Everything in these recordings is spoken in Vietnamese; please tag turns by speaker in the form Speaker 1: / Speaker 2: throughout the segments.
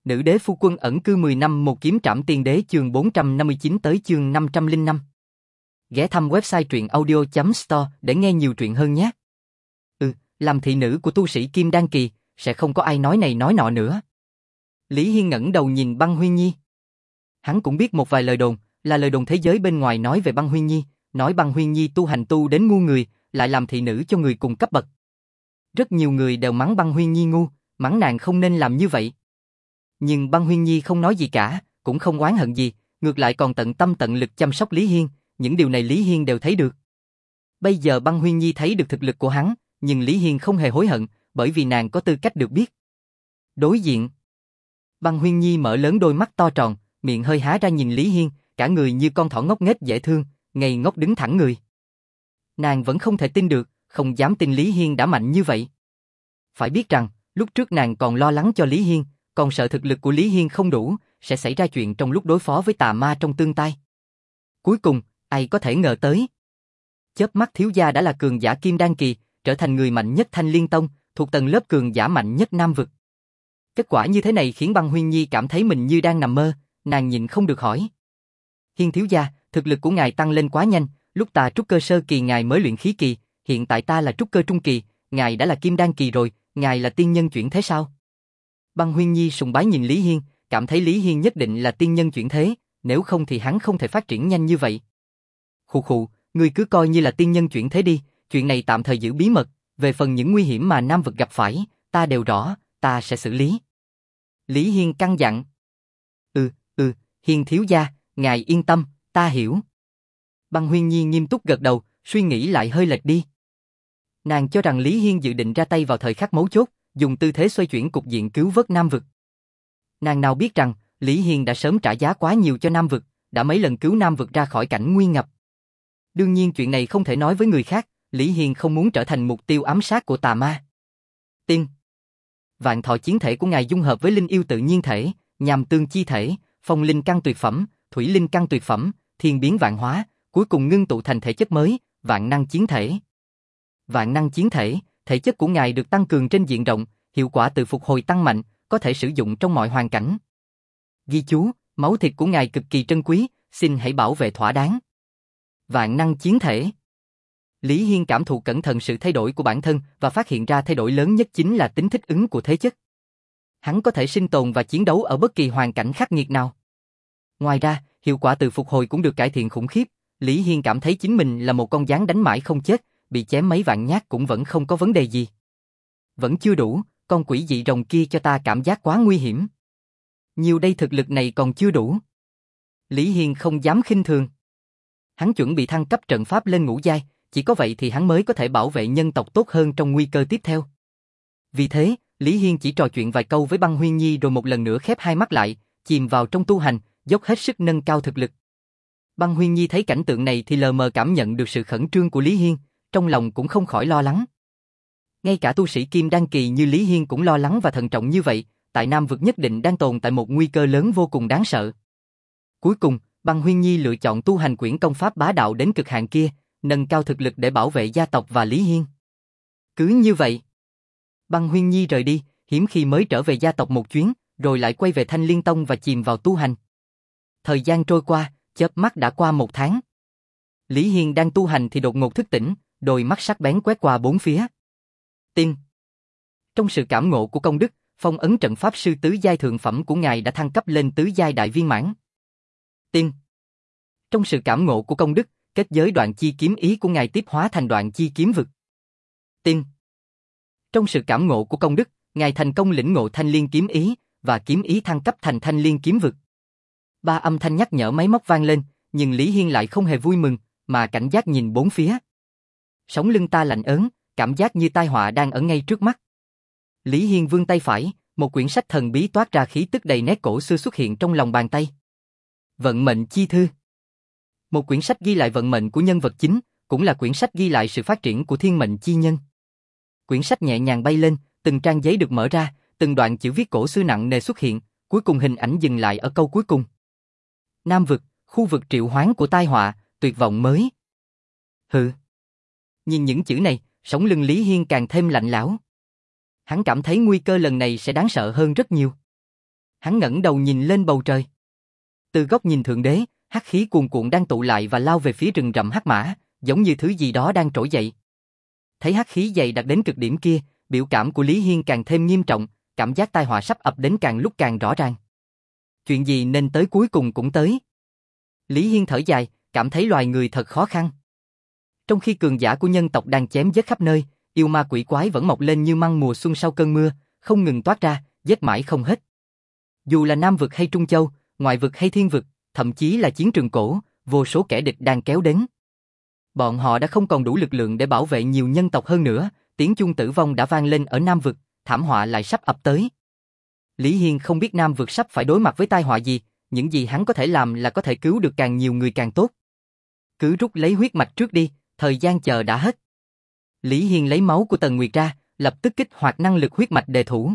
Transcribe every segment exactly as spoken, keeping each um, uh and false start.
Speaker 1: Nữ đế phu quân ẩn cư mười năm một kiếm trảm tiên đế chương bốn trăm năm mươi chín tới chương năm trăm lẻ năm. Ghé thăm website truyện audio chấm store để nghe nhiều truyện hơn nhé. Ừ, làm thị nữ của tu sĩ Kim Đan Kỳ, sẽ không có ai nói này nói nọ nữa. Lý Hiên ngẩng đầu nhìn Băng Huyên Nhi. Hắn cũng biết một vài lời đồn, là lời đồn thế giới bên ngoài nói về Băng Huyên Nhi, nói Băng Huyên Nhi tu hành tu đến ngu người, lại làm thị nữ cho người cùng cấp bậc. Rất nhiều người đều mắng Băng Huyên Nhi ngu, mắng nàng không nên làm như vậy. Nhưng Băng Huyên Nhi không nói gì cả, cũng không oán hận gì, ngược lại còn tận tâm tận lực chăm sóc Lý Hiên, những điều này Lý Hiên đều thấy được. Bây giờ Băng Huyên Nhi thấy được thực lực của hắn, nhưng Lý Hiên không hề hối hận, bởi vì nàng có tư cách được biết. Đối diện, Băng Huyên Nhi mở lớn đôi mắt to tròn, miệng hơi há ra nhìn Lý Hiên, cả người như con thỏ ngốc nghếch dễ thương, ngây ngốc đứng thẳng người. Nàng vẫn không thể tin được, không dám tin Lý Hiên đã mạnh như vậy. Phải biết rằng, lúc trước nàng còn lo lắng cho Lý Hiên, còn sợ thực lực của Lý Hiên không đủ, sẽ xảy ra chuyện trong lúc đối phó với tà ma trong tương tai. Cuối cùng, ai có thể ngờ tới. Chớp mắt thiếu gia đã là cường giả Kim Đan Kỳ, trở thành người mạnh nhất Thanh Liên Tông, thuộc tầng lớp cường giả mạnh nhất Nam Vực. Kết quả như thế này khiến Băng Huyên Nhi cảm thấy mình như đang nằm mơ, nàng nhịn không được hỏi. Hiên thiếu gia, thực lực của ngài tăng lên quá nhanh, lúc ta trúc cơ sơ kỳ ngài mới luyện khí kỳ, hiện tại ta là trúc cơ trung kỳ, ngài đã là Kim Đan Kỳ rồi, ngài là tiên nhân chuyển thế sao? Băng Huyên Nhi sùng bái nhìn Lý Hiên, cảm thấy Lý Hiên nhất định là tiên nhân chuyển thế, nếu không thì hắn không thể phát triển nhanh như vậy. Khụ khụ, ngươi cứ coi như là tiên nhân chuyển thế đi, chuyện này tạm thời giữ bí mật, về phần những nguy hiểm mà Nam Vực gặp phải, ta đều rõ, ta sẽ xử lý. Lý Hiên căn dặn. Ừ, ừ, Hiên thiếu gia, ngài yên tâm, ta hiểu. Băng Huyên Nhi nghiêm túc gật đầu, suy nghĩ lại hơi lệch đi. Nàng cho rằng Lý Hiên dự định ra tay vào thời khắc mấu chốt, dùng tư thế xoay chuyển cục diện cứu vớt Nam Vực. Nàng nào biết rằng, Lý Hiên đã sớm trả giá quá nhiều cho Nam Vực, đã mấy lần cứu Nam Vực ra khỏi cảnh nguy ngập. Đương nhiên chuyện này không thể nói với người khác, Lý Hiên không muốn trở thành mục tiêu ám sát của tà ma. Tiên. Vạn thọ chiến thể của ngài dung hợp với linh yêu tự nhiên thể, nhằm tương chi thể, phong linh căn tuyệt phẩm, thủy linh căn tuyệt phẩm, thiên biến vạn hóa, cuối cùng ngưng tụ thành thể chất mới, vạn năng chiến thể. Vạn năng chiến thể, thể chất của ngài được tăng cường trên diện rộng, hiệu quả từ phục hồi tăng mạnh, có thể sử dụng trong mọi hoàn cảnh. Ghi chú, máu thịt của ngài cực kỳ trân quý, xin hãy bảo vệ thỏa đáng. Vạn năng chiến thể. Lý Hiên cảm thụ cẩn thận sự thay đổi của bản thân và phát hiện ra thay đổi lớn nhất chính là tính thích ứng của thế chất. Hắn có thể sinh tồn và chiến đấu ở bất kỳ hoàn cảnh khắc nghiệt nào. Ngoài ra, hiệu quả từ phục hồi cũng được cải thiện khủng khiếp. Lý Hiên cảm thấy chính mình là một con gián đánh mãi không chết, bị chém mấy vạn nhát cũng vẫn không có vấn đề gì. Vẫn chưa đủ, con quỷ dị rồng kia cho ta cảm giác quá nguy hiểm. Nhiều đây thực lực này còn chưa đủ. Lý Hiên không dám khinh thường. Hắn chuẩn bị thăng cấp trận pháp lên ngũ giai, chỉ có vậy thì hắn mới có thể bảo vệ nhân tộc tốt hơn trong nguy cơ tiếp theo. Vì thế, Lý Hiên chỉ trò chuyện vài câu với Băng Huyên Nhi rồi một lần nữa khép hai mắt lại, chìm vào trong tu hành, dốc hết sức nâng cao thực lực. Băng Huyên Nhi thấy cảnh tượng này thì lờ mờ cảm nhận được sự khẩn trương của Lý Hiên, trong lòng cũng không khỏi lo lắng. Ngay cả tu sĩ Kim Đan Kỳ như Lý Hiên cũng lo lắng và thận trọng như vậy, tại Nam Vực nhất định đang tồn tại một nguy cơ lớn vô cùng đáng sợ. Cuối cùng, Băng Huyên Nhi lựa chọn tu hành quyển công pháp bá đạo đến cực hạn kia, nâng cao thực lực để bảo vệ gia tộc và Lý Hiên. Cứ như vậy, Băng Huyên Nhi rời đi, hiếm khi mới trở về gia tộc một chuyến, rồi lại quay về Thanh Liên Tông và chìm vào tu hành. Thời gian trôi qua, chớp mắt đã qua một tháng. Lý Hiên đang tu hành thì đột ngột thức tỉnh, đôi mắt sắc bén quét qua bốn phía. Tiên. Trong sự cảm ngộ của công đức, phong ấn trận pháp sư tứ giai thượng phẩm của ngài đã thăng cấp lên tứ giai đại viên mãn. Tiên. Trong sự cảm ngộ của công đức, kết giới đoạn chi kiếm ý của ngài tiếp hóa thành đoạn chi kiếm vực. Tiên. Trong sự cảm ngộ của công đức, ngài thành công lĩnh ngộ thanh liên kiếm ý và kiếm ý thăng cấp thành thanh liên kiếm vực. Ba âm thanh nhắc nhở máy móc vang lên, nhưng Lý Hiên lại không hề vui mừng, mà cảnh giác nhìn bốn phía. Sống lưng ta lạnh ớn, cảm giác như tai họa đang ở ngay trước mắt. Lý Hiên vươn tay phải, một quyển sách thần bí toát ra khí tức đầy nét cổ xưa xuất hiện trong lòng bàn tay. Vận mệnh chi thư. Một quyển sách ghi lại vận mệnh của nhân vật chính, cũng là quyển sách ghi lại sự phát triển của thiên mệnh chi nhân. Quyển sách nhẹ nhàng bay lên, từng trang giấy được mở ra, từng đoạn chữ viết cổ xưa nặng nề xuất hiện, cuối cùng hình ảnh dừng lại ở câu cuối cùng. Nam Vực, khu vực triệu hoán của tai họa, tuyệt vọng mới. Hừ. Nhìn những chữ này, sống lưng Lý Hiên càng thêm lạnh lẽo. Hắn cảm thấy nguy cơ lần này sẽ đáng sợ hơn rất nhiều. Hắn ngẩng đầu nhìn lên bầu trời. Từ góc nhìn thượng đế, hắc khí cuồn cuộn đang tụ lại và lao về phía rừng rậm hắc mã, giống như thứ gì đó đang trỗi dậy. Thấy hắc khí dày đặc đến cực điểm kia, biểu cảm của Lý Hiên càng thêm nghiêm trọng, cảm giác tai họa sắp ập đến càng lúc càng rõ ràng. Chuyện gì nên tới cuối cùng cũng tới. Lý Hiên thở dài, cảm thấy loài người thật khó khăn. Trong khi cường giả của nhân tộc đang chém giết khắp nơi, yêu ma quỷ quái vẫn mọc lên như măng mùa xuân sau cơn mưa, không ngừng toát ra, giết mãi không hết. Dù là Nam vực hay Trung Châu, ngoại vực hay thiên vực, thậm chí là chiến trường cổ, vô số kẻ địch đang kéo đến. Bọn họ đã không còn đủ lực lượng để bảo vệ nhiều nhân tộc hơn nữa, tiếng chuông tử vong đã vang lên ở Nam vực, thảm họa lại sắp ập tới. Lý Hiên không biết Nam vực sắp phải đối mặt với tai họa gì, những gì hắn có thể làm là có thể cứu được càng nhiều người càng tốt. Cứ rút lấy huyết mạch trước đi, thời gian chờ đã hết. Lý Hiên lấy máu của Tần Nguyệt ra, lập tức kích hoạt năng lực huyết mạch đề thủ.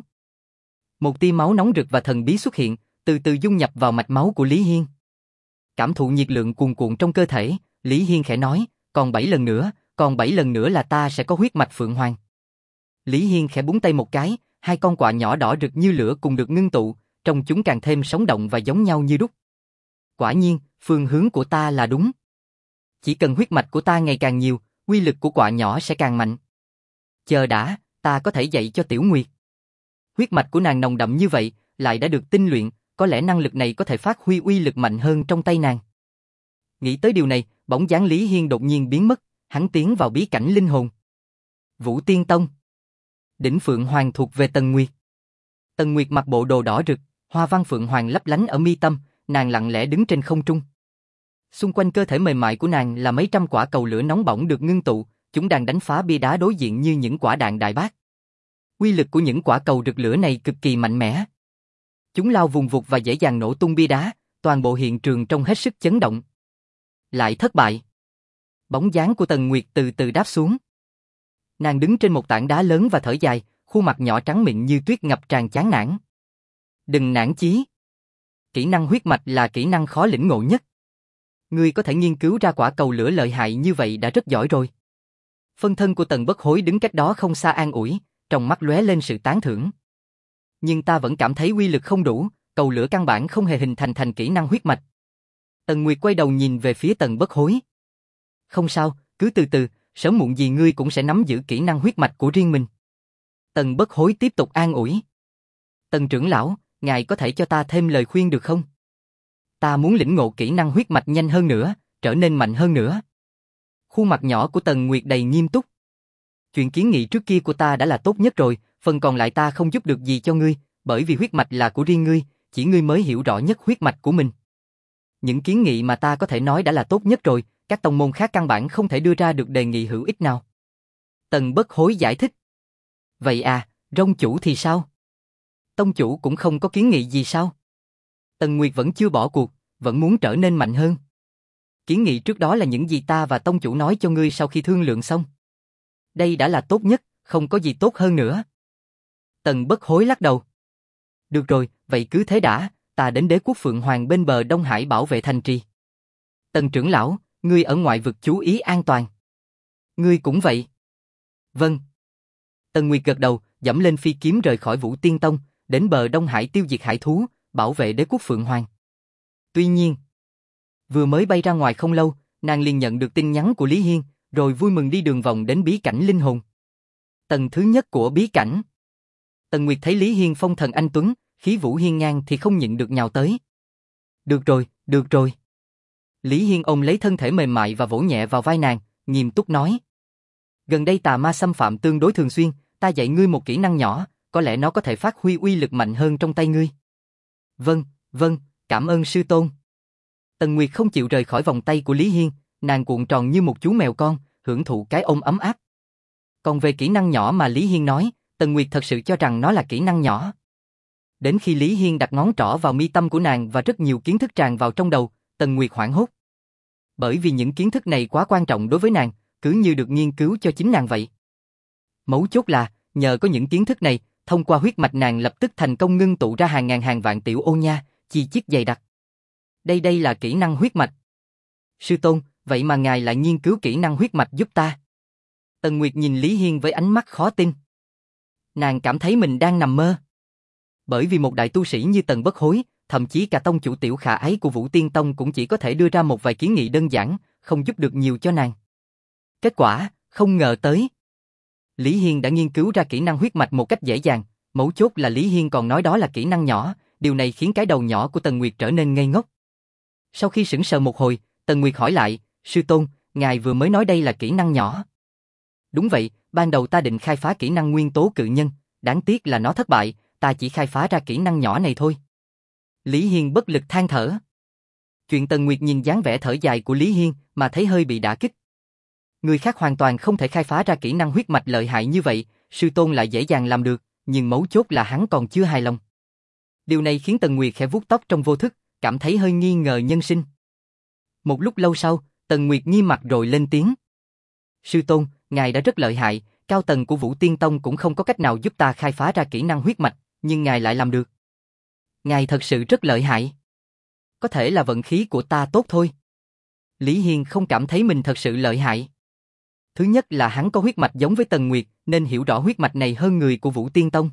Speaker 1: Một tia máu nóng rực và thần bí xuất hiện, từ từ dung nhập vào mạch máu của Lý Hiên. Cảm thụ nhiệt lượng cuồn cuộn trong cơ thể, Lý Hiên khẽ nói, còn bảy lần nữa, còn bảy lần nữa là ta sẽ có huyết mạch Phượng Hoàng. Lý Hiên khẽ búng tay một cái, hai con quạ nhỏ đỏ rực như lửa cùng được ngưng tụ, trông chúng càng thêm sống động và giống nhau như đúc. Quả nhiên, phương hướng của ta là đúng. Chỉ cần huyết mạch của ta ngày càng nhiều, uy lực của quạ nhỏ sẽ càng mạnh. Chờ đã, ta có thể dạy cho Tiểu Nguyệt. Huyết mạch của nàng nồng đậm như vậy, lại đã được tinh luyện, có lẽ năng lực này có thể phát huy uy lực mạnh hơn trong tay nàng. Nghĩ tới điều này, bóng dáng Lý Hiên đột nhiên biến mất, hắn tiến vào bí cảnh linh hồn. Vũ Tiên Tông. Đỉnh Phượng Hoàng thuộc về Tần Nguyệt. Tần Nguyệt mặc bộ đồ đỏ rực, hoa văn Phượng Hoàng lấp lánh ở mi tâm, nàng lặng lẽ đứng trên không trung. Xung quanh cơ thể mềm mại của nàng là mấy trăm quả cầu lửa nóng bỏng được ngưng tụ, chúng đang đánh phá bia đá đối diện như những quả đạn đại bác. Uy lực của những quả cầu rực lửa này cực kỳ mạnh mẽ. Chúng lao vùng vụt và dễ dàng nổ tung bia đá, toàn bộ hiện trường trông hết sức chấn động. Lại thất bại. Bóng dáng của Tần Nguyệt từ từ đáp xuống. Nàng đứng trên một tảng đá lớn và thở dài, khuôn mặt nhỏ trắng mịn như tuyết ngập tràn chán nản. Đừng nản chí. Kỹ năng huyết mạch là kỹ năng khó lĩnh ngộ nhất. Ngươi có thể nghiên cứu ra quả cầu lửa lợi hại như vậy đã rất giỏi rồi. Phân thân của Tần Bất Hối đứng cách đó không xa an ủi, trong mắt lóe lên sự tán thưởng. Nhưng ta vẫn cảm thấy uy lực không đủ, cầu lửa căn bản không hề hình thành thành kỹ năng huyết mạch. Tần Nguyệt quay đầu nhìn về phía Tần Bất Hối. Không sao, cứ từ từ, sớm muộn gì ngươi cũng sẽ nắm giữ kỹ năng huyết mạch của riêng mình. Tần Bất Hối tiếp tục an ủi. Tần trưởng lão, ngài có thể cho ta thêm lời khuyên được không? Ta muốn lĩnh ngộ kỹ năng huyết mạch nhanh hơn nữa, trở nên mạnh hơn nữa. Khuôn mặt nhỏ của Tần Nguyệt đầy nghiêm túc. Chuyện kiến nghị trước kia của ta đã là tốt nhất rồi, phần còn lại ta không giúp được gì cho ngươi, bởi vì huyết mạch là của riêng ngươi, chỉ ngươi mới hiểu rõ nhất huyết mạch của mình. Những kiến nghị mà ta có thể nói đã là tốt nhất rồi, các tông môn khác căn bản không thể đưa ra được đề nghị hữu ích nào. Tần Bất Hối giải thích. Vậy à, Rông chủ thì sao? Tông chủ cũng không có kiến nghị gì sao? Tần Nguyệt vẫn chưa bỏ cuộc, vẫn muốn trở nên mạnh hơn. Kiến nghị trước đó là những gì ta và tông chủ nói cho ngươi sau khi thương lượng xong. Đây đã là tốt nhất, không có gì tốt hơn nữa. Tần Bất Hối lắc đầu. Được rồi, vậy cứ thế đã, ta đến Đế quốc Phượng Hoàng bên bờ Đông Hải bảo vệ thành trì. Tần trưởng lão, ngươi ở ngoại vực chú ý an toàn. Ngươi cũng vậy. Vâng. Tần Nguyệt gật đầu, dẫm lên phi kiếm rời khỏi Vũ Tiên Tông, đến bờ Đông Hải tiêu diệt hải thú, bảo vệ Đế quốc Phượng Hoàng. Tuy nhiên, vừa mới bay ra ngoài không lâu, nàng liền nhận được tin nhắn của Lý Hiên, rồi vui mừng đi đường vòng đến bí cảnh linh hồn. Tầng thứ nhất của bí cảnh. Tần Nguyệt thấy Lý Hiên phong thần anh tuấn, khí vũ hiên ngang thì không nhịn được nhào tới. Được rồi, được rồi. Lý Hiên ôm lấy thân thể mềm mại và vỗ nhẹ vào vai nàng, nghiêm túc nói. Gần đây tà ma xâm phạm tương đối thường xuyên, ta dạy ngươi một kỹ năng nhỏ, có lẽ nó có thể phát huy uy lực mạnh hơn trong tay ngươi. Vâng, vâng, cảm ơn sư tôn. Tần Nguyệt không chịu rời khỏi vòng tay của Lý Hiên, nàng cuộn tròn như một chú mèo con, hưởng thụ cái ôm ấm áp. Còn về kỹ năng nhỏ mà Lý Hiên nói, Tần Nguyệt thật sự cho rằng nó là kỹ năng nhỏ. Đến khi Lý Hiên đặt ngón trỏ vào mi tâm của nàng và rất nhiều kiến thức tràn vào trong đầu, Tần Nguyệt hoảng hốt. Bởi vì những kiến thức này quá quan trọng đối với nàng, cứ như được nghiên cứu cho chính nàng vậy. Mấu chốt là, nhờ có những kiến thức này, thông qua huyết mạch nàng lập tức thành công ngưng tụ ra hàng ngàn hàng vạn tiểu ô nha, chi chít dày đặc. Đây đây là kỹ năng huyết mạch. Sư tôn, vậy mà ngài lại nghiên cứu kỹ năng huyết mạch giúp ta. Tần Nguyệt nhìn Lý Hiên với ánh mắt khó tin. Nàng cảm thấy mình đang nằm mơ. Bởi vì một đại tu sĩ như Tần Bất Hối, thậm chí cả tông chủ tiểu khả ái của Vũ Tiên Tông cũng chỉ có thể đưa ra một vài kiến nghị đơn giản, không giúp được nhiều cho nàng. Kết quả, không ngờ tới. Lý Hiên đã nghiên cứu ra kỹ năng huyết mạch một cách dễ dàng, mấu chốt là Lý Hiên còn nói đó là kỹ năng nhỏ, điều này khiến cái đầu nhỏ của Tần Nguyệt trở nên ngây ngốc. Sau khi sững sờ một hồi, Tần Nguyệt hỏi lại, sư tôn, ngài vừa mới nói đây là kỹ năng nhỏ. Đúng vậy, ban đầu ta định khai phá kỹ năng nguyên tố cự nhân, đáng tiếc là nó thất bại, ta chỉ khai phá ra kỹ năng nhỏ này thôi. Lý Hiên bất lực than thở. Chuyện Tần Nguyệt nhìn dáng vẻ thở dài của Lý Hiên mà thấy hơi bị đả kích. Người khác hoàn toàn không thể khai phá ra kỹ năng huyết mạch lợi hại như vậy, sư tôn lại dễ dàng làm được, nhưng mấu chốt là hắn còn chưa hài lòng. Điều này khiến Tần Nguyệt khẽ vuốt tóc trong vô thức, cảm thấy hơi nghi ngờ nhân sinh. Một lúc lâu sau, Tần Nguyệt nghiêm mặt rồi lên tiếng. Sư tôn, ngài đã rất lợi hại, cao tầng của Vũ Tiên Tông cũng không có cách nào giúp ta khai phá ra kỹ năng huyết mạch, nhưng ngài lại làm được. Ngài thật sự rất lợi hại. Có thể là vận khí của ta tốt thôi. Lý Hiên không cảm thấy mình thật sự lợi hại. Thứ nhất là hắn có huyết mạch giống với Tần Nguyệt, nên hiểu rõ huyết mạch này hơn người của Vũ Tiên Tông.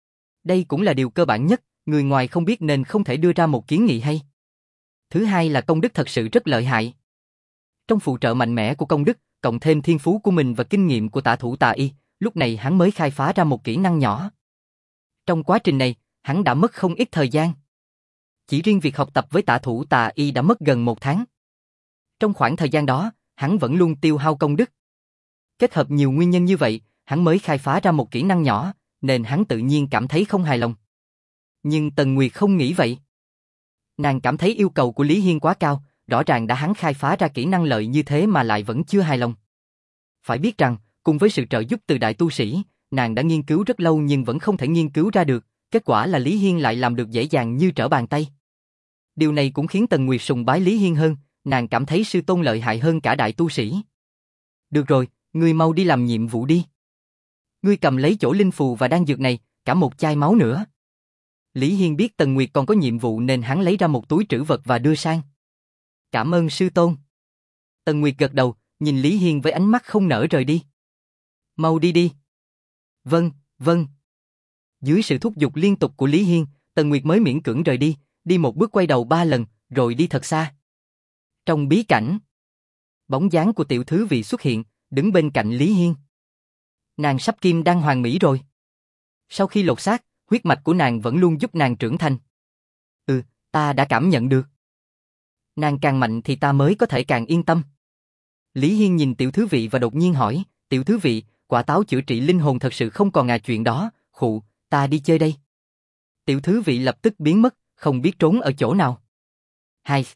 Speaker 1: Đây cũng là điều cơ bản nhất, người ngoài không biết nên không thể đưa ra một kiến nghị hay. Thứ hai là công đức thật sự rất lợi hại. Trong phụ trợ mạnh mẽ của công đức, cộng thêm thiên phú của mình và kinh nghiệm của Tả Thủ Tà Y, lúc này hắn mới khai phá ra một kỹ năng nhỏ. Trong quá trình này, hắn đã mất không ít thời gian. Chỉ riêng việc học tập với Tả Thủ Tà Y đã mất gần một tháng. Trong khoảng thời gian đó, hắn vẫn luôn tiêu hao công đức. Kết hợp nhiều nguyên nhân như vậy, hắn mới khai phá ra một kỹ năng nhỏ, nên hắn tự nhiên cảm thấy không hài lòng. Nhưng Tần Nguyệt không nghĩ vậy. Nàng cảm thấy yêu cầu của Lý Hiên quá cao, rõ ràng đã hắn khai phá ra kỹ năng lợi như thế mà lại vẫn chưa hài lòng. Phải biết rằng, cùng với sự trợ giúp từ đại tu sĩ, nàng đã nghiên cứu rất lâu nhưng vẫn không thể nghiên cứu ra được, kết quả là Lý Hiên lại làm được dễ dàng như trở bàn tay. Điều này cũng khiến Tần Nguyệt sùng bái Lý Hiên hơn, nàng cảm thấy sư tôn lợi hại hơn cả đại tu sĩ. Được rồi, ngươi mau đi làm nhiệm vụ đi. Ngươi cầm lấy chỗ linh phù và đan dược này, cả một chai máu nữa. Lý Hiên biết Tần Nguyệt còn có nhiệm vụ nên hắn lấy ra một túi trữ vật và đưa sang. Cảm ơn sư tôn. Tần Nguyệt gật đầu, nhìn Lý Hiên với ánh mắt không nỡ rời đi. Mau đi đi. Vâng, vâng. Dưới sự thúc giục liên tục của Lý Hiên, Tần Nguyệt mới miễn cưỡng rời đi, đi một bước quay đầu ba lần, rồi đi thật xa. Trong bí cảnh, bóng dáng của tiểu thứ vị xuất hiện, đứng bên cạnh Lý Hiên. Nàng sắp kim đan hoàn mỹ rồi. Sau khi lột xác, huyết mạch của nàng vẫn luôn giúp nàng trưởng thành. Ừ, ta đã cảm nhận được. Nàng càng mạnh thì ta mới có thể càng yên tâm. Lý Hiên nhìn tiểu thứ vị và đột nhiên hỏi, tiểu thứ vị, quả táo chữa trị linh hồn thật sự không còn ngà chuyện đó, khụ, ta đi chơi đây. Tiểu thứ vị lập tức biến mất, không biết trốn ở chỗ nào. Hai.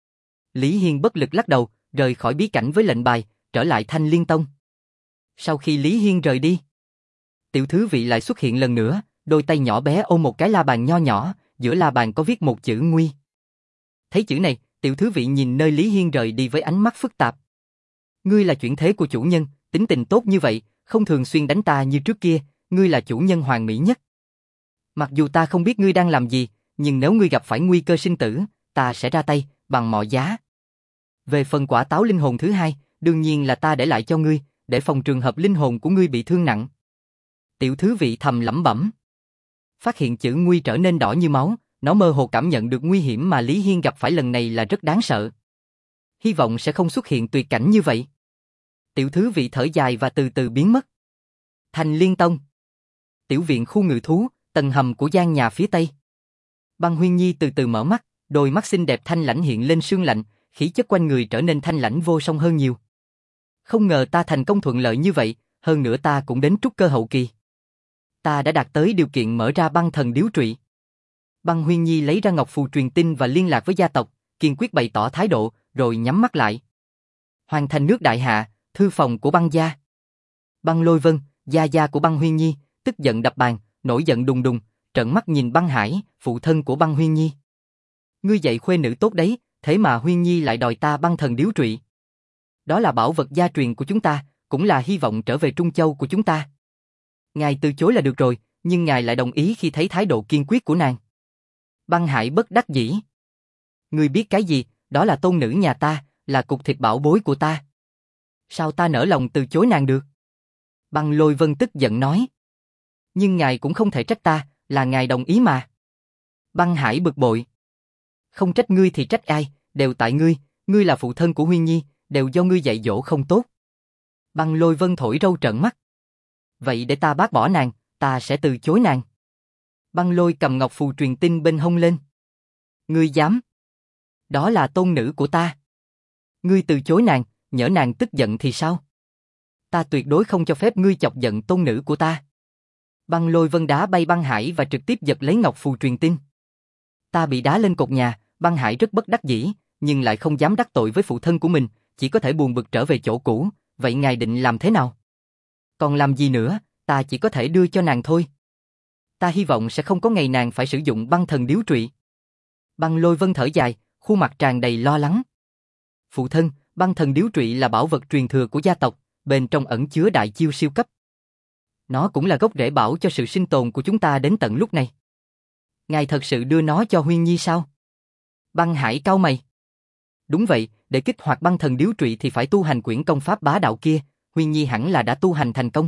Speaker 1: Lý Hiên bất lực lắc đầu, rời khỏi bí cảnh với lệnh bài, trở lại Thanh Liên Tông. Sau khi Lý Hiên rời đi, tiểu thứ vị lại xuất hiện lần nữa, đôi tay nhỏ bé ôm một cái la bàn nho nhỏ, giữa la bàn có viết một chữ nguy. Thấy chữ này, tiểu thứ vị nhìn nơi Lý Hiên rời đi với ánh mắt phức tạp. Ngươi là chuyển thế của chủ nhân, tính tình tốt như vậy, không thường xuyên đánh ta như trước kia, ngươi là chủ nhân hoàn mỹ nhất. Mặc dù ta không biết ngươi đang làm gì, nhưng nếu ngươi gặp phải nguy cơ sinh tử, ta sẽ ra tay, bằng mọi giá. Về phần quả táo linh hồn thứ hai, đương nhiên là ta để lại cho ngươi, để phòng trường hợp linh hồn của ngươi bị thương nặng. Tiểu thứ vị thầm lẩm bẩm. Phát hiện chữ nguy trở nên đỏ như máu, nó mơ hồ cảm nhận được nguy hiểm mà Lý Hiên gặp phải lần này là rất đáng sợ. Hy vọng sẽ không xuất hiện tuyệt cảnh như vậy. Tiểu thứ vị thở dài và từ từ biến mất. Thanh Liên Tông. Tiểu viện khu ngự thú, tầng hầm của gian nhà phía tây. Băng Huyên Nhi từ từ mở mắt, đôi mắt xinh đẹp thanh lãnh hiện lên sương lạnh, khí chất quanh người trở nên thanh lãnh vô song hơn nhiều. Không ngờ ta thành công thuận lợi như vậy, hơn nữa ta cũng đến trúc cơ hậu kỳ. Ta đã đạt tới điều kiện mở ra băng thần điếu trụy. Băng Huyên Nhi lấy ra ngọc phù truyền tin và liên lạc với gia tộc, kiên quyết bày tỏ thái độ, rồi nhắm mắt lại. Hoàn thành nước đại hạ, thư phòng của băng gia. Băng Lôi Vân, gia gia của băng Huyên Nhi, tức giận đập bàn, nổi giận đùng đùng, trợn mắt nhìn Băng Hải, phụ thân của băng Huyên Nhi. Ngươi dạy khuê nữ tốt đấy, thế mà Huyên Nhi lại đòi ta băng thần điếu trụy. Đó là bảo vật gia truyền của chúng ta, cũng là hy vọng trở về Trung Châu của chúng ta. Ngài từ chối là được rồi, nhưng ngài lại đồng ý khi thấy thái độ kiên quyết của nàng. Băng Hải bất đắc dĩ. Ngươi biết cái gì, đó là tôn nữ nhà ta, là cục thịt bảo bối của ta. Sao ta nỡ lòng từ chối nàng được? Băng Lôi Vân tức giận nói. Nhưng ngài cũng không thể trách ta, là ngài đồng ý mà. Băng Hải bực bội. Không trách ngươi thì trách ai, đều tại ngươi, ngươi là phụ thân của Huyên Nhi, đều do ngươi dạy dỗ không tốt. Băng Lôi Vân thổi râu trợn mắt. Vậy để ta bác bỏ nàng, ta sẽ từ chối nàng. Băng Lôi cầm ngọc phù truyền tin bên hông lên. Ngươi dám? Đó là tôn nữ của ta. Ngươi từ chối nàng, nhỡ nàng tức giận thì sao? Ta tuyệt đối không cho phép ngươi chọc giận tôn nữ của ta. Băng Lôi Vân đá bay Băng Hải và trực tiếp giật lấy ngọc phù truyền tin. Ta bị đá lên cột nhà, Băng Hải rất bất đắc dĩ, nhưng lại không dám đắc tội với phụ thân của mình, chỉ có thể buồn bực trở về chỗ cũ. Vậy ngài định làm thế nào? Còn làm gì nữa, ta chỉ có thể đưa cho nàng thôi. Ta hy vọng sẽ không có ngày nàng phải sử dụng băng thần điếu trụy. Băng Lôi Vân thở dài, khuôn mặt tràn đầy lo lắng. Phụ thân, băng thần điếu trụy là bảo vật truyền thừa của gia tộc, bên trong ẩn chứa đại chiêu siêu cấp. Nó cũng là gốc rễ bảo cho sự sinh tồn của chúng ta đến tận lúc này. Ngài thật sự đưa nó cho Huyên Nhi sao? Băng Hải cau mày. Đúng vậy, để kích hoạt băng thần điếu trụy thì phải tu hành quyển công pháp bá đạo kia, Huyên Nhi hẳn là đã tu hành thành công.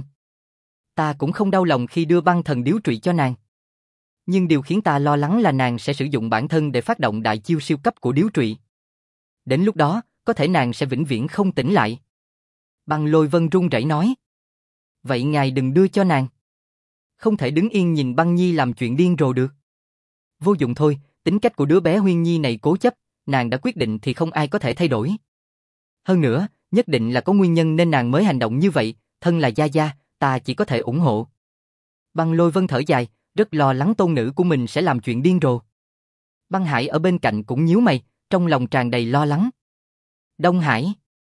Speaker 1: Ta cũng không đau lòng khi đưa băng thần điếu trụy cho nàng. Nhưng điều khiến ta lo lắng là nàng sẽ sử dụng bản thân để phát động đại chiêu siêu cấp của điếu trụy. Đến lúc đó, có thể nàng sẽ vĩnh viễn không tỉnh lại. Băng Lôi Vân run rẩy nói. Vậy ngài đừng đưa cho nàng. Không thể đứng yên nhìn Băng Nhi làm chuyện điên rồ được. Vô dụng thôi, tính cách của đứa bé Huyên Nhi này cố chấp, nàng đã quyết định thì không ai có thể thay đổi. Hơn nữa, nhất định là có nguyên nhân nên nàng mới hành động như vậy, thân là gia gia, ta chỉ có thể ủng hộ. Băng Lôi Vân thở dài, rất lo lắng tôn nữ của mình sẽ làm chuyện điên rồ. Băng Hải ở bên cạnh cũng nhíu mày, trong lòng tràn đầy lo lắng. Đông Hải,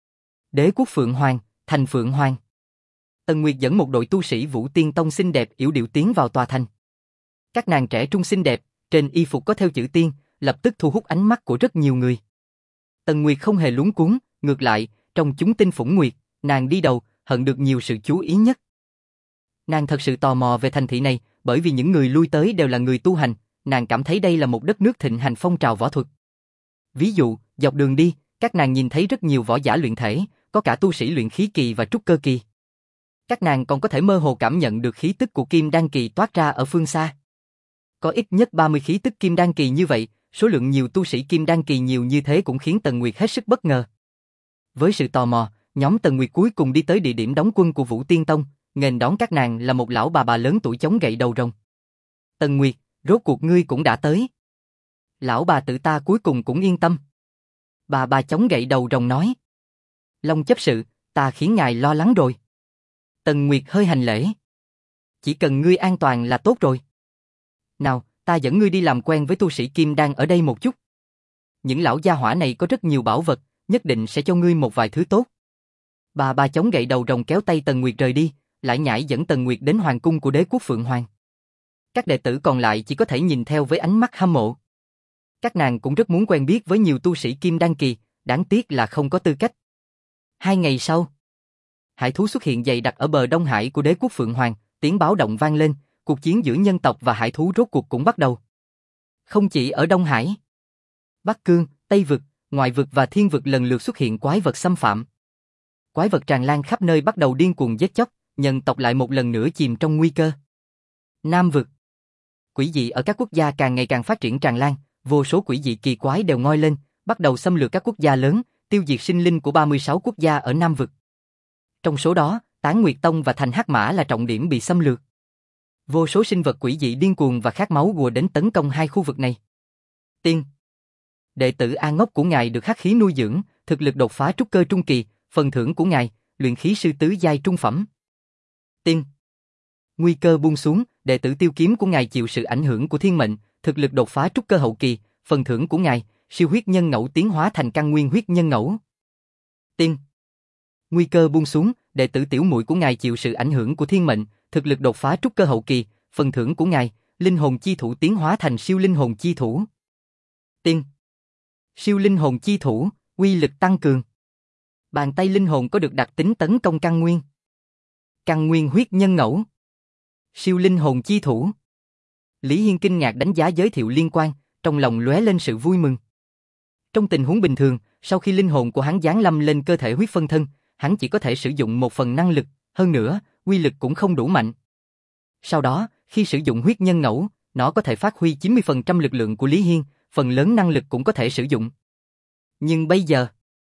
Speaker 1: Đế quốc Phượng Hoàng, thành Phượng Hoàng. Tần Nguyệt dẫn một đội tu sĩ Vũ Tiên Tông xinh đẹp yểu điệu tiến vào tòa thành. Các nàng trẻ trung xinh đẹp, trên y phục có theo chữ tiên, lập tức thu hút ánh mắt của rất nhiều người. Tần Nguyệt không hề luống cuống, ngược lại, trong chúng tinh phủng nguyệt, nàng đi đầu, hận được nhiều sự chú ý nhất. Nàng thật sự tò mò về thành thị này, bởi vì những người lui tới đều là người tu hành, nàng cảm thấy đây là một đất nước thịnh hành phong trào võ thuật. Ví dụ, dọc đường đi, các nàng nhìn thấy rất nhiều võ giả luyện thể, có cả tu sĩ luyện khí kỳ và trúc cơ kỳ. Các nàng còn có thể mơ hồ cảm nhận được khí tức của kim đan kỳ toát ra ở phương xa. Có ít nhất ba mươi khí tức kim đan kỳ như vậy, số lượng nhiều tu sĩ kim đan kỳ nhiều như thế cũng khiến Tần Nguyệt hết sức bất ngờ. Với sự tò mò, nhóm Tần Nguyệt cuối cùng đi tới địa điểm đóng quân của Vũ Tiên Tông, nghênh đón các nàng là một lão bà bà lớn tuổi chống gậy đầu rồng. Tần Nguyệt, rốt cuộc ngươi cũng đã tới. Lão bà tự ta cuối cùng cũng yên tâm. Bà bà chống gậy đầu rồng nói. Long chấp sự, ta khiến ngài lo lắng rồi. Tần Nguyệt hơi hành lễ. Chỉ cần ngươi an toàn là tốt rồi. Nào, ta dẫn ngươi đi làm quen với tu sĩ kim đan ở đây một chút. Những lão gia hỏa này có rất nhiều bảo vật, nhất định sẽ cho ngươi một vài thứ tốt. Bà bà chống gậy đầu rồng kéo tay Tần Nguyệt rời đi, lại nhảy dẫn Tần Nguyệt đến hoàng cung của đế quốc Phượng Hoàng. Các đệ tử còn lại chỉ có thể nhìn theo với ánh mắt hâm mộ. Các nàng cũng rất muốn quen biết với nhiều tu sĩ kim đan kỳ, đáng tiếc là không có tư cách. Hai ngày sau, hải thú xuất hiện dày đặc ở bờ Đông Hải của đế quốc Phượng Hoàng, tiếng báo động vang lên, cuộc chiến giữa nhân tộc và hải thú rốt cuộc cũng bắt đầu. Không chỉ ở Đông Hải, Bắc Cương, Tây Vực, Ngoại Vực và Thiên Vực lần lượt xuất hiện quái vật xâm phạm. Quái vật tràn lan khắp nơi bắt đầu điên cuồng giết chóc, nhân tộc lại một lần nữa chìm trong nguy cơ. Nam Vực, quỷ dị ở các quốc gia càng ngày càng phát triển tràn lan, vô số quỷ dị kỳ quái đều ngoi lên, bắt đầu xâm lược các quốc gia lớn, tiêu diệt sinh linh của ba mươi sáu quốc gia ở Nam Vực. Trong số đó, Tán Nguyệt Tông và Thành Hắc Mã là trọng điểm bị xâm lược. Vô số sinh vật quỷ dị điên cuồng và khát máu ùa đến tấn công hai khu vực này. Tiên, đệ tử A Ngốc của ngài được hắc khí nuôi dưỡng, thực lực đột phá trúc cơ trung kỳ, phần thưởng của ngài, luyện khí sư tứ giai trung phẩm. Tiên, nguy cơ buông xuống, đệ tử Tiêu Kiếm của ngài chịu sự ảnh hưởng của thiên mệnh, thực lực đột phá trúc cơ hậu kỳ, phần thưởng của ngài, siêu huyết nhân ngẫu tiến hóa thành căn nguyên huyết nhân ngẫu. Tiên, nguy cơ buông xuống, đệ tử tiểu muội của ngài chịu sự ảnh hưởng của thiên mệnh, thực lực đột phá trúc cơ hậu kỳ, phần thưởng của ngài, linh hồn chi thủ tiến hóa thành siêu linh hồn chi thủ. Tiên, siêu linh hồn chi thủ, uy lực tăng cường. Bàn tay linh hồn có được đặc tính tấn công căn nguyên. Căn nguyên huyết nhân ngẫu. Siêu linh hồn chi thủ. Lý Hiên kinh ngạc đánh giá giới thiệu liên quan, trong lòng lóe lên sự vui mừng. Trong tình huống bình thường, sau khi linh hồn của hắn giáng lâm lên cơ thể huyết phân thân, hắn chỉ có thể sử dụng một phần năng lực, hơn nữa, uy lực cũng không đủ mạnh. Sau đó, khi sử dụng huyết nhân ngẫu, nó có thể phát huy chín mươi phần trăm lực lượng của Lý Hiên, phần lớn năng lực cũng có thể sử dụng. Nhưng bây giờ,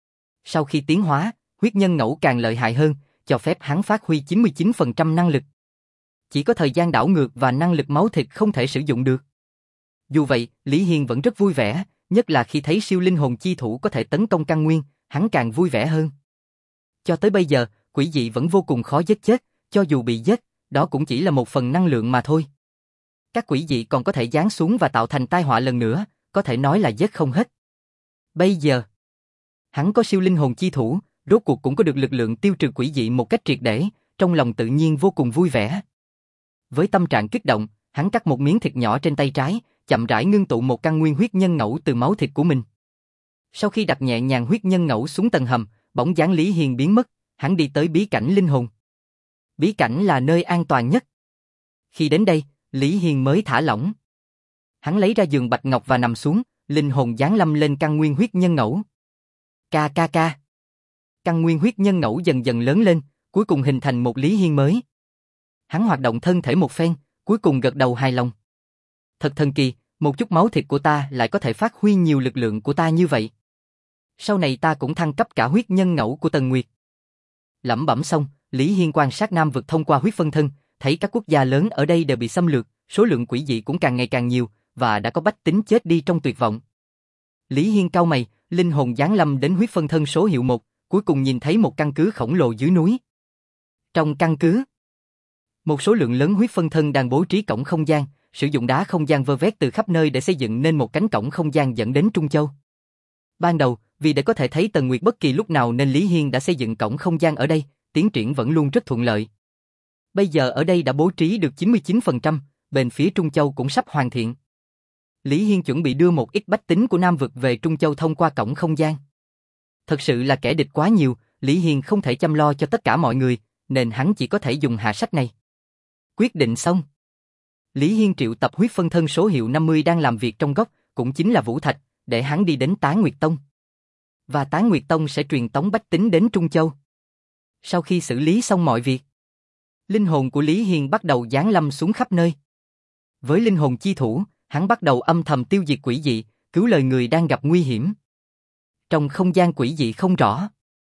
Speaker 1: sau khi tiến hóa, huyết nhân ngẫu càng lợi hại hơn, cho phép hắn phát huy chín mươi chín phần trăm năng lực. Chỉ có thời gian đảo ngược và năng lực máu thịt không thể sử dụng được. Dù vậy, Lý Hiên vẫn rất vui vẻ, nhất là khi thấy siêu linh hồn chi thủ có thể tấn công căn nguyên, hắn càng vui vẻ hơn. Cho tới bây giờ, quỷ dị vẫn vô cùng khó giết chết, cho dù bị giết, đó cũng chỉ là một phần năng lượng mà thôi. Các quỷ dị còn có thể giáng xuống và tạo thành tai họa lần nữa, có thể nói là giết không hết. Bây giờ, hắn có siêu linh hồn chi thủ, rốt cuộc cũng có được lực lượng tiêu trừ quỷ dị một cách triệt để, trong lòng tự nhiên vô cùng vui vẻ. Với tâm trạng kích động, hắn cắt một miếng thịt nhỏ trên tay trái, chậm rãi ngưng tụ một căn nguyên huyết nhân ngẫu từ máu thịt của mình. Sau khi đặt nhẹ nhàng huyết nhân ngẫu xuống tầng hầm, bóng dáng Lý Hiên biến mất, hắn đi tới bí cảnh linh hồn. Bí cảnh là nơi an toàn nhất. Khi đến đây, Lý Hiên mới thả lỏng. Hắn lấy ra giường bạch ngọc và nằm xuống, linh hồn giáng lâm lên căn nguyên huyết nhân ngẫu. Ca ca ca. Căn nguyên huyết nhân ngẫu dần dần lớn lên, cuối cùng hình thành một Lý Hiên mới. Hắn hoạt động thân thể một phen, cuối cùng gật đầu hài lòng. Thật thần kỳ, một chút máu thịt của ta lại có thể phát huy nhiều lực lượng của ta như vậy. Sau này ta cũng thăng cấp cả huyết nhân ngẫu của Tần Nguyệt. Lẩm bẩm xong, Lý Hiên quan sát Nam vực thông qua huyết phân thân, thấy các quốc gia lớn ở đây đều bị xâm lược, số lượng quỷ dị cũng càng ngày càng nhiều, và đã có bách tính chết đi trong tuyệt vọng. Lý Hiên cau mày, linh hồn giáng lâm đến huyết phân thân số hiệu một, cuối cùng nhìn thấy một căn cứ khổng lồ dưới núi. Trong căn cứ, một số lượng lớn huyết phân thân đang bố trí cổng không gian, sử dụng đá không gian vơ vét từ khắp nơi để xây dựng nên một cánh cổng không gian dẫn đến Trung Châu. Ban đầu, vì để có thể thấy Tần Nguyệt bất kỳ lúc nào nên Lý Hiên đã xây dựng cổng không gian ở đây, tiến triển vẫn luôn rất thuận lợi. Bây giờ ở đây đã bố trí được chín mươi chín phần trăm, bên phía Trung Châu cũng sắp hoàn thiện. Lý Hiên chuẩn bị đưa một ít bách tính của Nam vực về Trung Châu thông qua cổng không gian. Thật sự là kẻ địch quá nhiều, Lý Hiên không thể chăm lo cho tất cả mọi người, nên hắn chỉ có thể dùng hạ sách này. Quyết định xong. Lý Hiên triệu tập huyết phân thân số hiệu năm mươi đang làm việc trong góc, cũng chính là Vũ Thạch, để hắn đi đến Tán Nguyệt Tông. Và Tán Nguyệt Tông sẽ truyền tống bách tính đến Trung Châu. Sau khi xử lý xong mọi việc, linh hồn của Lý Hiên bắt đầu giáng lâm xuống khắp nơi. Với linh hồn chi thủ, hắn bắt đầu âm thầm tiêu diệt quỷ dị, cứu lời người đang gặp nguy hiểm. Trong không gian quỷ dị không rõ,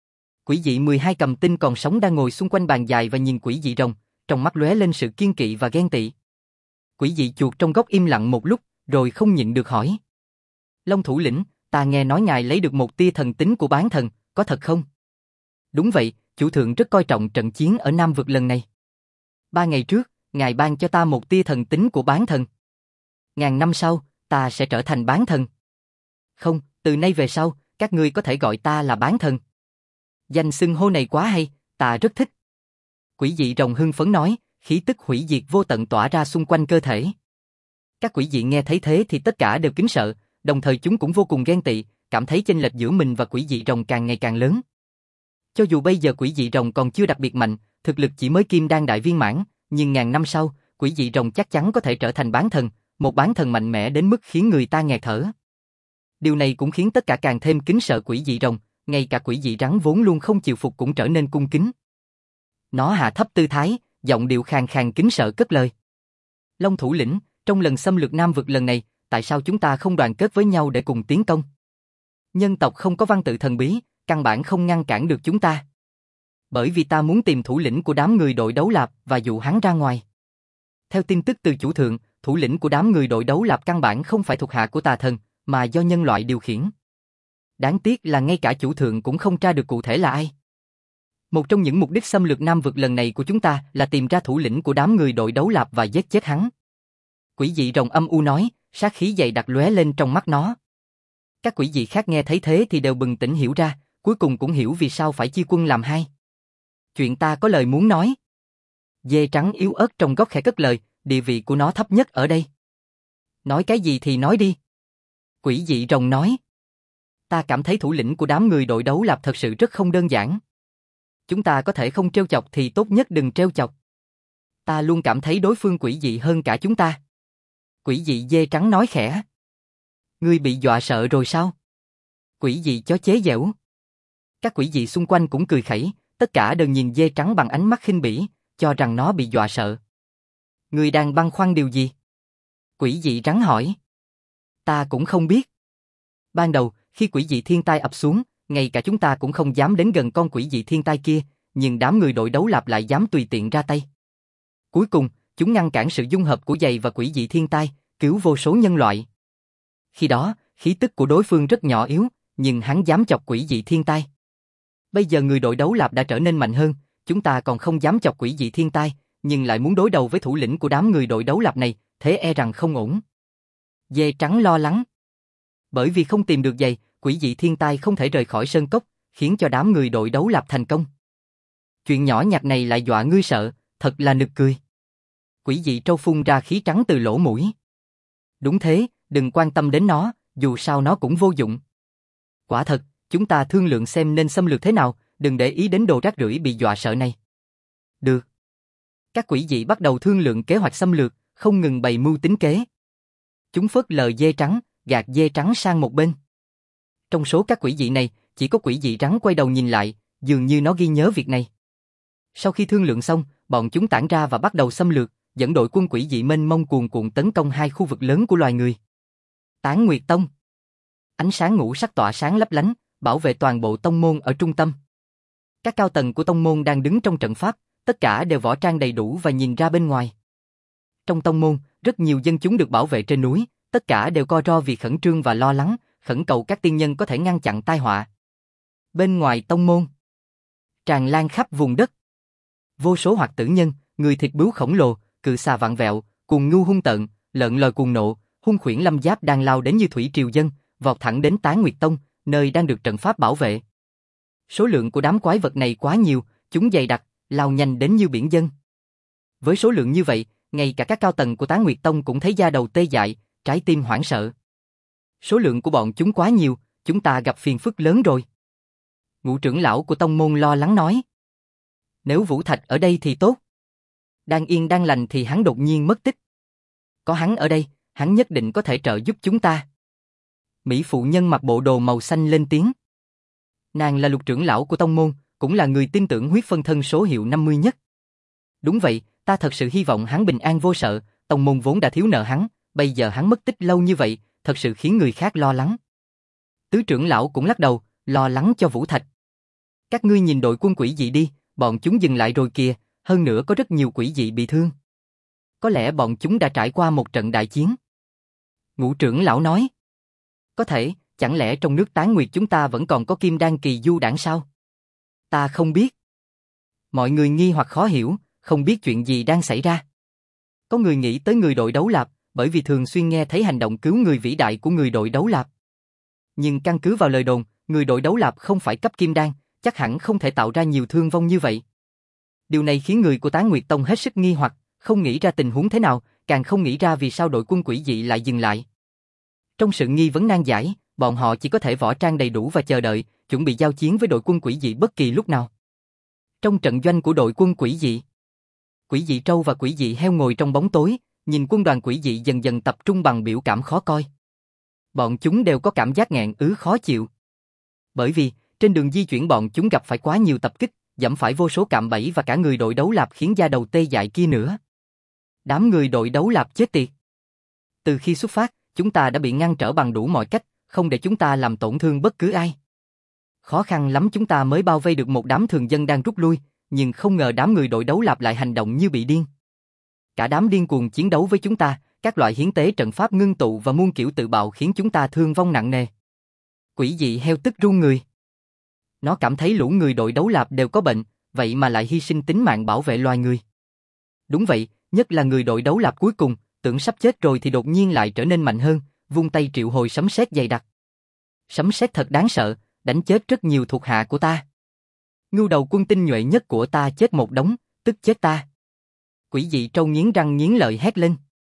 Speaker 1: quỷ dị mười hai cầm tinh còn sống đang ngồi xung quanh bàn dài và nhìn quỷ dị rồng, trong mắt lóe lên sự kiên kỵ và ghen tị. Quỷ dị chuột trong góc im lặng một lúc, rồi không nhịn được hỏi. Long thủ lĩnh, ta nghe nói ngài lấy được một tia thần tính của bán thần, có thật không? Đúng vậy, chủ thượng rất coi trọng trận chiến ở Nam vực lần này. Ba ngày trước, ngài ban cho ta một tia thần tính của bán thần. Ngàn năm sau, ta sẽ trở thành bán thần. Không, từ nay về sau, các ngươi có thể gọi ta là bán thần. Danh xưng hô này quá hay, ta rất thích. Quỷ dị rồng hưng phấn nói, khí tức hủy diệt vô tận tỏa ra xung quanh cơ thể. Các quỷ dị nghe thấy thế thì tất cả đều kính sợ, đồng thời chúng cũng vô cùng ghen tị, cảm thấy chênh lệch giữa mình và quỷ dị rồng càng ngày càng lớn. Cho dù bây giờ quỷ dị rồng còn chưa đặc biệt mạnh, thực lực chỉ mới kim đan đại viên mãn, nhưng ngàn năm sau, quỷ dị rồng chắc chắn có thể trở thành bán thần, một bán thần mạnh mẽ đến mức khiến người ta nghẹt thở. Điều này cũng khiến tất cả càng thêm kính sợ quỷ dị rồng, ngay cả quỷ dị rắn vốn luôn không chịu phục cũng trở nên cung kính. Nó hạ thấp tư thái, giọng điệu khàn khàn kính sợ cất lời. Long thủ lĩnh, trong lần xâm lược Nam vực lần này, tại sao chúng ta không đoàn kết với nhau để cùng tiến công? Nhân tộc không có văn tự thần bí, căn bản không ngăn cản được chúng ta. Bởi vì ta muốn tìm thủ lĩnh của đám người đội đấu lạp và dụ hắn ra ngoài. Theo tin tức từ chủ thượng, thủ lĩnh của đám người đội đấu lạp căn bản không phải thuộc hạ của tà thần, mà do nhân loại điều khiển. Đáng tiếc là ngay cả chủ thượng cũng không tra được cụ thể là ai. Một trong những mục đích xâm lược Nam vực lần này của chúng ta là tìm ra thủ lĩnh của đám người đội đấu lạp và giết chết hắn. Quỷ dị rồng âm u nói, sát khí dày đặc lóe lên trong mắt nó. Các quỷ dị khác nghe thấy thế thì đều bừng tỉnh hiểu ra, cuối cùng cũng hiểu vì sao phải chia quân làm hai. Chuyện ta có lời muốn nói. Dê trắng yếu ớt trong góc khẽ cất lời, địa vị của nó thấp nhất ở đây. Nói cái gì thì nói đi. Quỷ dị rồng nói. Ta cảm thấy thủ lĩnh của đám người đội đấu lạp thật sự rất không đơn giản. Chúng ta có thể không trêu chọc thì tốt nhất đừng trêu chọc. Ta luôn cảm thấy đối phương quỷ dị hơn cả chúng ta. Quỷ dị dê trắng nói khẽ. Ngươi bị dọa sợ rồi sao? Quỷ dị chó chế giễu. Các quỷ dị xung quanh cũng cười khẩy, tất cả đều nhìn dê trắng bằng ánh mắt khinh bỉ, cho rằng nó bị dọa sợ. Ngươi đang băn khoăn điều gì? Quỷ dị rắn hỏi. Ta cũng không biết. Ban đầu, khi quỷ dị thiên tai ập xuống, ngay cả chúng ta cũng không dám đến gần con quỷ dị thiên tai kia, nhưng đám người đội đấu lạp lại dám tùy tiện ra tay. Cuối cùng, chúng ngăn cản sự dung hợp của giầy và quỷ dị thiên tai, cứu vô số nhân loại. Khi đó, khí tức của đối phương rất nhỏ yếu, nhưng hắn dám chọc quỷ dị thiên tai. Bây giờ người đội đấu lạp đã trở nên mạnh hơn, chúng ta còn không dám chọc quỷ dị thiên tai, nhưng lại muốn đối đầu với thủ lĩnh của đám người đội đấu lạp này, thế e rằng không ổn. Dê trắng lo lắng. Bởi vì không tìm được giày, quỷ dị thiên tai không thể rời khỏi sơn cốc, khiến cho đám người đội đấu lạp thành công. Chuyện nhỏ nhặt này lại dọa ngươi sợ, thật là nực cười. Quỷ dị trâu phun ra khí trắng từ lỗ mũi. Đúng thế, đừng quan tâm đến nó, dù sao nó cũng vô dụng. Quả thật, chúng ta thương lượng xem nên xâm lược thế nào, đừng để ý đến đồ rác rưởi bị dọa sợ này. Được. Các quỷ dị bắt đầu thương lượng kế hoạch xâm lược, không ngừng bày mưu tính kế. Chúng phớt lờ dê trắng, gạt dê trắng sang một bên. Trong số các quỷ dị này, chỉ có quỷ dị rắn quay đầu nhìn lại, dường như nó ghi nhớ việc này. Sau khi thương lượng xong, bọn chúng tản ra và bắt đầu xâm lược, dẫn đội quân quỷ dị mênh mông cuồn cuộn tấn công hai khu vực lớn của loài người. Tán Nguyệt Tông. Ánh sáng ngũ sắc tỏa sáng lấp lánh, bảo vệ toàn bộ tông môn ở trung tâm. Các cao tầng của tông môn đang đứng trong trận pháp, tất cả đều võ trang đầy đủ và nhìn ra bên ngoài. Trong tông môn, rất nhiều dân chúng được bảo vệ trên núi, tất cả đều co ro vì khẩn trương và lo lắng, khẩn cầu các tiên nhân có thể ngăn chặn tai họa. Bên ngoài tông môn, tràn lan khắp vùng đất. Vô số hoạt tử nhân, người thịt bướu khổng lồ, cự xà vặn vẹo, cuồng ngưu hung tợn, lợn lờ cuồng nộ, hung khuyển lâm giáp đang lao đến như thủy triều dân, vọt thẳng đến Tán Nguyệt Tông, nơi đang được trận pháp bảo vệ. Số lượng của đám quái vật này quá nhiều, chúng dày đặc, lao nhanh đến như biển dân. Với số lượng như vậy, ngay cả các cao tầng của Tán Nguyệt Tông cũng thấy da đầu tê dại, trái tim hoảng sợ. Số lượng của bọn chúng quá nhiều, chúng ta gặp phiền phức lớn rồi. Ngũ trưởng lão của tông môn lo lắng nói. Nếu Vũ Thạch ở đây thì tốt. Đang yên đang lành thì hắn đột nhiên mất tích. Có hắn ở đây, hắn nhất định có thể trợ giúp chúng ta. Mỹ phụ nhân mặc bộ đồ màu xanh lên tiếng. Nàng là lục trưởng lão của tông môn, cũng là người tin tưởng huyết phân thân số hiệu năm mươi nhất. Đúng vậy, ta thật sự hy vọng hắn bình an vô sợ, tông môn vốn đã thiếu nợ hắn, bây giờ hắn mất tích lâu như vậy, thật sự khiến người khác lo lắng. Tứ trưởng lão cũng lắc đầu, lo lắng cho Vũ Thạch. Các ngươi nhìn đội quân quỷ dị đi, bọn chúng dừng lại rồi kìa, hơn nữa có rất nhiều quỷ dị bị thương. Có lẽ bọn chúng đã trải qua một trận đại chiến. Ngũ trưởng lão nói. Có thể, chẳng lẽ trong nước Tán Nguyệt chúng ta vẫn còn có kim đan kỳ du đãng sao? Ta không biết. Mọi người nghi hoặc khó hiểu, không biết chuyện gì đang xảy ra. Có người nghĩ tới người đội đấu lạp, bởi vì thường xuyên nghe thấy hành động cứu người vĩ đại của người đội đấu lạp. Nhưng căn cứ vào lời đồn, người đội đấu lạp không phải cấp kim đan, chắc hẳn không thể tạo ra nhiều thương vong như vậy. Điều này khiến người của Tán Nguyệt Tông hết sức nghi hoặc, không nghĩ ra tình huống thế nào, càng không nghĩ ra vì sao đội quân quỷ dị lại dừng lại. Trong sự nghi vấn nan giải, bọn họ chỉ có thể võ trang đầy đủ và chờ đợi, chuẩn bị giao chiến với đội quân quỷ dị bất kỳ lúc nào. Trong trận doanh của đội quân quỷ dị, quỷ dị trâu và quỷ dị heo ngồi trong bóng tối, nhìn quân đoàn quỷ dị dần dần tập trung bằng biểu cảm khó coi. Bọn chúng đều có cảm giác nghẹn ứ khó chịu. Bởi vì, trên đường di chuyển bọn chúng gặp phải quá nhiều tập kích, dẫm phải vô số cạm bẫy và cả người đội đấu lạp khiến da đầu tê dại kia nữa. Đám người đội đấu lạp chết tiệt. Từ khi xuất phát, chúng ta đã bị ngăn trở bằng đủ mọi cách, không để chúng ta làm tổn thương bất cứ ai. Khó khăn lắm chúng ta mới bao vây được một đám thường dân đang rút lui, nhưng không ngờ đám người đội đấu lạp lại hành động như bị điên. Cả đám điên cuồng chiến đấu với chúng ta, các loại hiến tế trận pháp ngưng tụ và muôn kiểu tự bạo khiến chúng ta thương vong nặng nề. Quỷ dị heo tức run người. Nó cảm thấy lũ người đội đấu lạp đều có bệnh, vậy mà lại hy sinh tính mạng bảo vệ loài người. Đúng vậy, nhất là người đội đấu lạp cuối cùng, tưởng sắp chết rồi thì đột nhiên lại trở nên mạnh hơn, vung tay triệu hồi sấm sét dày đặc. Sấm sét thật đáng sợ, đánh chết rất nhiều thuộc hạ của ta. Ngưu đầu quân tinh nhuệ nhất của ta chết một đống, tức chết ta. Quỷ dị trâu nghiến răng nghiến lợi hét lên.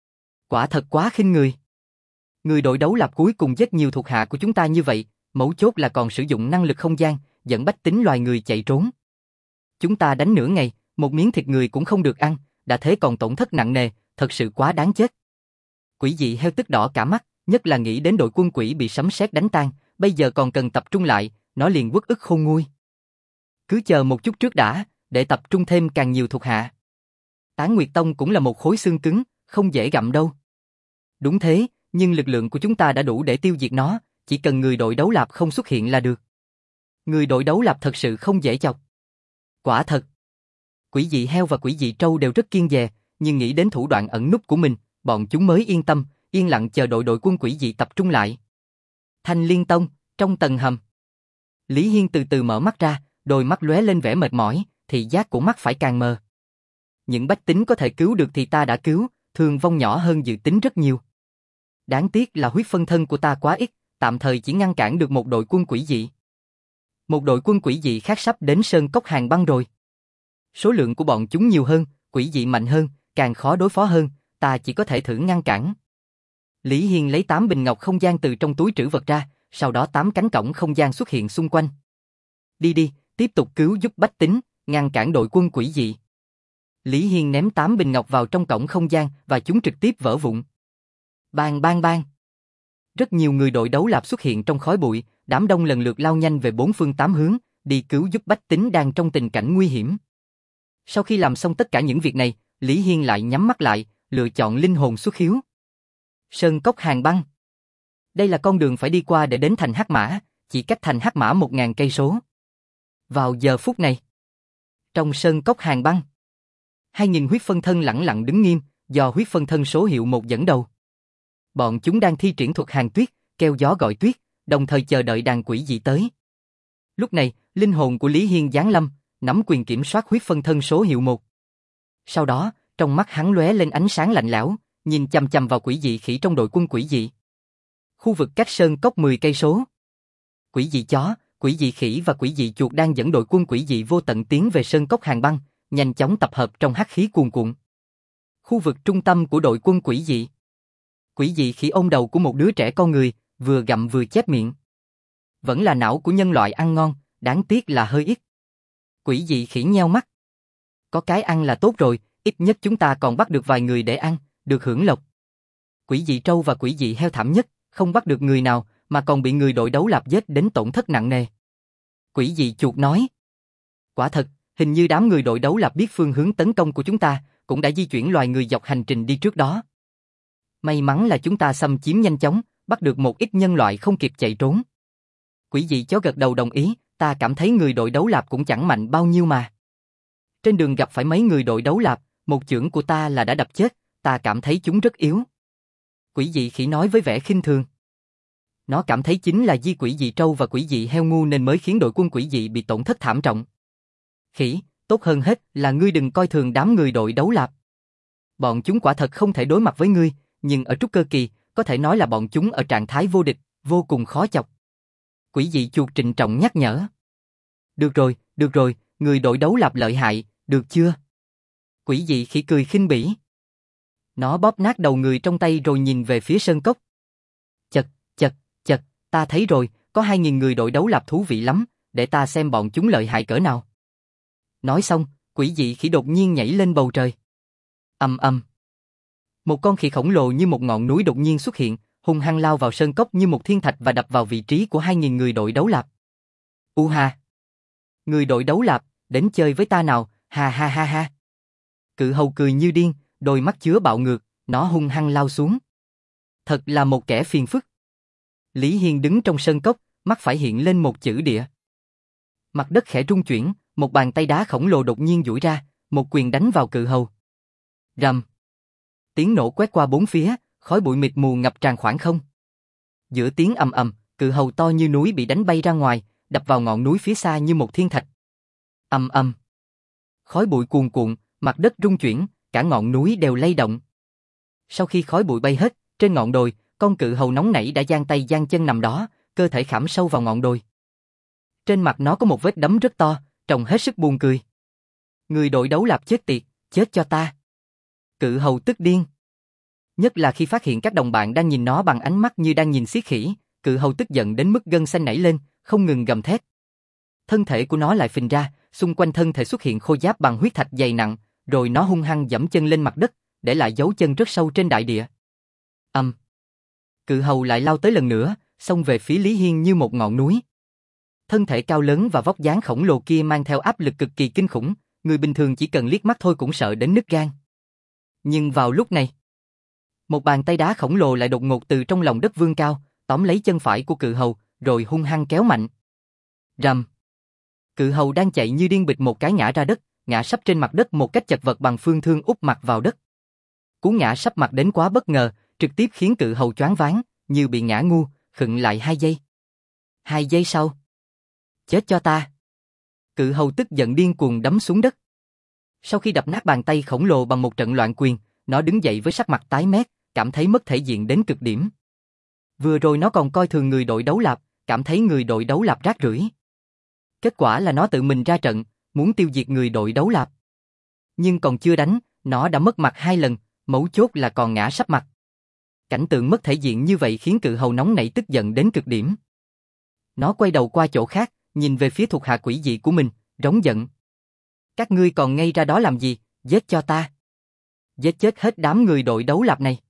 Speaker 1: Quả thật quá khinh người. Người đội đấu lạp cuối cùng giết nhiều thuộc hạ của chúng ta như vậy, mấu chốt là còn sử dụng năng lực không gian, dẫn bách tính loài người chạy trốn. Chúng ta đánh nửa ngày, một miếng thịt người cũng không được ăn, đã thế còn tổn thất nặng nề, thật sự quá đáng chết. Quỷ dị heo tức đỏ cả mắt, nhất là nghĩ đến đội quân quỷ bị sấm sét đánh tan, bây giờ còn cần tập trung lại, nó liền uất ức khôn nguôi. Cứ chờ một chút trước đã, để tập trung thêm càng nhiều thuộc hạ. Tán Nguyệt Tông cũng là một khối xương cứng, không dễ gặm đâu. Đúng thế, nhưng lực lượng của chúng ta đã đủ để tiêu diệt nó, chỉ cần người đội đấu lạp không xuất hiện là được. Người đội đấu lạp thật sự không dễ chọc. Quả thật. Quỷ dị heo và quỷ dị trâu đều rất kiêng dè, nhưng nghĩ đến thủ đoạn ẩn núp của mình, bọn chúng mới yên tâm, yên lặng chờ đội đội quân quỷ dị tập trung lại. Thanh Liên Tông, trong tầng hầm. Lý Hiên từ từ mở mắt ra, đôi mắt lóe lên vẻ mệt mỏi, thị giác của mắt phải càng mờ. Những bách tính có thể cứu được thì ta đã cứu, thương vong nhỏ hơn dự tính rất nhiều. Đáng tiếc là huyết phân thân của ta quá ít, tạm thời chỉ ngăn cản được một đội quân quỷ dị. Một đội quân quỷ dị khác sắp đến sơn cốc hàng băng rồi. Số lượng của bọn chúng nhiều hơn, quỷ dị mạnh hơn, càng khó đối phó hơn, ta chỉ có thể thử ngăn cản. Lý Hiên lấy tám bình ngọc không gian từ trong túi trữ vật ra, sau đó tám cánh cổng không gian xuất hiện xung quanh. Đi đi, tiếp tục cứu giúp bách tính, ngăn cản đội quân quỷ dị. Lý Hiên ném tám bình ngọc vào trong cổng không gian và chúng trực tiếp vỡ vụn. Bang bang bang. Rất nhiều người đội đấu lạp xuất hiện trong khói bụi, đám đông lần lượt lao nhanh về bốn phương tám hướng, đi cứu giúp bách tính đang trong tình cảnh nguy hiểm. Sau khi làm xong tất cả những việc này, Lý Hiên lại nhắm mắt lại, lựa chọn linh hồn xuất hiếu. Sơn cốc hàng băng. Đây là con đường phải đi qua để đến thành Hắc Mã, chỉ cách thành Hắc Mã một ngàn cây số. Vào giờ phút này, trong sơn cốc hàng băng, hai nghìn huyết phân thân lẳng lặng đứng nghiêm, do huyết phân thân số hiệu một dẫn đầu. Bọn chúng đang thi triển thuật hàng tuyết, kêu gió gọi tuyết, đồng thời chờ đợi đàn quỷ dị tới. Lúc này, linh hồn của Lý Hiên giáng lâm, nắm quyền kiểm soát huyết phân thân số hiệu một. Sau đó, trong mắt hắn lóe lên ánh sáng lạnh lẽo, nhìn chằm chằm vào quỷ dị khỉ trong đội quân quỷ dị. Khu vực cách sơn cốc mười cây số. Quỷ dị chó, quỷ dị khỉ và quỷ dị chuột đang dẫn đội quân quỷ dị vô tận tiến về sơn cốc hàng băng, nhanh chóng tập hợp trong hắc khí cuồn cuộn. Khu vực trung tâm của đội quân quỷ dị. Quỷ dị khỉ ôm đầu của một đứa trẻ con người, vừa gặm vừa chép miệng. Vẫn là não của nhân loại ăn ngon, đáng tiếc là hơi ít. Quỷ dị khỉ nheo mắt. Có cái ăn là tốt rồi, ít nhất chúng ta còn bắt được vài người để ăn, được hưởng lộc. Quỷ dị trâu và quỷ dị heo thảm nhất, không bắt được người nào, mà còn bị người đội đấu lạp giết đến tổn thất nặng nề. Quỷ dị chuột nói. Quả thật, hình như đám người đội đấu lạp biết phương hướng tấn công của chúng ta, cũng đã di chuyển loài người dọc hành trình đi trước đó. May mắn là chúng ta xâm chiếm nhanh chóng, bắt được một ít nhân loại không kịp chạy trốn. Quỷ dị chó gật đầu đồng ý, ta cảm thấy người đội đấu lạp cũng chẳng mạnh bao nhiêu mà. Trên đường gặp phải mấy người đội đấu lạp, một chưởng của ta là đã đập chết, ta cảm thấy chúng rất yếu. Quỷ dị khỉ nói với vẻ khinh thường. Nó cảm thấy chính là di quỷ dị trâu và quỷ dị heo ngu nên mới khiến đội quân quỷ dị bị tổn thất thảm trọng. Khỉ, tốt hơn hết là ngươi đừng coi thường đám người đội đấu lạp. Bọn chúng quả thật không thể đối mặt với ngươi, nhưng ở trúc cơ kỳ, có thể nói là bọn chúng ở trạng thái vô địch, vô cùng khó chọc. Quỷ dị chuột trịnh trọng nhắc nhở. Được rồi, được rồi, người đội đấu lạp lợi hại, được chưa? Quỷ dị khỉ cười khinh bỉ. Nó bóp nát đầu người trong tay rồi nhìn về phía sơn cốc. Chật, chật, chật, ta thấy rồi, có hai nghìn người đội đấu lạp thú vị lắm, để ta xem bọn chúng lợi hại cỡ nào. Nói xong, quỷ dị khỉ đột nhiên nhảy lên bầu trời. Ầm ầm. Một con khỉ khổng lồ như một ngọn núi đột nhiên xuất hiện, hung hăng lao vào sơn cốc như một thiên thạch và đập vào vị trí của hai nghìn người đội đấu lạp. U ha! Người đội đấu lạp, đến chơi với ta nào, ha ha ha ha. Cự hầu cười như điên, đôi mắt chứa bạo ngược, nó hung hăng lao xuống. Thật là một kẻ phiền phức. Lý Hiên đứng trong sơn cốc, mắt phải hiện lên một chữ địa. Mặt đất khẽ rung chuyển, một bàn tay đá khổng lồ đột nhiên duỗi ra, một quyền đánh vào cự hầu. Rầm. Tiếng nổ quét qua bốn phía, khói bụi mịt mù ngập tràn khoảng không. Giữa tiếng ầm ầm, cự hầu to như núi bị đánh bay ra ngoài, đập vào ngọn núi phía xa như một thiên thạch. Ầm ầm. Khói bụi cuồn cuộn, mặt đất rung chuyển, cả ngọn núi đều lay động. Sau khi khói bụi bay hết, trên ngọn đồi, con cự hầu nóng nảy đã giang tay giang chân nằm đó, cơ thể khảm sâu vào ngọn đồi. Trên mặt nó có một vết đấm rất to, trông hết sức buồn cười. Người đội đấu lạp chết tiệt, chết cho ta. Cự hầu tức điên. Nhất là khi phát hiện các đồng bạn đang nhìn nó bằng ánh mắt như đang nhìn xiết khỉ, cự hầu tức giận đến mức gân xanh nảy lên, không ngừng gầm thét. Thân thể của nó lại phình ra, xung quanh thân thể xuất hiện khôi giáp bằng huyết thạch dày nặng, rồi nó hung hăng giẫm chân lên mặt đất, để lại dấu chân rất sâu trên đại địa. Ầm. Um. Cự hầu lại lao tới lần nữa, xông về phía Lý Hiên như một ngọn núi. Thân thể cao lớn và vóc dáng khổng lồ kia mang theo áp lực cực kỳ kinh khủng, người bình thường chỉ cần liếc mắt thôi cũng sợ đến nứt gan. Nhưng vào lúc này, Một bàn tay đá khổng lồ lại đột ngột từ trong lòng đất vươn cao, tóm lấy chân phải của cự hầu, rồi hung hăng kéo mạnh. Rầm. Cự hầu đang chạy như điên bịch một cái ngã ra đất, ngã sấp trên mặt đất một cách chật vật bằng phương thương úp mặt vào đất. Cú ngã sấp mặt đến quá bất ngờ, trực tiếp khiến cự hầu choáng váng, như bị ngã ngu, khựng lại hai giây. Hai giây sau. Chết cho ta. Cự hầu tức giận điên cuồng đấm xuống đất. Sau khi đập nát bàn tay khổng lồ bằng một trận loạn quyền, nó đứng dậy với sắc mặt tái mét, cảm thấy mất thể diện đến cực điểm. Vừa rồi nó còn coi thường người đội đấu lạp, cảm thấy người đội đấu lạp rác rưởi. Kết quả là nó tự mình ra trận, muốn tiêu diệt người đội đấu lạp. Nhưng còn chưa đánh, nó đã mất mặt hai lần, mấu chốt là còn ngã sấp mặt. Cảnh tượng mất thể diện như vậy khiến cự hầu nóng nảy tức giận đến cực điểm. Nó quay đầu qua chỗ khác, nhìn về phía thuộc hạ quỷ dị của mình, rống giận. Các ngươi còn ngây ra đó làm gì, giết cho ta. Giết chết hết đám người đội đấu lạp này.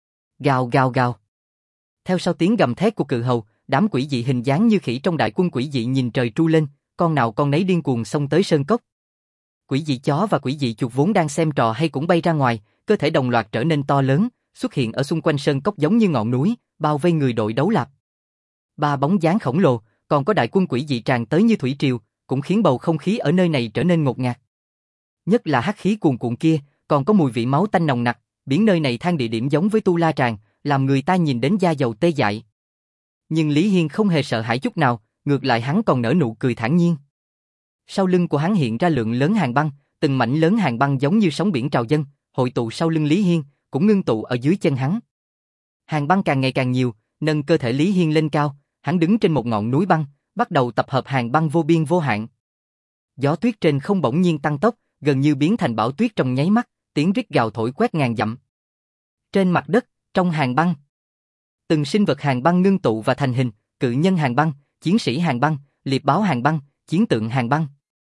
Speaker 1: Gào gào gào. Theo sau tiếng gầm thét của cự hầu, đám quỷ dị hình dáng như khỉ trong đại quân quỷ dị nhìn trời tru lên, con nào con nấy điên cuồng xông tới sơn cốc. Quỷ dị chó và quỷ dị chuột vốn đang xem trò hay cũng bay ra ngoài, cơ thể đồng loạt trở nên to lớn, xuất hiện ở xung quanh sơn cốc giống như ngọn núi, bao vây người đội đấu lạp. Ba bóng dáng khổng lồ, còn có đại quân quỷ dị tràn tới như thủy triều, cũng khiến bầu không khí ở nơi này trở nên ngột ngạt. Nhất là hắc khí cuồn cuộn kia, còn có mùi vị máu tanh nồng nặc, biến nơi này than địa điểm giống với Tu La Tràng, làm người ta nhìn đến da dầu tê dại. Nhưng Lý Hiên không hề sợ hãi chút nào, ngược lại hắn còn nở nụ cười thản nhiên. Sau lưng của hắn hiện ra lượng lớn hàng băng, từng mảnh lớn hàng băng giống như sóng biển trào dâng, hội tụ sau lưng Lý Hiên, cũng ngưng tụ ở dưới chân hắn. Hàng băng càng ngày càng nhiều, nâng cơ thể Lý Hiên lên cao, hắn đứng trên một ngọn núi băng, bắt đầu tập hợp hàng băng vô biên vô hạn. Gió tuyết trên không bỗng nhiên tăng tốc, gần như biến thành bão tuyết trong nháy mắt, tiếng rít gào thổi quét ngàn dặm. Trên mặt đất, trong hàng băng, từng sinh vật hàng băng ngưng tụ và thành hình, cự nhân hàng băng, chiến sĩ hàng băng, liệp báo hàng băng, chiến tượng hàng băng.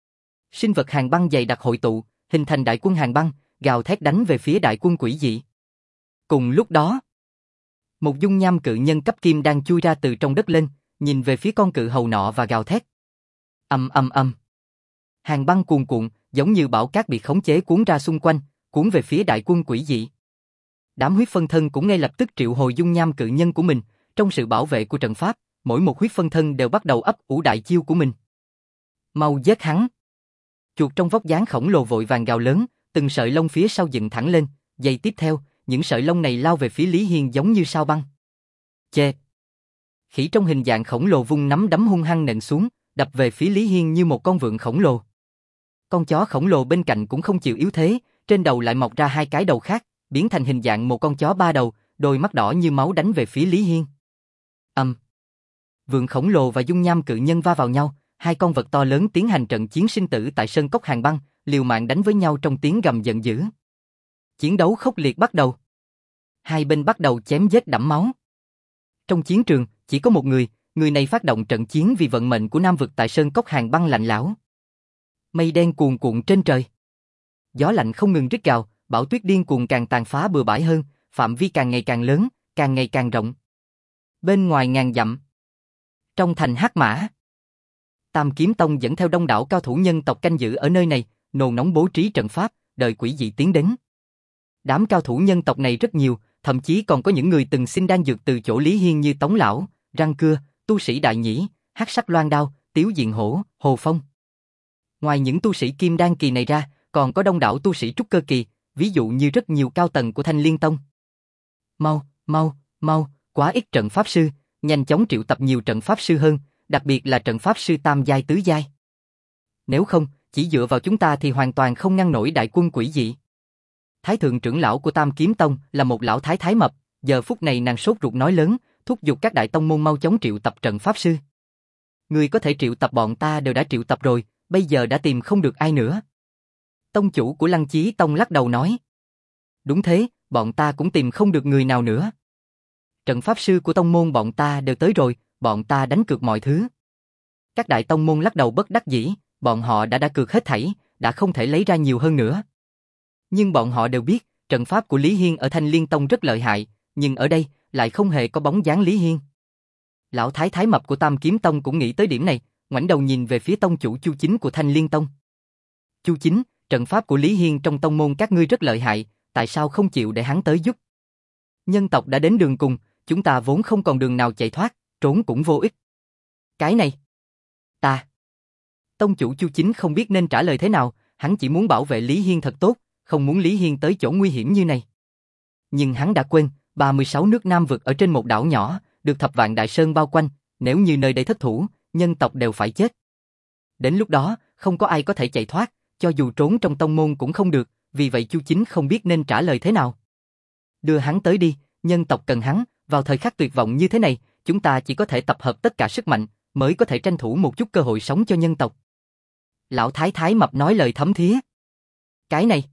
Speaker 1: Sinh vật hàng băng dày đặc hội tụ, hình thành đại quân hàng băng, gào thét đánh về phía đại quân quỷ dị. Cùng lúc đó, một dung nham cự nhân cấp kim đang chui ra từ trong đất lên, nhìn về phía con cự hầu nọ và gào thét. Ầm ầm ầm. Hàng băng cuồn cuộn, giống như bão cát bị khống chế cuốn ra xung quanh, cuốn về phía đại quân quỷ dị. Đám huyết phân thân cũng ngay lập tức triệu hồi dung nham cự nhân của mình, trong sự bảo vệ của trận pháp, mỗi một huyết phân thân đều bắt đầu ấp ủ đại chiêu của mình. Mau giết hắn. Chuột trong vóc dáng khổng lồ vội vàng gào lớn, từng sợi lông phía sau dựng thẳng lên, giây tiếp theo, những sợi lông này lao về phía Lý Hiên giống như sao băng. Chê. Khỉ trong hình dạng khổng lồ vung nắm đấm hung hăng nện xuống, đập về phía Lý Hiên như một con vượn khổng lồ. Con chó khổng lồ bên cạnh cũng không chịu yếu thế, trên đầu lại mọc ra hai cái đầu khác, biến thành hình dạng một con chó ba đầu, đôi mắt đỏ như máu đánh về phía Lý Hiên. Âm. Um. Vượn khổng lồ và dung nham cự nhân va vào nhau, hai con vật to lớn tiến hành trận chiến sinh tử tại sơn cốc hàng băng, liều mạng đánh với nhau trong tiếng gầm giận dữ. Chiến đấu khốc liệt bắt đầu. Hai bên bắt đầu chém giết đẫm máu. Trong chiến trường, chỉ có một người, người này phát động trận chiến vì vận mệnh của Nam vực tại sơn cốc hàng băng lạnh lẽo. Mây đen cuồn cuộn trên trời. Gió lạnh không ngừng rít gào, bão tuyết điên cuồng càng tàn phá bừa bãi hơn, phạm vi càng ngày càng lớn, càng ngày càng rộng. Bên ngoài ngàn dặm, trong thành Hắc Mã, Tam Kiếm Tông dẫn theo đông đảo cao thủ nhân tộc canh giữ ở nơi này, nôn nóng bố trí trận pháp, đợi quỷ dị tiến đến. Đám cao thủ nhân tộc này rất nhiều, thậm chí còn có những người từng xin đan dược từ chỗ Lý Hiên như Tống Lão, Răng Cưa, tu sĩ Đại Nhĩ, Hắc Sắc Loan Đao, Tiếu Diện Hổ, Hồ Phong. Ngoài những tu sĩ kim đan kỳ này ra, còn có đông đảo tu sĩ trúc cơ kỳ, ví dụ như rất nhiều cao tầng của Thanh Liên Tông. Mau, mau, mau, quá ít trận pháp sư, nhanh chóng triệu tập nhiều trận pháp sư hơn, đặc biệt là trận pháp sư tam giai tứ giai. Nếu không, chỉ dựa vào chúng ta thì hoàn toàn không ngăn nổi đại quân quỷ dị. Thái thượng trưởng lão của Tam Kiếm Tông là một lão thái thái mập, giờ phút này nàng sốt ruột nói lớn, thúc giục các đại tông môn mau chóng triệu tập trận pháp sư. Người có thể triệu tập bọn ta đều đã triệu tập rồi, bây giờ đã tìm không được ai nữa. Tông chủ của Lăng Chí Tông lắc đầu nói. Đúng thế, bọn ta cũng tìm không được người nào nữa. Trận pháp sư của tông môn bọn ta đều tới rồi, bọn ta đánh cược mọi thứ. Các đại tông môn lắc đầu bất đắc dĩ, bọn họ đã đã cược hết thảy, đã không thể lấy ra nhiều hơn nữa. Nhưng bọn họ đều biết, trận pháp của Lý Hiên ở Thanh Liên Tông rất lợi hại, nhưng ở đây lại không hề có bóng dáng Lý Hiên. Lão thái thái mập của Tam Kiếm Tông cũng nghĩ tới điểm này, ngoảnh đầu nhìn về phía tông chủ Chu Chính của Thanh Liên Tông. Chu Chính, trận pháp của Lý Hiên trong tông môn các ngươi rất lợi hại, tại sao không chịu để hắn tới giúp? Nhân tộc đã đến đường cùng, chúng ta vốn không còn đường nào chạy thoát, trốn cũng vô ích. Cái này, ta. Tông chủ Chu Chính không biết nên trả lời thế nào, hắn chỉ muốn bảo vệ Lý Hiên thật tốt, không muốn Lý Hiên tới chỗ nguy hiểm như này. Nhưng hắn đã quên, ba mươi sáu nước Nam vực ở trên một đảo nhỏ, được thập vạn đại sơn bao quanh, nếu như nơi đây thất thủ, nhân tộc đều phải chết. Đến lúc đó, không có ai có thể chạy thoát, cho dù trốn trong tông môn cũng không được, vì vậy Chu Chính không biết nên trả lời thế nào. Đưa hắn tới đi, nhân tộc cần hắn, vào thời khắc tuyệt vọng như thế này, chúng ta chỉ có thể tập hợp tất cả sức mạnh, mới có thể tranh thủ một chút cơ hội sống cho nhân tộc. Lão Thái Thái Mập nói lời thấm thía. Cái này,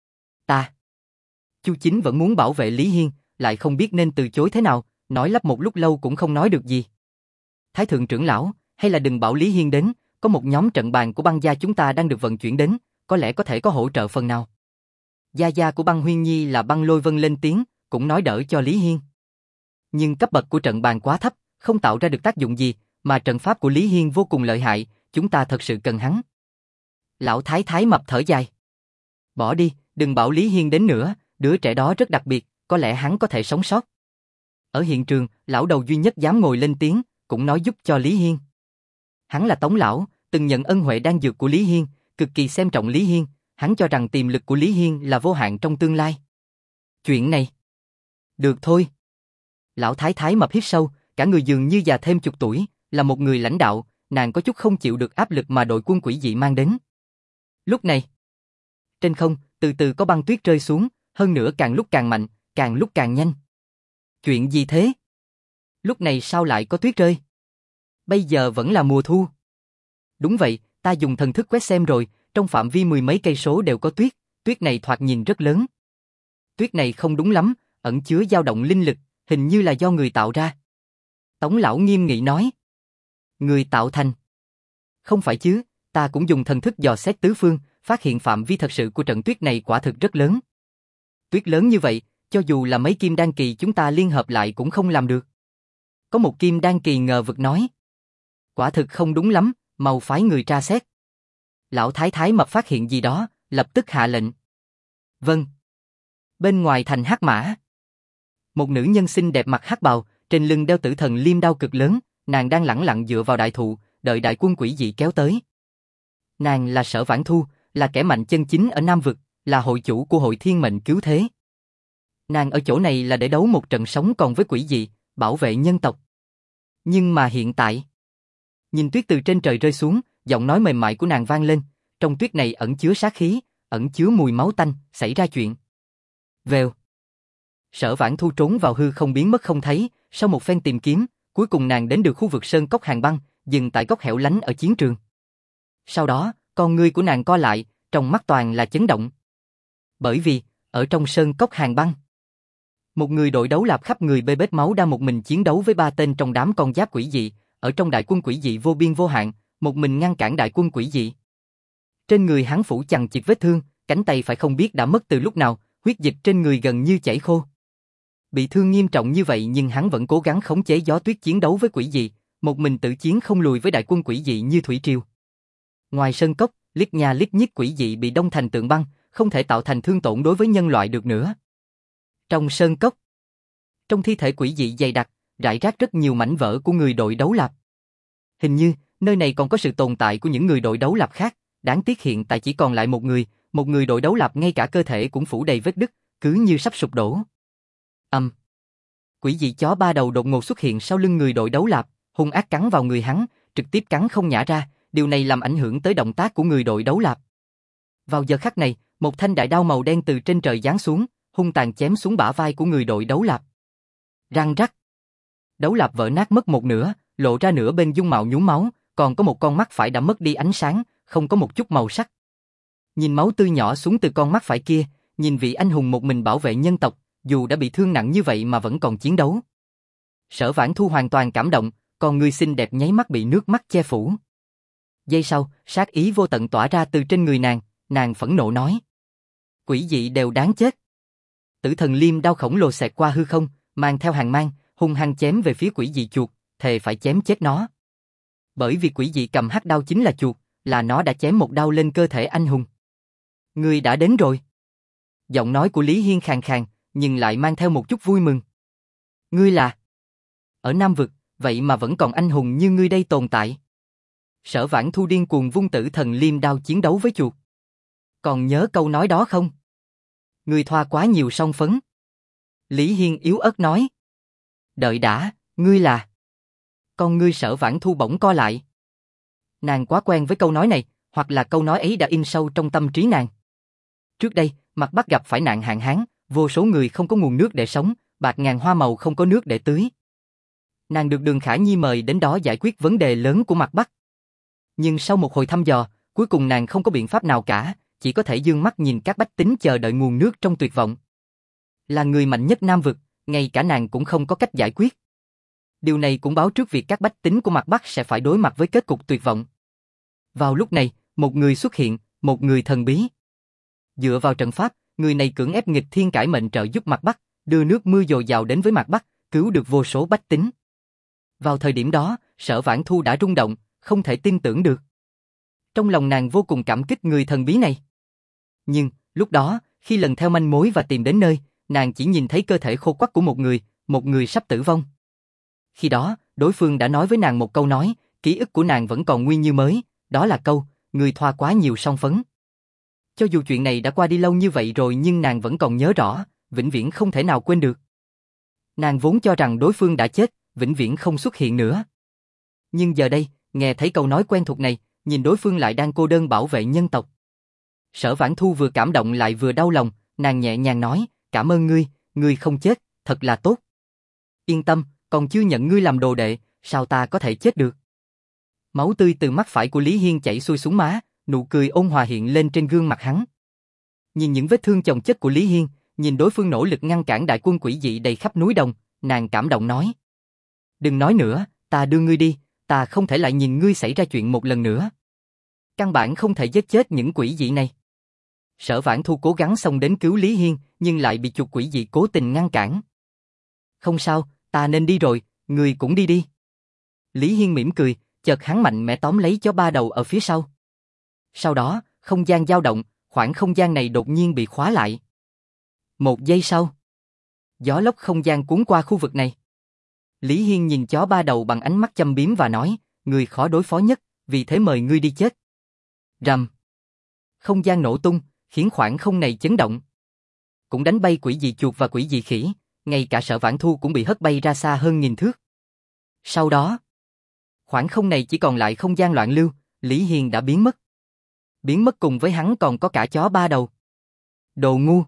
Speaker 1: ta. Chu Chính vẫn muốn bảo vệ Lý Hiên, lại không biết nên từ chối thế nào, nói lắp một lúc lâu cũng không nói được gì. Thái thượng trưởng lão, hay là đừng bảo Lý Hiên đến, có một nhóm trận bàn của băng gia chúng ta đang được vận chuyển đến, có lẽ có thể có hỗ trợ phần nào. Gia gia của băng Huyên Nhi là băng Lôi Vân lên tiếng, cũng nói đỡ cho Lý Hiên. Nhưng cấp bậc của trận bàn quá thấp, không tạo ra được tác dụng gì, mà trận pháp của Lý Hiên vô cùng lợi hại, chúng ta thật sự cần hắn. Lão Thái Thái Mập thở dài. Bỏ đi, đừng bảo Lý Hiên đến nữa, đứa trẻ đó rất đặc biệt, có lẽ hắn có thể sống sót. Ở hiện trường, lão đầu duy nhất dám ngồi lên tiếng, cũng nói giúp cho Lý Hiên. Hắn là Tống lão, từng nhận ân huệ đan dược của Lý Hiên, cực kỳ xem trọng Lý Hiên, hắn cho rằng tiềm lực của Lý Hiên là vô hạn trong tương lai. Chuyện này, được thôi. Lão Thái Thái Mập hít sâu, cả người dường như già thêm chục tuổi, là một người lãnh đạo, nàng có chút không chịu được áp lực mà đội quân quỷ dị mang đến. Lúc này, trên không, từ từ có băng tuyết rơi xuống, hơn nữa càng lúc càng mạnh, càng lúc càng nhanh. Chuyện gì thế? Lúc này sao lại có tuyết rơi? Bây giờ vẫn là mùa thu. Đúng vậy, ta dùng thần thức quét xem rồi, trong phạm vi mười mấy cây số đều có tuyết, tuyết này thoạt nhìn rất lớn. Tuyết này không đúng lắm, ẩn chứa dao động linh lực, hình như là do người tạo ra. Tống lão nghiêm nghị nói. Người tạo thành? Không phải chứ, ta cũng dùng thần thức dò xét tứ phương, phát hiện phạm vi thật sự của trận tuyết này quả thực rất lớn. Tuyết lớn như vậy, cho dù là mấy kim đan kỳ chúng ta liên hợp lại cũng không làm được. Có một kim đan kỳ ngờ vực nói. Quả thực không đúng lắm, mau phái người tra xét. Lão Thái Thái Mập phát hiện gì đó, lập tức hạ lệnh. Vâng. Bên ngoài thành Hắc Mã, một nữ nhân xinh đẹp mặc hắc bào, trên lưng đeo tử thần liêm đao cực lớn, nàng đang lẳng lặng dựa vào đại thụ, đợi đại quân quỷ dị kéo tới. Nàng là Sở Vãn Thu, là kẻ mạnh chân chính ở Nam vực, là hội chủ của hội Thiên Mệnh Cứu Thế. Nàng ở chỗ này là để đấu một trận sống còn với quỷ dị, bảo vệ nhân tộc. Nhưng mà hiện tại, nhìn tuyết từ trên trời rơi xuống, giọng nói mềm mại của nàng vang lên, trong tuyết này ẩn chứa sát khí, ẩn chứa mùi máu tanh, xảy ra chuyện. Vèo. Sở Vãn Thu trốn vào hư không biến mất không thấy, sau một phen tìm kiếm, cuối cùng nàng đến được khu vực sơn cốc hàng băng, dừng tại góc hẻo lánh ở chiến trường. Sau đó, con ngươi của nàng co lại, trong mắt toàn là chấn động. Bởi vì, ở trong sơn cốc hàng băng, một người đội đấu lạp khắp người bê bết máu đang một mình chiến đấu với ba tên trong đám con giáp quỷ dị, ở trong đại quân quỷ dị vô biên vô hạn, một mình ngăn cản đại quân quỷ dị. Trên người hắn phủ chằng chịt vết thương, cánh tay phải không biết đã mất từ lúc nào, huyết dịch trên người gần như chảy khô. Bị thương nghiêm trọng như vậy nhưng hắn vẫn cố gắng khống chế gió tuyết chiến đấu với quỷ dị, một mình tự chiến không lùi với đại quân quỷ dị như thủy triều. Ngoài sơn cốc, lít nha lít nhít quỷ dị bị đông thành tượng băng, không thể tạo thành thương tổn đối với nhân loại được nữa. Trong sơn cốc, trong thi thể quỷ dị dày đặc, rải rác rất nhiều mảnh vỡ của người đội đấu lạp. Hình như, nơi này còn có sự tồn tại của những người đội đấu lạp khác, đáng tiếc hiện tại chỉ còn lại một người, một người đội đấu lạp ngay cả cơ thể cũng phủ đầy vết đứt, cứ như sắp sụp đổ. Ầm. Um. Quỷ dị chó ba đầu đột ngột xuất hiện sau lưng người đội đấu lạp, hung ác cắn vào người hắn, trực tiếp cắn không nhả ra, điều này làm ảnh hưởng tới động tác của người đội đấu lạp. Vào giờ khắc này, một thanh đại đao màu đen từ trên trời giáng xuống, hung tàn chém xuống bả vai của người đội đấu lạp. Răng rắc. Đấu lạp vỡ nát mất một nửa, lộ ra nửa bên dung mạo nhuốm máu, còn có một con mắt phải đã mất đi ánh sáng, không có một chút màu sắc. Nhìn máu tươi nhỏ xuống từ con mắt phải kia, nhìn vị anh hùng một mình bảo vệ nhân tộc, dù đã bị thương nặng như vậy mà vẫn còn chiến đấu. Sở Vãn Thu hoàn toàn cảm động, còn người xinh đẹp nháy mắt bị nước mắt che phủ. Giây sau, sát ý vô tận tỏa ra từ trên người nàng, nàng phẫn nộ nói. Quỷ dị đều đáng chết. Tử thần liêm đao khổng lồ xẹt qua hư không, mang theo hàng mang, hung hăng chém về phía quỷ dị chuột, thề phải chém chết nó. Bởi vì quỷ dị cầm hắc đao chính là chuột, là nó đã chém một đao lên cơ thể anh hùng. Ngươi đã đến rồi. Giọng nói của Lý Hiên khàn khàn, nhưng lại mang theo một chút vui mừng. Ngươi là... Ở Nam Vực, vậy mà vẫn còn anh hùng như ngươi đây tồn tại. Sở Vãn Thu điên cuồng vung Tử Thần Liêm đao chiến đấu với chuột. Còn nhớ câu nói đó không? Ngươi thoa quá nhiều song phấn. Lý Hiên yếu ớt nói. Đợi đã, ngươi là... Con ngươi Sở Vãn Thu bỗng co lại. Nàng quá quen với câu nói này, hoặc là câu nói ấy đã in sâu trong tâm trí nàng. Trước đây, mặt Bắc gặp phải nạn hạn hán, vô số người không có nguồn nước để sống, bạc ngàn hoa màu không có nước để tưới. Nàng được Đường Khả Nhi mời đến đó giải quyết vấn đề lớn của mặt Bắc. Nhưng sau một hồi thăm dò, cuối cùng nàng không có biện pháp nào cả, chỉ có thể dương mắt nhìn các bách tính chờ đợi nguồn nước trong tuyệt vọng. Là người mạnh nhất Nam Vực, ngay cả nàng cũng không có cách giải quyết. Điều này cũng báo trước việc các bách tính của mặt Bắc sẽ phải đối mặt với kết cục tuyệt vọng. Vào lúc này, một người xuất hiện, một người thần bí. Dựa vào trận pháp, người này cưỡng ép nghịch thiên cải mệnh trợ giúp mặt Bắc, đưa nước mưa dồi dào đến với mặt Bắc, cứu được vô số bách tính. Vào thời điểm đó, Sở Vãn Thu đã rung động, không thể tin tưởng được. Trong lòng nàng vô cùng cảm kích người thần bí này. Nhưng, lúc đó, khi lần theo manh mối và tìm đến nơi, nàng chỉ nhìn thấy cơ thể khô quắt của một người, một người sắp tử vong. Khi đó, đối phương đã nói với nàng một câu nói, ký ức của nàng vẫn còn nguyên như mới, đó là câu, người thoa quá nhiều song phấn. Cho dù chuyện này đã qua đi lâu như vậy rồi nhưng nàng vẫn còn nhớ rõ, vĩnh viễn không thể nào quên được. Nàng vốn cho rằng đối phương đã chết, vĩnh viễn không xuất hiện nữa. Nhưng giờ đây, nghe thấy câu nói quen thuộc này, nhìn đối phương lại đang cô đơn bảo vệ nhân tộc. Sở Vãn Thu vừa cảm động lại vừa đau lòng, nàng nhẹ nhàng nói, cảm ơn ngươi, ngươi không chết, thật là tốt. Yên tâm, còn chưa nhận ngươi làm đồ đệ, sao ta có thể chết được? Máu tươi từ mắt phải của Lý Hiên chảy xuôi xuống má, nụ cười ôn hòa hiện lên trên gương mặt hắn. Nhìn những vết thương chồng chất của Lý Hiên, nhìn đối phương nỗ lực ngăn cản đại quân quỷ dị đầy khắp núi đồng, nàng cảm động nói. Đừng nói nữa, ta đưa ngươi đi, ta không thể lại nhìn ngươi xảy ra chuyện một lần nữa. Căn bản không thể giết chết những quỷ dị này. Sở Vãn Thu cố gắng xông đến cứu Lý Hiên, nhưng lại bị chuột quỷ dị cố tình ngăn cản. Không sao, ta nên đi rồi, ngươi cũng đi đi. Lý Hiên mỉm cười, chợt hắn mạnh mẽ tóm lấy chó ba đầu ở phía sau. Sau đó, không gian dao động, khoảng không gian này đột nhiên bị khóa lại. Một giây sau, gió lốc không gian cuốn qua khu vực này. Lý Hiên nhìn chó ba đầu bằng ánh mắt châm biếm và nói, người khó đối phó nhất, vì thế mời ngươi đi chết. Rầm. Không gian nổ tung, khiến khoảng không này chấn động. Cũng đánh bay quỷ dị chuột và quỷ dị khỉ, ngay cả Sở Vãn Thu cũng bị hất bay ra xa hơn nghìn thước. Sau đó, khoảng không này chỉ còn lại không gian loạn lưu, Lý Hiên đã biến mất. Biến mất cùng với hắn còn có cả chó ba đầu. Đồ ngu.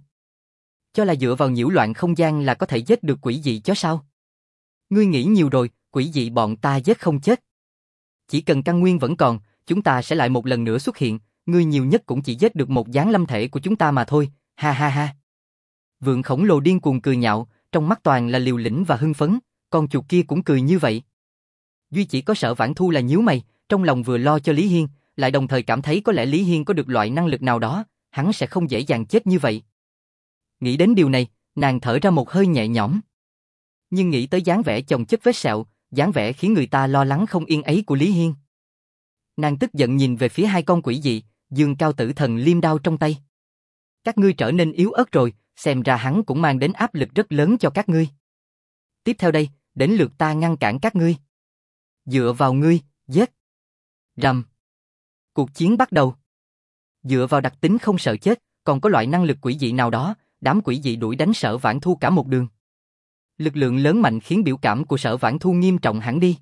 Speaker 1: Cho là dựa vào nhiễu loạn không gian là có thể giết được quỷ dị chó sao? Ngươi nghĩ nhiều rồi, quỷ dị bọn ta giết không chết. Chỉ cần căn nguyên vẫn còn, chúng ta sẽ lại một lần nữa xuất hiện, ngươi nhiều nhất cũng chỉ giết được một gián lâm thể của chúng ta mà thôi, ha ha ha. Vượn khổng lồ điên cuồng cười nhạo, trong mắt toàn là liều lĩnh và hưng phấn, con chuột kia cũng cười như vậy. Duy chỉ có Sở Vãn Thu là nhíu mày, trong lòng vừa lo cho Lý Hiên, lại đồng thời cảm thấy có lẽ Lý Hiên có được loại năng lực nào đó, hắn sẽ không dễ dàng chết như vậy. Nghĩ đến điều này, nàng thở ra một hơi nhẹ nhõm. Nhưng nghĩ tới dáng vẻ chồng chất vết sẹo, dáng vẻ khiến người ta lo lắng không yên ấy của Lý Hiên. Nàng tức giận nhìn về phía hai con quỷ dị, giương cao Tử Thần Liêm đao trong tay. Các ngươi trở nên yếu ớt rồi, xem ra hắn cũng mang đến áp lực rất lớn cho các ngươi. Tiếp theo đây, đến lượt ta ngăn cản các ngươi. Dựa vào ngươi, giết. Rầm. Cuộc chiến bắt đầu. Dựa vào đặc tính không sợ chết, còn có loại năng lực quỷ dị nào đó, đám quỷ dị đuổi đánh Sở Vãn Thu cả một đường. Lực lượng lớn mạnh khiến biểu cảm của Sở Vãn Thu nghiêm trọng hẳn đi.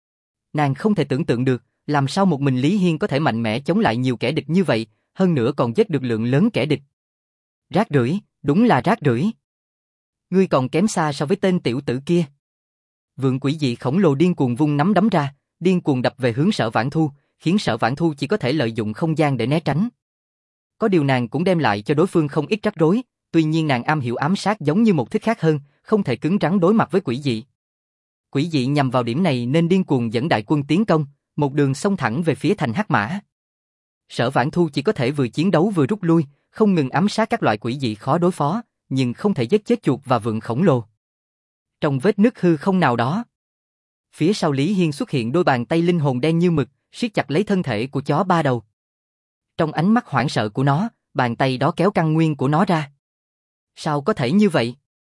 Speaker 1: Nàng không thể tưởng tượng được, làm sao một mình Lý Hiên có thể mạnh mẽ chống lại nhiều kẻ địch như vậy, hơn nữa còn giết được lượng lớn kẻ địch. Rác rưởi, đúng là rác rưởi. Ngươi còn kém xa so với tên tiểu tử kia. Vượn quỷ dị khổng lồ điên cuồng vung nắm đấm ra, điên cuồng đập về hướng Sở Vãn Thu, khiến Sở Vãn Thu chỉ có thể lợi dụng không gian để né tránh. Có điều nàng cũng đem lại cho đối phương không ít rắc rối, tuy nhiên nàng am hiểu ám sát giống như một thích khác hơn, không thể cứng rắn đối mặt với quỷ dị. Quỷ dị nhằm vào điểm này nên điên cuồng dẫn đại quân tiến công, một đường xông thẳng về phía thành Hắc Mã. Sở Vãn Thu chỉ có thể vừa chiến đấu vừa rút lui, không ngừng ám sát các loại quỷ dị khó đối phó, nhưng không thể giết chết chuột và vượn khổng lồ. Trong vết nứt hư không nào đó, phía sau Lý Hiên xuất hiện đôi bàn tay linh hồn đen như mực, siết chặt lấy thân thể của chó ba đầu. Trong ánh mắt hoảng sợ của nó, bàn tay đó kéo căn nguyên của nó ra. Sao có thể như vậy?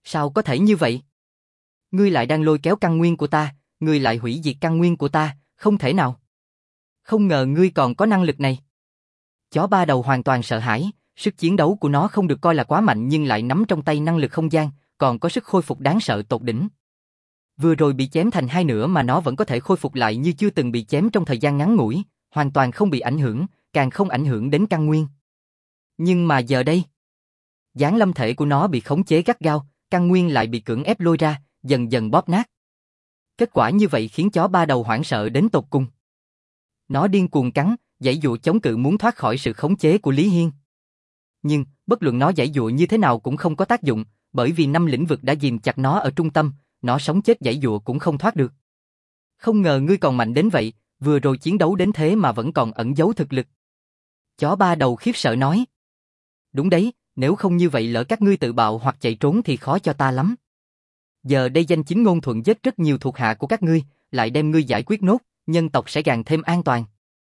Speaker 1: Sao có thể như vậy? Ngươi lại đang lôi kéo căn nguyên của ta, ngươi lại hủy diệt căn nguyên của ta, không thể nào. Không ngờ ngươi còn có năng lực này. Chó ba đầu hoàn toàn sợ hãi, sức chiến đấu của nó không được coi là quá mạnh nhưng lại nắm trong tay năng lực không gian, còn có sức khôi phục đáng sợ tột đỉnh. Vừa rồi bị chém thành hai nửa mà nó vẫn có thể khôi phục lại như chưa từng bị chém trong thời gian ngắn ngủi, hoàn toàn không bị ảnh hưởng, càng không ảnh hưởng đến căn nguyên. Nhưng mà giờ đây, giáng lâm thể của nó bị khống chế gắt gao, căn nguyên lại bị cưỡng ép lôi ra, dần dần bóp nát. Kết quả như vậy khiến chó ba đầu hoảng sợ đến tột cùng. Nó điên cuồng cắn, giãy giụa chống cự muốn thoát khỏi sự khống chế của Lý Hiên. Nhưng, bất luận nó giãy giụa như thế nào cũng không có tác dụng, bởi vì năm lĩnh vực đã ghìm chặt nó ở trung tâm, nó sống chết giãy giụa cũng không thoát được. Không ngờ ngươi còn mạnh đến vậy, vừa rồi chiến đấu đến thế mà vẫn còn ẩn giấu thực lực. Chó ba đầu khiếp sợ nói. Đúng đấy, nếu không như vậy lỡ các ngươi tự bạo hoặc chạy trốn thì khó cho ta lắm. Giờ đây danh chính ngôn thuận giết rất nhiều thuộc hạ của các ngươi, lại đem ngươi giải quyết nốt, nhân tộc sẽ càng thêm an toàn.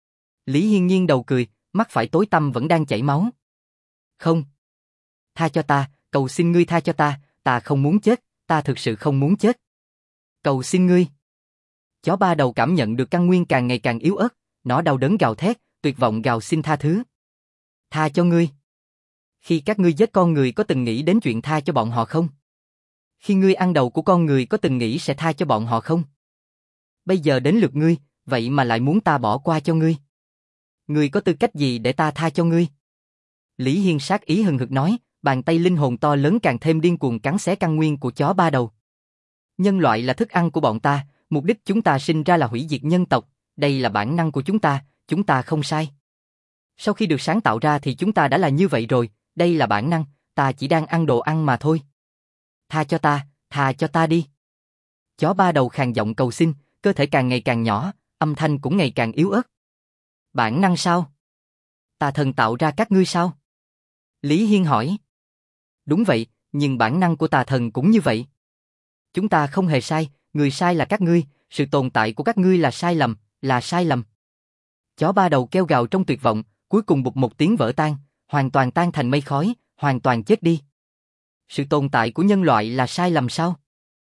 Speaker 1: Lý Hiên nghiêng đầu cười, mắt phải tối tăm vẫn đang chảy máu. Không. Tha cho ta, cầu xin ngươi tha cho ta, ta không muốn chết, ta thực sự không muốn chết. Cầu xin ngươi. Chó ba đầu cảm nhận được căn nguyên càng ngày càng yếu ớt, nó đau đớn gào thét, tuyệt vọng gào xin tha thứ. Tha cho ngươi. Khi các ngươi giết con người có từng nghĩ đến chuyện tha cho bọn họ không? Khi ngươi ăn đầu của con người có từng nghĩ sẽ tha cho bọn họ không? Bây giờ đến lượt ngươi, vậy mà lại muốn ta bỏ qua cho ngươi. Ngươi có tư cách gì để ta tha cho ngươi? Lý Hiên sát ý hừng hực nói, bàn tay linh hồn to lớn càng thêm điên cuồng cắn xé căn nguyên của chó ba đầu. Nhân loại là thức ăn của bọn ta, mục đích chúng ta sinh ra là hủy diệt nhân tộc, đây là bản năng của chúng ta, chúng ta không sai. Sau khi được sáng tạo ra thì chúng ta đã là như vậy rồi, đây là bản năng, ta chỉ đang ăn đồ ăn mà thôi. Tha cho ta, tha cho ta đi. Chó ba đầu khàn giọng cầu xin, cơ thể càng ngày càng nhỏ, âm thanh cũng ngày càng yếu ớt. Bản năng sao? Ta thần tạo ra các ngươi sao? Lý Hiên hỏi. Đúng vậy, nhưng bản năng của tà thần cũng như vậy. Chúng ta không hề sai, người sai là các ngươi, sự tồn tại của các ngươi là sai lầm, là sai lầm. Chó ba đầu kêu gào trong tuyệt vọng, cuối cùng bụp một tiếng vỡ tan, hoàn toàn tan thành mây khói, hoàn toàn chết đi. Sự tồn tại của nhân loại là sai lầm sao?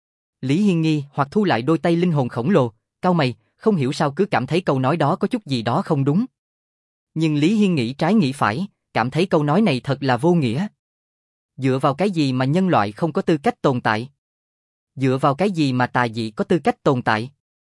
Speaker 1: Lý Hiên nghi hoặc thu lại đôi tay linh hồn khổng lồ, cau mày, không hiểu sao cứ cảm thấy câu nói đó có chút gì đó không đúng. Nhưng Lý Hiên nghĩ trái nghĩ phải, cảm thấy câu nói này thật là vô nghĩa. Dựa vào cái gì mà nhân loại không có tư cách tồn tại? Dựa vào cái gì mà tà dị có tư cách tồn tại?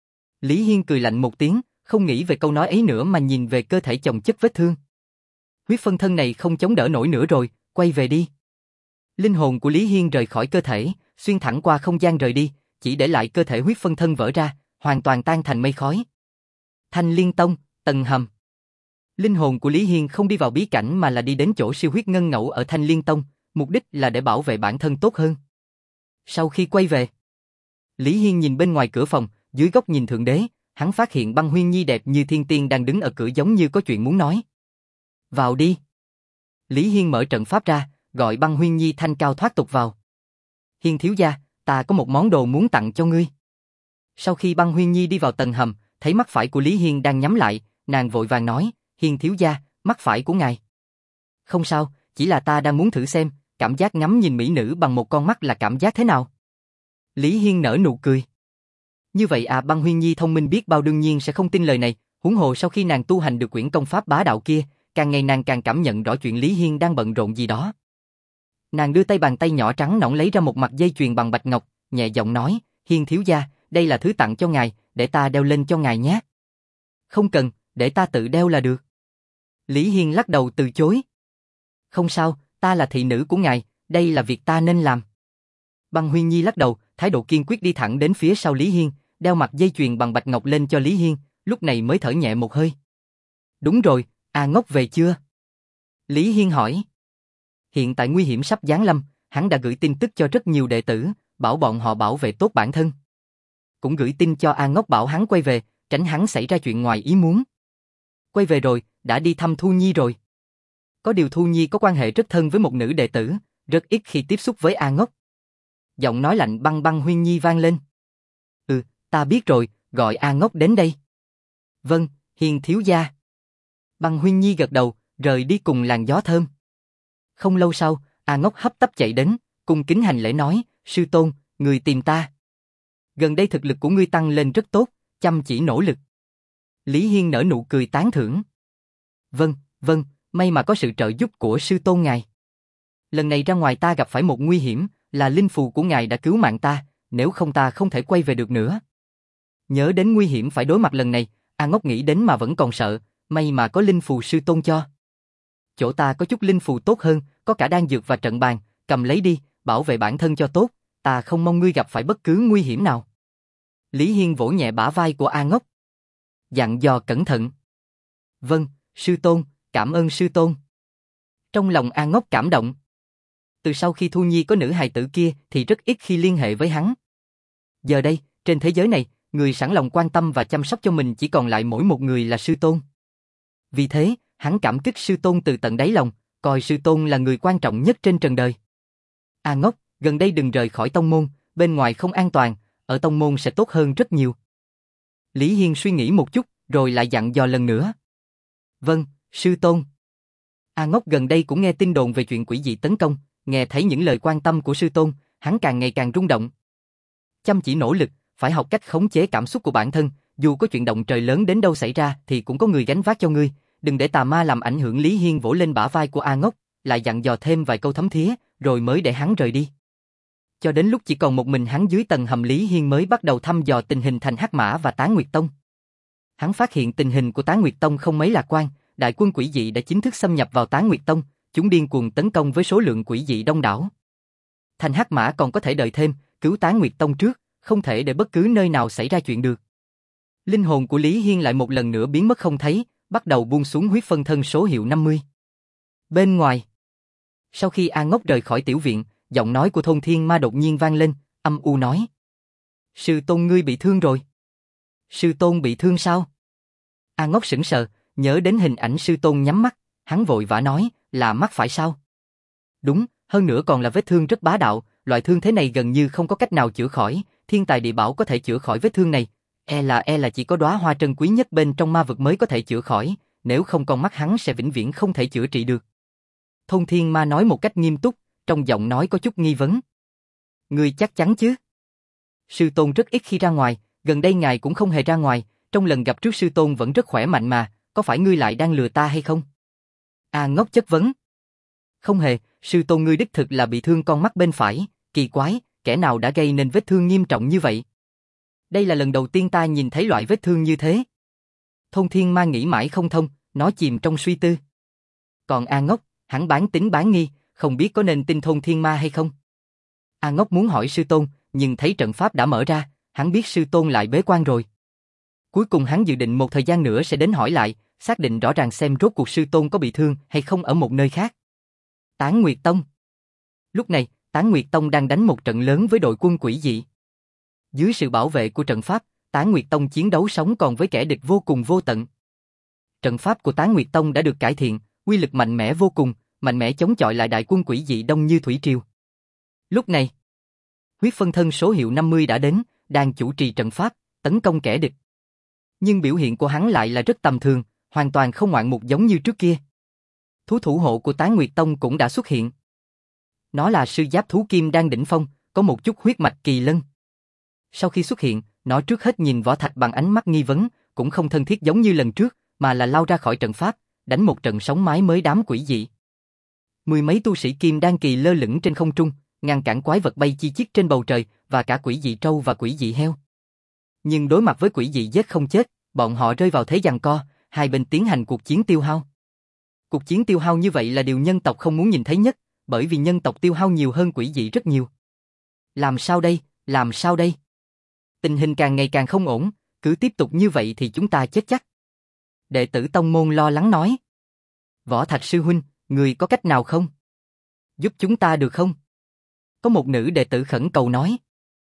Speaker 1: Lý Hiên cười lạnh một tiếng, không nghĩ về câu nói ấy nữa mà nhìn về cơ thể chồng chất vết thương. Huyết phân thân này không chống đỡ nổi nữa rồi, quay về đi. Linh hồn của Lý Hiên rời khỏi cơ thể, xuyên thẳng qua không gian rời đi, chỉ để lại cơ thể huyết phân thân vỡ ra, hoàn toàn tan thành mây khói. Thanh Liên Tông, tầng hầm. Linh hồn của Lý Hiên không đi vào bí cảnh mà là đi đến chỗ siêu huyết ngân ngẫu ở Thanh Liên Tông, mục đích là để bảo vệ bản thân tốt hơn. Sau khi quay về, Lý Hiên nhìn bên ngoài cửa phòng, dưới góc nhìn thượng đế, hắn phát hiện Băng Huyên Nhi đẹp như thiên tiên đang đứng ở cửa giống như có chuyện muốn nói. Vào đi. Lý Hiên mở trận pháp ra, gọi Băng Huyên Nhi thanh cao thoát tục vào. Hiên thiếu gia, ta có một món đồ muốn tặng cho ngươi. Sau khi Băng Huyên Nhi đi vào tầng hầm, thấy mắt phải của Lý Hiên đang nhắm lại, nàng vội vàng nói, Hiên thiếu gia, mắt phải của ngài. Không sao, chỉ là ta đang muốn thử xem, cảm giác ngắm nhìn mỹ nữ bằng một con mắt là cảm giác thế nào. Lý Hiên nở nụ cười. Như vậy à, Băng Huyên Nhi thông minh biết bao đương nhiên sẽ không tin lời này, huống hồ sau khi nàng tu hành được quyển công pháp bá đạo kia, càng ngày nàng càng cảm nhận rõ chuyện Lý Hiên đang bận rộn gì đó. Nàng đưa tay bàn tay nhỏ trắng nõn lấy ra một mặt dây chuyền bằng bạch ngọc, nhẹ giọng nói, Hiên thiếu gia, đây là thứ tặng cho ngài, để ta đeo lên cho ngài nhé. Không cần, để ta tự đeo là được. Lý Hiên lắc đầu từ chối. Không sao, ta là thị nữ của ngài, đây là việc ta nên làm. Băng Huyên Nhi lắc đầu, thái độ kiên quyết đi thẳng đến phía sau Lý Hiên, đeo mặt dây chuyền bằng bạch ngọc lên cho Lý Hiên, lúc này mới thở nhẹ một hơi. Đúng rồi, A Ngốc về chưa? Lý Hiên hỏi. Hiện tại nguy hiểm sắp giáng lâm, hắn đã gửi tin tức cho rất nhiều đệ tử, bảo bọn họ bảo vệ tốt bản thân. Cũng gửi tin cho A Ngốc bảo hắn quay về, tránh hắn xảy ra chuyện ngoài ý muốn. Quay về rồi, đã đi thăm Thu Nhi rồi. Có điều Thu Nhi có quan hệ rất thân với một nữ đệ tử, rất ít khi tiếp xúc với A Ngốc. Giọng nói lạnh băng Băng Huyên Nhi vang lên. Ừ, ta biết rồi, gọi A Ngốc đến đây. Vâng, Hiên thiếu gia. Băng Huyên Nhi gật đầu, rời đi cùng làn gió thơm. Không lâu sau, A Ngốc hấp tấp chạy đến, cung kính hành lễ nói, Sư tôn, người tìm ta. Gần đây thực lực của ngươi tăng lên rất tốt, chăm chỉ nỗ lực. Lý Hiên nở nụ cười tán thưởng. Vâng, vâng, may mà có sự trợ giúp của sư tôn ngài. Lần này ra ngoài ta gặp phải một nguy hiểm, là linh phù của ngài đã cứu mạng ta, nếu không ta không thể quay về được nữa. Nhớ đến nguy hiểm phải đối mặt lần này, A Ngốc nghĩ đến mà vẫn còn sợ, may mà có linh phù sư tôn cho. Chỗ ta có chút linh phù tốt hơn, có cả đan dược và trận bàn, cầm lấy đi, bảo vệ bản thân cho tốt, ta không mong ngươi gặp phải bất cứ nguy hiểm nào. Lý Hiên vỗ nhẹ bả vai của A Ngốc, dặn dò cẩn thận. Vâng, sư tôn, cảm ơn sư tôn. Trong lòng A Ngốc cảm động. Từ sau khi Thu Nhi có nữ hài tử kia thì rất ít khi liên hệ với hắn. Giờ đây, trên thế giới này, người sẵn lòng quan tâm và chăm sóc cho mình chỉ còn lại mỗi một người là sư tôn. Vì thế, hắn cảm kích sư tôn từ tận đáy lòng, coi sư tôn là người quan trọng nhất trên trần đời. A Ngốc, gần đây đừng rời khỏi tông môn, bên ngoài không an toàn, ở tông môn sẽ tốt hơn rất nhiều. Lý Hiên suy nghĩ một chút, rồi lại dặn dò lần nữa. Vâng, sư tôn. A Ngốc gần đây cũng nghe tin đồn về chuyện quỷ dị tấn công, nghe thấy những lời quan tâm của sư tôn, hắn càng ngày càng rung động. Chăm chỉ nỗ lực, phải học cách khống chế cảm xúc của bản thân, dù có chuyện động trời lớn đến đâu xảy ra thì cũng có người gánh vác cho ngươi, đừng để tà ma làm ảnh hưởng. Lý Hiên vỗ lên bả vai của A Ngốc, lại dặn dò thêm vài câu thấm thía, rồi mới để hắn rời đi. Cho đến lúc chỉ còn một mình hắn dưới tầng hầm, Lý Hiên mới bắt đầu thăm dò tình hình Thành Hắc Mã và Tán Nguyệt Tông. Hắn phát hiện tình hình của Tán Nguyệt Tông không mấy lạc quan, đại quân quỷ dị đã chính thức xâm nhập vào Tán Nguyệt Tông, chúng điên cuồng tấn công với số lượng quỷ dị đông đảo. Thành Hắc Mã còn có thể đợi thêm, cứu Tán Nguyệt Tông trước, không thể để bất cứ nơi nào xảy ra chuyện được. Linh hồn của Lý Hiên lại một lần nữa biến mất không thấy, bắt đầu buông xuống huyết phân thân số hiệu năm mươi. Bên ngoài, sau khi A Ngốc rời khỏi tiểu viện, giọng nói của Thôn Thiên Ma đột nhiên vang lên, âm u nói: Sư tôn ngươi bị thương rồi. Sư tôn bị thương sao? A Ngốc sững sờ, nhớ đến hình ảnh sư tôn nhắm mắt, hắn vội vã nói, là mắc phải sao? Đúng, hơn nữa còn là vết thương rất bá đạo, loại thương thế này gần như không có cách nào chữa khỏi, thiên tài địa bảo có thể chữa khỏi vết thương này, e là e là chỉ có đóa hoa trân quý nhất bên trong ma vực mới có thể chữa khỏi, nếu không con mắt hắn sẽ vĩnh viễn không thể chữa trị được. Thôn Thiên Ma nói một cách nghiêm túc, trong giọng nói có chút nghi vấn. Ngươi chắc chắn chứ? Sư tôn rất ít khi ra ngoài, gần đây ngài cũng không hề ra ngoài, trong lần gặp trước sư tôn vẫn rất khỏe mạnh mà, có phải ngươi lại đang lừa ta hay không? A Ngốc chất vấn. Không hề, sư tôn ngươi đích thực là bị thương con mắt bên phải, kỳ quái, kẻ nào đã gây nên vết thương nghiêm trọng như vậy? Đây là lần đầu tiên ta nhìn thấy loại vết thương như thế. Thôn Thiên Ma nghĩ mãi không thông, nó chìm trong suy tư. Còn A Ngốc, hắn bán tín bán nghi, không biết có nên tin Thôn Thiên Ma hay không. A Ngốc muốn hỏi sư tôn, nhưng thấy trận pháp đã mở ra, hắn biết sư tôn lại bế quan rồi. Cuối cùng hắn dự định một thời gian nữa sẽ đến hỏi lại, xác định rõ ràng xem rốt cuộc sư tôn có bị thương hay không ở một nơi khác. Tán Nguyệt Tông. Lúc này, Tán Nguyệt Tông đang đánh một trận lớn với đội quân quỷ dị. Dưới sự bảo vệ của trận pháp, Tán Nguyệt Tông chiến đấu sống còn với kẻ địch vô cùng vô tận. Trận pháp của Tán Nguyệt Tông đã được cải thiện, uy lực mạnh mẽ vô cùng, mạnh mẽ chống chọi lại đại quân quỷ dị đông như thủy triều. Lúc này, huyết phân thân số hiệu năm mươi đã đến, đang chủ trì trận pháp, tấn công kẻ địch. Nhưng biểu hiện của hắn lại là rất tầm thường, hoàn toàn không ngoạn mục giống như trước kia. Thú thủ hộ của Tán Nguyệt Tông cũng đã xuất hiện. Nó là sư giáp thú kim đang đỉnh phong, có một chút huyết mạch kỳ lân. Sau khi xuất hiện, nó trước hết nhìn Võ Thạch bằng ánh mắt nghi vấn, cũng không thân thiết giống như lần trước, mà là lao ra khỏi trận pháp, đánh một trận sóng mái mới đám quỷ dị. Mười mấy tu sĩ kim đan kỳ lơ lửng trên không trung, ngăn cản quái vật bay chi chít trên bầu trời, và cả quỷ dị trâu và quỷ dị heo. Nhưng đối mặt với quỷ dị giết không chết, bọn họ rơi vào thế giằng co, hai bên tiến hành cuộc chiến tiêu hao. Cuộc chiến tiêu hao như vậy là điều nhân tộc không muốn nhìn thấy nhất, bởi vì nhân tộc tiêu hao nhiều hơn quỷ dị rất nhiều. Làm sao đây, làm sao đây? Tình hình càng ngày càng không ổn, cứ tiếp tục như vậy thì chúng ta chết chắc. Đệ tử tông môn lo lắng nói. Võ Thạch sư huynh, người có cách nào không? Giúp chúng ta được không? Có một nữ đệ tử khẩn cầu nói.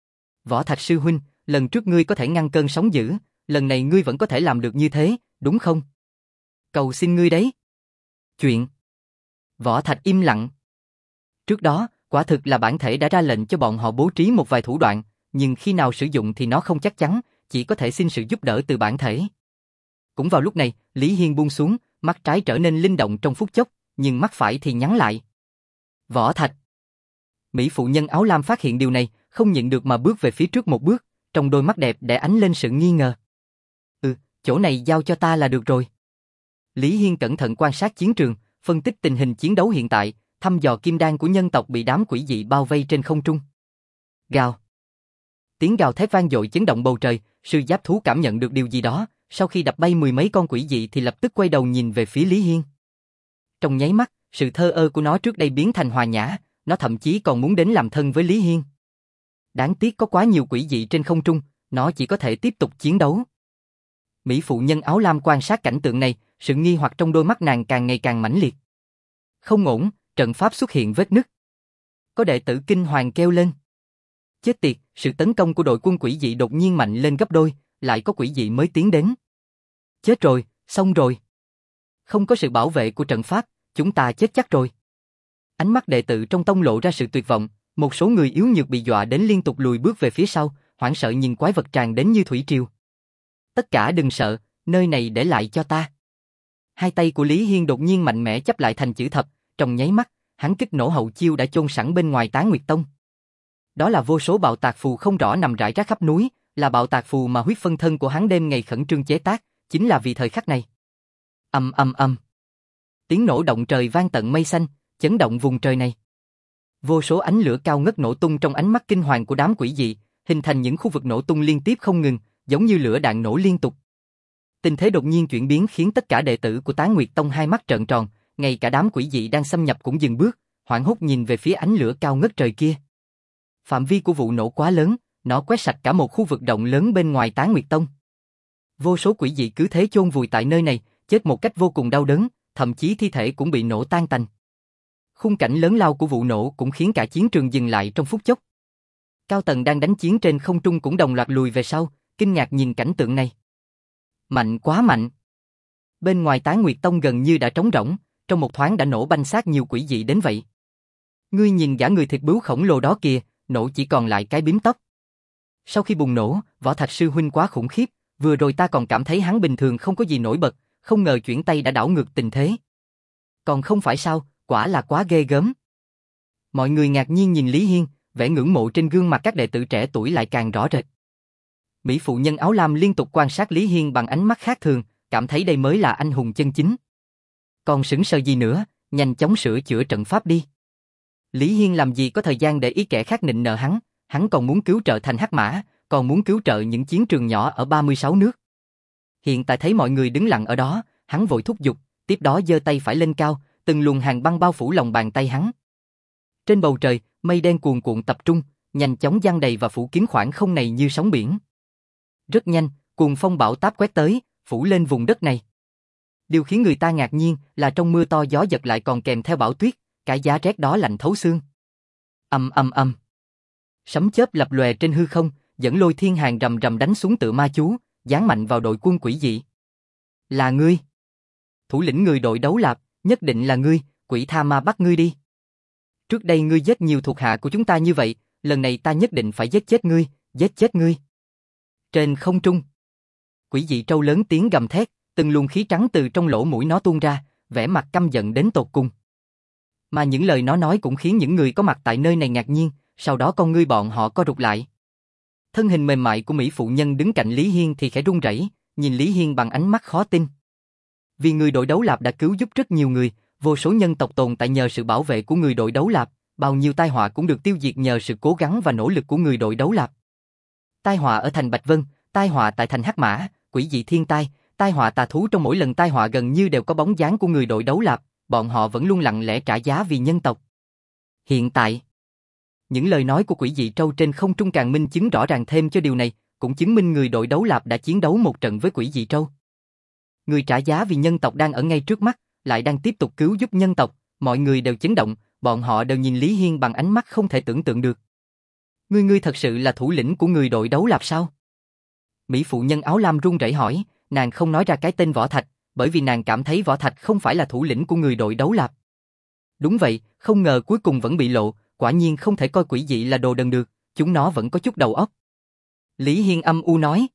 Speaker 1: Võ Thạch sư huynh, lần trước ngươi có thể ngăn cơn sóng dữ, lần này ngươi vẫn có thể làm được như thế, đúng không? Cầu xin ngươi đấy. Chuyện. Võ Thạch im lặng. Trước đó, quả thực là bản thể đã ra lệnh cho bọn họ bố trí một vài thủ đoạn, nhưng khi nào sử dụng thì nó không chắc chắn, chỉ có thể xin sự giúp đỡ từ bản thể. Cũng vào lúc này, Lý Hiên buông xuống, mắt trái trở nên linh động trong phút chốc, nhưng mắt phải thì nhắn lại. Võ Thạch. Mỹ phụ nhân áo lam phát hiện điều này, không nhịn được mà bước về phía trước một bước, trong đôi mắt đẹp để ánh lên sự nghi ngờ. Ừ, chỗ này giao cho ta là được rồi. Lý Hiên cẩn thận quan sát chiến trường, phân tích tình hình chiến đấu hiện tại, thăm dò kim đan của nhân tộc bị đám quỷ dị bao vây trên không trung. Gào. Tiếng gào thét vang dội chấn động bầu trời, sư giáp thú cảm nhận được điều gì đó, sau khi đập bay mười mấy con quỷ dị thì lập tức quay đầu nhìn về phía Lý Hiên. Trong nháy mắt, sự thờ ơ của nó trước đây biến thành hòa nhã, nó thậm chí còn muốn đến làm thân với Lý Hiên. Đáng tiếc có quá nhiều quỷ dị trên không trung, nó chỉ có thể tiếp tục chiến đấu. Mỹ phụ nhân áo lam quan sát cảnh tượng này, sự nghi hoặc trong đôi mắt nàng càng ngày càng mãnh liệt. Không ổn, trận pháp xuất hiện vết nứt. Có đệ tử kinh hoàng kêu lên. Chết tiệt, sự tấn công của đội quân quỷ dị đột nhiên mạnh lên gấp đôi, lại có quỷ dị mới tiến đến. Chết rồi, xong rồi. Không có sự bảo vệ của trận pháp, chúng ta chết chắc rồi. Ánh mắt đệ tử trong tông lộ ra sự tuyệt vọng, một số người yếu nhược bị dọa đến liên tục lùi bước về phía sau, hoảng sợ nhìn quái vật tràn đến như thủy triều. Tất cả đừng sợ, nơi này để lại cho ta. Hai tay của Lý Hiên đột nhiên mạnh mẽ chắp lại thành chữ thập, trong nháy mắt, hắn kích nổ hậu chiêu đã chôn sẵn bên ngoài Tán Nguyệt Tông. Đó là vô số bạo tạc phù không rõ nằm rải rác khắp núi, là bạo tạc phù mà huyết phân thân của hắn đêm ngày khẩn trương chế tác, chính là vì thời khắc này. Ầm ầm ầm. Tiếng nổ động trời vang tận mây xanh, chấn động vùng trời này. Vô số ánh lửa cao ngất nổ tung trong ánh mắt kinh hoàng của đám quỷ dị, hình thành những khu vực nổ tung liên tiếp không ngừng, giống như lửa đạn nổ liên tục. Tình thế đột nhiên chuyển biến khiến tất cả đệ tử của Tán Nguyệt Tông hai mắt trợn tròn, ngay cả đám quỷ dị đang xâm nhập cũng dừng bước, hoảng hốt nhìn về phía ánh lửa cao ngất trời kia. Phạm vi của vụ nổ quá lớn, nó quét sạch cả một khu vực rộng lớn bên ngoài Tán Nguyệt Tông. Vô số quỷ dị cứ thế chôn vùi tại nơi này, chết một cách vô cùng đau đớn, thậm chí thi thể cũng bị nổ tan tành. Khung cảnh lớn lao của vụ nổ cũng khiến cả chiến trường dừng lại trong phút chốc. Cao tầng đang đánh chiến trên không trung cũng đồng loạt lùi về sau, kinh ngạc nhìn cảnh tượng này. Mạnh quá mạnh. Bên ngoài Tán Nguyệt Tông gần như đã trống rỗng, trong một thoáng đã nổ banh xác nhiều quỷ dị đến vậy. Ngươi nhìn gã người thịt bướu khổng lồ đó kìa, nổ chỉ còn lại cái bím tóc. Sau khi bùng nổ, Võ Thạch sư huynh quá khủng khiếp, vừa rồi ta còn cảm thấy hắn bình thường không có gì nổi bật, không ngờ chuyển tay đã đảo ngược tình thế. Còn không phải sao, quả là quá ghê gớm. Mọi người ngạc nhiên nhìn Lý Hiên, vẻ ngưỡng mộ trên gương mặt các đệ tử trẻ tuổi lại càng rõ rệt. Mỹ phụ nhân áo lam liên tục quan sát Lý Hiên bằng ánh mắt khác thường, cảm thấy đây mới là anh hùng chân chính. Còn sững sờ gì nữa, nhanh chóng sửa chữa trận pháp đi. Lý Hiên làm gì có thời gian để ý kẻ khác nịnh nợ hắn, hắn còn muốn cứu trợ thành Hắc Mã, còn muốn cứu trợ những chiến trường nhỏ ở ba mươi sáu nước. Hiện tại thấy mọi người đứng lặng ở đó, hắn vội thúc giục, tiếp đó giơ tay phải lên cao, từng luồng hàng băng bao phủ lòng bàn tay hắn. Trên bầu trời, mây đen cuồn cuộn tập trung, nhanh chóng giăng đầy và phủ kín khoảng không này như sóng biển. Rất nhanh, cuồng phong bão táp quét tới, phủ lên vùng đất này. Điều khiến người ta ngạc nhiên là trong mưa to gió giật lại còn kèm theo bão tuyết, cái giá rét đó lạnh thấu xương. Ầm ầm ầm. Sấm chớp lập lòe trên hư không, dẫn lôi thiên hàng rầm rầm đánh xuống tựa ma chú, giáng mạnh vào đội quân quỷ dị. Là ngươi. Thủ lĩnh người đội đấu lạp, nhất định là ngươi, quỷ tha ma bắt ngươi đi. Trước đây ngươi giết nhiều thuộc hạ của chúng ta như vậy, lần này ta nhất định phải giết chết ngươi, giết chết ngươi. Trên không trung, quỷ dị trâu lớn tiếng gầm thét, từng luồng khí trắng từ trong lỗ mũi nó tuôn ra, vẻ mặt căm giận đến tột cùng. Mà những lời nó nói cũng khiến những người có mặt tại nơi này ngạc nhiên, sau đó con ngươi bọn họ co rụt lại. Thân hình mềm mại của Mỹ phụ nhân đứng cạnh Lý Hiên thì khẽ run rẩy, nhìn Lý Hiên bằng ánh mắt khó tin. Vì người đội đấu lạp đã cứu giúp rất nhiều người, vô số nhân tộc tồn tại nhờ sự bảo vệ của người đội đấu lạp, bao nhiêu tai họa cũng được tiêu diệt nhờ sự cố gắng và nỗ lực của người đội đấu lạp. Tai họa ở thành Bạch Vân, tai họa tại thành Hắc Mã, quỷ dị thiên tai, tai họa tà thú, trong mỗi lần tai họa gần như đều có bóng dáng của người đội đấu lạp, bọn họ vẫn luôn lặng lẽ trả giá vì nhân tộc. Hiện tại, những lời nói của quỷ dị trâu trên không trung càng minh chứng rõ ràng thêm cho điều này, cũng chứng minh người đội đấu lạp đã chiến đấu một trận với quỷ dị trâu. Người trả giá vì nhân tộc đang ở ngay trước mắt, lại đang tiếp tục cứu giúp nhân tộc, mọi người đều chấn động, bọn họ đều nhìn Lý Hiên bằng ánh mắt không thể tưởng tượng được. Ngươi ngươi thật sự là thủ lĩnh của người đội đấu lạp sao? Mỹ phụ nhân áo lam run rẩy hỏi, nàng không nói ra cái tên Võ Thạch, bởi vì nàng cảm thấy Võ Thạch không phải là thủ lĩnh của người đội đấu lạp. Đúng vậy, không ngờ cuối cùng vẫn bị lộ, quả nhiên không thể coi quỷ dị là đồ đần được, chúng nó vẫn có chút đầu óc. Lý Hiên âm u nói.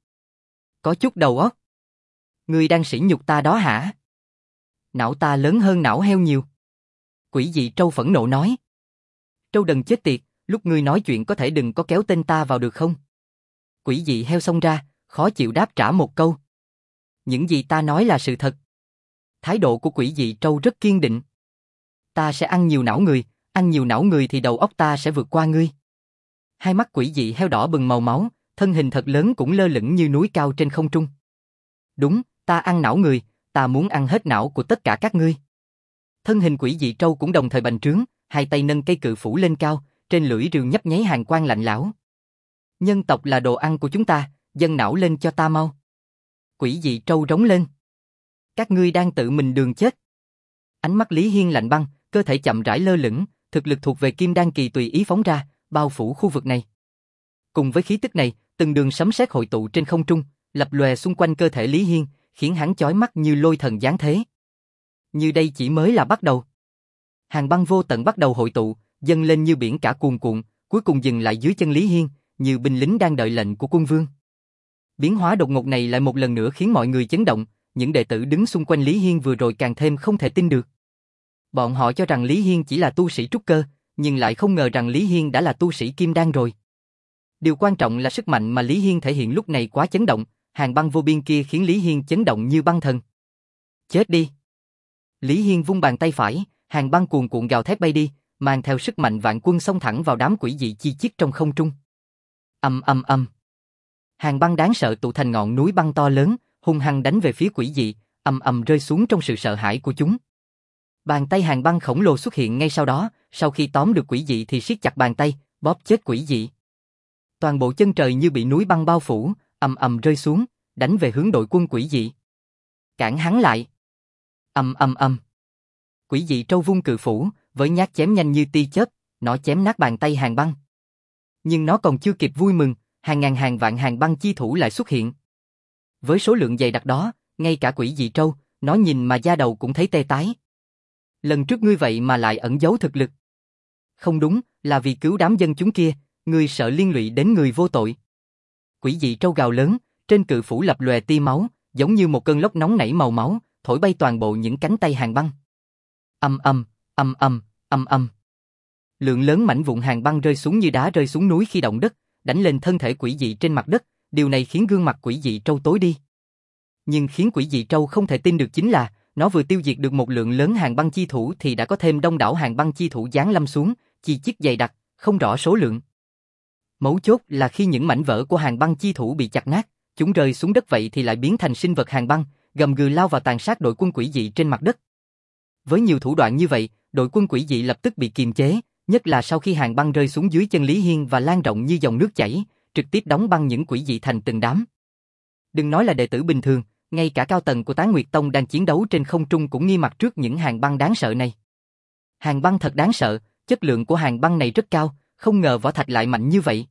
Speaker 1: Có chút đầu óc? Ngươi đang sỉ nhục ta đó hả? Não ta lớn hơn não heo nhiều. Quỷ dị trâu phẫn nộ nói. Trâu đần chết tiệt, lúc ngươi nói chuyện có thể đừng có kéo tên ta vào được không? Quỷ dị heo xông ra, khó chịu đáp trả một câu. Những gì ta nói là sự thật. Thái độ của quỷ dị trâu rất kiên định. Ta sẽ ăn nhiều não người, ăn nhiều não người thì đầu óc ta sẽ vượt qua ngươi. Hai mắt quỷ dị heo đỏ bừng màu máu, thân hình thật lớn cũng lơ lửng như núi cao trên không trung. Đúng, ta ăn não người, ta muốn ăn hết não của tất cả các ngươi. Thân hình quỷ dị trâu cũng đồng thời bành trướng, hai tay nâng cây cự phủ lên cao, trên lưỡi rìu nhấp nháy hàn quang lạnh lẽo. Nhân tộc là đồ ăn của chúng ta, dâng não lên cho ta mau. Quỷ dị trâu rống lên. Các ngươi đang tự mình đường chết. Ánh mắt Lý Hiên lạnh băng, cơ thể chậm rãi lơ lửng, thực lực thuộc về Kim Đan kỳ tùy ý phóng ra, bao phủ khu vực này. Cùng với khí tức này, từng đường sấm sét hội tụ trên không trung, lập lòe xung quanh cơ thể Lý Hiên, khiến hắn chói mắt như lôi thần giáng thế. Như đây chỉ mới là bắt đầu. Hàng băng vô tận bắt đầu hội tụ, dâng lên như biển cả cuồn cuộn, cuối cùng dừng lại dưới chân Lý Hiên, như binh lính đang đợi lệnh của quân vương. Biến hóa đột ngột này lại một lần nữa khiến mọi người chấn động, những đệ tử đứng xung quanh Lý Hiên vừa rồi càng thêm không thể tin được. Bọn họ cho rằng Lý Hiên chỉ là tu sĩ trúc cơ, nhưng lại không ngờ rằng Lý Hiên đã là tu sĩ kim đan rồi. Điều quan trọng là sức mạnh mà Lý Hiên thể hiện lúc này quá chấn động, hàng băng vô biên kia khiến Lý Hiên chấn động như băng thần. Chết đi! Lý Hiên vung bàn tay phải, hàng băng cuồn cuộn gào thét bay đi, mang theo sức mạnh vạn quân xông thẳng vào đám quỷ dị chi chít trong không trung. Ầm ầm ầm. Hàng băng đáng sợ tụ thành ngọn núi băng to lớn, hung hăng đánh về phía quỷ dị, ầm ầm rơi xuống trong sự sợ hãi của chúng. Bàn tay hàng băng khổng lồ xuất hiện ngay sau đó, sau khi tóm được quỷ dị thì siết chặt bàn tay, bóp chết quỷ dị. Toàn bộ chân trời như bị núi băng bao phủ, ầm ầm rơi xuống, đánh về hướng đội quân quỷ dị. Cản hắn lại. Ầm ầm ầm. Quỷ dị trâu vung cự phủ, với nhát chém nhanh như tia chớp, nó chém nát bàn tay hàng băng. Nhưng nó còn chưa kịp vui mừng, hàng ngàn hàng vạn hàng băng chi thủ lại xuất hiện. Với số lượng dày đặc đó, ngay cả quỷ dị trâu, nó nhìn mà da đầu cũng thấy tê tái. Lần trước ngươi vậy mà lại ẩn giấu thực lực. Không đúng, là vì cứu đám dân chúng kia, ngươi sợ liên lụy đến người vô tội. Quỷ dị trâu gào lớn, trên cự phủ lập lòe tia máu, giống như một cơn lốc nóng nảy màu máu, thổi bay toàn bộ những cánh tay hàng băng. Ầm ầm, ầm ầm, ầm ầm. Lượng lớn mảnh vụn hàng băng rơi xuống như đá rơi xuống núi khi động đất, đánh lên thân thể quỷ dị trên mặt đất, điều này khiến gương mặt quỷ dị trâu tối đi. Nhưng khiến quỷ dị trâu không thể tin được chính là, nó vừa tiêu diệt được một lượng lớn hàng băng chi thủ thì đã có thêm đông đảo hàng băng chi thủ giáng lâm xuống, chi chít dày đặc, không rõ số lượng. Mấu chốt là khi những mảnh vỡ của hàng băng chi thủ bị chặt nát, chúng rơi xuống đất vậy thì lại biến thành sinh vật hàng băng, gầm gừ lao vào tàn sát đội quân quỷ dị trên mặt đất. Với nhiều thủ đoạn như vậy, đội quân quỷ dị lập tức bị kiềm chế, nhất là sau khi hàng băng rơi xuống dưới chân Lý Hiên và lan rộng như dòng nước chảy, trực tiếp đóng băng những quỷ dị thành từng đám. Đừng nói là đệ tử bình thường, ngay cả cao tầng của Tán Nguyệt Tông đang chiến đấu trên không trung cũng nghi mặt trước những hàng băng đáng sợ này. Hàng băng thật đáng sợ, chất lượng của hàng băng này rất cao, không ngờ võ thạch lại mạnh như vậy.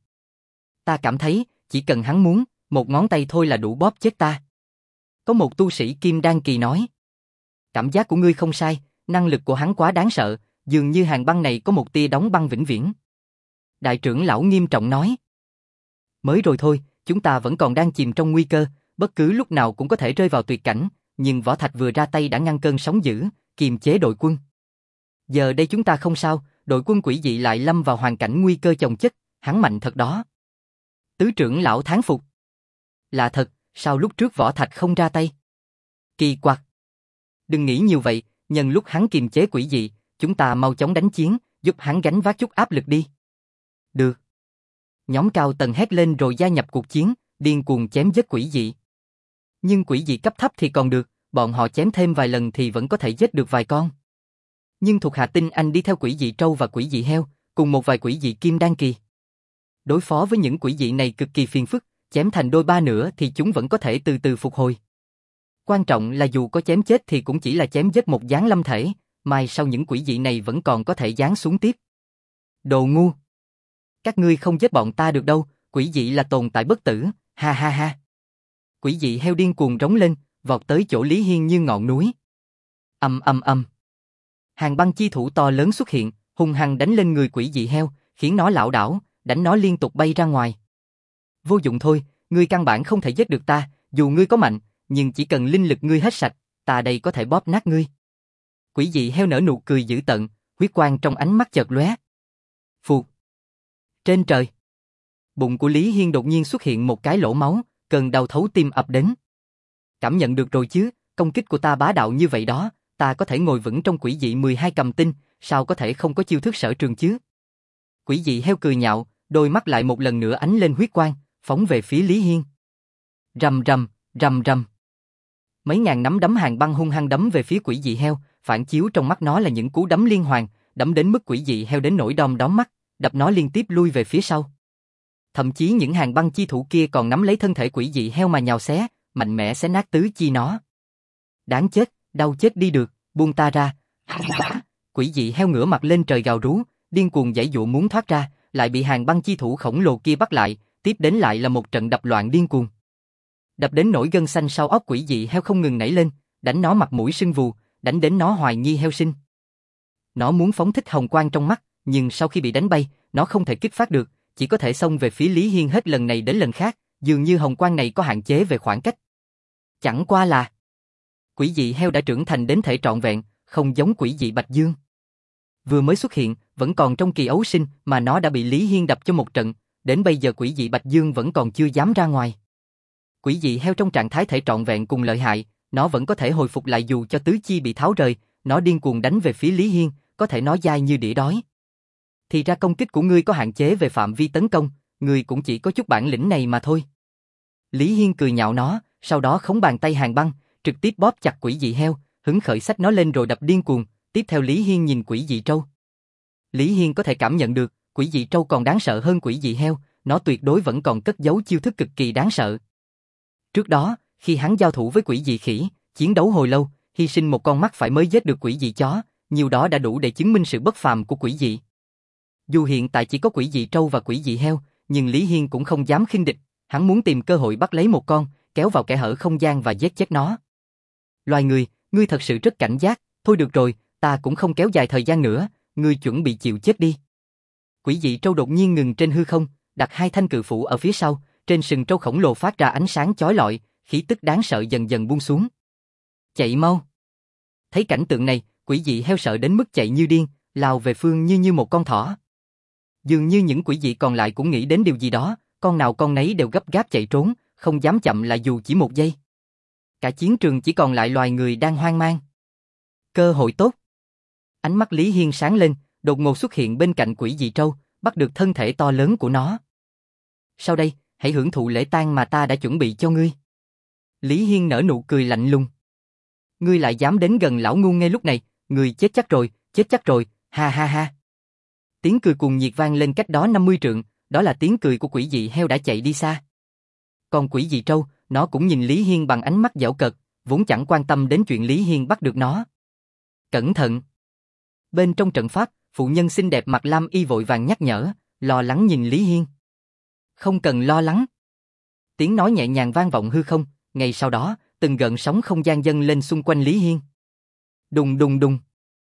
Speaker 1: Ta cảm thấy, chỉ cần hắn muốn, một ngón tay thôi là đủ bóp chết ta. Có một tu sĩ Kim Đan kỳ nói. Cảm giác của ngươi không sai, năng lực của hắn quá đáng sợ, dường như hàng băng này có một tia đóng băng vĩnh viễn. Đại trưởng lão nghiêm trọng nói. Mới rồi thôi, chúng ta vẫn còn đang chìm trong nguy cơ, bất cứ lúc nào cũng có thể rơi vào tuyệt cảnh, nhưng võ thạch vừa ra tay đã ngăn cơn sóng dữ, kiềm chế đội quân. Giờ đây chúng ta không sao, đội quân quỷ dị lại lâm vào hoàn cảnh nguy cơ chồng chất, hắn mạnh thật đó. Tứ trưởng lão thán phục. Là thật, sao lúc trước võ thạch không ra tay? Kỳ quặc. Đừng nghĩ nhiều vậy, nhân lúc hắn kiềm chế quỷ dị, chúng ta mau chóng đánh chiến, giúp hắn gánh vác chút áp lực đi. Được. Nhóm cao tầng hét lên rồi gia nhập cuộc chiến, điên cuồng chém giết quỷ dị. Nhưng quỷ dị cấp thấp thì còn được, bọn họ chém thêm vài lần thì vẫn có thể giết được vài con. Nhưng thuộc hạ tinh anh đi theo quỷ dị trâu và quỷ dị heo, cùng một vài quỷ dị kim đan kỳ. Đối phó với những quỷ dị này cực kỳ phiền phức, chém thành đôi ba nữa thì chúng vẫn có thể từ từ phục hồi. Quan trọng là dù có chém chết thì cũng chỉ là chém giết một giáng lâm thể, mai sau những quỷ dị này vẫn còn có thể giáng xuống tiếp. Đồ ngu! Các ngươi không giết bọn ta được đâu, quỷ dị là tồn tại bất tử, ha ha ha. Quỷ dị heo điên cuồng rống lên, vọt tới chỗ Lý Hiên như ngọn núi. Ầm ầm ầm. Hàng băng chi thủ to lớn xuất hiện, hung hăng đánh lên người quỷ dị heo, khiến nó lảo đảo, đánh nó liên tục bay ra ngoài. Vô dụng thôi, ngươi căn bản không thể giết được ta, dù ngươi có mạnh, nhưng chỉ cần linh lực ngươi hết sạch, ta đây có thể bóp nát ngươi. Quỷ dị heo nở nụ cười dữ tợn, huyết quang trong ánh mắt chợt lóe. Phụt. Trên trời. Bụng của Lý Hiên đột nhiên xuất hiện một cái lỗ máu, cơn đau thấu tim ập đến. Cảm nhận được rồi chứ, công kích của ta bá đạo như vậy đó, ta có thể ngồi vững trong quỷ dị mười hai cầm tinh, sao có thể không có chiêu thức sở trường chứ? Quỷ dị heo cười nhạo, đôi mắt lại một lần nữa ánh lên huyết quang, phóng về phía Lý Hiên. Rầm rầm, rầm rầm. Mấy ngàn nắm đấm hàng băng hung hăng đấm về phía quỷ dị heo, phản chiếu trong mắt nó là những cú đấm liên hoàn, đấm đến mức quỷ dị heo đến nỗi đom đóm mắt, đập nó liên tiếp lui về phía sau. Thậm chí những hàng băng chi thủ kia còn nắm lấy thân thể quỷ dị heo mà nhào xé, mạnh mẽ xé nát tứ chi nó. Đáng chết, đau chết đi được, buông ta ra. Quỷ dị heo ngửa mặt lên trời gào rú, điên cuồng giãy giụa muốn thoát ra, lại bị hàng băng chi thủ khổng lồ kia bắt lại, tiếp đến lại là một trận đập loạn điên cuồng. Đập đến nỗi gân xanh sau óc quỷ dị heo không ngừng nảy lên, đánh nó mặt mũi sưng vù, đánh đến nó hoài nghi heo sinh. Nó muốn phóng thích hồng quang trong mắt, nhưng sau khi bị đánh bay, nó không thể kích phát được, chỉ có thể xông về phía Lý Hiên hết lần này đến lần khác, dường như hồng quang này có hạn chế về khoảng cách. Chẳng qua là quỷ dị heo đã trưởng thành đến thể trọn vẹn, không giống quỷ dị Bạch Dương. Vừa mới xuất hiện, vẫn còn trong kỳ ấu sinh mà nó đã bị Lý Hiên đập cho một trận, đến bây giờ quỷ dị Bạch Dương vẫn còn chưa dám ra ngoài. Quỷ dị heo trong trạng thái thể trọn vẹn cùng lợi hại, nó vẫn có thể hồi phục lại dù cho tứ chi bị tháo rời, nó điên cuồng đánh về phía Lý Hiên, có thể nói dai như đĩa đói. Thì ra công kích của ngươi có hạn chế về phạm vi tấn công, ngươi cũng chỉ có chút bản lĩnh này mà thôi. Lý Hiên cười nhạo nó, sau đó khống bàn tay hàng băng, trực tiếp bóp chặt quỷ dị heo, hứng khởi xách nó lên rồi đập điên cuồng, tiếp theo Lý Hiên nhìn quỷ dị trâu. Lý Hiên có thể cảm nhận được, quỷ dị trâu còn đáng sợ hơn quỷ dị heo, nó tuyệt đối vẫn còn cất giấu chiêu thức cực kỳ đáng sợ. Trước đó, khi hắn giao thủ với quỷ dị khỉ, chiến đấu hồi lâu, hy sinh một con mắt phải mới giết được quỷ dị chó, nhiều đó đã đủ để chứng minh sự bất phàm của quỷ dị. Dù hiện tại chỉ có quỷ dị trâu và quỷ dị heo, nhưng Lý Hiên cũng không dám khinh địch, hắn muốn tìm cơ hội bắt lấy một con, kéo vào kẽ hở không gian và giết chết nó. Loài người, ngươi thật sự rất cảnh giác, thôi được rồi, ta cũng không kéo dài thời gian nữa, ngươi chuẩn bị chịu chết đi. Quỷ dị trâu đột nhiên ngừng trên hư không, đặt hai thanh cự phủ ở phía sau, trên sừng trâu khổng lồ phát ra ánh sáng chói lọi, khí tức đáng sợ dần dần buông xuống. Chạy mau! Thấy cảnh tượng này, quỷ dị heo sợ đến mức chạy như điên, lao về phương như như một con thỏ. Dường như những quỷ dị còn lại cũng nghĩ đến điều gì đó, con nào con nấy đều gấp gáp chạy trốn, không dám chậm lại dù chỉ một giây. Cả chiến trường chỉ còn lại loài người đang hoang mang. Cơ hội tốt. Ánh mắt Lý Hiên sáng lên, đột ngột xuất hiện bên cạnh quỷ dị trâu, bắt được thân thể to lớn của nó. Sau đây, hãy hưởng thụ lễ tang mà ta đã chuẩn bị cho ngươi. Lý Hiên nở nụ cười lạnh lùng. Ngươi lại dám đến gần lão ngu ngay lúc này, ngươi chết chắc rồi, chết chắc rồi, ha ha ha. Tiếng cười cuồng nhiệt vang lên cách đó năm mươi trượng, đó là tiếng cười của quỷ dị heo đã chạy đi xa. Còn quỷ dị trâu, nó cũng nhìn Lý Hiên bằng ánh mắt giễu cợt, vốn chẳng quan tâm đến chuyện Lý Hiên bắt được nó. Cẩn thận! Bên trong trận pháp, phụ nhân xinh đẹp mặc lam y vội vàng nhắc nhở, lo lắng nhìn Lý Hiên. Không cần lo lắng. Tiếng nói nhẹ nhàng vang vọng hư không, ngay sau đó, từng gợn sóng không gian dâng lên xung quanh Lý Hiên. Đùng đùng đùng.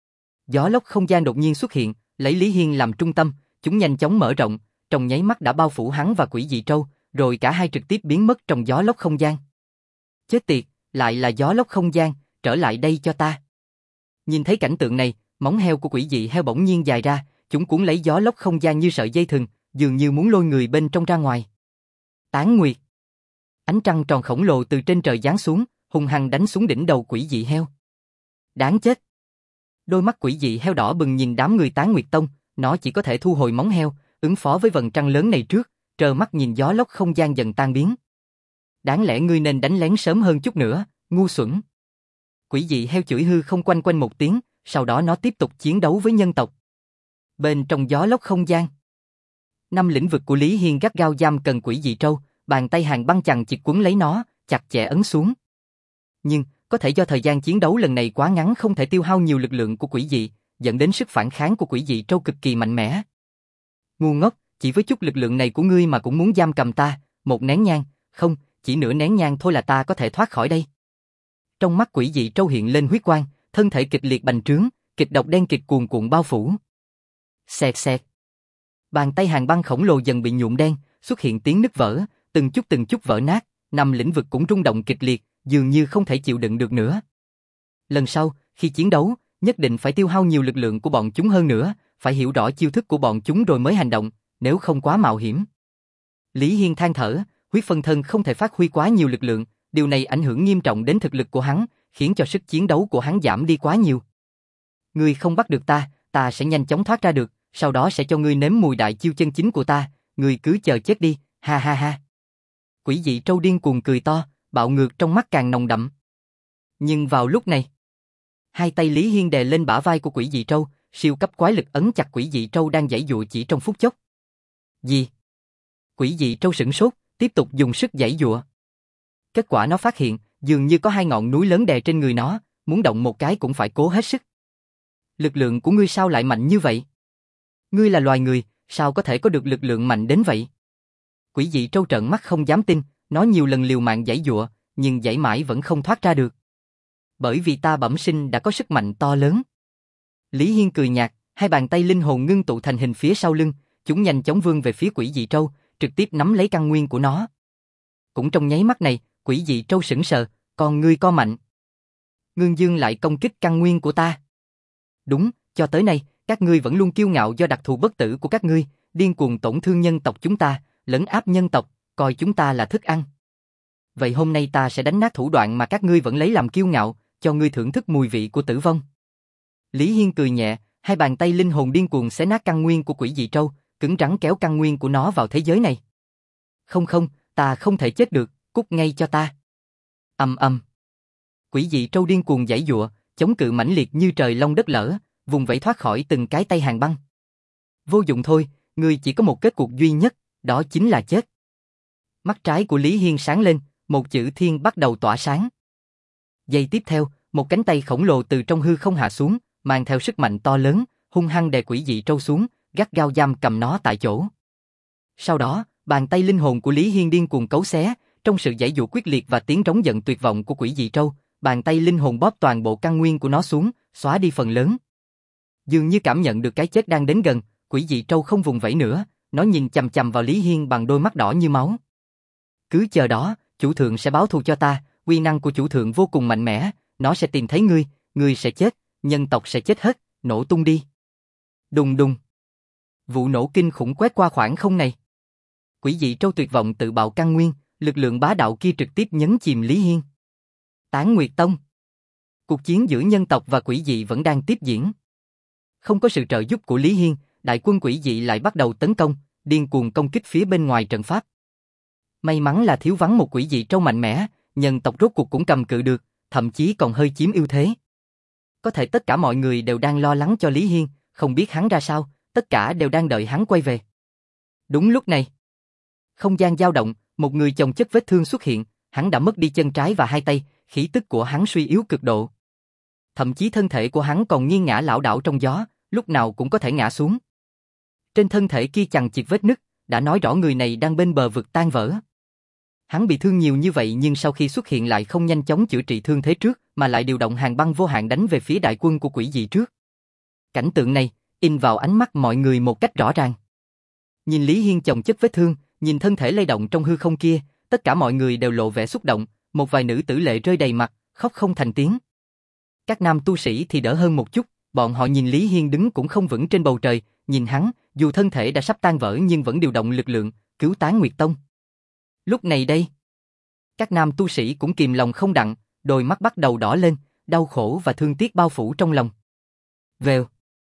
Speaker 1: Gió lốc không gian đột nhiên xuất hiện, lấy Lý Hiên làm trung tâm, chúng nhanh chóng mở rộng, trong nháy mắt đã bao phủ hắn và quỷ dị trâu, rồi cả hai trực tiếp biến mất trong gió lốc không gian. Chết tiệt, lại là gió lốc không gian, trở lại đây cho ta. Nhìn thấy cảnh tượng này, móng heo của quỷ dị heo bỗng nhiên dài ra, chúng cuốn lấy gió lốc không gian như sợi dây thừng, dường như muốn lôi người bên trong ra ngoài. Tán Nguyệt. Ánh trăng tròn khổng lồ từ trên trời giáng xuống, hung hăng đánh xuống đỉnh đầu quỷ dị heo. Đáng chết. Đôi mắt quỷ dị heo đỏ bừng nhìn đám người Tán Nguyệt Tông, nó chỉ có thể thu hồi móng heo, ứng phó với vầng trăng lớn này trước, trơ mắt nhìn gió lốc không gian dần tan biến. Đáng lẽ ngươi nên đánh lén sớm hơn chút nữa, ngu xuẩn. Quỷ dị heo chửi hư không quanh quanh một tiếng, sau đó nó tiếp tục chiến đấu với nhân tộc. Bên trong gió lốc không gian, năm lĩnh vực của Lý Hiên gắt gao giam cần quỷ dị trâu, bàn tay hàng băng chằng chịt quấn lấy nó, chặt chẽ ấn xuống. Nhưng, có thể do thời gian chiến đấu lần này quá ngắn không thể tiêu hao nhiều lực lượng của quỷ dị, dẫn đến sức phản kháng của quỷ dị trâu cực kỳ mạnh mẽ. Ngu ngốc, chỉ với chút lực lượng này của ngươi mà cũng muốn giam cầm ta, một nén nhang, không, chỉ nửa nén nhang thôi là ta có thể thoát khỏi đây. Trong mắt quỷ dị trâu hiện lên huyết quang, thân thể kịch liệt bành trướng, kịch độc đen kịch cuồn cuộn bao phủ. Xẹt xẹt. Bàn tay hàng băng khổng lồ dần bị nhuộm đen, xuất hiện tiếng nứt vỡ, từng chút từng chút vỡ nát, năm lĩnh vực cũng rung động kịch liệt, dường như không thể chịu đựng được nữa. Lần sau, khi chiến đấu, nhất định phải tiêu hao nhiều lực lượng của bọn chúng hơn nữa, phải hiểu rõ chiêu thức của bọn chúng rồi mới hành động, nếu không quá mạo hiểm. Lý Hiên than thở, huyết phân thân không thể phát huy quá nhiều lực lượng, điều này ảnh hưởng nghiêm trọng đến thực lực của hắn, khiến cho sức chiến đấu của hắn giảm đi quá nhiều. Ngươi không bắt được ta, ta sẽ nhanh chóng thoát ra được, sau đó sẽ cho ngươi nếm mùi đại chiêu chân chính của ta, ngươi cứ chờ chết đi, ha ha ha. Quỷ dị trâu điên cuồng cười to, bạo ngược trong mắt càng nồng đậm. Nhưng vào lúc này, hai tay Lý Hiên đè lên bả vai của quỷ dị trâu, siêu cấp quái lực ấn chặt quỷ dị trâu đang giãy giụa chỉ trong phút chốc. Gì? Quỷ dị trâu sửng sốt, tiếp tục dùng sức giãy giụa. Kết quả nó phát hiện, dường như có hai ngọn núi lớn đè trên người nó, muốn động một cái cũng phải cố hết sức. Lực lượng của ngươi sao lại mạnh như vậy? Ngươi là loài người, sao có thể có được lực lượng mạnh đến vậy? Quỷ dị trâu trợn mắt không dám tin, nó nhiều lần liều mạng giãy giụa, nhưng giãy mãi vẫn không thoát ra được. Bởi vì ta bẩm sinh đã có sức mạnh to lớn. Lý Hiên cười nhạt, hai bàn tay linh hồn ngưng tụ thành hình phía sau lưng, chúng nhanh chóng vươn về phía quỷ dị trâu, trực tiếp nắm lấy căn nguyên của nó. Cũng trong nháy mắt này, quỷ dị trâu sững sờ, còn ngươi co mạnh. Ngưng Dương lại công kích căn nguyên của ta. Đúng, cho tới nay, các ngươi vẫn luôn kiêu ngạo do đặc thù bất tử của các ngươi, điên cuồng tổn thương nhân tộc chúng ta, lấn áp nhân tộc, coi chúng ta là thức ăn. Vậy hôm nay ta sẽ đánh nát thủ đoạn mà các ngươi vẫn lấy làm kiêu ngạo, cho ngươi thưởng thức mùi vị của tử vong. Lý Hiên cười nhẹ, hai bàn tay linh hồn điên cuồng xé nát căn nguyên của quỷ dị trâu, cứng rắn kéo căn nguyên của nó vào thế giới này. Không không, ta không thể chết được, cút ngay cho ta. Ầm ầm. Quỷ dị trâu điên cuồng giãy giụa, chống cự mãnh liệt như trời long đất lở, vùng vẫy thoát khỏi từng cái tay hàng băng. Vô dụng thôi, ngươi chỉ có một kết cục duy nhất, đó chính là chết. Mắt trái của Lý Hiên sáng lên, một chữ thiên bắt đầu tỏa sáng. Giây tiếp theo, một cánh tay khổng lồ từ trong hư không hạ xuống, mang theo sức mạnh to lớn, hung hăng đè quỷ dị trâu xuống, gắt gao giam cầm nó tại chỗ. Sau đó, bàn tay linh hồn của Lý Hiên điên cuồng cấu xé, trong sự giãy giụa quyết liệt và tiếng trống giận tuyệt vọng của quỷ dị trâu, bàn tay linh hồn bóp toàn bộ căn nguyên của nó xuống, xóa đi phần lớn. Dường như cảm nhận được cái chết đang đến gần, quỷ dị trâu không vùng vẫy nữa, nó nhìn chằm chằm vào Lý Hiên bằng đôi mắt đỏ như máu. Cứ chờ đó, chủ thượng sẽ báo thù cho ta, uy năng của chủ thượng vô cùng mạnh mẽ, nó sẽ tìm thấy ngươi, ngươi sẽ chết, nhân tộc sẽ chết hết, nổ tung đi. Đùng đùng. Vụ nổ kinh khủng quét qua khoảng không này. Quỷ dị trâu tuyệt vọng tự bạo căn nguyên, lực lượng bá đạo kia trực tiếp nhấn chìm Lý Hiên. Tán Nguyệt Tông. Cuộc chiến giữa nhân tộc và quỷ dị vẫn đang tiếp diễn. Không có sự trợ giúp của Lý Hiên, đại quân quỷ dị lại bắt đầu tấn công, điên cuồng công kích phía bên ngoài trận pháp. May mắn là thiếu vắng một quỷ dị trâu mạnh mẽ, nhân tộc rốt cuộc cũng cầm cự được, thậm chí còn hơi chiếm ưu thế. Có thể tất cả mọi người đều đang lo lắng cho Lý Hiên, không biết hắn ra sao, tất cả đều đang đợi hắn quay về. Đúng lúc này, không gian dao động, một người chồng chất vết thương xuất hiện, hắn đã mất đi chân trái và hai tay, khí tức của hắn suy yếu cực độ. Thậm chí thân thể của hắn còn nghiêng ngả lảo đảo trong gió, lúc nào cũng có thể ngã xuống. Trên thân thể kia chằng chịt vết nứt, đã nói rõ người này đang bên bờ vực tan vỡ. Hắn bị thương nhiều như vậy nhưng sau khi xuất hiện lại không nhanh chóng chữa trị thương thế trước, mà lại điều động hàng băng vô hạn đánh về phía đại quân của quỷ dị trước. Cảnh tượng này, in vào ánh mắt mọi người một cách rõ ràng. Nhìn Lý Hiên chồng chất vết thương, nhìn thân thể lay động trong hư không kia, tất cả mọi người đều lộ vẻ xúc động, một vài nữ tử lệ rơi đầy mặt, khóc không thành tiếng. Các nam tu sĩ thì đỡ hơn một chút, bọn họ nhìn Lý Hiên đứng cũng không vững trên bầu trời, nhìn hắn, dù thân thể đã sắp tan vỡ nhưng vẫn điều động lực lượng, cứu Tán Nguyệt Tông. Lúc này đây, các nam tu sĩ cũng kìm lòng không đặng, đôi mắt bắt đầu đỏ lên, đau khổ và thương tiếc bao phủ trong lòng. Vèo.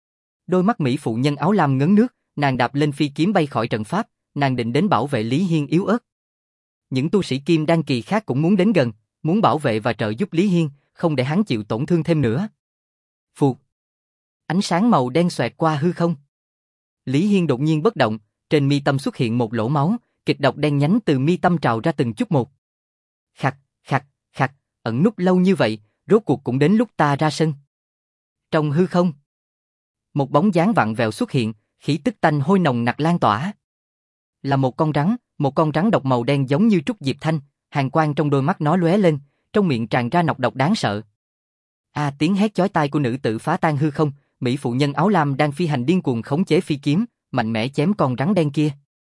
Speaker 1: Đôi mắt mỹ phụ nhân áo lam ngấn nước, nàng đạp lên phi kiếm bay khỏi trận pháp, nàng định đến bảo vệ Lý Hiên yếu ớt. Những tu sĩ kim đan kỳ khác cũng muốn đến gần, muốn bảo vệ và trợ giúp Lý Hiên, không để hắn chịu tổn thương thêm nữa. Phụt. Ánh sáng màu đen xoẹt qua hư không. Lý Hiên đột nhiên bất động, trên mi tâm xuất hiện một lỗ máu, kịch độc đen nhánh từ mi tâm trào ra từng chút một. Khặt, khặt, khặt, ẩn núp lâu như vậy, rốt cuộc cũng đến lúc ta ra sân. Trong hư không, một bóng dáng vặn vẹo xuất hiện, khí tức tanh hôi nồng nặc lan tỏa. Là một con rắn, một con rắn độc màu đen giống như trúc diệp thanh, hàn quang trong đôi mắt nó lóe lên, trong miệng tràn ra nọc độc đáng sợ. A à, tiếng hét chói tai của nữ tử phá tan hư không, mỹ phụ nhân áo lam đang phi hành điên cuồng khống chế phi kiếm, mạnh mẽ chém con rắn đen kia.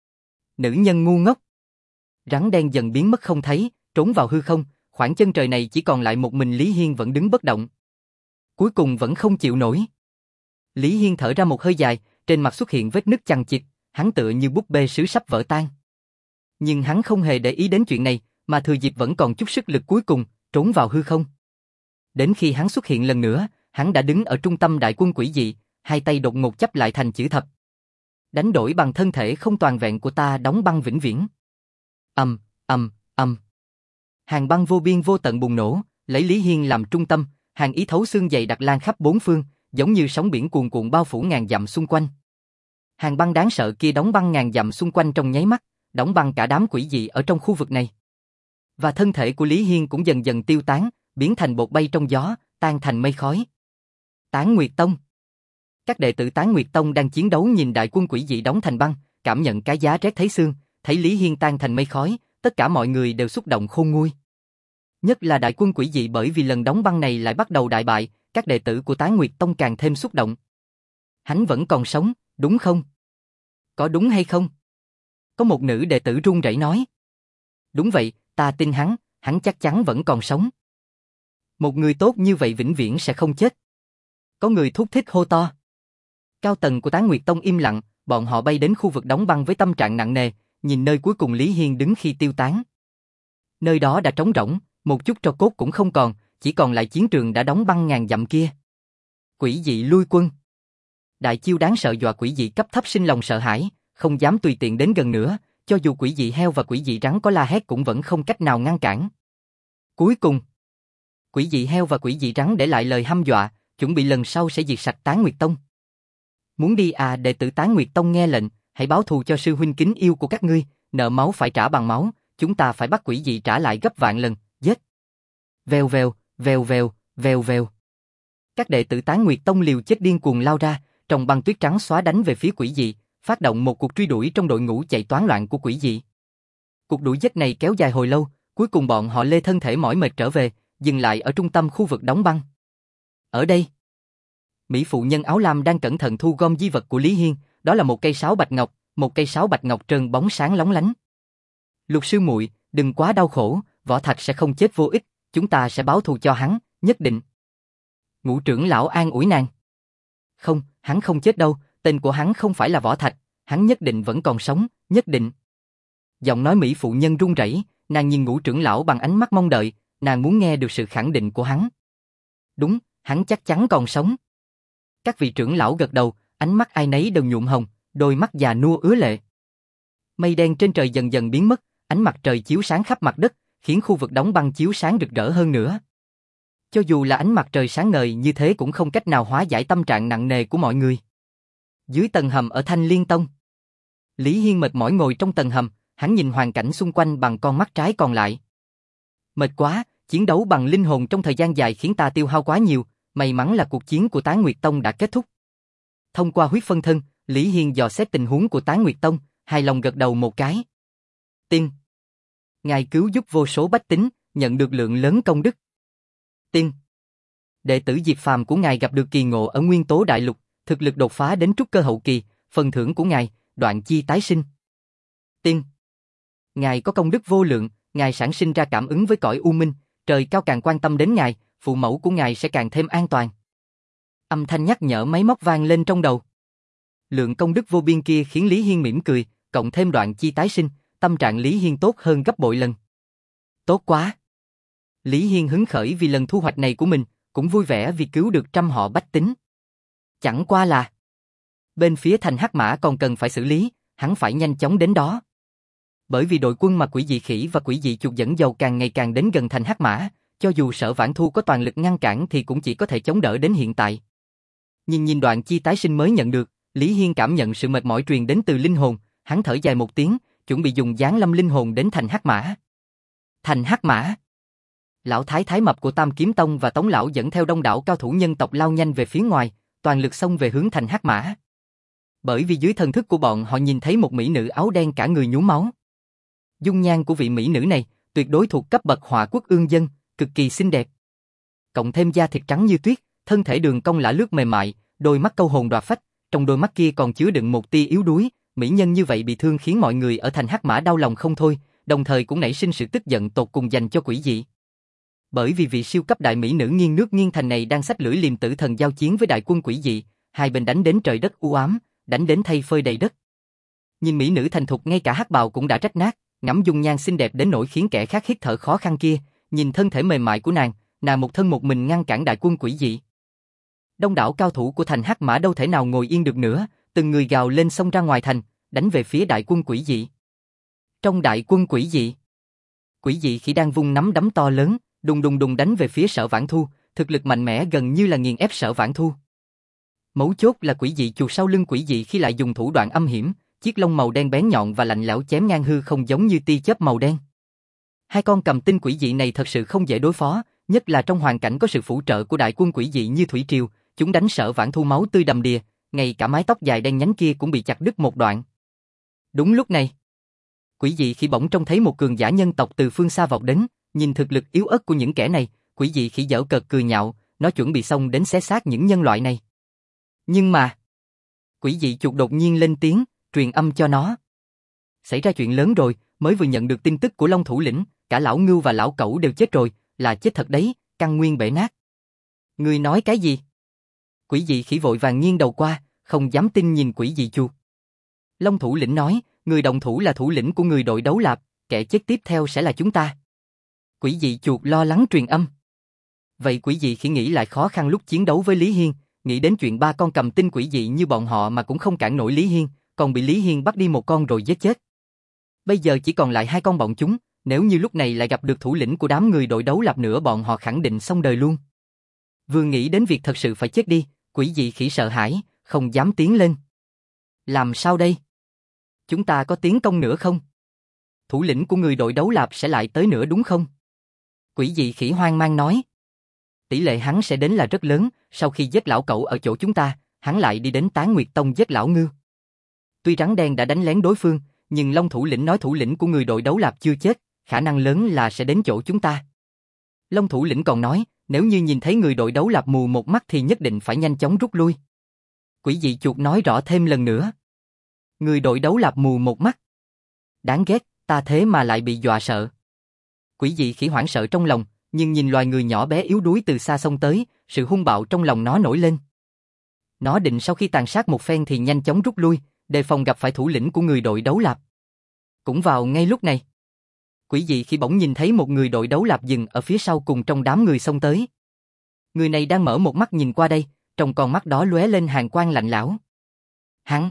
Speaker 1: Nữ nhân ngu ngốc. Rắn đen dần biến mất không thấy, trốn vào hư không, khoảng chân trời này chỉ còn lại một mình Lý Hiên vẫn đứng bất động. Cuối cùng vẫn không chịu nổi. Lý Hiên thở ra một hơi dài, trên mặt xuất hiện vết nứt chằng chịt, hắn tựa như búp bê sứ sắp vỡ tan. Nhưng hắn không hề để ý đến chuyện này, mà thừa dịp vẫn còn chút sức lực cuối cùng, trốn vào hư không. Đến khi hắn xuất hiện lần nữa, hắn đã đứng ở trung tâm đại quân quỷ dị, hai tay đột ngột chắp lại thành chữ thập. Đánh đổi bằng thân thể không toàn vẹn của ta đóng băng vĩnh viễn. Ầm, ầm, ầm. Hàng băng vô biên vô tận bùng nổ, lấy Lý Hiên làm trung tâm, hàng ý thấu xương dày đặc lan khắp bốn phương, giống như sóng biển cuồn cuộn bao phủ ngàn dặm xung quanh. Hàng băng đáng sợ kia đóng băng ngàn dặm xung quanh trong nháy mắt, đóng băng cả đám quỷ dị ở trong khu vực này. Và thân thể của Lý Hiên cũng dần dần tiêu tán, biến thành bột bay trong gió, tan thành mây khói. Tán Nguyệt Tông. Các đệ tử Tán Nguyệt Tông đang chiến đấu nhìn đại quân quỷ dị đóng thành băng, cảm nhận cái giá rét thấy xương, thấy Lý Hiên tan thành mây khói, tất cả mọi người đều xúc động khôn nguôi. Nhất là đại quân quỷ dị, bởi vì lần đóng băng này lại bắt đầu đại bại, các đệ tử của Tán Nguyệt Tông càng thêm xúc động. Hắn vẫn còn sống, đúng không? Có đúng hay không? Có một nữ đệ tử run rẩy nói. Đúng vậy, ta tin hắn, hắn chắc chắn vẫn còn sống. Một người tốt như vậy vĩnh viễn sẽ không chết. Có người thúc thích hô to. Cao tầng của Tán Nguyệt Tông im lặng, bọn họ bay đến khu vực đóng băng với tâm trạng nặng nề, nhìn nơi cuối cùng Lý Hiên đứng khi tiêu tán. Nơi đó đã trống rỗng, một chút tro cốt cũng không còn, chỉ còn lại chiến trường đã đóng băng ngàn dặm kia. Quỷ dị lui quân. Đại chiêu đáng sợ dọa quỷ dị cấp thấp sinh lòng sợ hãi, không dám tùy tiện đến gần nữa, cho dù quỷ dị heo và quỷ dị rắn có la hét cũng vẫn không cách nào ngăn cản. Cuối cùng, quỷ dị heo và quỷ dị rắn để lại lời hăm dọa, chuẩn bị lần sau sẽ diệt sạch Tán Nguyệt Tông. Muốn đi à? Đệ tử Tán Nguyệt Tông nghe lệnh, hãy báo thù cho sư huynh kính yêu của các ngươi, nợ máu phải trả bằng máu, chúng ta phải bắt quỷ dị trả lại gấp vạn lần, giết. Vèo vèo, vèo vèo, vèo vèo. Các đệ tử Tán Nguyệt Tông liều chết điên cuồng lao ra, trong băng tuyết trắng xóa đánh về phía quỷ dị, phát động một cuộc truy đuổi trong đội ngũ chạy toán loạn của quỷ dị. Cuộc đuổi giết này kéo dài hồi lâu, cuối cùng bọn họ lê thân thể mỏi mệt trở về, dừng lại ở trung tâm khu vực đóng băng. Ở đây, mỹ phụ nhân áo lam đang cẩn thận thu gom di vật của Lý Hiên, đó là một cây sáo bạch ngọc, một cây sáo bạch ngọc trơn bóng sáng lóng lánh. Lục sư muội, đừng quá đau khổ, Võ Thạch sẽ không chết vô ích, chúng ta sẽ báo thù cho hắn, nhất định. Ngũ trưởng lão an ủi nàng. Không, hắn không chết đâu, tên của hắn không phải là Võ Thạch, hắn nhất định vẫn còn sống, nhất định. Giọng nói mỹ phụ nhân run rẩy, nàng nhìn Ngũ trưởng lão bằng ánh mắt mong đợi, nàng muốn nghe được sự khẳng định của hắn. Đúng, hắn chắc chắn còn sống. Các vị trưởng lão gật đầu, ánh mắt ai nấy đều nhuộm hồng, đôi mắt già nua ứa lệ. Mây đen trên trời dần dần biến mất, ánh mặt trời chiếu sáng khắp mặt đất, khiến khu vực đóng băng chiếu sáng rực rỡ hơn nữa. Cho dù là ánh mặt trời sáng ngời như thế cũng không cách nào hóa giải tâm trạng nặng nề của mọi người. Dưới tầng hầm ở Thanh Liên Tông, Lý Hiên mệt mỏi ngồi trong tầng hầm, hắn nhìn hoàn cảnh xung quanh bằng con mắt trái còn lại. Mệt quá, chiến đấu bằng linh hồn trong thời gian dài khiến ta tiêu hao quá nhiều, may mắn là cuộc chiến của Tán Nguyệt Tông đã kết thúc. Thông qua huyết phân thân, Lý Hiên dò xét tình huống của Tán Nguyệt Tông, hài lòng gật đầu một cái. Tiên, ngài cứu giúp vô số bách tính, nhận được lượng lớn công đức. Tiên, đệ tử Diệp Phàm của ngài gặp được kỳ ngộ ở Nguyên Tố Đại Lục, thực lực đột phá đến trúc cơ hậu kỳ, phần thưởng của ngài, đoạn chi tái sinh. Tiên, ngài có công đức vô lượng, ngài sản sinh ra cảm ứng với cõi u minh, trời cao càng quan tâm đến ngài, phụ mẫu của ngài sẽ càng thêm an toàn. Âm thanh nhắc nhở máy móc vang lên trong đầu. Lượng công đức vô biên kia khiến Lý Hiên mỉm cười, cộng thêm đoạn chi tái sinh, tâm trạng Lý Hiên tốt hơn gấp bội lần. Tốt quá! Lý Hiên hứng khởi vì lần thu hoạch này của mình, cũng vui vẻ vì cứu được trăm họ bách tính. Chẳng qua là bên phía thành Hắc Mã còn cần phải xử lý, hắn phải nhanh chóng đến đó. Bởi vì đội quân mà quỷ dị khỉ và quỷ dị chuột dẫn dầu càng ngày càng đến gần thành Hắc Mã, cho dù Sở Vãn Thu có toàn lực ngăn cản thì cũng chỉ có thể chống đỡ đến hiện tại. Nhìn nhìn đoạn chi tái sinh mới nhận được, Lý Hiên cảm nhận sự mệt mỏi truyền đến từ linh hồn, hắn thở dài một tiếng, chuẩn bị dùng giáng lâm linh hồn đến thành Hắc Mã. Thành Hắc Mã. Lão Thái Thái Mập của Tam Kiếm Tông và Tống Lão dẫn theo đông đảo cao thủ nhân tộc lao nhanh về phía ngoài, toàn lực xông về hướng thành Hắc Mã. Bởi vì dưới thần thức của bọn họ nhìn thấy một mỹ nữ áo đen cả người nhuốm máu. Dung nhan của vị mỹ nữ này tuyệt đối thuộc cấp bậc họa quốc ương dân, cực kỳ xinh đẹp. Cộng thêm da thịt trắng như tuyết, thân thể đường cong lả lướt mềm mại, đôi mắt câu hồn đoạt phách, trong đôi mắt kia còn chứa đựng một tia yếu đuối, mỹ nhân như vậy bị thương khiến mọi người ở thành Hắc Mã đau lòng không thôi, đồng thời cũng nảy sinh sự tức giận tột cùng dành cho quỷ dị. Bởi vì vị siêu cấp đại mỹ nữ nghiêng nước nghiêng thành này đang xách lưỡi liềm tử thần giao chiến với đại quân quỷ dị, hai bên đánh đến trời đất u ám, đánh đến thay phơi đầy đất. Nhìn mỹ nữ thành thục ngay cả hắc bào cũng đã rách nát, ngắm dung nhan xinh đẹp đến nỗi khiến kẻ khác hít thở khó khăn kia, nhìn thân thể mềm mại của nàng, nàng một thân một mình ngăn cản đại quân quỷ dị. Đông đảo cao thủ của thành Hắc Mã đâu thể nào ngồi yên được nữa, từng người gào lên xông ra ngoài thành, đánh về phía đại quân quỷ dị. Trong đại quân quỷ dị, quỷ dị khỉ đang vung nắm đấm to lớn, đùng đùng đùng đánh về phía Sở Vãn Thu, thực lực mạnh mẽ gần như là nghiền ép Sở Vãn Thu. Mấu chốt là quỷ dị chuột sau lưng quỷ dị khi lại dùng thủ đoạn âm hiểm, chiếc lông màu đen bén nhọn và lạnh lẽo chém ngang hư không giống như tia chớp màu đen. Hai con cầm tinh quỷ dị này thật sự không dễ đối phó, nhất là trong hoàn cảnh có sự phụ trợ của đại quân quỷ dị như thủy triều, chúng đánh Sở Vãn Thu máu tươi đầm đìa, ngay cả mái tóc dài đen nhánh kia cũng bị chặt đứt một đoạn. Đúng lúc này, quỷ dị khỉ bỗng trông thấy một cường giả nhân tộc từ phương xa vọt đến, nhìn thực lực yếu ớt của những kẻ này, quỷ dị khỉ giễu cợt cười nhạo, nó chuẩn bị xông đến xé xác những nhân loại này. Nhưng mà, quỷ dị chuột đột nhiên lên tiếng, truyền âm cho nó. Xảy ra chuyện lớn rồi, mới vừa nhận được tin tức của Long thủ lĩnh, cả lão ngưu và lão cẩu đều chết rồi, là chết thật đấy, căn nguyên bể nát. Ngươi nói cái gì? Quỷ dị khỉ vội vàng nghiêng đầu qua, không dám tin nhìn quỷ dị chuột. Long thủ lĩnh nói, người động thủ là thủ lĩnh của người đội đấu lạp, kẻ chết tiếp theo sẽ là chúng ta. Quỷ dị chuột lo lắng truyền âm. Vậy quỷ dị khỉ nghĩ lại khó khăn lúc chiến đấu với Lý Hiên, nghĩ đến chuyện ba con cầm tinh quỷ dị như bọn họ mà cũng không cản nổi Lý Hiên, còn bị Lý Hiên bắt đi một con rồi giết chết. Bây giờ chỉ còn lại hai con bọn chúng, nếu như lúc này lại gặp được thủ lĩnh của đám người đội đấu lạp nữa bọn họ khẳng định xong đời luôn. Vừa nghĩ đến việc thật sự phải chết đi, quỷ dị khỉ sợ hãi, không dám tiến lên. Làm sao đây? Chúng ta có tiến công nữa không? Thủ lĩnh của người đội đấu lạp sẽ lại tới nữa đúng không? Quỷ dị khỉ hoang mang nói. Tỷ lệ hắn sẽ đến là rất lớn, sau khi giết lão cẩu ở chỗ chúng ta, hắn lại đi đến Tán Nguyệt Tông giết lão ngưu. Tuy rắn đen đã đánh lén đối phương, nhưng Long thủ lĩnh nói thủ lĩnh của người đội đấu lạp chưa chết, khả năng lớn là sẽ đến chỗ chúng ta. Long thủ lĩnh còn nói, nếu như nhìn thấy người đội đấu lạp mù một mắt thì nhất định phải nhanh chóng rút lui. Quỷ dị chuột nói rõ thêm lần nữa. Người đội đấu lạp mù một mắt. Đáng ghét, ta thế mà lại bị dọa sợ. Quỷ dị khỉ hoảng sợ trong lòng, nhưng nhìn loài người nhỏ bé yếu đuối từ xa xông tới, sự hung bạo trong lòng nó nổi lên. Nó định sau khi tàn sát một phen thì nhanh chóng rút lui, đề phòng gặp phải thủ lĩnh của người đội đấu lạp. Cũng vào ngay lúc này, quỷ dị khi bỗng nhìn thấy một người đội đấu lạp dừng ở phía sau cùng trong đám người xông tới. Người này đang mở một mắt nhìn qua đây, trong con mắt đó lóe lên hàn quang lạnh lẽo. Hắn,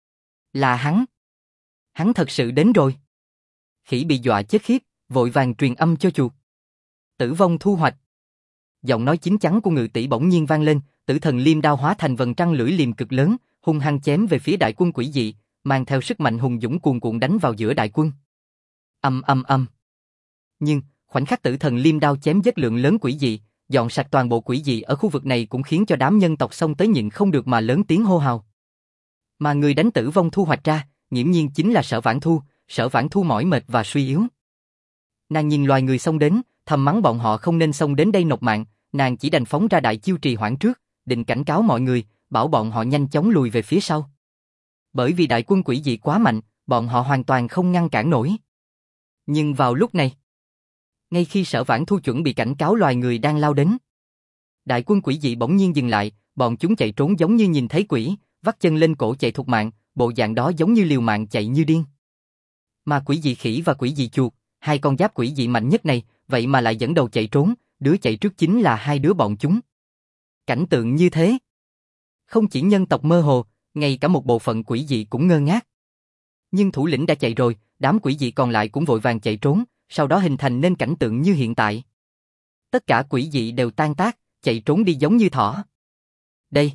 Speaker 1: là hắn. Hắn thật sự đến rồi. Khỉ bị dọa chết khiếp, vội vàng truyền âm cho chuột. Tử vong thu hoạch. Giọng nói chín chắn của ngự tỷ bỗng nhiên vang lên, tử thần liêm đao hóa thành vầng trăng lưỡi liềm cực lớn, hung hăng chém về phía đại quân quỷ dị, mang theo sức mạnh hùng dũng cuồn cuộn đánh vào giữa đại quân. Âm âm âm. Nhưng, khoảnh khắc tử thần liêm đao chém giết lượng lớn quỷ dị, dọn sạch toàn bộ quỷ dị ở khu vực này cũng khiến cho đám nhân tộc xông tới nhịn không được mà lớn tiếng hô hào. Mà người đánh tử vong thu hoạch ra, nghiễm nhiên chính là Sở Vãn Thu, Sở Vãn Thu mỏi mệt và suy yếu. Nàng nhìn loài người xông đến, thầm mắng bọn họ không nên xông đến đây nộp mạng, nàng chỉ đành phóng ra đại chiêu trì hoãn trước, định cảnh cáo mọi người, bảo bọn họ nhanh chóng lùi về phía sau. Bởi vì đại quân quỷ dị quá mạnh, bọn họ hoàn toàn không ngăn cản nổi. Nhưng vào lúc này, ngay khi Sở Vãn Thu chuẩn bị cảnh cáo loài người đang lao đến, đại quân quỷ dị bỗng nhiên dừng lại, bọn chúng chạy trốn giống như nhìn thấy quỷ, vắt chân lên cổ chạy thục mạng, bộ dạng đó giống như liều mạng chạy như điên. Mà quỷ dị khỉ và quỷ dị chuột, hai con giáp quỷ dị mạnh nhất này, vậy mà lại dẫn đầu chạy trốn, đứa chạy trước chính là hai đứa bọn chúng. Cảnh tượng như thế, không chỉ nhân tộc mơ hồ, ngay cả một bộ phận quỷ dị cũng ngơ ngác. Nhưng thủ lĩnh đã chạy rồi, đám quỷ dị còn lại cũng vội vàng chạy trốn, sau đó hình thành nên cảnh tượng như hiện tại. Tất cả quỷ dị đều tan tác, chạy trốn đi giống như thỏ. Đây.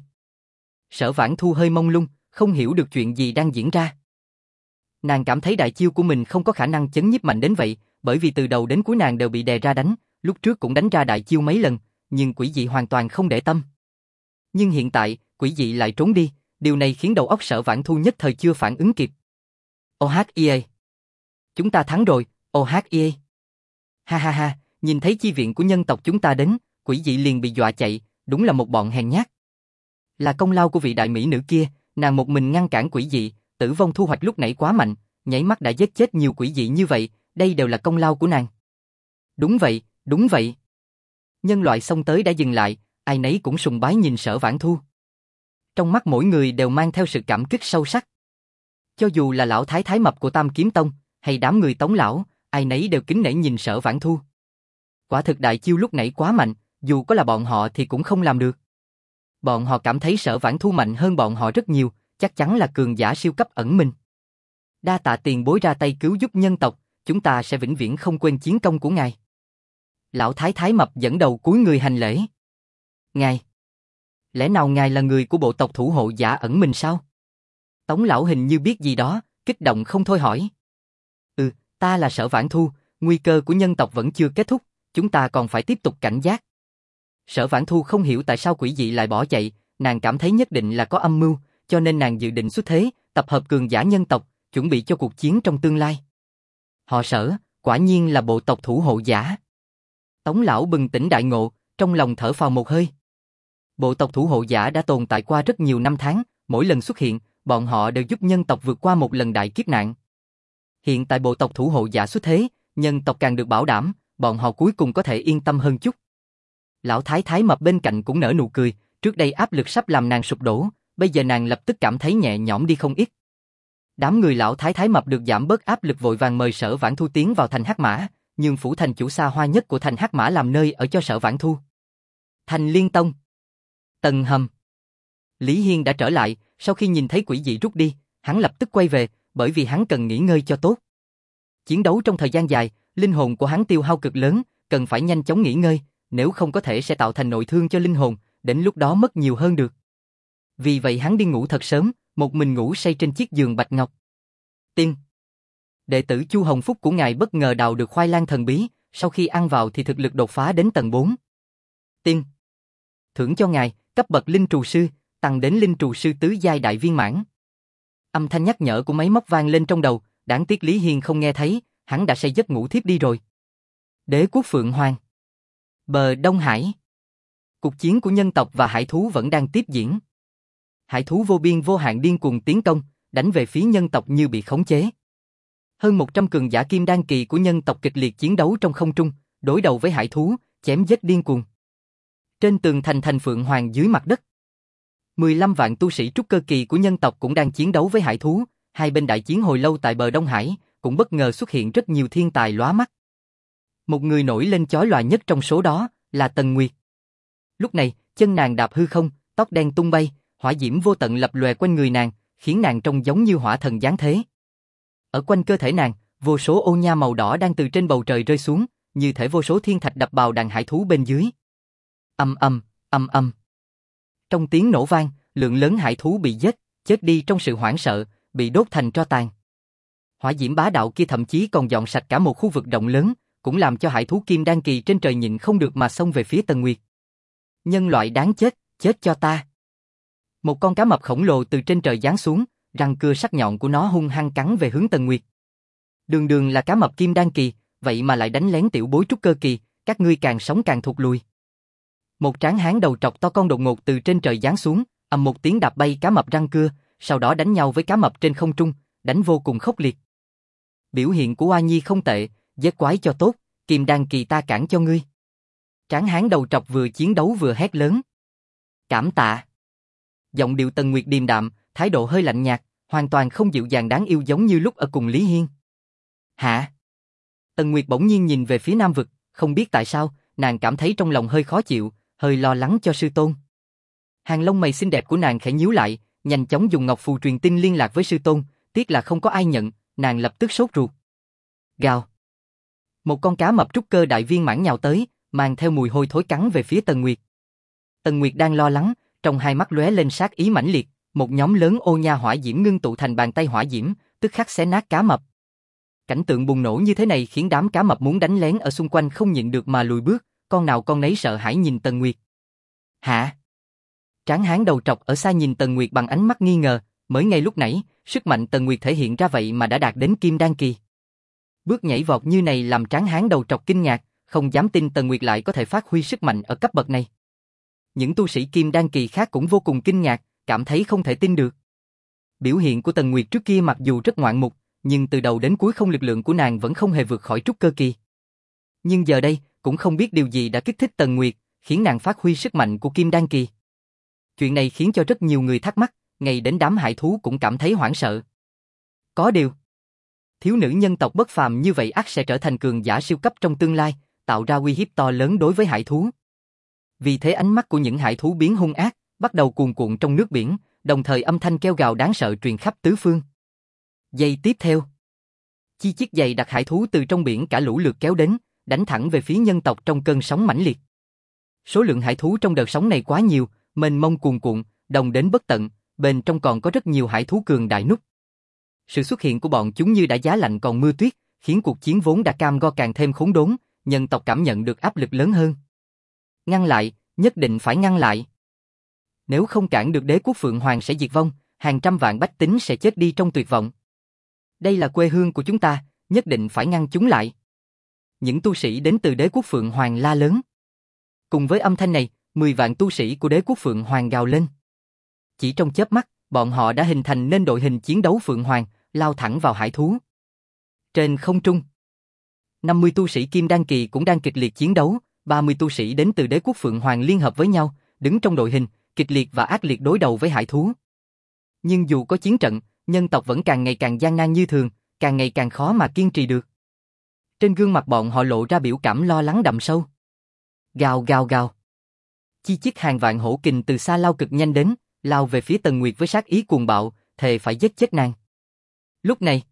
Speaker 1: Sở Vãn Thu hơi mông lung, không hiểu được chuyện gì đang diễn ra. Nàng cảm thấy đại chiêu của mình không có khả năng chấn nhiếp mạnh đến vậy, bởi vì từ đầu đến cuối nàng đều bị đè ra đánh, lúc trước cũng đánh ra đại chiêu mấy lần, nhưng quỷ dị hoàn toàn không để tâm. Nhưng hiện tại, quỷ dị lại trốn đi, điều này khiến đầu óc Sở Vãn Thu nhất thời chưa phản ứng kịp. ô hát e a. Chúng ta thắng rồi, ô hát e a. Ha ha ha, nhìn thấy chi viện của nhân tộc chúng ta đến, quỷ dị liền bị dọa chạy, đúng là một bọn hèn nhát. Là công lao của vị đại mỹ nữ kia, nàng một mình ngăn cản quỷ dị, tử vong thu hoạch lúc nãy quá mạnh, nháy mắt đã giết chết nhiều quỷ dị như vậy, đây đều là công lao của nàng. Đúng vậy, đúng vậy. Nhân loại xông tới đã dừng lại, ai nấy cũng sùng bái nhìn Sở Vãn Thu. Trong mắt mỗi người đều mang theo sự cảm kích sâu sắc. Cho dù là lão thái thái mập của Tam Kiếm Tông, hay đám người Tống lão, ai nấy đều kính nể nhìn Sở Vãn Thu. Quả thực đại chiêu lúc nãy quá mạnh, dù có là bọn họ thì cũng không làm được. Bọn họ cảm thấy Sở Vãn Thu mạnh hơn bọn họ rất nhiều, chắc chắn là cường giả siêu cấp ẩn mình. Đa tạ tiền bối ra tay cứu giúp nhân tộc, chúng ta sẽ vĩnh viễn không quên chiến công của ngài. Lão thái thái mập dẫn đầu cúi người hành lễ. Ngài, lẽ nào ngài là người của bộ tộc thủ hộ giả ẩn mình sao? Tống lão hình như biết gì đó, kích động không thôi hỏi. Ừ, ta là Sở Vãn Thu, nguy cơ của nhân tộc vẫn chưa kết thúc, chúng ta còn phải tiếp tục cảnh giác. Sở Vãn Thu không hiểu tại sao quỷ dị lại bỏ chạy, nàng cảm thấy nhất định là có âm mưu, cho nên nàng dự định xuất thế, tập hợp cường giả nhân tộc, chuẩn bị cho cuộc chiến trong tương lai. Họ Sở, quả nhiên là bộ tộc thủ hộ giả. Tống lão bừng tỉnh đại ngộ, trong lòng thở phào một hơi. Bộ tộc thủ hộ giả đã tồn tại qua rất nhiều năm tháng, mỗi lần xuất hiện, bọn họ đều giúp nhân tộc vượt qua một lần đại kiếp nạn. Hiện tại bộ tộc thủ hộ giả xuất thế, nhân tộc càng được bảo đảm, bọn họ cuối cùng có thể yên tâm hơn chút. Lão thái thái mập bên cạnh cũng nở nụ cười, trước đây áp lực sắp làm nàng sụp đổ, bây giờ nàng lập tức cảm thấy nhẹ nhõm đi không ít. Đám người lão thái thái mập được giảm bớt áp lực vội vàng mời Sở Vãn Thu tiến vào thành Hắc Mã, nhưng phủ thành chủ xa hoa nhất của thành Hắc Mã làm nơi ở cho Sở Vãn Thu. Thành Liên Tông. Tầng hầm. Lý Hiên đã trở lại, sau khi nhìn thấy quỷ dị rút đi, hắn lập tức quay về, bởi vì hắn cần nghỉ ngơi cho tốt. Chiến đấu trong thời gian dài, linh hồn của hắn tiêu hao cực lớn, cần phải nhanh chóng nghỉ ngơi, nếu không có thể sẽ tạo thành nội thương cho linh hồn, đến lúc đó mất nhiều hơn được. Vì vậy hắn đi ngủ thật sớm, một mình ngủ say trên chiếc giường bạch ngọc. Tiên. Đệ tử Chu Hồng Phúc của ngài bất ngờ đào được khoai lang thần bí, sau khi ăn vào thì thực lực đột phá đến tầng bốn. Tiên. Thưởng cho ngài, cấp bậc linh trù sư, tăng đến linh trù sư tứ giai đại viên mãn. Âm thanh nhắc nhở của máy móc vang lên trong đầu, đáng tiếc Lý Hiên không nghe thấy, hắn đã say giấc ngủ thiếp đi rồi. Đế quốc Phượng Hoàng. Bờ Đông Hải. Cuộc chiến của nhân tộc và hải thú vẫn đang tiếp diễn. Hải thú vô biên vô hạn điên cuồng tiến công, đánh về phía nhân tộc như bị khống chế. Hơn một trăm cường giả kim đan kỳ của nhân tộc kịch liệt chiến đấu trong không trung, đối đầu với hải thú, chém giết điên cuồng. Trên tường thành thành Phượng Hoàng dưới mặt đất, mười lăm vạn tu sĩ trúc cơ kỳ của nhân tộc cũng đang chiến đấu với hải thú, hai bên đại chiến hồi lâu tại bờ Đông Hải, cũng bất ngờ xuất hiện rất nhiều thiên tài lóa mắt. Một người nổi lên chói lòa nhất trong số đó là Tần Nguyệt. Lúc này, chân nàng đạp hư không, tóc đen tung bay, hỏa diễm vô tận lập lòe quanh người nàng, khiến nàng trông giống như hỏa thần giáng thế. Ở quanh cơ thể nàng, vô số ô nha màu đỏ đang từ trên bầu trời rơi xuống, như thể vô số thiên thạch đập vào đàn hải thú bên dưới. Ầm ầm, ầm ầm. Trong tiếng nổ vang, lượng lớn hải thú bị giết, chết đi trong sự hoảng sợ, bị đốt thành tro tàn. Hỏa diễm bá đạo kia thậm chí còn dọn sạch cả một khu vực rộng lớn, cũng làm cho hải thú kim đan kỳ trên trời nhịn không được mà xông về phía Tần Nguyệt. Nhân loại đáng chết, chết cho ta. Một con cá mập khổng lồ từ trên trời giáng xuống, răng cưa sắc nhọn của nó hung hăng cắn về hướng Tần Nguyệt. Đường đường là cá mập kim đan kỳ, vậy mà lại đánh lén tiểu bối trúc cơ kỳ, các ngươi càng sống càng thụt lùi. Một tráng hán đầu trọc to con đột ngột từ trên trời giáng xuống, ầm một tiếng đạp bay cá mập răng cưa, sau đó đánh nhau với cá mập trên không trung, đánh vô cùng khốc liệt. Biểu hiện của Oa Nhi không tệ, giết quái cho tốt, kim đan kỳ ta cản cho ngươi. Tráng hán đầu trọc vừa chiến đấu vừa hét lớn. Cảm tạ. Giọng điệu Tần Nguyệt điềm đạm, thái độ hơi lạnh nhạt, hoàn toàn không dịu dàng đáng yêu giống như lúc ở cùng Lý Hiên. Hả? Tần Nguyệt bỗng nhiên nhìn về phía Nam Vực, không biết tại sao, nàng cảm thấy trong lòng hơi khó chịu, hơi lo lắng cho sư tôn. Hàng lông mày xinh đẹp của nàng khẽ nhíu lại, nhanh chóng dùng ngọc phù truyền tin liên lạc với sư tôn, tiếc là không có ai nhận, nàng lập tức sốt ruột. Gào. Một con cá mập trúc cơ đại viên mãn nhào tới, mang theo mùi hôi thối cắn về phía Tần Nguyệt. Tần Nguyệt đang lo lắng, trong hai mắt lóe lên sát ý mãnh liệt, một nhóm lớn ô nha hỏa diễm ngưng tụ thành bàn tay hỏa diễm, tức khắc xé nát cá mập. Cảnh tượng bùng nổ như thế này khiến đám cá mập muốn đánh lén ở xung quanh không nhịn được mà lùi bước, con nào con nấy sợ hãi nhìn Tần Nguyệt. Hả? Tráng hán đầu trọc ở xa nhìn Tần Nguyệt bằng ánh mắt nghi ngờ, mới ngay lúc nãy, sức mạnh Tần Nguyệt thể hiện ra vậy mà đã đạt đến kim đan kỳ. Bước nhảy vọt như này làm tráng hán đầu trọc kinh ngạc, không dám tin Tần Nguyệt lại có thể phát huy sức mạnh ở cấp bậc này. Những tu sĩ kim đan kỳ khác cũng vô cùng kinh ngạc, cảm thấy không thể tin được. Biểu hiện của Tần Nguyệt trước kia mặc dù rất ngoạn mục, nhưng từ đầu đến cuối không lực lượng của nàng vẫn không hề vượt khỏi trúc cơ kỳ. Nhưng giờ đây, cũng không biết điều gì đã kích thích Tần Nguyệt, khiến nàng phát huy sức mạnh của kim đan kỳ. Chuyện này khiến cho rất nhiều người thắc mắc, ngay đến đám hải thú cũng cảm thấy hoảng sợ. Có điều, thiếu nữ nhân tộc bất phàm như vậy ắt sẽ trở thành cường giả siêu cấp trong tương lai, tạo ra uy hiếp to lớn đối với hải thú. Vì thế ánh mắt của những hải thú biến hung ác, bắt đầu cuồn cuộn trong nước biển, đồng thời âm thanh kêu gào đáng sợ truyền khắp tứ phương. Giây tiếp theo, chi chiếc giày đặt hải thú từ trong biển cả lũ lượt kéo đến, đánh thẳng về phía nhân tộc trong cơn sóng mãnh liệt. Số lượng hải thú trong đợt sóng này quá nhiều, mênh mông cuồn cuộn, đồng đến bất tận, bên trong còn có rất nhiều hải thú cường đại núp. Sự xuất hiện của bọn chúng như đã giá lạnh còn mưa tuyết, khiến cuộc chiến vốn đã cam go càng thêm khốn đốn, nhân tộc cảm nhận được áp lực lớn hơn. Ngăn lại, nhất định phải ngăn lại. Nếu không cản được đế quốc Phượng Hoàng sẽ diệt vong, hàng trăm vạn bách tính sẽ chết đi trong tuyệt vọng. Đây là quê hương của chúng ta, nhất định phải ngăn chúng lại. Những tu sĩ đến từ đế quốc Phượng Hoàng la lớn. Cùng với âm thanh này, mười vạn tu sĩ của đế quốc Phượng Hoàng gào lên. Chỉ trong chớp mắt, bọn họ đã hình thành nên đội hình chiến đấu Phượng Hoàng, lao thẳng vào hải thú. Trên không trung, năm mươi tu sĩ Kim Đan Kỳ cũng đang kịch liệt chiến đấu, ba mươi tu sĩ đến từ đế quốc Phượng Hoàng liên hợp với nhau, đứng trong đội hình, kịch liệt và ác liệt đối đầu với hải thú. Nhưng dù có chiến trận, nhân tộc vẫn càng ngày càng gian nan như thường, càng ngày càng khó mà kiên trì được. Trên gương mặt bọn họ lộ ra biểu cảm lo lắng đậm sâu. Gào gào gào. Chi chít hàng vạn hổ kình từ xa lao cực nhanh đến, lao về phía Tần Nguyệt với sát ý cuồng bạo, thề phải giết chết nàng. Lúc này,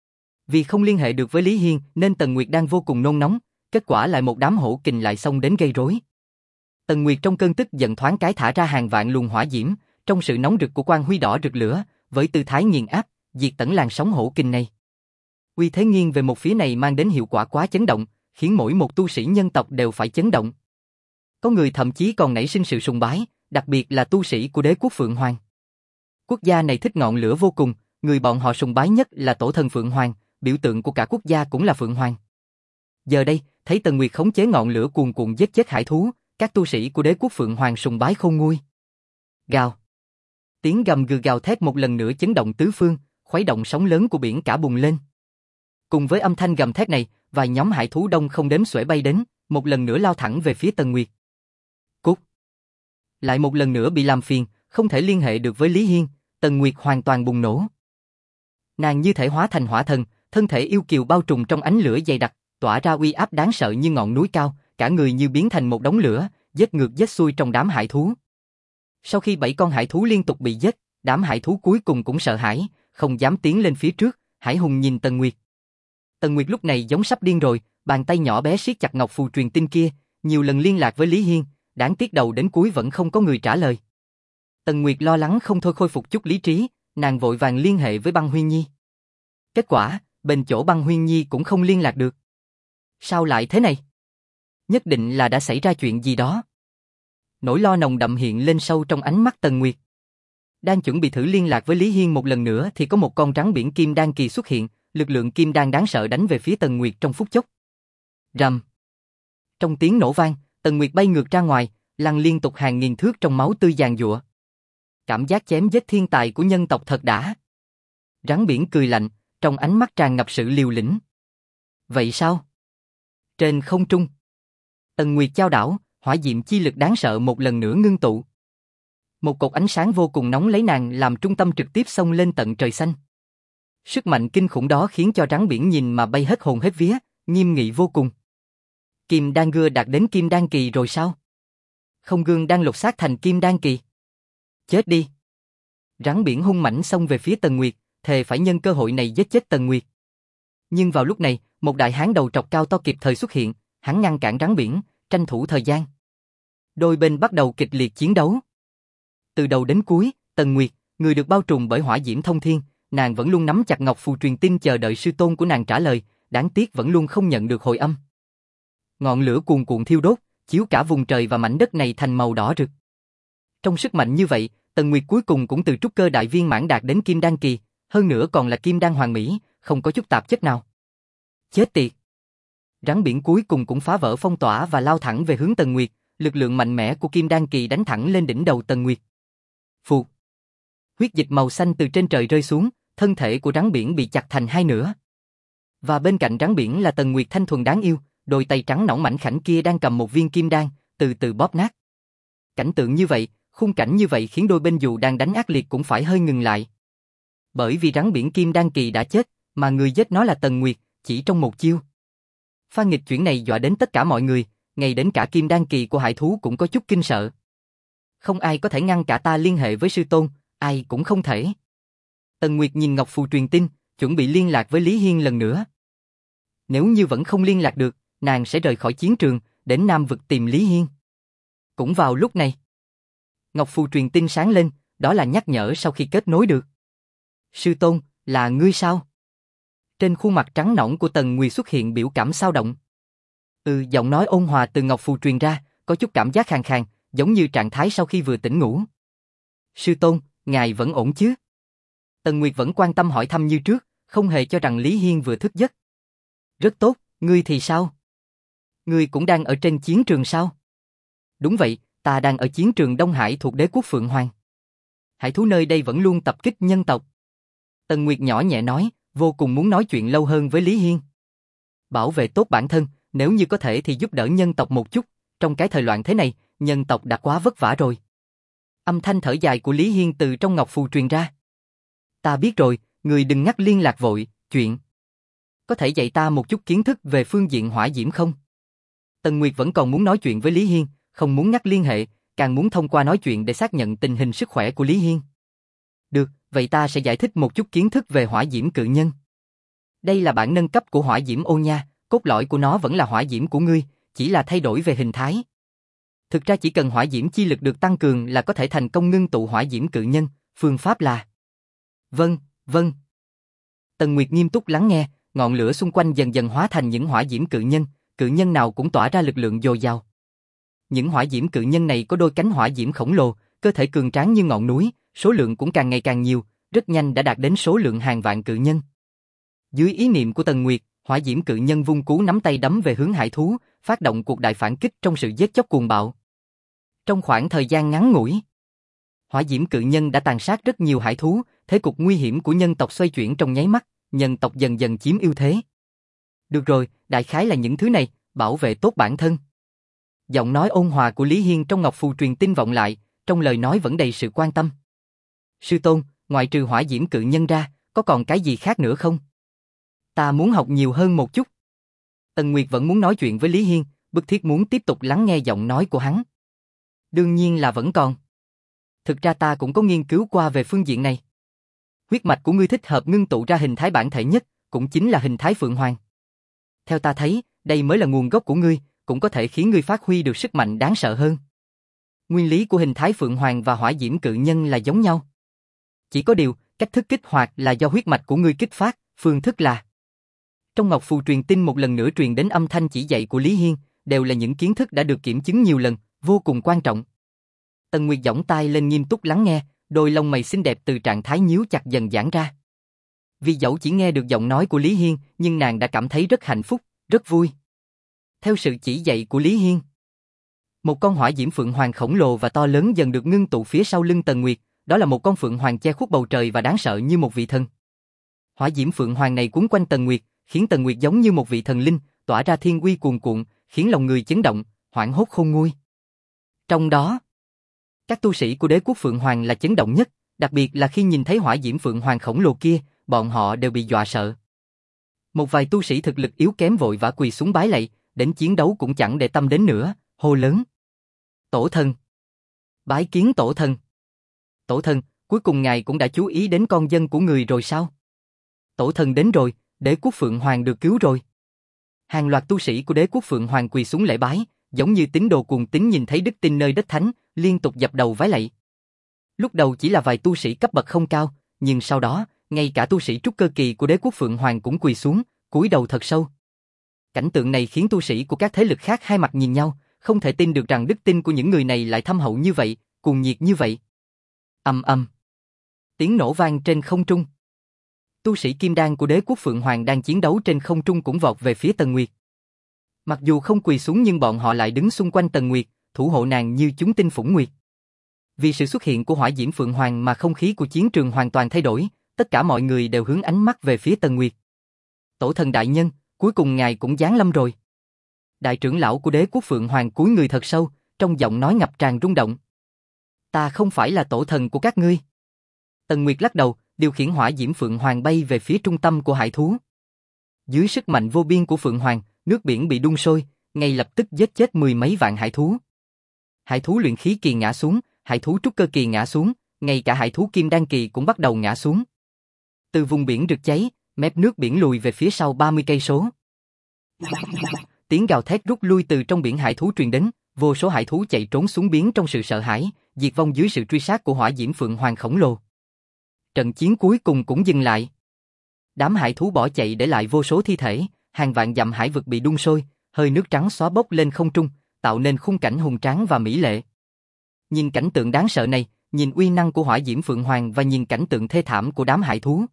Speaker 1: vì không liên hệ được với Lý Hiên nên Tần Nguyệt đang vô cùng nôn nóng, kết quả lại một đám hổ kình lại xông đến gây rối. Tần Nguyệt trong cơn tức giận thoáng cái thả ra hàng vạn luồng hỏa diễm, trong sự nóng rực của quang huy đỏ rực lửa, với tư thái nghiền áp, diệt tận làn sóng hổ kình này. Uy thế nghiêng về một phía này mang đến hiệu quả quá chấn động, khiến mỗi một tu sĩ nhân tộc đều phải chấn động. Có người thậm chí còn nảy sinh sự sùng bái, đặc biệt là tu sĩ của đế quốc Phượng Hoàng. Quốc gia này thích ngọn lửa vô cùng, người bọn họ sùng bái nhất là tổ thần Phượng Hoàng, biểu tượng của cả quốc gia cũng là Phượng Hoàng. Giờ đây, thấy Tần Nguyệt khống chế ngọn lửa cuồn cuộn giết chết hải thú, các tu sĩ của đế quốc Phượng Hoàng sùng bái khôn nguôi. Gào. Tiếng gầm gừ gào thét một lần nữa chấn động tứ phương, khuấy động sóng lớn của biển cả bùng lên. Cùng với âm thanh gầm thét này, vài nhóm hải thú đông không đếm xuể bay đến, một lần nữa lao thẳng về phía Tần Nguyệt. Cút. Lại một lần nữa bị làm phiền, không thể liên hệ được với Lý Hiên, Tần Nguyệt hoàn toàn bùng nổ. Nàng như thể hóa thành hỏa thần, thân thể yêu kiều bao trùm trong ánh lửa dày đặc, tỏa ra uy áp đáng sợ như ngọn núi cao, cả người như biến thành một đống lửa, giết ngược giết xuôi trong đám hải thú. Sau khi bảy con hải thú liên tục bị giết, đám hải thú cuối cùng cũng sợ hãi, không dám tiến lên phía trước. Hải Hùng nhìn Tần Nguyệt. Tần Nguyệt lúc này giống sắp điên rồi, bàn tay nhỏ bé siết chặt ngọc phù truyền tin kia, nhiều lần liên lạc với Lý Hiên, đáng tiếc đầu đến cuối vẫn không có người trả lời. Tần Nguyệt lo lắng không thôi khôi phục chút lý trí, nàng vội vàng liên hệ với Băng Huyên Nhi. Kết quả, bên chỗ Băng Huyên Nhi cũng không liên lạc được. Sao lại thế này? Nhất định là đã xảy ra chuyện gì đó. Nỗi lo nồng đậm hiện lên sâu trong ánh mắt Tần Nguyệt. Đang chuẩn bị thử liên lạc với Lý Hiên một lần nữa thì có một con rắn biển Kim Đan Kỳ xuất hiện, lực lượng Kim Đan đáng sợ đánh về phía Tần Nguyệt trong phút chốc. Rầm. Trong tiếng nổ vang, Tần Nguyệt bay ngược ra ngoài, lăn liên tục hàng nghìn thước trong máu tươi giàn giụa. Cảm giác chém giết thiên tài của nhân tộc thật đã. Rắn biển cười lạnh, trong ánh mắt tràn ngập sự liều lĩnh. Vậy sao? Trên không trung, Tần Nguyệt chao đảo, hỏa diệm chi lực đáng sợ một lần nữa ngưng tụ. Một cột ánh sáng vô cùng nóng lấy nàng làm trung tâm trực tiếp xông lên tận trời xanh. Sức mạnh kinh khủng đó khiến cho rắn biển nhìn mà bay hết hồn hết vía, nghiêm nghị vô cùng. Kim Đan Gưa đạt đến Kim Đan Kỳ rồi sao? Không gương đang lột xác thành Kim Đan Kỳ. Chết đi. Rắn biển hung mãnh xông về phía Tần Nguyệt, thề phải nhân cơ hội này giết chết Tần Nguyệt. Nhưng vào lúc này, một đại hán đầu trọc cao to kịp thời xuất hiện, hắn ngăn cản rắn biển, tranh thủ thời gian. Đôi bên bắt đầu kịch liệt chiến đấu. Từ đầu đến cuối, Tần Nguyệt, người được bao trùm bởi hỏa diễm thông thiên, nàng vẫn luôn nắm chặt ngọc phù truyền tin chờ đợi sư tôn của nàng trả lời, đáng tiếc vẫn luôn không nhận được hồi âm. Ngọn lửa cuồn cuộn thiêu đốt, chiếu cả vùng trời và mảnh đất này thành màu đỏ rực. Trong sức mạnh như vậy, Tần Nguyệt cuối cùng cũng từ trúc cơ đại viên mãn đạt đến Kim Đan Kỳ, hơn nữa còn là Kim Đan hoàn mỹ, không có chút tạp chất nào. Chết tiệt! Rắn biển cuối cùng cũng phá vỡ phong tỏa và lao thẳng về hướng Tần Nguyệt, lực lượng mạnh mẽ của Kim Đan Kỳ đánh thẳng lên đỉnh đầu Tần Nguyệt. Phụt! Huyết dịch màu xanh từ trên trời rơi xuống, thân thể của rắn biển bị chặt thành hai nửa. Và bên cạnh rắn biển là Tần Nguyệt thanh thuần đáng yêu, đôi tay trắng nõn mảnh khảnh kia đang cầm một viên kim đan, từ từ bóp nát. Cảnh tượng như vậy, Khung cảnh như vậy khiến đôi bên dù đang đánh ác liệt cũng phải hơi ngừng lại. Bởi vì rắn biển Kim Đan Kỳ đã chết, mà người giết nó là Tần Nguyệt, chỉ trong một chiêu. Pha nghịch chuyển này dọa đến tất cả mọi người, ngay đến cả Kim Đan Kỳ của hải thú cũng có chút kinh sợ. Không ai có thể ngăn cả ta liên hệ với sư tôn, ai cũng không thể. Tần Nguyệt nhìn ngọc phù truyền tin, chuẩn bị liên lạc với Lý Hiên lần nữa. Nếu như vẫn không liên lạc được, nàng sẽ rời khỏi chiến trường, đến Nam vực tìm Lý Hiên. Cũng vào lúc này, ngọc phù truyền tin sáng lên, đó là nhắc nhở sau khi kết nối được. Sư tôn, là ngươi sao? Trên khuôn mặt trắng nõn của Tần Nguyệt xuất hiện biểu cảm xao động. Ừ, giọng nói ôn hòa từ ngọc phù truyền ra, có chút cảm giác khàn khàn, giống như trạng thái sau khi vừa tỉnh ngủ. Sư tôn, ngài vẫn ổn chứ? Tần Nguyệt vẫn quan tâm hỏi thăm như trước, không hề cho rằng Lý Hiên vừa thức giấc. Rất tốt, ngươi thì sao? Ngươi cũng đang ở trên chiến trường sao? Đúng vậy, ta đang ở chiến trường Đông Hải thuộc đế quốc Phượng Hoàng. Hải thú nơi đây vẫn luôn tập kích nhân tộc. Tần Nguyệt nhỏ nhẹ nói, vô cùng muốn nói chuyện lâu hơn với Lý Hiên. Bảo vệ tốt bản thân, nếu như có thể thì giúp đỡ nhân tộc một chút, trong cái thời loạn thế này, nhân tộc đã quá vất vả rồi. Âm thanh thở dài của Lý Hiên từ trong ngọc phù truyền ra. Ta biết rồi, người đừng ngắt liên lạc vội, chuyện. Có thể dạy ta một chút kiến thức về phương diện hỏa diễm không? Tần Nguyệt vẫn còn muốn nói chuyện với Lý Hiên, không muốn ngắt liên hệ, càng muốn thông qua nói chuyện để xác nhận tình hình sức khỏe của Lý Hiên. Được, vậy ta sẽ giải thích một chút kiến thức về hỏa diễm cự nhân. Đây là bản nâng cấp của hỏa diễm ô nha, cốt lõi của nó vẫn là hỏa diễm của ngươi, chỉ là thay đổi về hình thái. Thực ra chỉ cần hỏa diễm chi lực được tăng cường là có thể thành công ngưng tụ hỏa diễm cự nhân, phương pháp là... Vâng, vâng. Tần Nguyệt nghiêm túc lắng nghe, ngọn lửa xung quanh dần dần hóa thành những hỏa diễm cự nhân, cự nhân nào cũng tỏa ra lực lượng dồi dào. Những hỏa diễm cự nhân này có đôi cánh hỏa diễm khổng lồ, cơ thể cường tráng như ngọn núi, số lượng cũng càng ngày càng nhiều, rất nhanh đã đạt đến số lượng hàng vạn cự nhân. Dưới ý niệm của Tần Nguyệt, hỏa diễm cự nhân vung cú nắm tay đấm về hướng hải thú, phát động cuộc đại phản kích trong sự giết chóc cuồng bạo. Trong khoảng thời gian ngắn ngủi, hỏa diễm cự nhân đã tàn sát rất nhiều hải thú, thế cục nguy hiểm của nhân tộc xoay chuyển trong nháy mắt, nhân tộc dần dần chiếm ưu thế. Được rồi, đại khái là những thứ này, bảo vệ tốt bản thân. Giọng nói ôn hòa của Lý Hiên trong ngọc phù truyền tin vọng lại, trong lời nói vẫn đầy sự quan tâm. Sư tôn, ngoại trừ hỏa diễm cự nhân ra, có còn cái gì khác nữa không? Ta muốn học nhiều hơn một chút. Tần Nguyệt vẫn muốn nói chuyện với Lý Hiên, bức thiết muốn tiếp tục lắng nghe giọng nói của hắn. Đương nhiên là vẫn còn. Thực ra ta cũng có nghiên cứu qua về phương diện này. Huyết mạch của ngươi thích hợp ngưng tụ ra hình thái bản thể nhất, cũng chính là hình thái Phượng Hoàng. Theo ta thấy, đây mới là nguồn gốc của ngươi, cũng có thể khiến ngươi phát huy được sức mạnh đáng sợ hơn. Nguyên lý của hình thái Phượng Hoàng và hỏa diễm cự nhân là giống nhau. Chỉ có điều, cách thức kích hoạt là do huyết mạch của ngươi kích phát, phương thức là... Trong ngọc phù truyền tin một lần nữa truyền đến âm thanh chỉ dạy của Lý Hiên, đều là những kiến thức đã được kiểm chứng nhiều lần, vô cùng quan trọng. Tần Nguyệt giỏng tai lên nghiêm túc lắng nghe, đôi lông mày xinh đẹp từ trạng thái nhíu chặt dần giãn ra. Vì dẫu chỉ nghe được giọng nói của Lý Hiên, nhưng nàng đã cảm thấy rất hạnh phúc, rất vui. Theo sự chỉ dạy của Lý Hiên, một con hỏa diễm phượng hoàng khổng lồ và to lớn dần được ngưng tụ phía sau lưng Tần Nguyệt, đó là một con phượng hoàng che khuất bầu trời và đáng sợ như một vị thần. Hỏa diễm phượng hoàng này quấn quanh Tần Nguyệt, khiến Tần Nguyệt giống như một vị thần linh, tỏa ra thiên uy cuồn cuộn, khiến lòng người chấn động, hoảng hốt khôn nguôi. Trong đó, các tu sĩ của đế quốc Phượng Hoàng là chấn động nhất, đặc biệt là khi nhìn thấy hỏa diễm Phượng Hoàng khổng lồ kia, bọn họ đều bị dọa sợ. Một vài tu sĩ thực lực yếu kém vội vã quỳ xuống bái lạy, đến chiến đấu cũng chẳng để tâm đến nữa, hô lớn. Tổ thần! Bái kiến tổ thần! Tổ thần, cuối cùng ngài cũng đã chú ý đến con dân của người rồi sao? Tổ thần đến rồi, đế quốc Phượng Hoàng được cứu rồi. Hàng loạt tu sĩ của đế quốc Phượng Hoàng quỳ xuống lễ bái, giống như tín đồ cuồng tín nhìn thấy đức tin nơi đất thánh, liên tục dập đầu vái lạy. Lúc đầu chỉ là vài tu sĩ cấp bậc không cao, nhưng sau đó, ngay cả tu sĩ trúc cơ kỳ của đế quốc Phượng Hoàng cũng quỳ xuống, cúi đầu thật sâu. Cảnh tượng này khiến tu sĩ của các thế lực khác hai mặt nhìn nhau, không thể tin được rằng đức tin của những người này lại thâm hậu như vậy, cuồng nhiệt như vậy. Ầm ầm. Tiếng nổ vang trên không trung. Tu sĩ kim đan của đế quốc Phượng Hoàng đang chiến đấu trên không trung cũng vọt về phía Tần Nguyệt. Mặc dù không quỳ xuống nhưng bọn họ lại đứng xung quanh Tần Nguyệt, thủ hộ nàng như chúng tinh phủng nguyệt. Vì sự xuất hiện của hỏa diễm Phượng Hoàng mà không khí của chiến trường hoàn toàn thay đổi, tất cả mọi người đều hướng ánh mắt về phía Tần Nguyệt. Tổ thần đại nhân, cuối cùng ngài cũng giáng lâm rồi. Đại trưởng lão của đế quốc Phượng Hoàng cúi người thật sâu, trong giọng nói ngập tràn rung động. Ta không phải là tổ thần của các ngươi. Tần Nguyệt lắc đầu, điều khiển hỏa diễm Phượng Hoàng bay về phía trung tâm của hải thú. Dưới sức mạnh vô biên của Phượng Hoàng, nước biển bị đun sôi, ngay lập tức giết chết mười mấy vạn hải thú. Hải thú luyện khí kỳ ngã xuống, hải thú trúc cơ kỳ ngã xuống, ngay cả hải thú kim đan kỳ cũng bắt đầu ngã xuống. Từ vùng biển rực cháy, mép nước biển lùi về phía sau ba mươi cây số. Tiếng gào thét rút lui từ trong biển hải thú truyền đến, vô số hải thú chạy trốn xuống biển trong sự sợ hãi, diệt vong dưới sự truy sát của hỏa diễm Phượng Hoàng khổng lồ. Trận chiến cuối cùng cũng dừng lại. Đám hải thú bỏ chạy để lại vô số thi thể, hàng vạn dặm hải vực bị đun sôi, hơi nước trắng xóa bốc lên không trung, tạo nên khung cảnh hùng tráng và mỹ lệ. Nhìn cảnh tượng đáng sợ này, nhìn uy năng của hỏa diễm Phượng Hoàng và nhìn cảnh tượng thê thảm của đám hải thú.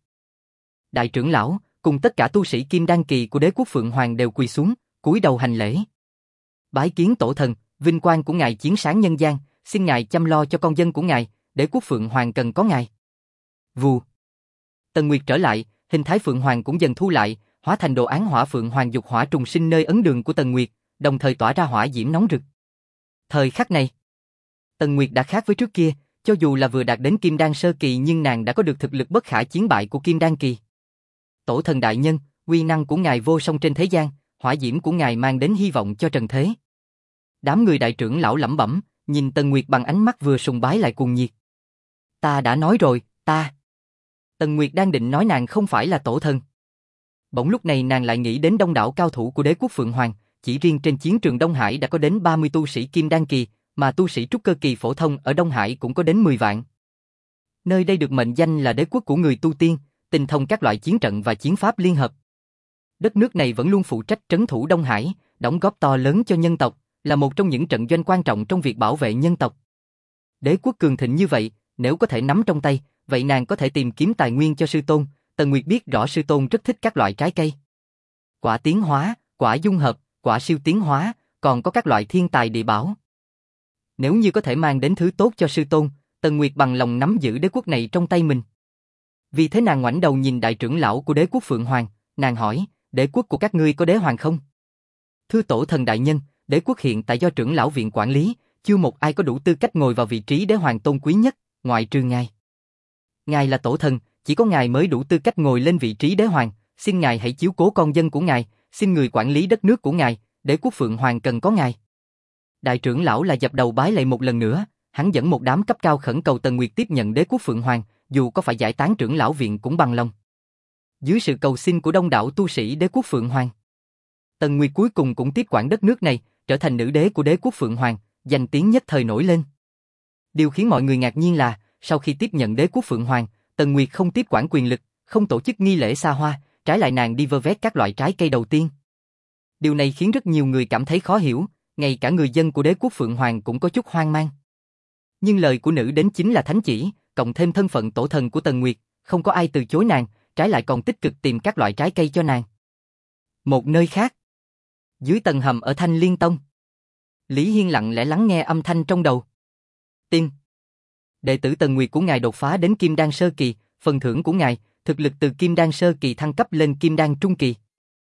Speaker 1: Đại trưởng lão, cùng tất cả tu sĩ kim đan kỳ của đế quốc Phượng Hoàng đều quỳ xuống, cúi đầu hành lễ. Bái kiến tổ thần, vinh quang của ngài chiếu sáng nhân gian, xin ngài chăm lo cho con dân của ngài, đế quốc Phượng Hoàng cần có ngài. Vù. Tần Nguyệt trở lại, hình thái Phượng Hoàng cũng dần thu lại, hóa thành đồ án hỏa Phượng Hoàng dục hỏa trùng sinh nơi ấn đường của Tần Nguyệt, đồng thời tỏa ra hỏa diễm nóng rực. Thời khắc này, Tần Nguyệt đã khác với trước kia, cho dù là vừa đạt đến kim đan sơ kỳ nhưng nàng đã có được thực lực bất khả chiến bại của kim đan kỳ. Tổ thần đại nhân, uy năng của ngài vô song trên thế gian, hỏa diễm của ngài mang đến hy vọng cho trần thế. Đám người đại trưởng lão lẩm bẩm, nhìn Tần Nguyệt bằng ánh mắt vừa sùng bái lại cuồng nhiệt. Ta đã nói rồi, ta. Tần Nguyệt đang định nói nàng không phải là tổ thần. Bỗng lúc này nàng lại nghĩ đến đông đảo cao thủ của đế quốc Phượng Hoàng, chỉ riêng trên chiến trường Đông Hải đã có đến ba mươi tu sĩ kim đan kỳ, mà tu sĩ trúc cơ kỳ phổ thông ở Đông Hải cũng có đến mười vạn. Nơi đây được mệnh danh là đế quốc của người tu tiên, tinh thông các loại chiến trận và chiến pháp liên hợp. Đất nước này vẫn luôn phụ trách trấn thủ Đông Hải, đóng góp to lớn cho nhân tộc, là một trong những trận doanh quan trọng trong việc bảo vệ nhân tộc. Đế quốc cường thịnh như vậy, nếu có thể nắm trong tay, vậy nàng có thể tìm kiếm tài nguyên cho sư tôn. Tần Nguyệt biết rõ sư tôn rất thích các loại trái cây. Quả tiến hóa, quả dung hợp, quả siêu tiến hóa, còn có các loại thiên tài địa bảo. Nếu như có thể mang đến thứ tốt cho sư tôn, Tần Nguyệt bằng lòng nắm giữ đế quốc này trong tay mình. Vì thế nàng ngoảnh đầu nhìn đại trưởng lão của đế quốc Phượng Hoàng, nàng hỏi, đế quốc của các ngươi có đế hoàng không? Thưa tổ thần đại nhân, đế quốc hiện tại do trưởng lão viện quản lý, chưa một ai có đủ tư cách ngồi vào vị trí đế hoàng tôn quý nhất, ngoại trừ ngài. Ngài là tổ thần, chỉ có ngài mới đủ tư cách ngồi lên vị trí đế hoàng, xin ngài hãy chiếu cố con dân của ngài, xin người quản lý đất nước của ngài, đế quốc Phượng Hoàng cần có ngài. Đại trưởng lão lại dập đầu bái lạy một lần nữa, hắn dẫn một đám cấp cao khẩn cầu Tần Nguyệt tiếp nhận đế quốc Phượng Hoàng, dù có phải giải tán trưởng lão viện cũng bằng lòng. Dưới sự cầu xin của đông đảo tu sĩ đế quốc Phượng Hoàng, Tần Nguyệt cuối cùng cũng tiếp quản đất nước này, trở thành nữ đế của đế quốc Phượng Hoàng, danh tiếng nhất thời nổi lên. Điều khiến mọi người ngạc nhiên là, sau khi tiếp nhận đế quốc Phượng Hoàng, Tần Nguyệt không tiếp quản quyền lực, không tổ chức nghi lễ xa hoa, trái lại nàng đi vơ vét các loại trái cây đầu tiên. Điều này khiến rất nhiều người cảm thấy khó hiểu, ngay cả người dân của đế quốc Phượng Hoàng cũng có chút hoang mang. Nhưng lời của nữ đến chính là thánh chỉ, cộng thêm thân phận tổ thần của Tần Nguyệt, không có ai từ chối nàng, trái lại còn tích cực tìm các loại trái cây cho nàng. Một nơi khác, dưới tầng hầm ở Thanh Liên Tông, Lý Hiên lặng lẽ lắng nghe âm thanh trong đầu. Tin. Đệ tử Tần Nguyệt của ngài đột phá đến Kim Đan sơ kỳ, phần thưởng của ngài, thực lực từ Kim Đan sơ kỳ thăng cấp lên Kim Đan trung kỳ.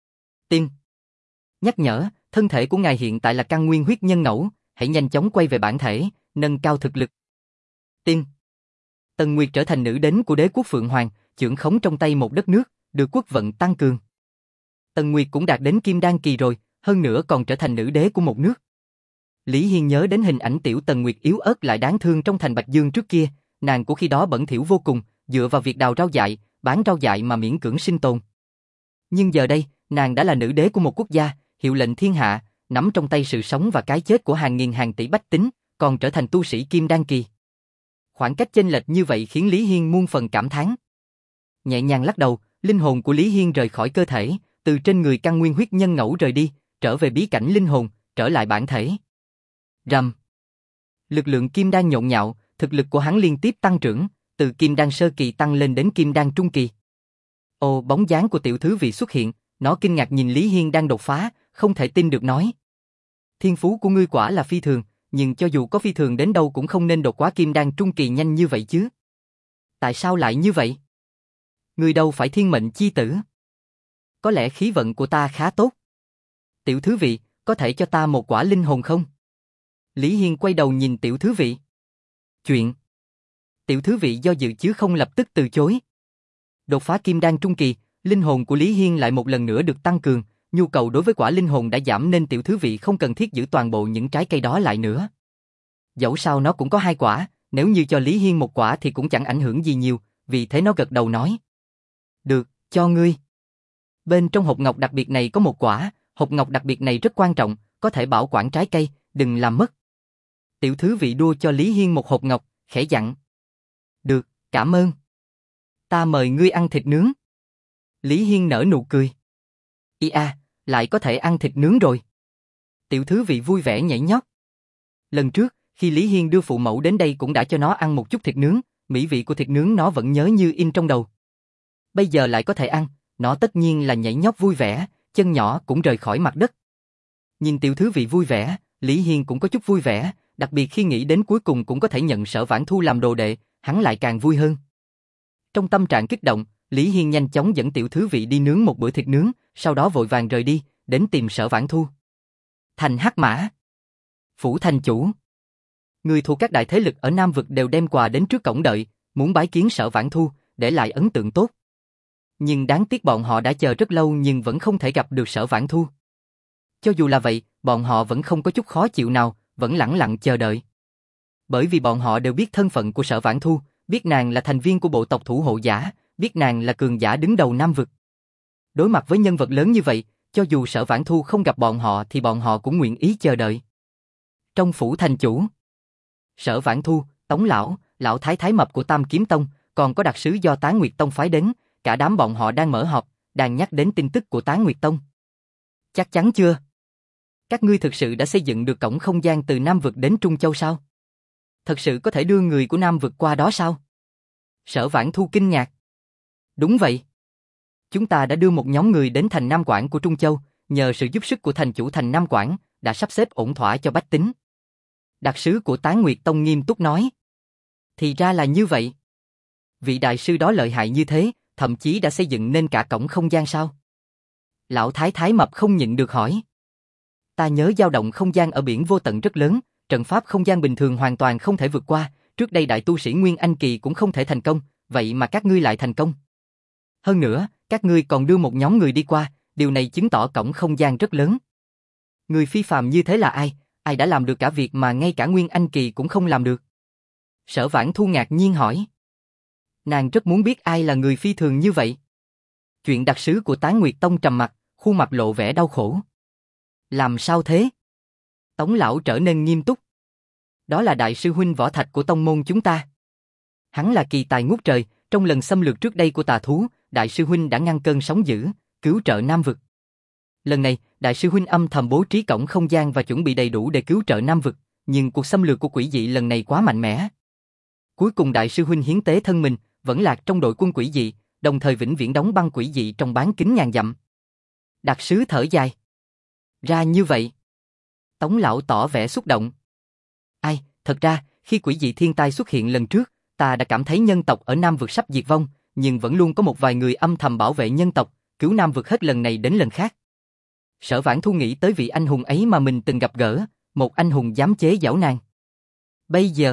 Speaker 1: Tin. Nhắc nhở, thân thể của ngài hiện tại là căn nguyên huyết nhân ngẫu, hãy nhanh chóng quay về bản thể, nâng cao thực lực. Tin. Tần Nguyệt trở thành nữ đế của đế quốc Phượng Hoàng, trưởng khống trong tay một đất nước, được quốc vận tăng cường. Tần Nguyệt cũng đạt đến Kim Đan kỳ rồi, hơn nữa còn trở thành nữ đế của một nước. Lý Hiên nhớ đến hình ảnh tiểu Tần Nguyệt yếu ớt lại đáng thương trong thành Bạch Dương trước kia, nàng của khi đó bẩn thỉu vô cùng, dựa vào việc đào rau dại, bán rau dại mà miễn cưỡng sinh tồn. Nhưng giờ đây, nàng đã là nữ đế của một quốc gia, hiệu lệnh thiên hạ, nắm trong tay sự sống và cái chết của hàng nghìn hàng tỷ bách tính, còn trở thành tu sĩ Kim Đan kỳ. Khoảng cách chênh lệch như vậy khiến Lý Hiên muôn phần cảm thán. Nhẹ nhàng lắc đầu, linh hồn của Lý Hiên rời khỏi cơ thể, từ trên người căn nguyên huyết nhân ngẫu rời đi, trở về bí cảnh linh hồn, trở lại bản thể. Rầm. Lực lượng Kim Đan nhộn nhạo, thực lực của hắn liên tiếp tăng trưởng, từ Kim Đan sơ kỳ tăng lên đến Kim Đan trung kỳ. Ồ, bóng dáng của tiểu thứ vị xuất hiện, nó kinh ngạc nhìn Lý Hiên đang đột phá, không thể tin được nói. Thiên phú của ngươi quả là phi thường, nhưng cho dù có phi thường đến đâu cũng không nên đột quá Kim Đan trung kỳ nhanh như vậy chứ. Tại sao lại như vậy? Ngươi đâu phải thiên mệnh chi tử. Có lẽ khí vận của ta khá tốt. Tiểu thứ vị, có thể cho ta một quả linh hồn không? Lý Hiên quay đầu nhìn tiểu thứ vị. Chuyện. Tiểu thứ vị do dự chứ không lập tức từ chối. Đột phá kim đan trung kỳ, linh hồn của Lý Hiên lại một lần nữa được tăng cường, nhu cầu đối với quả linh hồn đã giảm nên tiểu thứ vị không cần thiết giữ toàn bộ những trái cây đó lại nữa. Dẫu sao nó cũng có hai quả, nếu như cho Lý Hiên một quả thì cũng chẳng ảnh hưởng gì nhiều, vì thế nó gật đầu nói. Được, cho ngươi. Bên trong hộp ngọc đặc biệt này có một quả, hộp ngọc đặc biệt này rất quan trọng, có thể bảo quản trái cây, đừng làm mất. Tiểu thứ vị đua cho Lý Hiên một hộp ngọc, khẽ dặn. Được, cảm ơn. Ta mời ngươi ăn thịt nướng. Lý Hiên nở nụ cười. Ý a, lại có thể ăn thịt nướng rồi. Tiểu thứ vị vui vẻ nhảy nhót. Lần trước, khi Lý Hiên đưa phụ mẫu đến đây cũng đã cho nó ăn một chút thịt nướng, mỹ vị của thịt nướng nó vẫn nhớ như in trong đầu. Bây giờ lại có thể ăn, nó tất nhiên là nhảy nhót vui vẻ, chân nhỏ cũng rời khỏi mặt đất. Nhìn tiểu thứ vị vui vẻ, Lý Hiên cũng có chút vui vẻ, đặc biệt khi nghĩ đến cuối cùng cũng có thể nhận Sở Vãn Thu làm đồ đệ, hắn lại càng vui hơn. Trong tâm trạng kích động, Lý Hiên nhanh chóng dẫn tiểu thứ vị đi nướng một bữa thịt nướng, sau đó vội vàng rời đi, đến tìm Sở Vãn Thu. Thành Hắc Mã. Phủ thành chủ. Người thuộc các đại thế lực ở Nam Vực đều đem quà đến trước cổng đợi, muốn bái kiến Sở Vãn Thu, để lại ấn tượng tốt. Nhưng đáng tiếc bọn họ đã chờ rất lâu nhưng vẫn không thể gặp được Sở Vãn Thu. Cho dù là vậy, bọn họ vẫn không có chút khó chịu nào, vẫn lẳng lặng chờ đợi. Bởi vì bọn họ đều biết thân phận của Sở Vãn Thu, biết nàng là thành viên của bộ tộc thủ hộ giả, biết nàng là cường giả đứng đầu Nam Vực. Đối mặt với nhân vật lớn như vậy, cho dù Sở Vãn Thu không gặp bọn họ thì bọn họ cũng nguyện ý chờ đợi. Trong phủ thành chủ, Sở Vãn Thu, Tống Lão, Lão Thái Thái Mập của Tam Kiếm Tông, còn có đặc sứ do Tán Nguyệt Tông phái đến, cả đám bọn họ đang mở họp, đang nhắc đến tin tức của Tán Nguyệt Tông. Chắc chắn chưa? Các ngươi thực sự đã xây dựng được cổng không gian từ Nam Vực đến Trung Châu sao? Thật sự có thể đưa người của Nam Vực qua đó sao? Sở Vãn Thu kinh ngạc. Đúng vậy. Chúng ta đã đưa một nhóm người đến thành Nam Quảng của Trung Châu, nhờ sự giúp sức của thành chủ thành Nam Quảng, đã sắp xếp ổn thỏa cho bách tính. Đặc sứ của Tán Nguyệt Tông nghiêm túc nói. Thì ra là như vậy. Vị đại sư đó lợi hại như thế, thậm chí đã xây dựng nên cả cổng không gian sao? Lão Thái Thái Mập không nhịn được hỏi. Ta nhớ dao động không gian ở biển vô tận rất lớn, trận pháp không gian bình thường hoàn toàn không thể vượt qua, trước đây đại tu sĩ Nguyên Anh Kỳ cũng không thể thành công, vậy mà các ngươi lại thành công. Hơn nữa, các ngươi còn đưa một nhóm người đi qua, điều này chứng tỏ cổng không gian rất lớn. Người phi phàm như thế là ai? Ai đã làm được cả việc mà ngay cả Nguyên Anh Kỳ cũng không làm được? Sở Vãn Thu ngạc nhiên hỏi. Nàng rất muốn biết ai là người phi thường như vậy. Chuyện đặc sứ của Tán Nguyệt Tông trầm mặt, khuôn mặt lộ vẻ đau khổ. Làm sao thế? Tống Lão trở nên nghiêm túc. Đó là đại sư huynh Võ Thạch của tông môn chúng ta. Hắn là kỳ tài ngút trời, trong lần xâm lược trước đây của tà thú, đại sư huynh đã ngăn cơn sóng dữ, cứu trợ Nam Vực. Lần này, đại sư huynh âm thầm bố trí cổng không gian và chuẩn bị đầy đủ để cứu trợ Nam Vực, nhưng cuộc xâm lược của quỷ dị lần này quá mạnh mẽ. Cuối cùng đại sư huynh hiến tế thân mình, vẫn lạc trong đội quân quỷ dị, đồng thời vĩnh viễn đóng băng quỷ dị trong bán kính ngàn dặm. Đặc sứ thở dài. Ra như vậy. Tống Lão tỏ vẻ xúc động. Ai, thật ra, khi quỷ dị thiên tai xuất hiện lần trước, ta đã cảm thấy nhân tộc ở Nam Vực sắp diệt vong, nhưng vẫn luôn có một vài người âm thầm bảo vệ nhân tộc, cứu Nam Vực hết lần này đến lần khác. Sở Vãn Thu nghĩ tới vị anh hùng ấy mà mình từng gặp gỡ, một anh hùng dám chế giễu nàng. Bây giờ,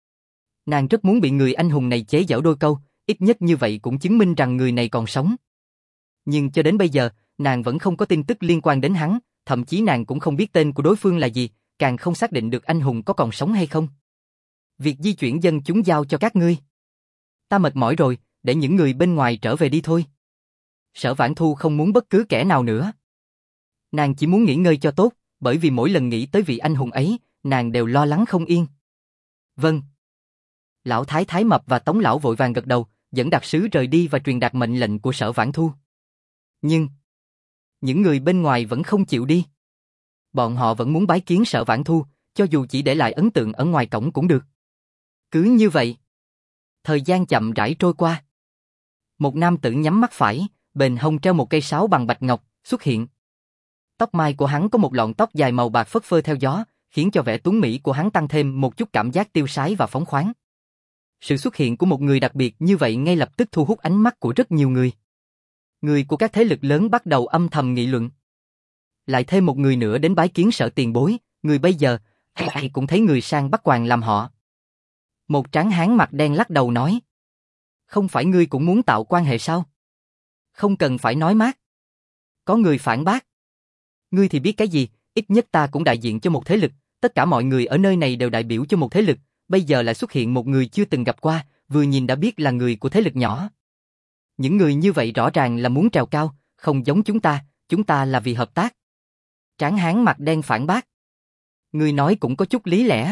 Speaker 1: nàng rất muốn bị người anh hùng này chế giễu đôi câu, ít nhất như vậy cũng chứng minh rằng người này còn sống. Nhưng cho đến bây giờ, nàng vẫn không có tin tức liên quan đến hắn, thậm chí nàng cũng không biết tên của đối phương là gì, càng không xác định được anh hùng có còn sống hay không. Việc di chuyển dân chúng giao cho các ngươi. Ta mệt mỏi rồi, để những người bên ngoài trở về đi thôi. Sở Vãn Thu không muốn bất cứ kẻ nào nữa. Nàng chỉ muốn nghỉ ngơi cho tốt, bởi vì mỗi lần nghĩ tới vị anh hùng ấy, nàng đều lo lắng không yên. Vâng. Lão Thái Thái Mập và Tống Lão vội vàng gật đầu, dẫn đặc sứ rời đi và truyền đạt mệnh lệnh của Sở Vãn Thu. Nhưng, những người bên ngoài vẫn không chịu đi. Bọn họ vẫn muốn bái kiến Sở Vãn Thu, cho dù chỉ để lại ấn tượng ở ngoài cổng cũng được. Cứ như vậy, thời gian chậm rãi trôi qua. Một nam tử nhắm mắt phải, bền hông treo một cây sáo bằng bạch ngọc, xuất hiện. Tóc mai của hắn có một lọn tóc dài màu bạc phất phơ theo gió, khiến cho vẻ tuấn mỹ của hắn tăng thêm một chút cảm giác tiêu sái và phóng khoáng. Sự xuất hiện của một người đặc biệt như vậy ngay lập tức thu hút ánh mắt của rất nhiều người. Người của các thế lực lớn bắt đầu âm thầm nghị luận. Lại thêm một người nữa đến bái kiến Sở tiền bối, người bây giờ, ai ai cũng thấy người sang bắt quàng làm họ. Một tráng hán mặt đen lắc đầu nói. Không phải ngươi cũng muốn tạo quan hệ sao? Không cần phải nói mát. Có người phản bác. Ngươi thì biết cái gì, ít nhất ta cũng đại diện cho một thế lực, tất cả mọi người ở nơi này đều đại biểu cho một thế lực, bây giờ lại xuất hiện một người chưa từng gặp qua, vừa nhìn đã biết là người của thế lực nhỏ. Những người như vậy rõ ràng là muốn trèo cao, không giống chúng ta, chúng ta là vì hợp tác. Tráng hán mặt đen phản bác. Ngươi nói cũng có chút lý lẽ.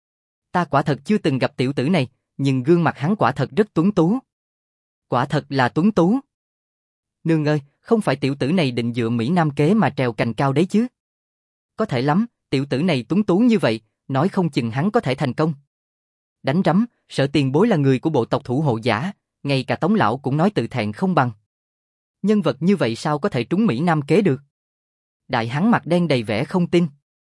Speaker 1: Ta quả thật chưa từng gặp tiểu tử này, nhưng gương mặt hắn quả thật rất tuấn tú. Quả thật là tuấn tú. Nương ơi, không phải tiểu tử này định dựa Mỹ Nam kế mà trèo cành cao đấy chứ? Có thể lắm, tiểu tử này tuấn tú như vậy, nói không chừng hắn có thể thành công. Đánh rắm, Sở Tiền Bối là người của bộ tộc thủ hộ giả, ngay cả Tống lão cũng nói tự thẹn không bằng. Nhân vật như vậy sao có thể trúng Mỹ Nam kế được? Đại hắn mặt đen đầy vẻ không tin.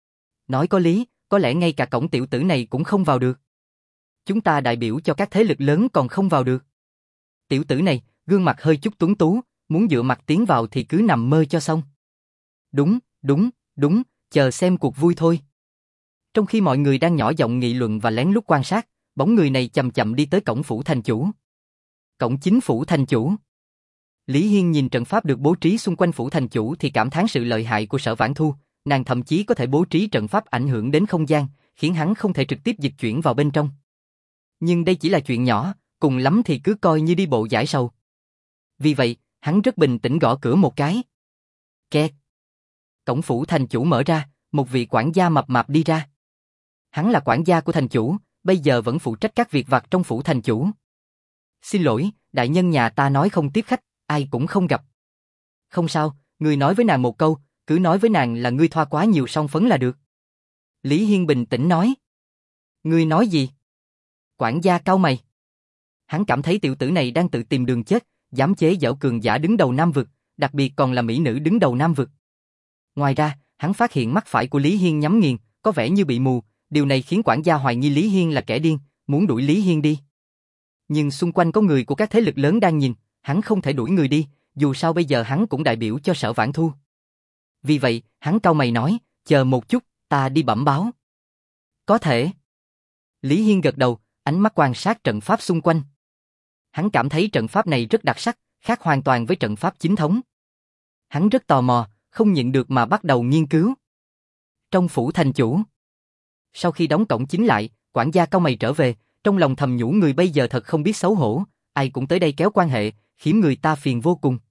Speaker 1: Nói có lý, có lẽ ngay cả cổng tiểu tử này cũng không vào được. Chúng ta đại biểu cho các thế lực lớn còn không vào được. Tiểu tử này, gương mặt hơi chút tuấn tú, muốn dựa mặt tiến vào thì cứ nằm mơ cho xong. Đúng, đúng, đúng, chờ xem cuộc vui thôi. Trong khi mọi người đang nhỏ giọng nghị luận và lén lút quan sát, bóng người này chậm chậm đi tới cổng phủ thành chủ. Cổng chính phủ thành chủ. Lý Hiên nhìn trận pháp được bố trí xung quanh phủ thành chủ thì cảm thán sự lợi hại của Sở Vãn Thu, nàng thậm chí có thể bố trí trận pháp ảnh hưởng đến không gian, khiến hắn không thể trực tiếp dịch chuyển vào bên trong. Nhưng đây chỉ là chuyện nhỏ, cùng lắm thì cứ coi như đi bộ giải sầu. Vì vậy, hắn rất bình tĩnh gõ cửa một cái. Kẹt. Cổng phủ thành chủ mở ra, một vị quản gia mập mạp đi ra. Hắn là quản gia của thành chủ, bây giờ vẫn phụ trách các việc vặt trong phủ thành chủ. Xin lỗi, đại nhân nhà ta nói không tiếp khách, ai cũng không gặp. Không sao, ngươi nói với nàng một câu, cứ nói với nàng là ngươi thoa quá nhiều son phấn là được. Lý Hiên bình tĩnh nói. Ngươi nói gì? Quản gia cau mày. Hắn cảm thấy tiểu tử này đang tự tìm đường chết, dám chế giễu cường giả đứng đầu Nam vực, đặc biệt còn là mỹ nữ đứng đầu Nam vực. Ngoài ra, hắn phát hiện mắt phải của Lý Hiên nhắm nghiền, có vẻ như bị mù, điều này khiến quản gia hoài nghi Lý Hiên là kẻ điên, muốn đuổi Lý Hiên đi. Nhưng xung quanh có người của các thế lực lớn đang nhìn, hắn không thể đuổi người đi, dù sao bây giờ hắn cũng đại biểu cho Sở Vãn Thu. Vì vậy, hắn cau mày nói, chờ một chút, ta đi bẩm báo. Có thể. Lý Hiên gật đầu, ánh mắt quan sát trận pháp xung quanh. Hắn cảm thấy trận pháp này rất đặc sắc, khác hoàn toàn với trận pháp chính thống. Hắn rất tò mò, không nhịn được mà bắt đầu nghiên cứu. Trong phủ thành chủ. Sau khi đóng cổng chính lại, quản gia cau mày trở về, trong lòng thầm nhủ người bây giờ thật không biết xấu hổ, ai cũng tới đây kéo quan hệ, khiến người ta phiền vô cùng.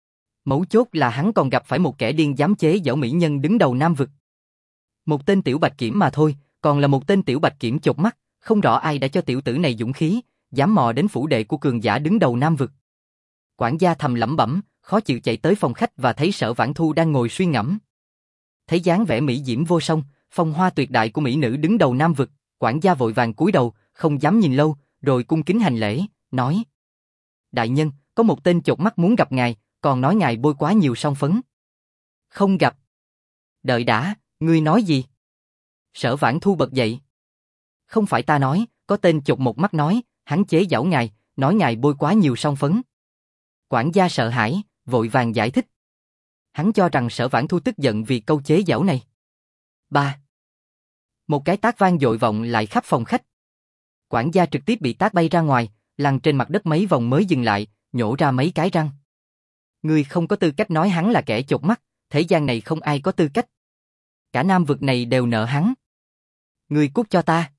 Speaker 1: Mấu chốt là hắn còn gặp phải một kẻ điên dám chế giễu mỹ nhân đứng đầu Nam vực. Một tên tiểu bạch kiểm mà thôi, còn là một tên tiểu bạch kiểm chột mắt, không rõ ai đã cho tiểu tử này dũng khí, dám mò đến phủ đệ của cường giả đứng đầu Nam vực. Quản gia thầm lẩm bẩm, khó chịu chạy tới phòng khách và thấy Sở Vãn Thu đang ngồi suy ngẫm. Thấy dáng vẻ mỹ diễm vô song, phong hoa tuyệt đại của mỹ nữ đứng đầu Nam vực, quản gia vội vàng cúi đầu, không dám nhìn lâu, rồi cung kính hành lễ, nói: Đại nhân, có một tên chột mắt muốn gặp ngài, còn nói ngài bôi quá nhiều son phấn. Không gặp. Đợi đã, ngươi nói gì? Sở Vãn Thu bật dậy. Không phải ta nói, có tên chột một mắt nói, hắn chế giễu ngài, nói ngài bôi quá nhiều son phấn. Quản gia sợ hãi, vội vàng giải thích. Hắn cho rằng Sở Vãn Thu tức giận vì câu chế giễu này. Ba. Một cái tát vang dội vọng lại khắp phòng khách. Quản gia trực tiếp bị tát bay ra ngoài, lăn trên mặt đất mấy vòng mới dừng lại, nhổ ra mấy cái răng. Ngươi không có tư cách nói hắn là kẻ chột mắt, thế gian này không ai có tư cách. Cả Nam vực này đều nợ hắn. Ngươi cút cho ta.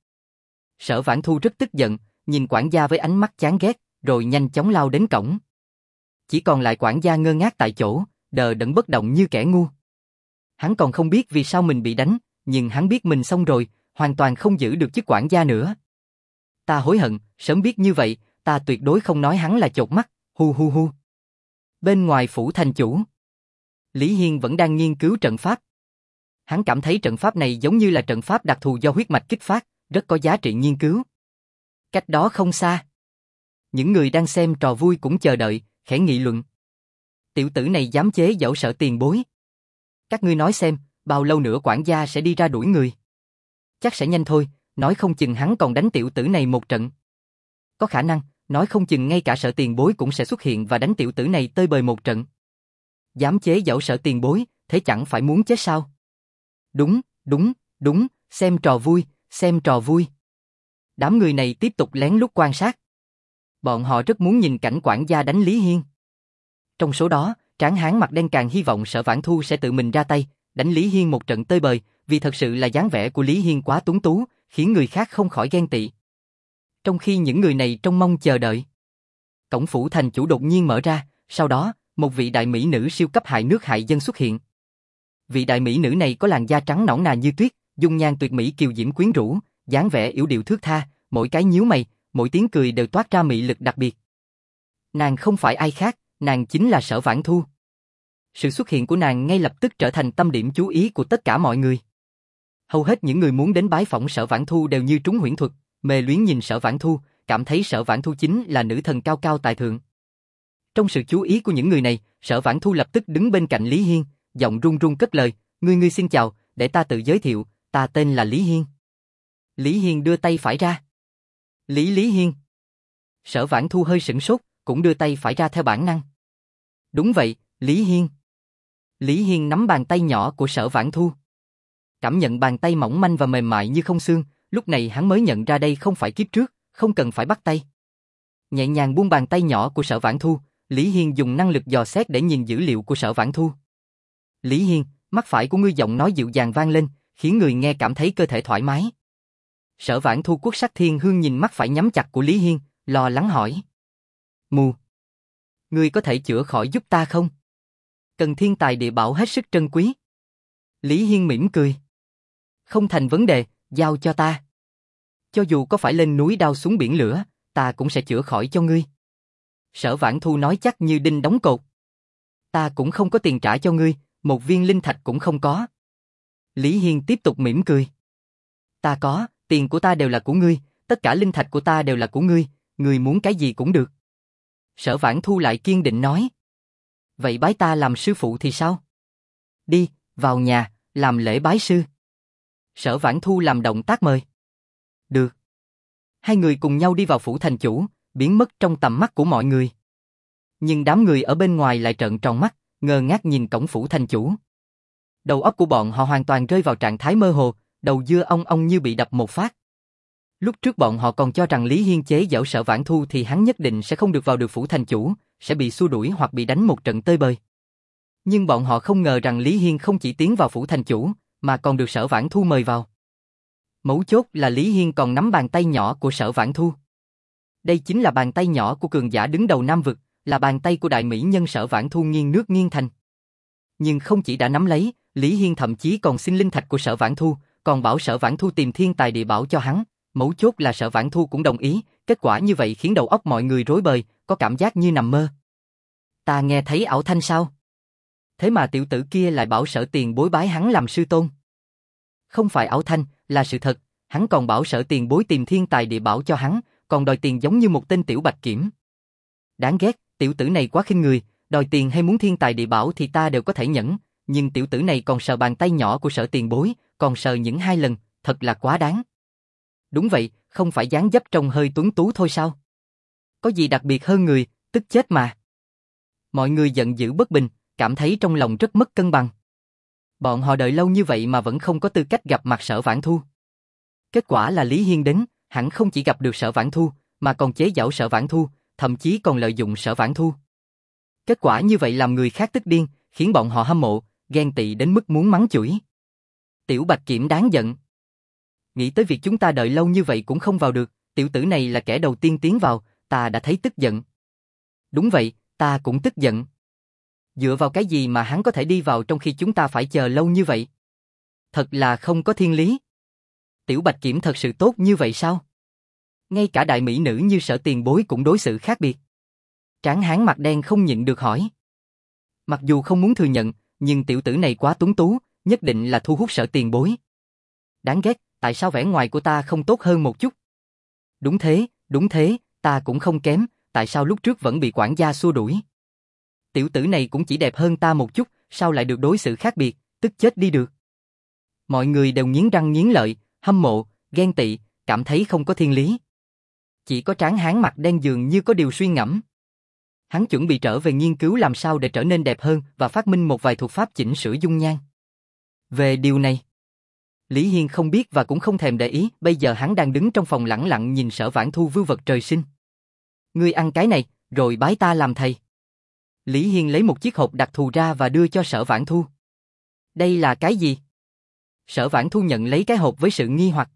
Speaker 1: Sở Vãn Thu rất tức giận, nhìn quản gia với ánh mắt chán ghét, rồi nhanh chóng lao đến cổng. Chỉ còn lại quản gia ngơ ngác tại chỗ, đờ đẫn bất động như kẻ ngu. Hắn còn không biết vì sao mình bị đánh, nhưng hắn biết mình xong rồi, hoàn toàn không giữ được chức quản gia nữa. Ta hối hận, sớm biết như vậy, ta tuyệt đối không nói hắn là chột mắt, hu hu hu. Bên ngoài phủ thành chủ, Lý Hiên vẫn đang nghiên cứu trận pháp. Hắn cảm thấy trận pháp này giống như là trận pháp đặc thù do huyết mạch kích phát, rất có giá trị nghiên cứu. Cách đó không xa, những người đang xem trò vui cũng chờ đợi, khẽ nghị luận. Tiểu tử này dám chế giễu Sở Tiền Bối. Các ngươi nói xem, bao lâu nữa quản gia sẽ đi ra đuổi người? Chắc sẽ nhanh thôi, nói không chừng hắn còn đánh tiểu tử này một trận. Có khả năng, nói không chừng ngay cả Sở Tiền Bối cũng sẽ xuất hiện và đánh tiểu tử này tơi bời một trận. Dám chế giễu Sở Tiền Bối, thế chẳng phải muốn chết sao? Đúng, đúng, đúng, xem trò vui, xem trò vui. Đám người này tiếp tục lén lút quan sát. Bọn họ rất muốn nhìn cảnh quản gia đánh Lý Hiên. Trong số đó, tráng hán mặt đen càng hy vọng Sở Vãn Thu sẽ tự mình ra tay, đánh Lý Hiên một trận tơi bời, vì thật sự là dáng vẻ của Lý Hiên quá tuấn tú, khiến người khác không khỏi ghen tị. Trong khi những người này trông mong chờ đợi, cổng phủ thành chủ đột nhiên mở ra, sau đó, một vị đại mỹ nữ siêu cấp hại nước hại dân xuất hiện. Vị đại mỹ nữ này có làn da trắng nõn nà như tuyết, dung nhan tuyệt mỹ kiều diễm quyến rũ, dáng vẻ yểu điệu thướt tha, mỗi cái nhíu mày, mỗi tiếng cười đều toát ra mị lực đặc biệt. Nàng không phải ai khác, nàng chính là Sở Vãn Thu. Sự xuất hiện của nàng ngay lập tức trở thành tâm điểm chú ý của tất cả mọi người. Hầu hết những người muốn đến bái phỏng Sở Vãn Thu đều như trúng huyễn thuật, mê luyến nhìn Sở Vãn Thu, cảm thấy Sở Vãn Thu chính là nữ thần cao cao tại thượng. Trong sự chú ý của những người này, Sở Vãn Thu lập tức đứng bên cạnh Lý Hiên, giọng run run cất lời, "Ngươi ngươi xin chào, để ta tự giới thiệu, ta tên là Lý Hiên." Lý Hiên đưa tay phải ra. "Lý Lý Hiên." Sở Vãn Thu hơi sửng sốt, cũng đưa tay phải ra theo bản năng. "Đúng vậy, Lý Hiên." Lý Hiên nắm bàn tay nhỏ của Sở Vãn Thu. Cảm nhận bàn tay mỏng manh và mềm mại như không xương, lúc này hắn mới nhận ra đây không phải kiếp trước, không cần phải bắt tay. Nhẹ nhàng buông bàn tay nhỏ của Sở Vãn Thu, Lý Hiên dùng năng lực dò xét để nhìn dữ liệu của Sở Vãn Thu. "Lý Hiên, mắt phải của ngươi", giọng nói dịu dàng vang lên, khiến người nghe cảm thấy cơ thể thoải mái. Sở Vãn Thu quốc sắc thiên hương nhìn mắt phải nhắm chặt của Lý Hiên, lo lắng hỏi. "Mù, ngươi có thể chữa khỏi giúp ta không? Cần thiên tài địa bảo hết sức trân quý." Lý Hiên mỉm cười. "Không thành vấn đề, giao cho ta. Cho dù có phải lên núi đao xuống biển lửa, ta cũng sẽ chữa khỏi cho ngươi." Sở Vãn Thu nói chắc như đinh đóng cột. "Ta cũng không có tiền trả cho ngươi, một viên linh thạch cũng không có." Lý Hiên tiếp tục mỉm cười. "Ta có, tiền của ta đều là của ngươi, tất cả linh thạch của ta đều là của ngươi, ngươi muốn cái gì cũng được." Sở Vãn Thu lại kiên định nói. "Vậy bái ta làm sư phụ thì sao? Đi, vào nhà, làm lễ bái sư." Sở Vãn Thu làm động tác mời. "Được." Hai người cùng nhau đi vào phủ thành chủ, biến mất trong tầm mắt của mọi người. Nhưng đám người ở bên ngoài lại trợn tròn mắt, ngơ ngác nhìn cổng phủ thành chủ. Đầu óc của bọn họ hoàn toàn rơi vào trạng thái mơ hồ, đầu dưa ong ong như bị đập một phát. Lúc trước bọn họ còn cho rằng Lý Hiên chế giễu Sở Vãn Thu thì hắn nhất định sẽ không được vào được phủ thành chủ, sẽ bị xua đuổi hoặc bị đánh một trận tơi bời. Nhưng bọn họ không ngờ rằng Lý Hiên không chỉ tiến vào phủ thành chủ, mà còn được Sở Vãn Thu mời vào. Mấu chốt là Lý Hiên còn nắm bàn tay nhỏ của Sở Vãn Thu. Đây chính là bàn tay nhỏ của cường giả đứng đầu Nam Vực, là bàn tay của đại mỹ nhân Sở Vãn Thu nghiêng nước nghiêng thành. Nhưng không chỉ đã nắm lấy, Lý Hiên thậm chí còn xin linh thạch của Sở Vãn Thu, còn bảo Sở Vãn Thu tìm thiên tài địa bảo cho hắn. Mấu chốt là Sở Vãn Thu cũng đồng ý, kết quả như vậy khiến đầu óc mọi người rối bời, có cảm giác như nằm mơ. "Ta nghe thấy ảo thanh sao? Thế mà tiểu tử kia lại bảo Sở tiền bối bái hắn làm sư tôn." "Không phải ảo thanh, là sự thật, hắn còn bảo Sở tiền bối tìm thiên tài địa bảo cho hắn, còn đòi tiền giống như một tên tiểu bạch kiểm. Đáng ghét, tiểu tử này quá khinh người, đòi tiền hay muốn thiên tài địa bảo thì ta đều có thể nhẫn, nhưng tiểu tử này còn sờ bàn tay nhỏ của Sở tiền bối, còn sờ những hai lần, thật là quá đáng." "Đúng vậy, không phải dáng dấp trông hơi tuấn tú thôi sao? Có gì đặc biệt hơn người, tức chết mà." Mọi người giận dữ bất bình, cảm thấy trong lòng rất mất cân bằng. Bọn họ đợi lâu như vậy mà vẫn không có tư cách gặp mặt Sở Vãn Thu. Kết quả là Lý Hiên đến, hẳn không chỉ gặp được Sở Vãn Thu, mà còn chế giễu Sở Vãn Thu, thậm chí còn lợi dụng Sở Vãn Thu. Kết quả như vậy làm người khác tức điên, khiến bọn họ hâm mộ, ghen tị đến mức muốn mắng chửi. "Tiểu bạch kiểm đáng giận. Nghĩ tới việc chúng ta đợi lâu như vậy cũng không vào được, tiểu tử này là kẻ đầu tiên tiến vào, ta đã thấy tức giận." "Đúng vậy, ta cũng tức giận. Dựa vào cái gì mà hắn có thể đi vào trong khi chúng ta phải chờ lâu như vậy? Thật là không có thiên lý. Tiểu bạch kiểm thật sự tốt như vậy sao? Ngay cả đại mỹ nữ như Sở tiền bối cũng đối xử khác biệt." Tráng hán mặt đen không nhịn được hỏi. Mặc dù không muốn thừa nhận, nhưng tiểu tử này quá tuấn tú, nhất định là thu hút Sở tiền bối. Đáng ghét, tại sao vẻ ngoài của ta không tốt hơn một chút? Đúng thế, đúng thế, ta cũng không kém, tại sao lúc trước vẫn bị quản gia xua đuổi? Tiểu tử này cũng chỉ đẹp hơn ta một chút, sao lại được đối xử khác biệt, tức chết đi được. Mọi người đều nghiến răng nghiến lợi, hâm mộ, ghen tị, cảm thấy không có thiên lý. Chỉ có tráng hán mặt đen dường như có điều suy ngẫm. Hắn chuẩn bị trở về nghiên cứu làm sao để trở nên đẹp hơn và phát minh một vài thuật pháp chỉnh sửa dung nhan. Về điều này, Lý Hiên không biết và cũng không thèm để ý, bây giờ hắn đang đứng trong phòng lẳng lặng nhìn Sở Vãn Thu vưu vật trời sinh. Ngươi ăn cái này, rồi bái ta làm thầy. Lý Hiên lấy một chiếc hộp đặc thù ra và đưa cho Sở Vãn Thu. Đây là cái gì? Sở Vãn Thu nhận lấy cái hộp với sự nghi hoặc.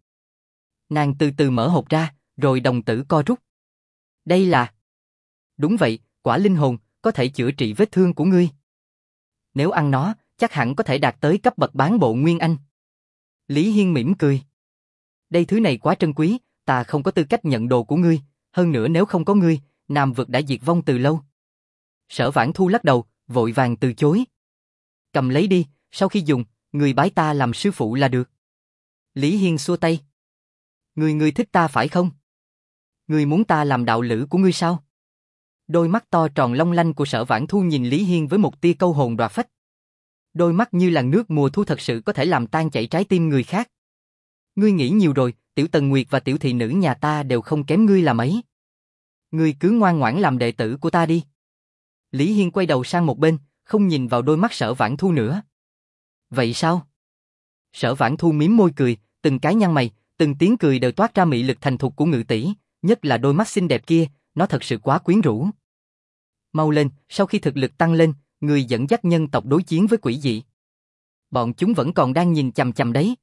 Speaker 1: Nàng từ từ mở hộp ra, rồi đồng tử co rút. Đây là... Đúng vậy, quả linh hồn, có thể chữa trị vết thương của ngươi. Nếu ăn nó, chắc hẳn có thể đạt tới cấp bậc bán bộ Nguyên Anh. Lý Hiên mỉm cười. Đây thứ này quá trân quý, ta không có tư cách nhận đồ của ngươi, hơn nữa nếu không có ngươi, Nam vực đã diệt vong từ lâu. Sở Vãn Thu lắc đầu, vội vàng từ chối. Cầm lấy đi, sau khi dùng, ngươi bái ta làm sư phụ là được. Lý Hiên xua tay. Ngươi ngươi thích ta phải không? Ngươi muốn ta làm đạo lữ của ngươi sao? Đôi mắt to tròn long lanh của Sở Vãn Thu nhìn Lý Hiên với một tia câu hồn đoạt phách. Đôi mắt như làn nước mùa thu thật sự có thể làm tan chảy trái tim người khác. Ngươi nghĩ nhiều rồi, Tiểu Tần Nguyệt và tiểu thị nữ nhà ta đều không kém ngươi là mấy. Ngươi cứ ngoan ngoãn làm đệ tử của ta đi. Lý Hiên quay đầu sang một bên, không nhìn vào đôi mắt Sở Vãn Thu nữa. Vậy sao? Sở Vãn Thu mím môi cười, từng cái nhăn mày, từng tiếng cười đều toát ra mị lực thành thục của ngự tỷ, nhất là đôi mắt xinh đẹp kia, nó thật sự quá quyến rũ. Mau lên, sau khi thực lực tăng lên, người dẫn dắt nhân tộc đối chiến với quỷ dị. Bọn chúng vẫn còn đang nhìn chằm chằm đấy.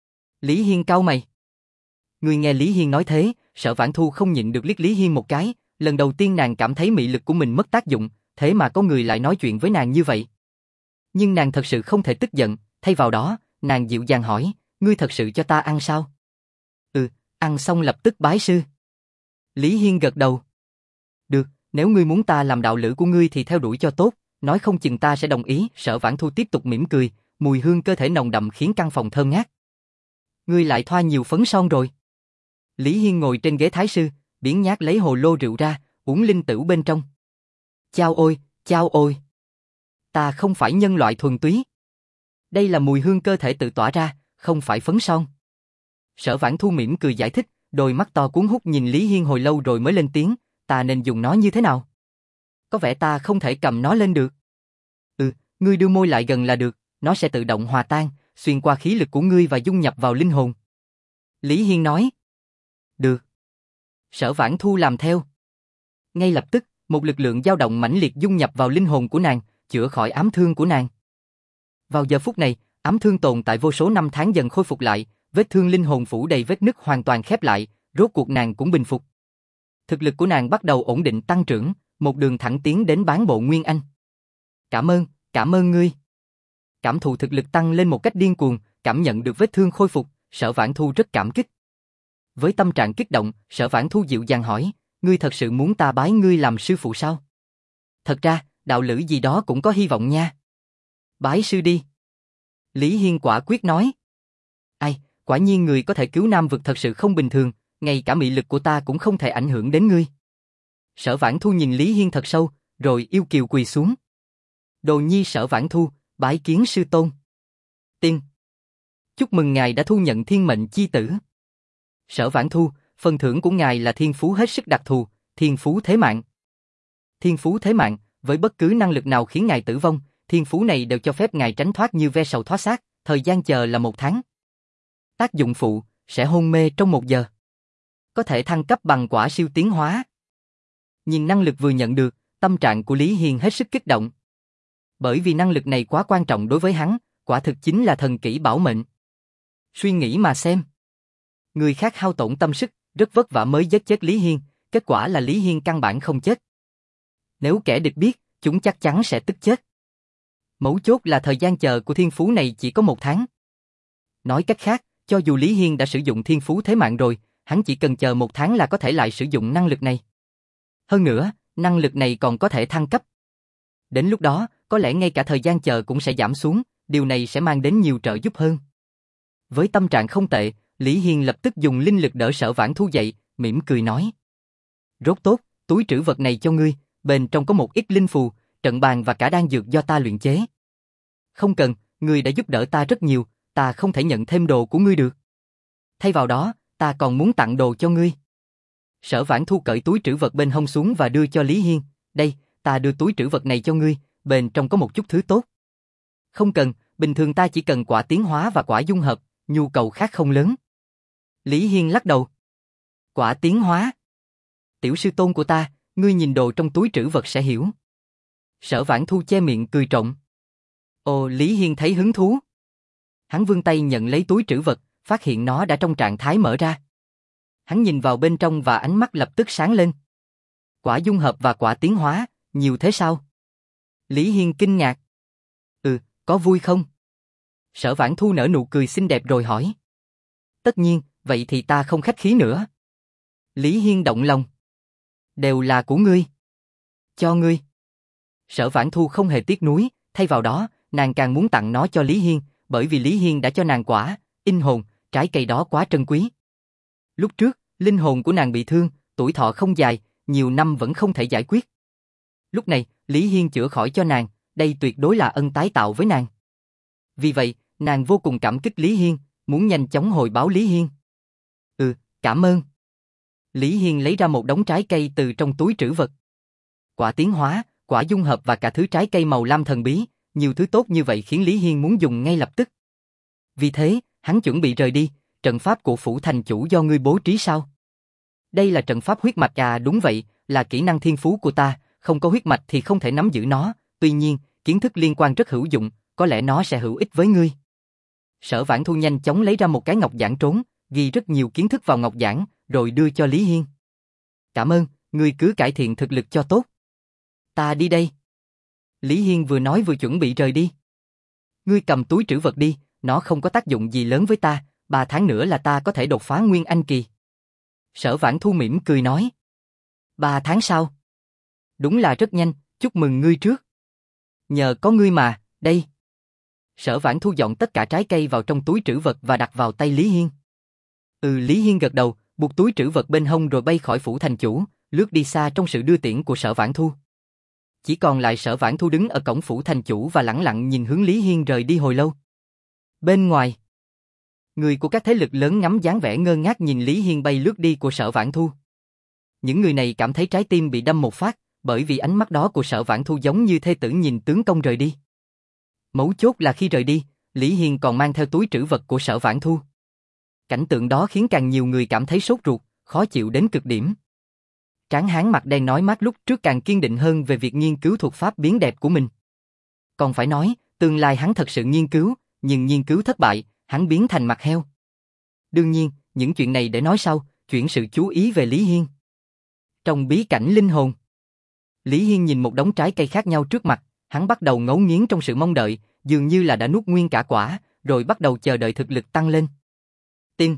Speaker 1: Lý Hiên cau mày. Người nghe Lý Hiên nói thế, Sở Vãn Thu không nhịn được liếc Lý Hiên một cái, lần đầu tiên nàng cảm thấy mị lực của mình mất tác dụng, thế mà có người lại nói chuyện với nàng như vậy. Nhưng nàng thật sự không thể tức giận, thay vào đó, nàng dịu dàng hỏi, ngươi thật sự cho ta ăn sao? Ừ, ăn xong lập tức bái sư. Lý Hiên gật đầu. Được, nếu ngươi muốn ta làm đạo lữ của ngươi thì theo đuổi cho tốt, nói không chừng ta sẽ đồng ý. Sở Vãn Thu tiếp tục mỉm cười, mùi hương cơ thể nồng đậm khiến căn phòng thơm ngát. Ngươi lại thoa nhiều phấn son rồi. Lý Hiên ngồi trên ghế thái sư, biếng nhác lấy hồ lô rượu ra, uống linh tửu bên trong. Chao ôi, chao ôi. Ta không phải nhân loại thuần túy. Đây là mùi hương cơ thể tự tỏa ra, không phải phấn son. Sở Vãn Thu mỉm cười giải thích, đôi mắt to cuốn hút nhìn Lý Hiên hồi lâu rồi mới lên tiếng, ta nên dùng nó như thế nào? Có vẻ ta không thể cầm nó lên được. Ừ, ngươi đưa môi lại gần là được, nó sẽ tự động hòa tan, xuyên qua khí lực của ngươi và dung nhập vào linh hồn. Lý Hiên nói. Được. Sở Vãn Thu làm theo. Ngay lập tức, một lực lượng dao động mãnh liệt dung nhập vào linh hồn của nàng, chữa khỏi ám thương của nàng. Vào giờ phút này, ám thương tồn tại vô số năm tháng dần khôi phục lại, vết thương linh hồn phủ đầy vết nứt hoàn toàn khép lại, rốt cuộc nàng cũng bình phục. Thực lực của nàng bắt đầu ổn định tăng trưởng, một đường thẳng tiến đến bán bộ Nguyên Anh. Cảm ơn, cảm ơn ngươi. Cảm thụ thực lực tăng lên một cách điên cuồng, cảm nhận được vết thương khôi phục, Sở Vãn Thu rất cảm kích. Với tâm trạng kích động, Sở Vãn Thu dịu dàng hỏi, ngươi thật sự muốn ta bái ngươi làm sư phụ sao? Thật ra, đạo lữ gì đó cũng có hy vọng nha. Bái sư đi. Lý Hiên quả quyết nói. Ai, quả nhiên người có thể cứu Nam vực thật sự không bình thường, ngay cả mị lực của ta cũng không thể ảnh hưởng đến ngươi. Sở Vãn Thu nhìn Lý Hiên thật sâu, rồi yêu kiều quỳ xuống. Đồ nhi Sở Vãn Thu, bái kiến sư tôn. Tiên. Chúc mừng ngài đã thu nhận thiên mệnh chi tử. Sở Vãn Thu, phần thưởng của ngài là thiên phú hết sức đặc thù, thiên phú thế mạng. Thiên phú thế mạng, với bất cứ năng lực nào khiến ngài tử vong, thiên phú này đều cho phép ngài tránh thoát như ve sầu thoát xác, thời gian chờ là một tháng. Tác dụng phụ, sẽ hôn mê trong một giờ. Có thể thăng cấp bằng quả siêu tiến hóa. Nhìn năng lực vừa nhận được, tâm trạng của Lý Hiên hết sức kích động. Bởi vì năng lực này quá quan trọng đối với hắn, quả thực chính là thần kỹ bảo mệnh. Suy nghĩ mà xem. Người khác hao tổn tâm sức, rất vất vả mới giết chết Lý Hiên, kết quả là Lý Hiên căn bản không chết. Nếu kẻ địch biết, chúng chắc chắn sẽ tức chết. Mấu chốt là thời gian chờ của thiên phú này chỉ có một tháng. Nói cách khác, cho dù Lý Hiên đã sử dụng thiên phú thế mạng rồi, hắn chỉ cần chờ một tháng là có thể lại sử dụng năng lực này. Hơn nữa, năng lực này còn có thể thăng cấp. Đến lúc đó, có lẽ ngay cả thời gian chờ cũng sẽ giảm xuống, điều này sẽ mang đến nhiều trợ giúp hơn. Với tâm trạng không tệ, Lý Hiên lập tức dùng linh lực đỡ Sở Vãn Thu dậy, mỉm cười nói. Rốt tốt, túi trữ vật này cho ngươi, bên trong có một ít linh phù, trận bàn và cả đan dược do ta luyện chế. Không cần, ngươi đã giúp đỡ ta rất nhiều, ta không thể nhận thêm đồ của ngươi được. Thay vào đó, ta còn muốn tặng đồ cho ngươi. Sở Vãn Thu cởi túi trữ vật bên hông xuống và đưa cho Lý Hiên. Đây, ta đưa túi trữ vật này cho ngươi, bên trong có một chút thứ tốt. Không cần, bình thường ta chỉ cần quả tiến hóa và quả dung hợp, nhu cầu khác không lớn. Lý Hiên lắc đầu. Quả tiến hóa. Tiểu sư tôn của ta, ngươi nhìn đồ trong túi trữ vật sẽ hiểu. Sở Vãn Thu che miệng cười trộm. Ồ, Lý Hiên thấy hứng thú. Hắn vươn tay nhận lấy túi trữ vật, phát hiện nó đã trong trạng thái mở ra. Hắn nhìn vào bên trong và ánh mắt lập tức sáng lên. Quả dung hợp và quả tiến hóa, nhiều thế sao? Lý Hiên kinh ngạc. Ừ, có vui không? Sở Vãn Thu nở nụ cười xinh đẹp rồi hỏi. Tất nhiên, vậy thì ta không khách khí nữa. Lý Hiên động lòng. Đều là của ngươi. Cho ngươi. Sở Vãn Thu không hề tiếc nuối, thay vào đó, nàng càng muốn tặng nó cho Lý Hiên, bởi vì Lý Hiên đã cho nàng quả, linh hồn, trái cây đó quá trân quý. Lúc trước, linh hồn của nàng bị thương, tuổi thọ không dài, nhiều năm vẫn không thể giải quyết. Lúc này, Lý Hiên chữa khỏi cho nàng, đây tuyệt đối là ân tái tạo với nàng. Vì vậy, nàng vô cùng cảm kích Lý Hiên, muốn nhanh chóng hồi báo Lý Hiên. Ừ, cảm ơn. Lý Hiên lấy ra một đống trái cây từ trong túi trữ vật. Quả tiến hóa, quả dung hợp và cả thứ trái cây màu lam thần bí, nhiều thứ tốt như vậy khiến Lý Hiên muốn dùng ngay lập tức. Vì thế, hắn chuẩn bị rời đi, trận pháp của phủ thành chủ do ngươi bố trí sao? Đây là trận pháp huyết mạch à? Đúng vậy, là kỹ năng thiên phú của ta, không có huyết mạch thì không thể nắm giữ nó, tuy nhiên, kiến thức liên quan rất hữu dụng, có lẽ nó sẽ hữu ích với ngươi. Sở Vãn Thu nhanh chóng lấy ra một cái ngọc giản trốn, ghi rất nhiều kiến thức vào ngọc giản, rồi đưa cho Lý Hiên. Cảm ơn, ngươi cứ cải thiện thực lực cho tốt. Ta đi đây. Lý Hiên vừa nói vừa chuẩn bị rời đi. Ngươi cầm túi trữ vật đi, nó không có tác dụng gì lớn với ta, ba tháng nữa là ta có thể đột phá Nguyên Anh kỳ. Sở Vãn Thu mỉm cười nói. Ba tháng sau? Đúng là rất nhanh, chúc mừng ngươi trước. Nhờ có ngươi mà, đây. Sở Vãn Thu dọn tất cả trái cây vào trong túi trữ vật và đặt vào tay Lý Hiên. Ừ, Lý Hiên gật đầu, buộc túi trữ vật bên hông rồi bay khỏi phủ thành chủ, lướt đi xa trong sự đưa tiễn của Sở Vãn Thu. Chỉ còn lại Sở Vãn Thu đứng ở cổng phủ thành chủ và lẳng lặng nhìn hướng Lý Hiên rời đi hồi lâu. Bên ngoài, người của các thế lực lớn ngắm dáng vẻ ngơ ngác nhìn Lý Hiên bay lướt đi của Sở Vãn Thu. Những người này cảm thấy trái tim bị đâm một phát, bởi vì ánh mắt đó của Sở Vãn Thu giống như thê tử nhìn tướng công rời đi. Mấu chốt là khi rời đi, Lý Hiên còn mang theo túi trữ vật của Sở Vãn Thu. Cảnh tượng đó khiến càng nhiều người cảm thấy sốt ruột, khó chịu đến cực điểm. Tráng hán mặt đen nói mát lúc trước càng kiên định hơn về việc nghiên cứu thuật pháp biến đẹp của mình. Còn phải nói, tương lai hắn thật sự nghiên cứu, nhưng nghiên cứu thất bại, hắn biến thành mặt heo. Đương nhiên, những chuyện này để nói sau, chuyển sự chú ý về Lý Hiên. Trong bí cảnh linh hồn, Lý Hiên nhìn một đống trái cây khác nhau trước mặt, hắn bắt đầu ngấu nghiến trong sự mong đợi, dường như là đã nuốt nguyên cả quả, rồi bắt đầu chờ đợi thực lực tăng lên. Tiên.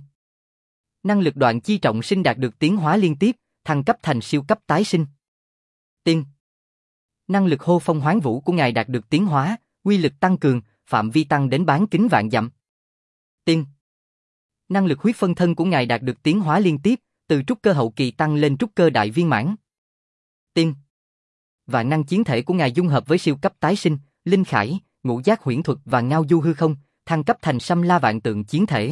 Speaker 1: Năng lực đoạn chi trọng sinh đạt được tiến hóa liên tiếp, thăng cấp thành siêu cấp tái sinh. Tiên. Năng lực hô phong hoán vũ của ngài đạt được tiến hóa, uy lực tăng cường, phạm vi tăng đến bán kính vạn dặm. Tiên. Năng lực huyết phân thân của ngài đạt được tiến hóa liên tiếp, từ trúc cơ hậu kỳ tăng lên trúc cơ đại viên mãn. Tiên. Vạn năng chiến thể của ngài dung hợp với siêu cấp tái sinh, linh khải, ngũ giác huyễn thuật và ngao du hư không, thăng cấp thành xâm la vạn tượng chiến thể.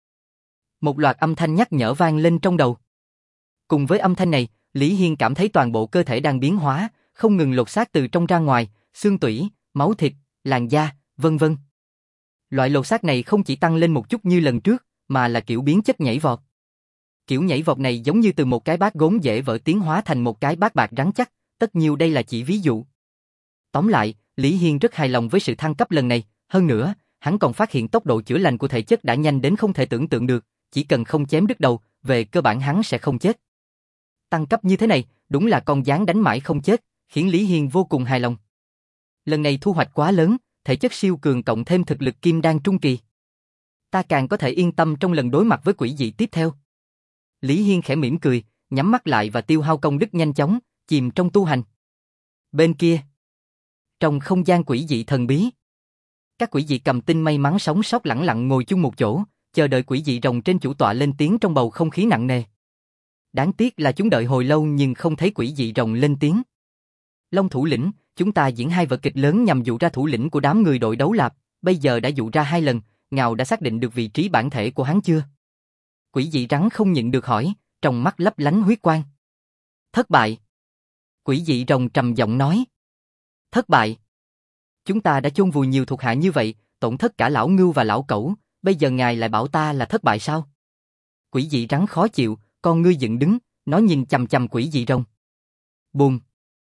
Speaker 1: Một loạt âm thanh nhắc nhở vang lên trong đầu. Cùng với âm thanh này, Lý Hiên cảm thấy toàn bộ cơ thể đang biến hóa, không ngừng lột xác từ trong ra ngoài, xương tủy, máu thịt, làn da, vân vân. Loại lột xác này không chỉ tăng lên một chút như lần trước, mà là kiểu biến chất nhảy vọt. Kiểu nhảy vọt này giống như từ một cái bát gốm dễ vỡ tiến hóa thành một cái bát bạc rắn chắc, tất nhiên đây là chỉ ví dụ. Tóm lại, Lý Hiên rất hài lòng với sự thăng cấp lần này, hơn nữa, hắn còn phát hiện tốc độ chữa lành của thể chất đã nhanh đến không thể tưởng tượng được, chỉ cần không chém đứt đầu, về cơ bản hắn sẽ không chết. Tăng cấp như thế này, đúng là con gián đánh mãi không chết, khiến Lý Hiên vô cùng hài lòng. Lần này thu hoạch quá lớn, thể chất siêu cường cộng thêm thực lực kim đan trung kỳ. Ta càng có thể yên tâm trong lần đối mặt với quỷ dị tiếp theo. Lý Hiên khẽ mỉm cười, nhắm mắt lại và tiêu hao công đức nhanh chóng, chìm trong tu hành. Bên kia, trong không gian quỷ dị thần bí, các quỷ dị cầm tinh may mắn sống sót lẳng lặng ngồi chung một chỗ, chờ đợi quỷ dị rồng trên chủ tọa lên tiếng trong bầu không khí nặng nề. Đáng tiếc là chúng đợi hồi lâu nhưng không thấy quỷ dị rồng lên tiếng. Long thủ lĩnh, chúng ta diễn hai vở kịch lớn nhằm dụ ra thủ lĩnh của đám người đội đấu lạp, bây giờ đã dụ ra hai lần, Ngào đã xác định được vị trí bản thể của hắn chưa? Quỷ dị rắn không nhịn được hỏi, trong mắt lấp lánh huyết quang. Thất bại. Quỷ dị rồng trầm giọng nói. Thất bại. Chúng ta đã chôn vùi nhiều thuộc hạ như vậy, tổn thất cả lão ngưu và lão cẩu, bây giờ ngài lại bảo ta là thất bại sao? Quỷ dị rắn khó chịu, con ngươi dựng đứng, nó nhìn chằm chằm quỷ dị rồng. Bùm!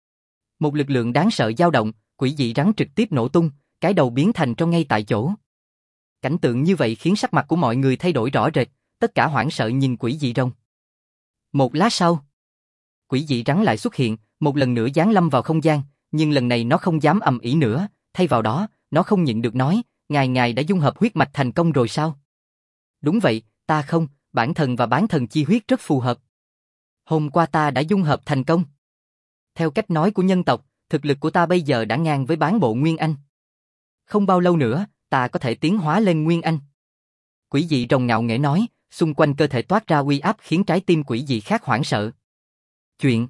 Speaker 1: Một lực lượng đáng sợ dao động, quỷ dị rắn trực tiếp nổ tung, cái đầu biến thành tro ngay tại chỗ. Cảnh tượng như vậy khiến sắc mặt của mọi người thay đổi rõ rệt, tất cả hoảng sợ nhìn quỷ dị rồng. Một lát sau, quỷ dị rắn lại xuất hiện, một lần nữa giáng lâm vào không gian, nhưng lần này nó không dám ầm ĩ nữa, thay vào đó, nó không nhịn được nói, ngài ngài đã dung hợp huyết mạch thành công rồi sao? Đúng vậy, ta không, bản thần và bán thần chi huyết rất phù hợp. Hôm qua ta đã dung hợp thành công. Theo cách nói của nhân tộc, thực lực của ta bây giờ đã ngang với bán bộ Nguyên Anh. Không bao lâu nữa, ta có thể tiến hóa lên Nguyên Anh. Quỷ dị rồng ngạo nghễ nói, xung quanh cơ thể toát ra uy áp khiến trái tim quỷ dị khác hoảng sợ. Chuyện.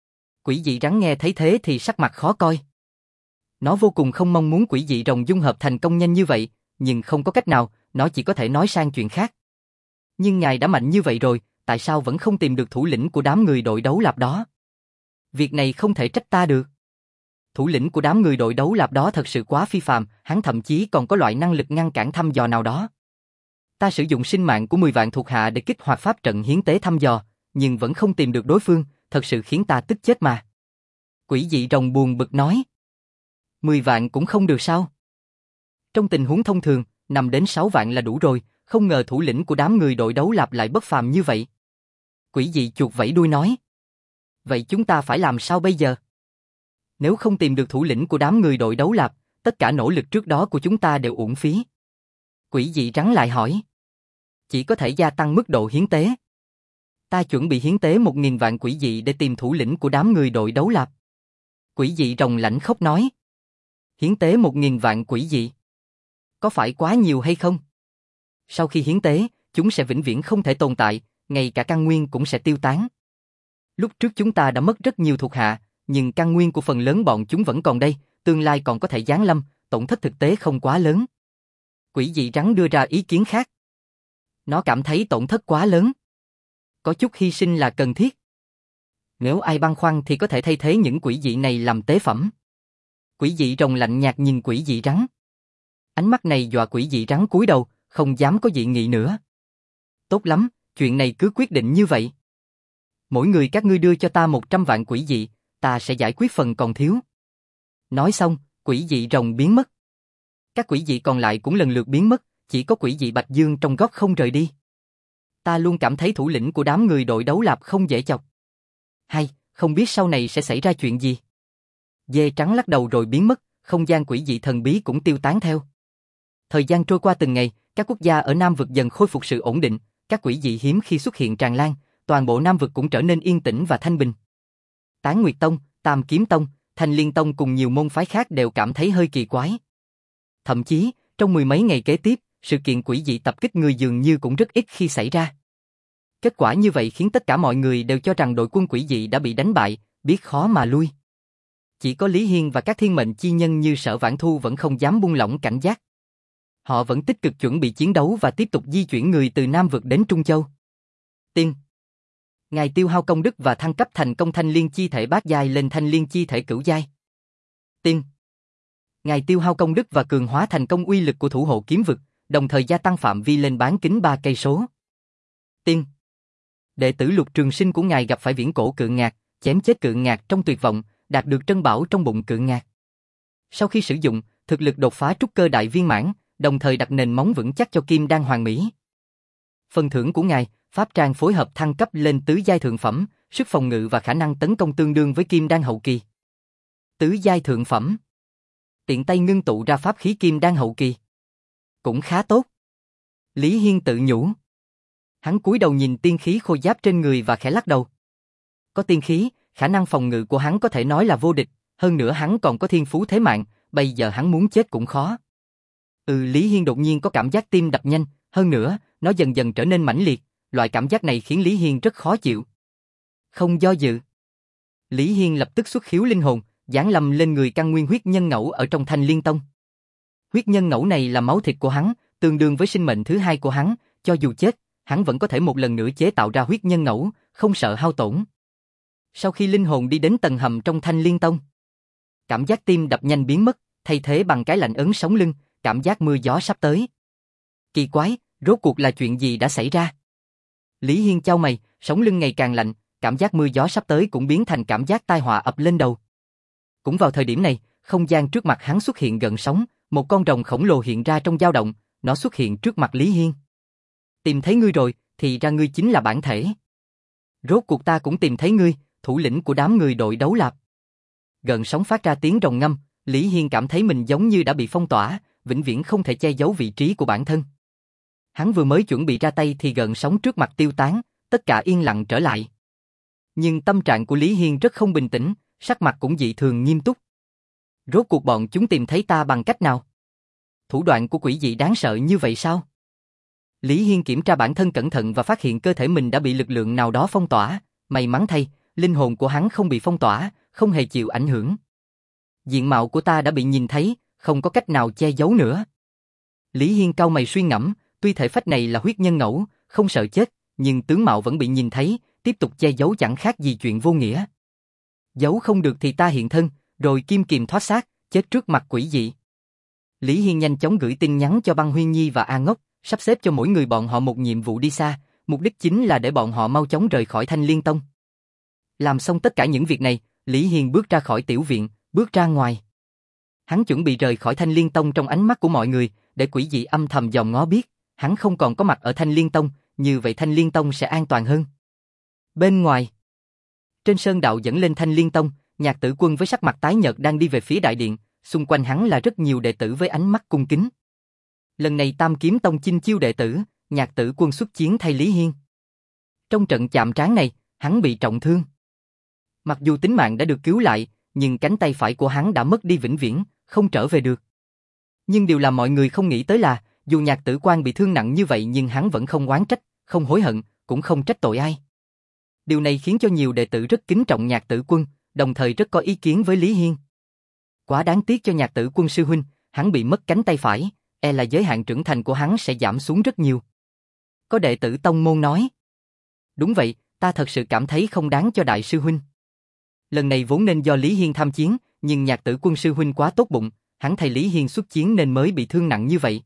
Speaker 1: Quỷ dị rắn nghe thấy thế thì sắc mặt khó coi. Nó vô cùng không mong muốn quỷ dị rồng dung hợp thành công nhanh như vậy, nhưng không có cách nào, nó chỉ có thể nói sang chuyện khác. Nhưng ngài đã mạnh như vậy rồi, tại sao vẫn không tìm được thủ lĩnh của đám người đội đấu lạp đó? Việc này không thể trách ta được. Thủ lĩnh của đám người đội đấu lạp đó thật sự quá phi phàm, hắn thậm chí còn có loại năng lực ngăn cản thăm dò nào đó. Ta sử dụng sinh mạng của mười vạn thuộc hạ để kích hoạt pháp trận hiến tế thăm dò, nhưng vẫn không tìm được đối phương, thật sự khiến ta tức chết mà. Quỷ dị rồng buồn bực nói. Mười vạn cũng không được sao? Trong tình huống thông thường, năm đến sáu vạn là đủ rồi, không ngờ thủ lĩnh của đám người đội đấu lạp lại bất phàm như vậy. Quỷ dị chuột vẫy đuôi nói. Vậy chúng ta phải làm sao bây giờ? Nếu không tìm được thủ lĩnh của đám người đội đấu lạp, tất cả nỗ lực trước đó của chúng ta đều uổng phí. Quỷ dị rắn lại hỏi. Chỉ có thể gia tăng mức độ hiến tế. Ta chuẩn bị hiến tế một nghìn vạn quỷ dị để tìm thủ lĩnh của đám người đội đấu lạp. Quỷ dị rồng lãnh khốc nói. Hiến tế một nghìn vạn quỷ dị. Có phải quá nhiều hay không? Sau khi hiến tế, chúng sẽ vĩnh viễn không thể tồn tại, ngay cả căn nguyên cũng sẽ tiêu tán. Lúc trước chúng ta đã mất rất nhiều thuộc hạ, nhưng căn nguyên của phần lớn bọn chúng vẫn còn đây, tương lai còn có thể giáng lâm, tổn thất thực tế không quá lớn. Quỷ dị rắn đưa ra ý kiến khác. Nó cảm thấy tổn thất quá lớn. Có chút hy sinh là cần thiết. Nếu ai băn khoăn thì có thể thay thế những quỷ dị này làm tế phẩm. Quỷ dị rồng lạnh nhạt nhìn quỷ dị rắn. Ánh mắt này dọa quỷ dị rắn cúi đầu, không dám có dị nghị nữa. Tốt lắm, chuyện này cứ quyết định như vậy. Mỗi người các ngươi đưa cho ta một trăm vạn quỷ dị, ta sẽ giải quyết phần còn thiếu. Nói xong, quỷ dị rồng biến mất. Các quỷ dị còn lại cũng lần lượt biến mất, chỉ có quỷ dị Bạch Dương trong góc không rời đi. Ta luôn cảm thấy thủ lĩnh của đám người đội đấu lạp không dễ chọc. Hay, không biết sau này sẽ xảy ra chuyện gì. Dê trắng lắc đầu rồi biến mất, không gian quỷ dị thần bí cũng tiêu tán theo. Thời gian trôi qua từng ngày, các quốc gia ở Nam vực dần khôi phục sự ổn định, các quỷ dị hiếm khi xuất hiện tràn lan, toàn bộ Nam vực cũng trở nên yên tĩnh và thanh bình. Tán Nguyệt Tông, Tam Kiếm Tông, Thanh Liên Tông cùng nhiều môn phái khác đều cảm thấy hơi kỳ quái. Thậm chí, trong mười mấy ngày kế tiếp, sự kiện quỷ dị tập kích người dường như cũng rất ít khi xảy ra. Kết quả như vậy khiến tất cả mọi người đều cho rằng đội quân quỷ dị đã bị đánh bại, biết khó mà lui. Chỉ có Lý Hiên và các thiên mệnh chi nhân như Sở Vãn Thu vẫn không dám buông lỏng cảnh giác. Họ vẫn tích cực chuẩn bị chiến đấu và tiếp tục di chuyển người từ Nam vực đến Trung Châu. Tiên. Ngài tiêu hao công đức và thăng cấp thành công thanh liên chi thể bát giai lên thanh liên chi thể cửu giai. Tiên. Ngài tiêu hao công đức và cường hóa thành công uy lực của thủ hộ kiếm vực, đồng thời gia tăng phạm vi lên bán kính ba cây số. Tiên. Đệ tử Lục Trường Sinh của ngài gặp phải viễn cổ cự ngạc, chém chết cự ngạc trong tuyệt vọng, đạt được trân bảo trong bụng cự ngạc. Sau khi sử dụng, thực lực đột phá trúc cơ đại viên mãn, đồng thời đặt nền móng vững chắc cho kim đan hoàn mỹ. Phần thưởng của ngài, pháp trang phối hợp thăng cấp lên tứ giai thượng phẩm, sức phòng ngự và khả năng tấn công tương đương với kim đan hậu kỳ. Tứ giai thượng phẩm. Tiện tay ngưng tụ ra pháp khí kim đan hậu kỳ. Cũng khá tốt. Lý Hiên tự nhủ. Hắn cúi đầu nhìn tiên khí khôi giáp trên người và khẽ lắc đầu. Có tiên khí, khả năng phòng ngự của hắn có thể nói là vô địch, hơn nữa hắn còn có thiên phú thế mạng, bây giờ hắn muốn chết cũng khó. Ừ, Lý Hiên đột nhiên có cảm giác tim đập nhanh, hơn nữa, nó dần dần trở nên mãnh liệt, loại cảm giác này khiến Lý Hiên rất khó chịu. Không do dự. Lý Hiên lập tức xuất khiếu linh hồn, giáng lâm lên người căn nguyên huyết nhân ngẫu ở trong Thanh Liên Tông. Huyết nhân ngẫu này là máu thịt của hắn, tương đương với sinh mệnh thứ hai của hắn, cho dù chết, hắn vẫn có thể một lần nữa chế tạo ra huyết nhân ngẫu, không sợ hao tổn. Sau khi linh hồn đi đến tầng hầm trong Thanh Liên Tông, cảm giác tim đập nhanh biến mất, thay thế bằng cái lạnh ấn sống lưng, cảm giác mưa gió sắp tới. Kỳ quái, rốt cuộc là chuyện gì đã xảy ra? Lý Hiên chau mày, sống lưng ngày càng lạnh, cảm giác mưa gió sắp tới cũng biến thành cảm giác tai họa ập lên đầu. Cũng vào thời điểm này, không gian trước mặt hắn xuất hiện gợn sóng, một con rồng khổng lồ hiện ra trong dao động, nó xuất hiện trước mặt Lý Hiên. Tìm thấy ngươi rồi, thì ra ngươi chính là bản thể. Rốt cuộc ta cũng tìm thấy ngươi, thủ lĩnh của đám người đội đấu lạp. Gợn sóng phát ra tiếng rồng ngâm, Lý Hiên cảm thấy mình giống như đã bị phong tỏa, vĩnh viễn không thể che giấu vị trí của bản thân. Hắn vừa mới chuẩn bị ra tay thì gợn sóng trước mặt tiêu tán, tất cả yên lặng trở lại. Nhưng tâm trạng của Lý Hiên rất không bình tĩnh, sắc mặt cũng dị thường nghiêm túc. Rốt cuộc bọn chúng tìm thấy ta bằng cách nào? Thủ đoạn của quỷ dị đáng sợ như vậy sao? Lý Hiên kiểm tra bản thân cẩn thận và phát hiện cơ thể mình đã bị lực lượng nào đó phong tỏa, may mắn thay, linh hồn của hắn không bị phong tỏa, không hề chịu ảnh hưởng. Diện mạo của ta đã bị nhìn thấy, không có cách nào che giấu nữa. Lý Hiên cau mày suy ngẫm, tuy thể phách này là huyết nhân ngẫu, không sợ chết, nhưng tướng mạo vẫn bị nhìn thấy, tiếp tục che giấu chẳng khác gì chuyện vô nghĩa. Giấu không được thì ta hiện thân, rồi kim kiềm thoát xác, chết trước mặt quỷ dị. Lý Hiên nhanh chóng gửi tin nhắn cho Băng Huyên Nhi và A Ngốc, sắp xếp cho mỗi người bọn họ một nhiệm vụ đi xa, mục đích chính là để bọn họ mau chóng rời khỏi Thanh Liên Tông. Làm xong tất cả những việc này, Lý Hiên bước ra khỏi tiểu viện, bước ra ngoài. Hắn chuẩn bị rời khỏi Thanh Liên Tông trong ánh mắt của mọi người, để quỷ dị âm thầm dòm ngó biết, hắn không còn có mặt ở Thanh Liên Tông, như vậy Thanh Liên Tông sẽ an toàn hơn. Bên ngoài, trên sơn đạo dẫn lên Thanh Liên Tông, Nhạc Tử Quân với sắc mặt tái nhợt đang đi về phía đại điện, xung quanh hắn là rất nhiều đệ tử với ánh mắt cung kính. Lần này Tam Kiếm Tông chinh chiêu đệ tử, Nhạc Tử Quân xuất chiến thay Lý Hiên. Trong trận chạm trán này, hắn bị trọng thương. Mặc dù tính mạng đã được cứu lại, nhưng cánh tay phải của hắn đã mất đi vĩnh viễn, không trở về được. Nhưng điều làm mọi người không nghĩ tới là, dù Nhạc Tử Quan bị thương nặng như vậy nhưng hắn vẫn không oán trách, không hối hận, cũng không trách tội ai. Điều này khiến cho nhiều đệ tử rất kính trọng Nhạc Tử Quân, đồng thời rất có ý kiến với Lý Hiên. Quá đáng tiếc cho Nhạc Tử Quân sư huynh, hắn bị mất cánh tay phải, e là giới hạn trưởng thành của hắn sẽ giảm xuống rất nhiều. Có đệ tử tông môn nói. Đúng vậy, ta thật sự cảm thấy không đáng cho đại sư huynh. Lần này vốn nên do Lý Hiên tham chiến, nhưng Nhạc Tử Quân sư huynh quá tốt bụng, hắn thay Lý Hiên xuất chiến nên mới bị thương nặng như vậy.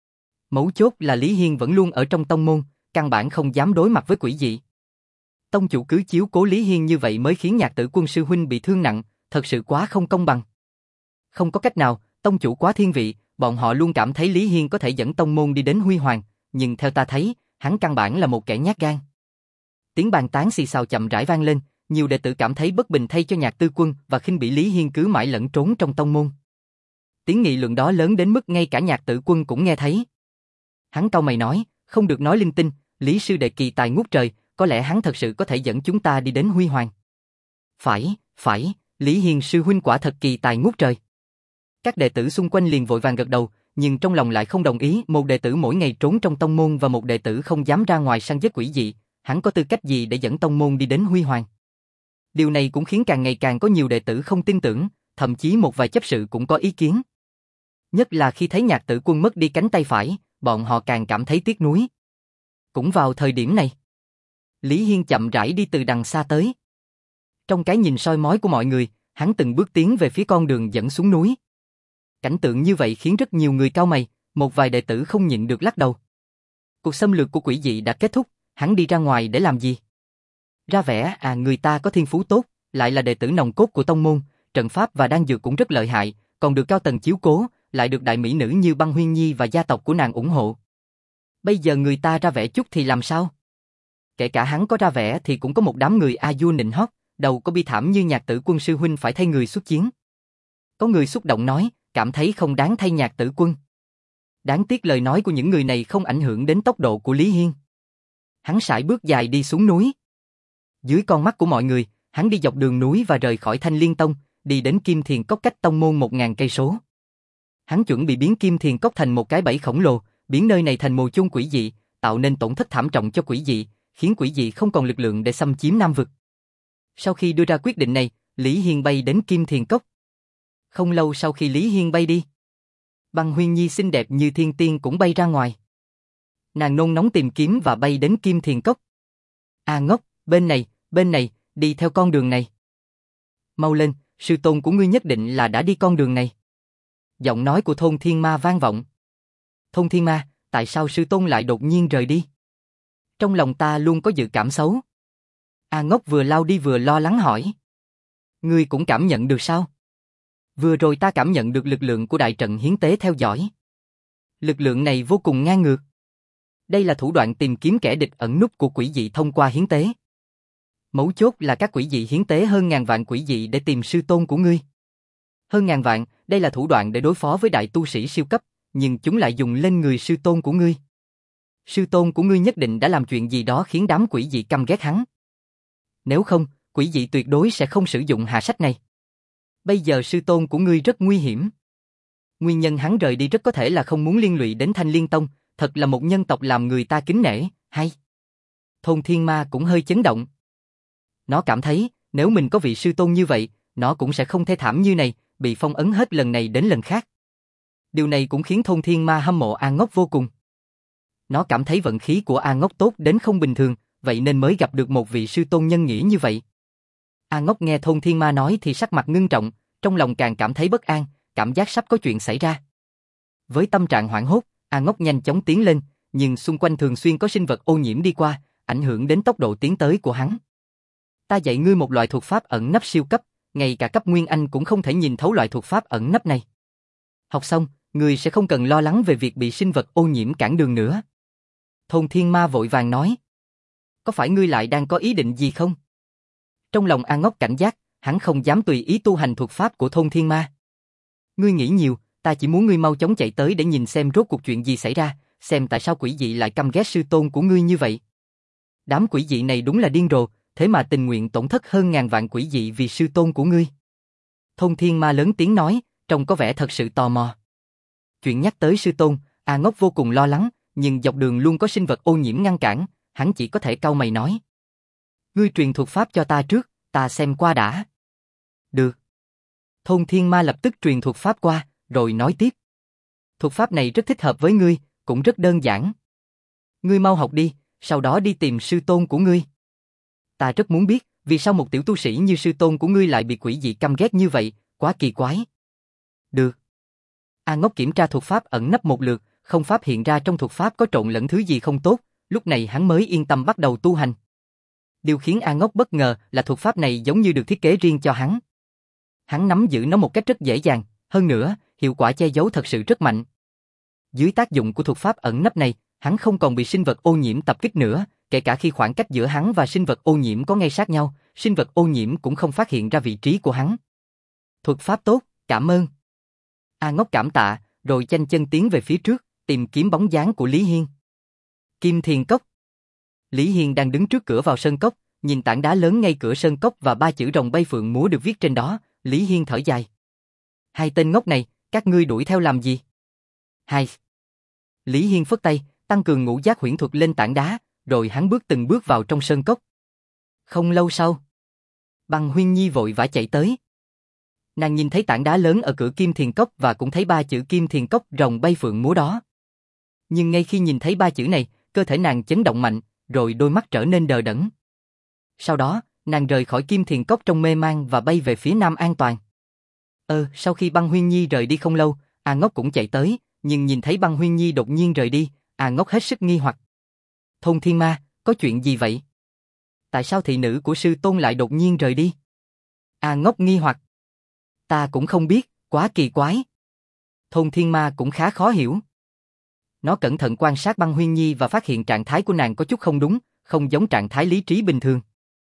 Speaker 1: Mấu chốt là Lý Hiên vẫn luôn ở trong tông môn, căn bản không dám đối mặt với quỷ dị. Tông chủ cứ chiếu cố Lý Hiên như vậy mới khiến Nhạc Tử Quân sư huynh bị thương nặng, thật sự quá không công bằng. Không có cách nào, tông chủ quá thiên vị, bọn họ luôn cảm thấy Lý Hiên có thể dẫn tông môn đi đến huy hoàng, nhưng theo ta thấy, hắn căn bản là một kẻ nhát gan. Tiếng bàn tán xì xào chậm rãi vang lên, nhiều đệ tử cảm thấy bất bình thay cho Nhạc Tư Quân và khinh bỉ Lý Hiên cứ mãi lẫn trốn trong tông môn. Tiếng nghị luận đó lớn đến mức ngay cả Nhạc Tử Quân cũng nghe thấy. Hắn cau mày nói, không được nói linh tinh, Lý sư đệ kỳ tài ngút trời, có lẽ hắn thật sự có thể dẫn chúng ta đi đến huy hoàng. Phải, phải, Lý Hiên sư huynh quả thật kỳ tài ngút trời. Các đệ tử xung quanh liền vội vàng gật đầu, nhưng trong lòng lại không đồng ý, một đệ tử mỗi ngày trốn trong tông môn và một đệ tử không dám ra ngoài săn giết quỷ dị, hắn có tư cách gì để dẫn tông môn đi đến huy hoàng. Điều này cũng khiến càng ngày càng có nhiều đệ tử không tin tưởng, thậm chí một vài chấp sự cũng có ý kiến. Nhất là khi thấy Nhạc Tử Quân mất đi cánh tay phải, bọn họ càng cảm thấy tiếc nuối. Cũng vào thời điểm này, Lý Hiên chậm rãi đi từ đằng xa tới. Trong cái nhìn soi mói của mọi người, hắn từng bước tiến về phía con đường dẫn xuống núi. Cảnh tượng như vậy khiến rất nhiều người cau mày, một vài đệ tử không nhịn được lắc đầu. Cuộc xâm lược của quỷ dị đã kết thúc, hắn đi ra ngoài để làm gì? Ra vẻ à người ta có thiên phú tốt, lại là đệ tử nòng cốt của tông môn, trận pháp và đan dược cũng rất lợi hại, còn được cao tầng chiếu cố, lại được đại mỹ nữ như Băng Huyên Nhi và gia tộc của nàng ủng hộ. Bây giờ người ta ra vẻ chút thì làm sao? Kể cả hắn có ra vẻ thì cũng có một đám người a du nịnh hót, đầu có bi thảm như Nhạc Tử Quân sư huynh phải thay người xuất chiến. Có người xúc động nói, cảm thấy không đáng thay Nhạc Tử Quân. Đáng tiếc lời nói của những người này không ảnh hưởng đến tốc độ của Lý Hiên. Hắn sải bước dài đi xuống núi. Dưới con mắt của mọi người, hắn đi dọc đường núi và rời khỏi Thanh Liên Tông, đi đến Kim Thiền Cốc cách tông môn một ngàn cây số. Hắn chuẩn bị biến Kim Thiền Cốc thành một cái bẫy khổng lồ, biến nơi này thành mồ chôn quỷ dị, tạo nên tổn thất thảm trọng cho quỷ dị, khiến quỷ dị không còn lực lượng để xâm chiếm Nam vực. Sau khi đưa ra quyết định này, Lý Hiên bay đến Kim Thiền Cốc. Không lâu sau khi Lý Hiên bay đi, Băng Huyên Nhi xinh đẹp như thiên tiên cũng bay ra ngoài. Nàng nôn nóng tìm kiếm và bay đến Kim Thiền Cốc. A Ngốc, bên này, bên này, đi theo con đường này. Mau lên, sư tôn của ngươi nhất định là đã đi con đường này. Giọng nói của Thôn Thiên Ma vang vọng. Thôn Thiên Ma, tại sao sư tôn lại đột nhiên rời đi? Trong lòng ta luôn có dự cảm xấu. A Ngốc vừa lao đi vừa lo lắng hỏi. Ngươi cũng cảm nhận được sao? Vừa rồi ta cảm nhận được lực lượng của đại trận hiến tế theo dõi. Lực lượng này vô cùng ngang ngược. Đây là thủ đoạn tìm kiếm kẻ địch ẩn núp của quỷ dị thông qua hiến tế. Mấu chốt là các quỷ dị hiến tế hơn ngàn vạn quỷ dị để tìm sư tôn của ngươi. Hơn ngàn vạn, đây là thủ đoạn để đối phó với đại tu sĩ siêu cấp, nhưng chúng lại dùng lên người sư tôn của ngươi. Sư tôn của ngươi nhất định đã làm chuyện gì đó khiến đám quỷ dị căm ghét hắn. Nếu không, quỷ dị tuyệt đối sẽ không sử dụng hạ sách này. Bây giờ sư tôn của ngươi rất nguy hiểm. Nguyên nhân hắn rời đi rất có thể là không muốn liên lụy đến Thanh Liên Tông, thật là một nhân tộc làm người ta kính nể, hay. Thôn Thiên Ma cũng hơi chấn động. Nó cảm thấy, nếu mình có vị sư tôn như vậy, nó cũng sẽ không thê thảm như này, bị phong ấn hết lần này đến lần khác. Điều này cũng khiến Thôn Thiên Ma hâm mộ A Ngốc vô cùng. Nó cảm thấy vận khí của A Ngốc tốt đến không bình thường, vậy nên mới gặp được một vị sư tôn nhân nghĩa như vậy. A Ngốc nghe Thôn Thiên Ma nói thì sắc mặt ngưng trọng, trong lòng càng cảm thấy bất an, cảm giác sắp có chuyện xảy ra. Với tâm trạng hoảng hốt, A Ngốc nhanh chóng tiến lên, nhưng xung quanh thường xuyên có sinh vật ô nhiễm đi qua, ảnh hưởng đến tốc độ tiến tới của hắn. Ta dạy ngươi một loại thuật pháp ẩn nấp siêu cấp, ngay cả cấp Nguyên Anh cũng không thể nhìn thấu loại thuật pháp ẩn nấp này. Học xong, ngươi sẽ không cần lo lắng về việc bị sinh vật ô nhiễm cản đường nữa. Thôn Thiên Ma vội vàng nói. Có phải ngươi lại đang có ý định gì không? Trong lòng A Ngốc cảnh giác, hắn không dám tùy ý tu hành thuật pháp của Thôn Thiên Ma. Ngươi nghĩ nhiều, ta chỉ muốn ngươi mau chóng chạy tới để nhìn xem rốt cuộc chuyện gì xảy ra, xem tại sao quỷ dị lại căm ghét sư tôn của ngươi như vậy. Đám quỷ dị này đúng là điên rồ, thế mà tình nguyện tổn thất hơn ngàn vạn quỷ dị vì sư tôn của ngươi. Thôn Thiên Ma lớn tiếng nói, trông có vẻ thật sự tò mò. Chuyện nhắc tới sư tôn, A Ngốc vô cùng lo lắng, nhưng dọc đường luôn có sinh vật ô nhiễm ngăn cản, hắn chỉ có thể cau mày nói. Ngươi truyền thuật pháp cho ta trước, ta xem qua đã. Được. Thôn Thiên Ma lập tức truyền thuật pháp qua, rồi nói tiếp. Thuật pháp này rất thích hợp với ngươi, cũng rất đơn giản. Ngươi mau học đi, sau đó đi tìm sư tôn của ngươi. Ta rất muốn biết, vì sao một tiểu tu sĩ như sư tôn của ngươi lại bị quỷ dị căm ghét như vậy, quá kỳ quái. Được. A Ngốc kiểm tra thuật pháp ẩn nấp một lượt, không phát hiện ra trong thuật pháp có trộn lẫn thứ gì không tốt, lúc này hắn mới yên tâm bắt đầu tu hành. Điều khiến A Ngốc bất ngờ là thuật pháp này giống như được thiết kế riêng cho hắn. Hắn nắm giữ nó một cách rất dễ dàng, hơn nữa, hiệu quả che giấu thật sự rất mạnh. Dưới tác dụng của thuật pháp ẩn nấp này, hắn không còn bị sinh vật ô nhiễm tập kích nữa, kể cả khi khoảng cách giữa hắn và sinh vật ô nhiễm có ngay sát nhau, sinh vật ô nhiễm cũng không phát hiện ra vị trí của hắn. Thuật pháp tốt, cảm ơn. A Ngốc cảm tạ, rồi chanh chân tiến về phía trước, tìm kiếm bóng dáng của Lý Hiên. Kim Thiền Cốc. Lý Hiên đang đứng trước cửa vào sơn cốc, nhìn tảng đá lớn ngay cửa sơn cốc và ba chữ rồng bay phượng múa được viết trên đó, Lý Hiên thở dài. Hai tên ngốc này, các ngươi đuổi theo làm gì? Hai. Lý Hiên phất tay, tăng cường ngũ giác huyễn thuật lên tảng đá, rồi hắn bước từng bước vào trong sơn cốc. Không lâu sau, Băng Huyên Nhi vội vã chạy tới. Nàng nhìn thấy tảng đá lớn ở cửa Kim Thiền Cốc và cũng thấy ba chữ Kim Thiền Cốc rồng bay phượng múa đó. Nhưng ngay khi nhìn thấy ba chữ này, cơ thể nàng chấn động mạnh, rồi đôi mắt trở nên đờ đẫn. Sau đó, nàng rời khỏi Kim Thiền Cốc trong mê man và bay về phía nam an toàn. Ờ, sau khi Băng Huyên Nhi rời đi không lâu, A Ngốc cũng chạy tới, nhưng nhìn thấy Băng Huyên Nhi đột nhiên rời đi, A Ngốc hết sức nghi hoặc. Thôn Thiên Ma, có chuyện gì vậy? Tại sao thị nữ của sư tôn lại đột nhiên rời đi? A Ngốc nghi hoặc. Ta cũng không biết, quá kỳ quái. Thôn Thiên Ma cũng khá khó hiểu. Nó cẩn thận quan sát Băng Huyên Nhi và phát hiện trạng thái của nàng có chút không đúng, không giống trạng thái lý trí bình thường.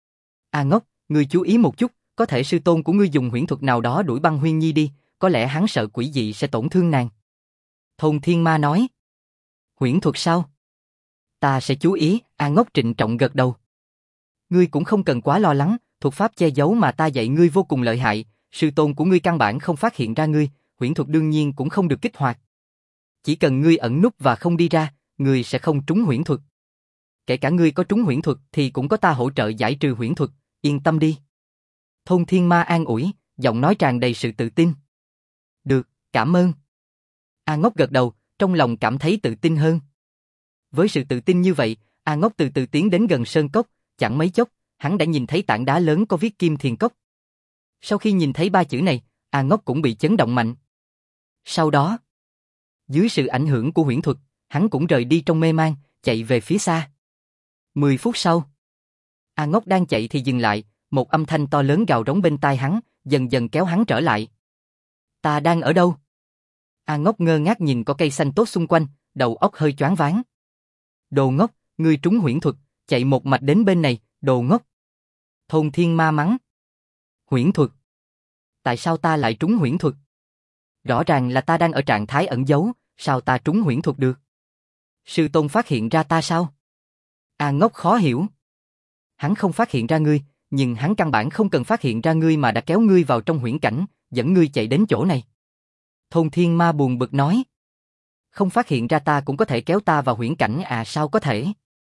Speaker 1: A Ngốc, ngươi chú ý một chút, có thể sư tôn của ngươi dùng huyễn thuật nào đó đuổi Băng Huyên Nhi đi, có lẽ hắn sợ quỷ dị sẽ tổn thương nàng. Thôn Thiên Ma nói. Huyễn thuật sao? Ta sẽ chú ý, A Ngốc trịnh trọng gật đầu. Ngươi cũng không cần quá lo lắng, thuật pháp che giấu mà ta dạy ngươi vô cùng lợi hại, sư tôn của ngươi căn bản không phát hiện ra ngươi, huyễn thuật đương nhiên cũng không được kích hoạt. Chỉ cần ngươi ẩn núp và không đi ra, ngươi sẽ không trúng huyễn thuật. Kể cả ngươi có trúng huyễn thuật thì cũng có ta hỗ trợ giải trừ huyễn thuật, yên tâm đi. Thôn Thiên Ma an ủi, giọng nói tràn đầy sự tự tin. Được, cảm ơn. A Ngốc gật đầu, trong lòng cảm thấy tự tin hơn. Với sự tự tin như vậy, A Ngốc từ từ tiến đến gần sơn cốc, chẳng mấy chốc, hắn đã nhìn thấy tảng đá lớn có viết Kim Thiền Cốc. Sau khi nhìn thấy ba chữ này, A Ngốc cũng bị chấn động mạnh. Sau đó, dưới sự ảnh hưởng của huyễn thuật, hắn cũng rời đi trong mê man, chạy về phía xa. Mười phút sau, A Ngốc đang chạy thì dừng lại, một âm thanh to lớn gào rống bên tai hắn, dần dần kéo hắn trở lại. Ta đang ở đâu? A Ngốc ngơ ngác nhìn có cây xanh tốt xung quanh, đầu óc hơi choáng váng. Đồ ngốc, ngươi trúng huyễn thuật, chạy một mạch đến bên này, đồ ngốc. Thôn Thiên Ma mắng. Huyễn thuật? Tại sao ta lại trúng huyễn thuật? Rõ ràng là ta đang ở trạng thái ẩn giấu, sao ta trúng huyễn thuật được? Sư Tôn phát hiện ra ta sao? A Ngốc khó hiểu. Hắn không phát hiện ra ngươi, nhưng hắn căn bản không cần phát hiện ra ngươi mà đã kéo ngươi vào trong huyễn cảnh, dẫn ngươi chạy đến chỗ này. Thôn Thiên Ma buồn bực nói. Không phát hiện ra ta cũng có thể kéo ta vào huyễn cảnh à, sao có thể?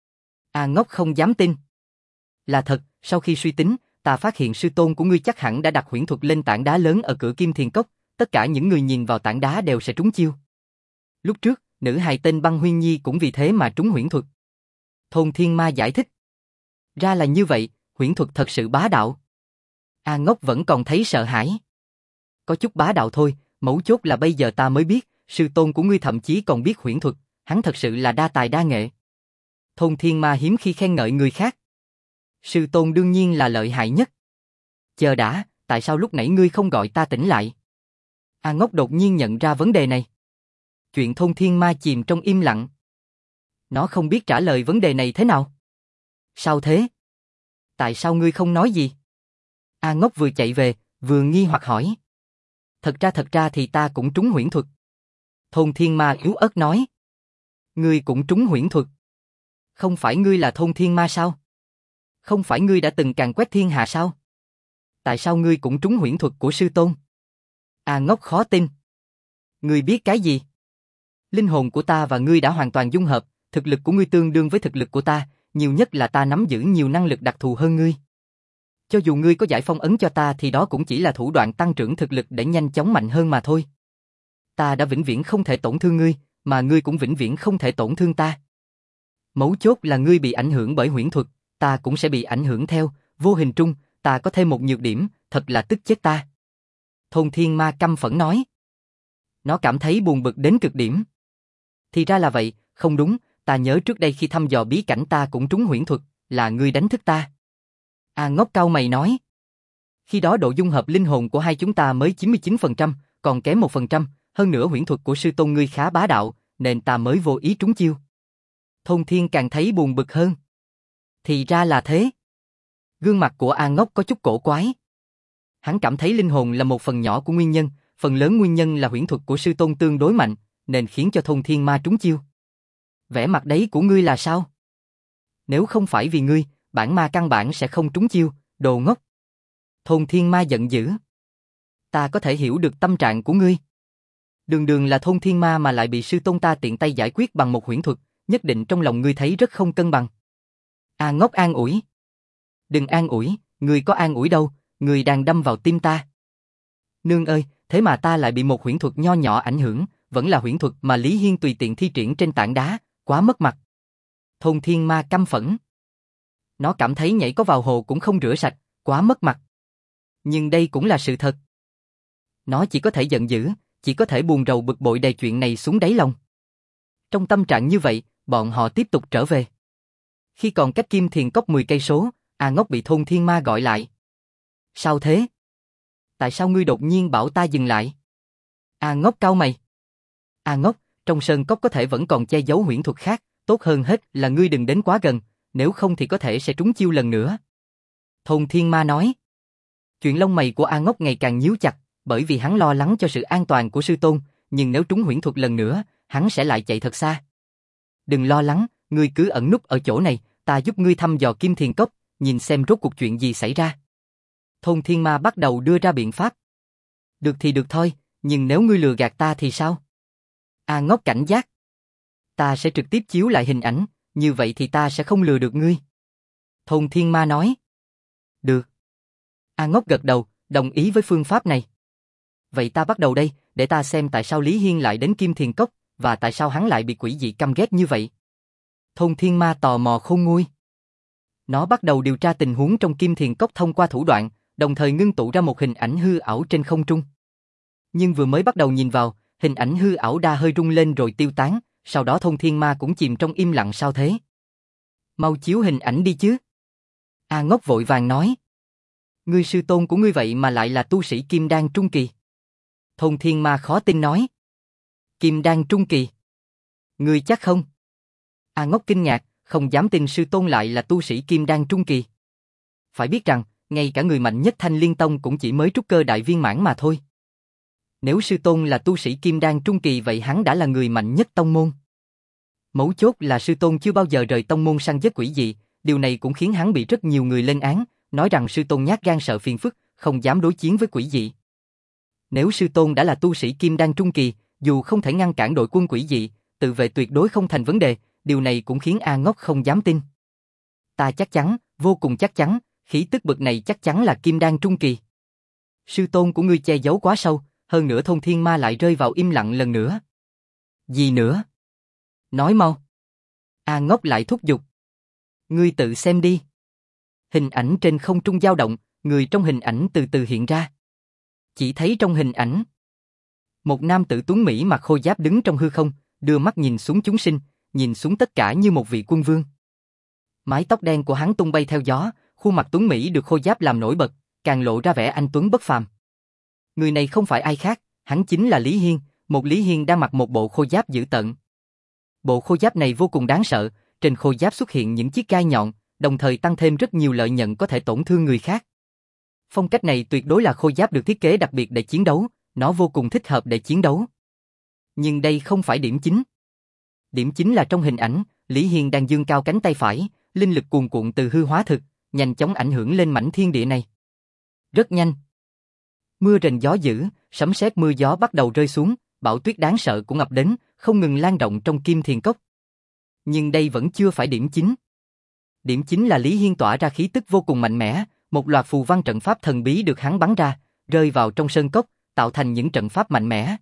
Speaker 1: A Ngốc không dám tin. Là thật, sau khi suy tính, ta phát hiện sư tôn của ngươi chắc hẳn đã đặt huyễn thuật lên tảng đá lớn ở cửa Kim Thiền Cốc, tất cả những người nhìn vào tảng đá đều sẽ trúng chiêu. Lúc trước, nữ hài tên Băng Huyên Nhi cũng vì thế mà trúng huyễn thuật. Thôn Thiên Ma giải thích. Ra là như vậy, huyễn thuật thật sự bá đạo. A Ngốc vẫn còn thấy sợ hãi. Có chút bá đạo thôi, mấu chốt là bây giờ ta mới biết, sư tôn của ngươi thậm chí còn biết huyễn thuật, hắn thật sự là đa tài đa nghệ. Thôn Thiên Ma hiếm khi khen ngợi người khác. Sư tôn đương nhiên là lợi hại nhất. Chờ đã, tại sao lúc nãy ngươi không gọi ta tỉnh lại? A Ngốc đột nhiên nhận ra vấn đề này. Chuyện Thôn Thiên Ma chìm trong im lặng. Nó không biết trả lời vấn đề này thế nào. Sao thế? Tại sao ngươi không nói gì? A Ngốc vừa chạy về, vừa nghi hoặc hỏi. Thật ra thật ra thì ta cũng trúng huyễn thuật. Thôn Thiên Ma yếu ớt nói. Ngươi cũng trúng huyễn thuật. Không phải ngươi là Thôn Thiên Ma sao? Không phải ngươi đã từng càn quét thiên hạ sao? Tại sao ngươi cũng trúng huyễn thuật của sư tôn? A Ngốc khó tin. Ngươi biết cái gì? Linh hồn của ta và ngươi đã hoàn toàn dung hợp, thực lực của ngươi tương đương với thực lực của ta, nhiều nhất là ta nắm giữ nhiều năng lực đặc thù hơn ngươi. Cho dù ngươi có giải phong ấn cho ta thì đó cũng chỉ là thủ đoạn tăng trưởng thực lực để nhanh chóng mạnh hơn mà thôi. Ta đã vĩnh viễn không thể tổn thương ngươi, mà ngươi cũng vĩnh viễn không thể tổn thương ta. Mấu chốt là ngươi bị ảnh hưởng bởi huyễn thuật, ta cũng sẽ bị ảnh hưởng theo, vô hình trung, ta có thêm một nhược điểm, thật là tức chết ta. Thôn Thiên Ma căm phẫn nói. Nó cảm thấy buồn bực đến cực điểm. Thì ra là vậy, không đúng, ta nhớ trước đây khi thăm dò bí cảnh ta cũng trúng huyễn thuật, là ngươi đánh thức ta. A Ngốc cau mày nói. Khi đó độ dung hợp linh hồn của hai chúng ta mới chín mươi chín phần trăm, còn kém một phần trăm, hơn nữa huyễn thuật của sư tôn ngươi khá bá đạo, nên ta mới vô ý trúng chiêu. Thôn Thiên càng thấy buồn bực hơn. Thì ra là thế. Gương mặt của A Ngốc có chút cổ quái. Hắn cảm thấy linh hồn là một phần nhỏ của nguyên nhân, phần lớn nguyên nhân là huyễn thuật của sư tôn tương đối mạnh, nên khiến cho Thôn Thiên Ma trúng chiêu. Vẻ mặt đấy của ngươi là sao? Nếu không phải vì ngươi, bản ma căn bản sẽ không trúng chiêu, đồ ngốc. Thôn Thiên Ma giận dữ. Ta có thể hiểu được tâm trạng của ngươi. Đường đường là Thôn Thiên Ma mà lại bị sư tôn ta tiện tay giải quyết bằng một huyễn thuật, nhất định trong lòng ngươi thấy rất không cân bằng. A Ngốc an ủi. Đừng an ủi, ngươi có an ủi đâu, ngươi đang đâm vào tim ta. Nương ơi, thế mà ta lại bị một huyễn thuật nho nhỏ ảnh hưởng, vẫn là huyễn thuật mà Lý Hiên tùy tiện thi triển trên tảng đá, quá mất mặt. Thôn Thiên Ma căm phẫn. Nó cảm thấy nhảy có vào hồ cũng không rửa sạch, quá mất mặt. Nhưng đây cũng là sự thật. Nó chỉ có thể giận dữ, chỉ có thể buồn rầu bực bội đè chuyện này xuống đáy lòng. Trong tâm trạng như vậy, bọn họ tiếp tục trở về. Khi còn cách Kim Thiền Cốc mười cây số, A Ngốc bị Thôn Thiên Ma gọi lại. Sao thế? Tại sao ngươi đột nhiên bảo ta dừng lại? A Ngốc cau mày. A Ngốc, trong sơn cốc có thể vẫn còn che giấu huyễn thuật khác, tốt hơn hết là ngươi đừng đến quá gần, nếu không thì có thể sẽ trúng chiêu lần nữa. Thôn Thiên Ma nói. Chuyện lông mày của A Ngốc ngày càng nhíu chặt, bởi vì hắn lo lắng cho sự an toàn của sư tôn, nhưng nếu trúng huyễn thuật lần nữa, hắn sẽ lại chạy thật xa. Đừng lo lắng, ngươi cứ ẩn núp ở chỗ này, ta giúp ngươi thăm dò Kim Thiền Cốc, nhìn xem rốt cuộc chuyện gì xảy ra. Thôn Thiên Ma bắt đầu đưa ra biện pháp. Được thì được thôi, nhưng nếu ngươi lừa gạt ta thì sao? A Ngốc cảnh giác. Ta sẽ trực tiếp chiếu lại hình ảnh, như vậy thì ta sẽ không lừa được ngươi. Thôn Thiên Ma nói. Được. A Ngốc gật đầu, đồng ý với phương pháp này. Vậy ta bắt đầu đây, để ta xem tại sao Lý Hiên lại đến Kim Thiền Cốc, và tại sao hắn lại bị quỷ dị căm ghét như vậy. Thôn Thiên Ma tò mò khôn nguôi. Nó bắt đầu điều tra tình huống trong Kim Thiền Cốc thông qua thủ đoạn, đồng thời ngưng tụ ra một hình ảnh hư ảo trên không trung. Nhưng vừa mới bắt đầu nhìn vào, hình ảnh hư ảo đa hơi rung lên rồi tiêu tán, sau đó Thôn Thiên Ma cũng chìm trong im lặng. Sao thế? Mau chiếu hình ảnh đi chứ. A Ngốc vội vàng nói. Ngươi sư tôn của ngươi vậy mà lại là tu sĩ kim đan trung kỳ. Thôn Thiên Ma khó tin nói. Kim đan trung kỳ? Ngươi chắc không? A Ngốc kinh ngạc, không dám tin sư tôn lại là tu sĩ kim đan trung kỳ. Phải biết rằng, ngay cả người mạnh nhất Thanh Liên Tông cũng chỉ mới trúc cơ đại viên mãn mà thôi. Nếu sư tôn là tu sĩ kim đan trung kỳ vậy hắn đã là người mạnh nhất tông môn. Mấu chốt là sư tôn chưa bao giờ rời tông môn săn giết quỷ dị, điều này cũng khiến hắn bị rất nhiều người lên án, nói rằng sư tôn nhát gan sợ phiền phức, không dám đối chiến với quỷ dị. Nếu sư tôn đã là tu sĩ kim đan trung kỳ, dù không thể ngăn cản đội quân quỷ dị, tự vệ tuyệt đối không thành vấn đề, điều này cũng khiến A Ngốc không dám tin. Ta chắc chắn, vô cùng chắc chắn, khí tức bực này chắc chắn là kim đan trung kỳ. Sư tôn của ngươi che giấu quá sâu, hơn nữa Thôn Thiên Ma lại rơi vào im lặng lần nữa. Gì nữa? Nói mau. A Ngốc lại thúc giục. Ngươi tự xem đi. Hình ảnh trên không trung dao động, người trong hình ảnh từ từ hiện ra. Chỉ thấy trong hình ảnh, một nam tử tuấn mỹ mặc khôi giáp đứng trong hư không, đưa mắt nhìn xuống chúng sinh, nhìn xuống tất cả như một vị quân vương. Mái tóc đen của hắn tung bay theo gió, khuôn mặt tuấn mỹ được khôi giáp làm nổi bật, càng lộ ra vẻ anh tuấn bất phàm. Người này không phải ai khác, hắn chính là Lý Hiên, một Lý Hiên đang mặc một bộ khôi giáp dữ tợn. Bộ khôi giáp này vô cùng đáng sợ, trên khôi giáp xuất hiện những chiếc gai nhọn, đồng thời tăng thêm rất nhiều lợi nhận có thể tổn thương người khác. Phong cách này tuyệt đối là khôi giáp được thiết kế đặc biệt để chiến đấu, nó vô cùng thích hợp để chiến đấu. Nhưng đây không phải điểm chính. Điểm chính là trong hình ảnh, Lý Hiên đang giương cao cánh tay phải, linh lực cuồn cuộn từ hư hóa thực, nhanh chóng ảnh hưởng lên mảnh thiên địa này. Rất nhanh. Mưa rền gió dữ, sấm sét mưa gió bắt đầu rơi xuống, bão tuyết đáng sợ cũng ập đến, không ngừng lan rộng trong Kim Thiền Cốc. Nhưng đây vẫn chưa phải điểm chính. Điểm chính là Lý Hiên tỏa ra khí tức vô cùng mạnh mẽ, một loạt phù văn trận pháp thần bí được hắn bắn ra, rơi vào trong sơn cốc, tạo thành những trận pháp mạnh mẽ.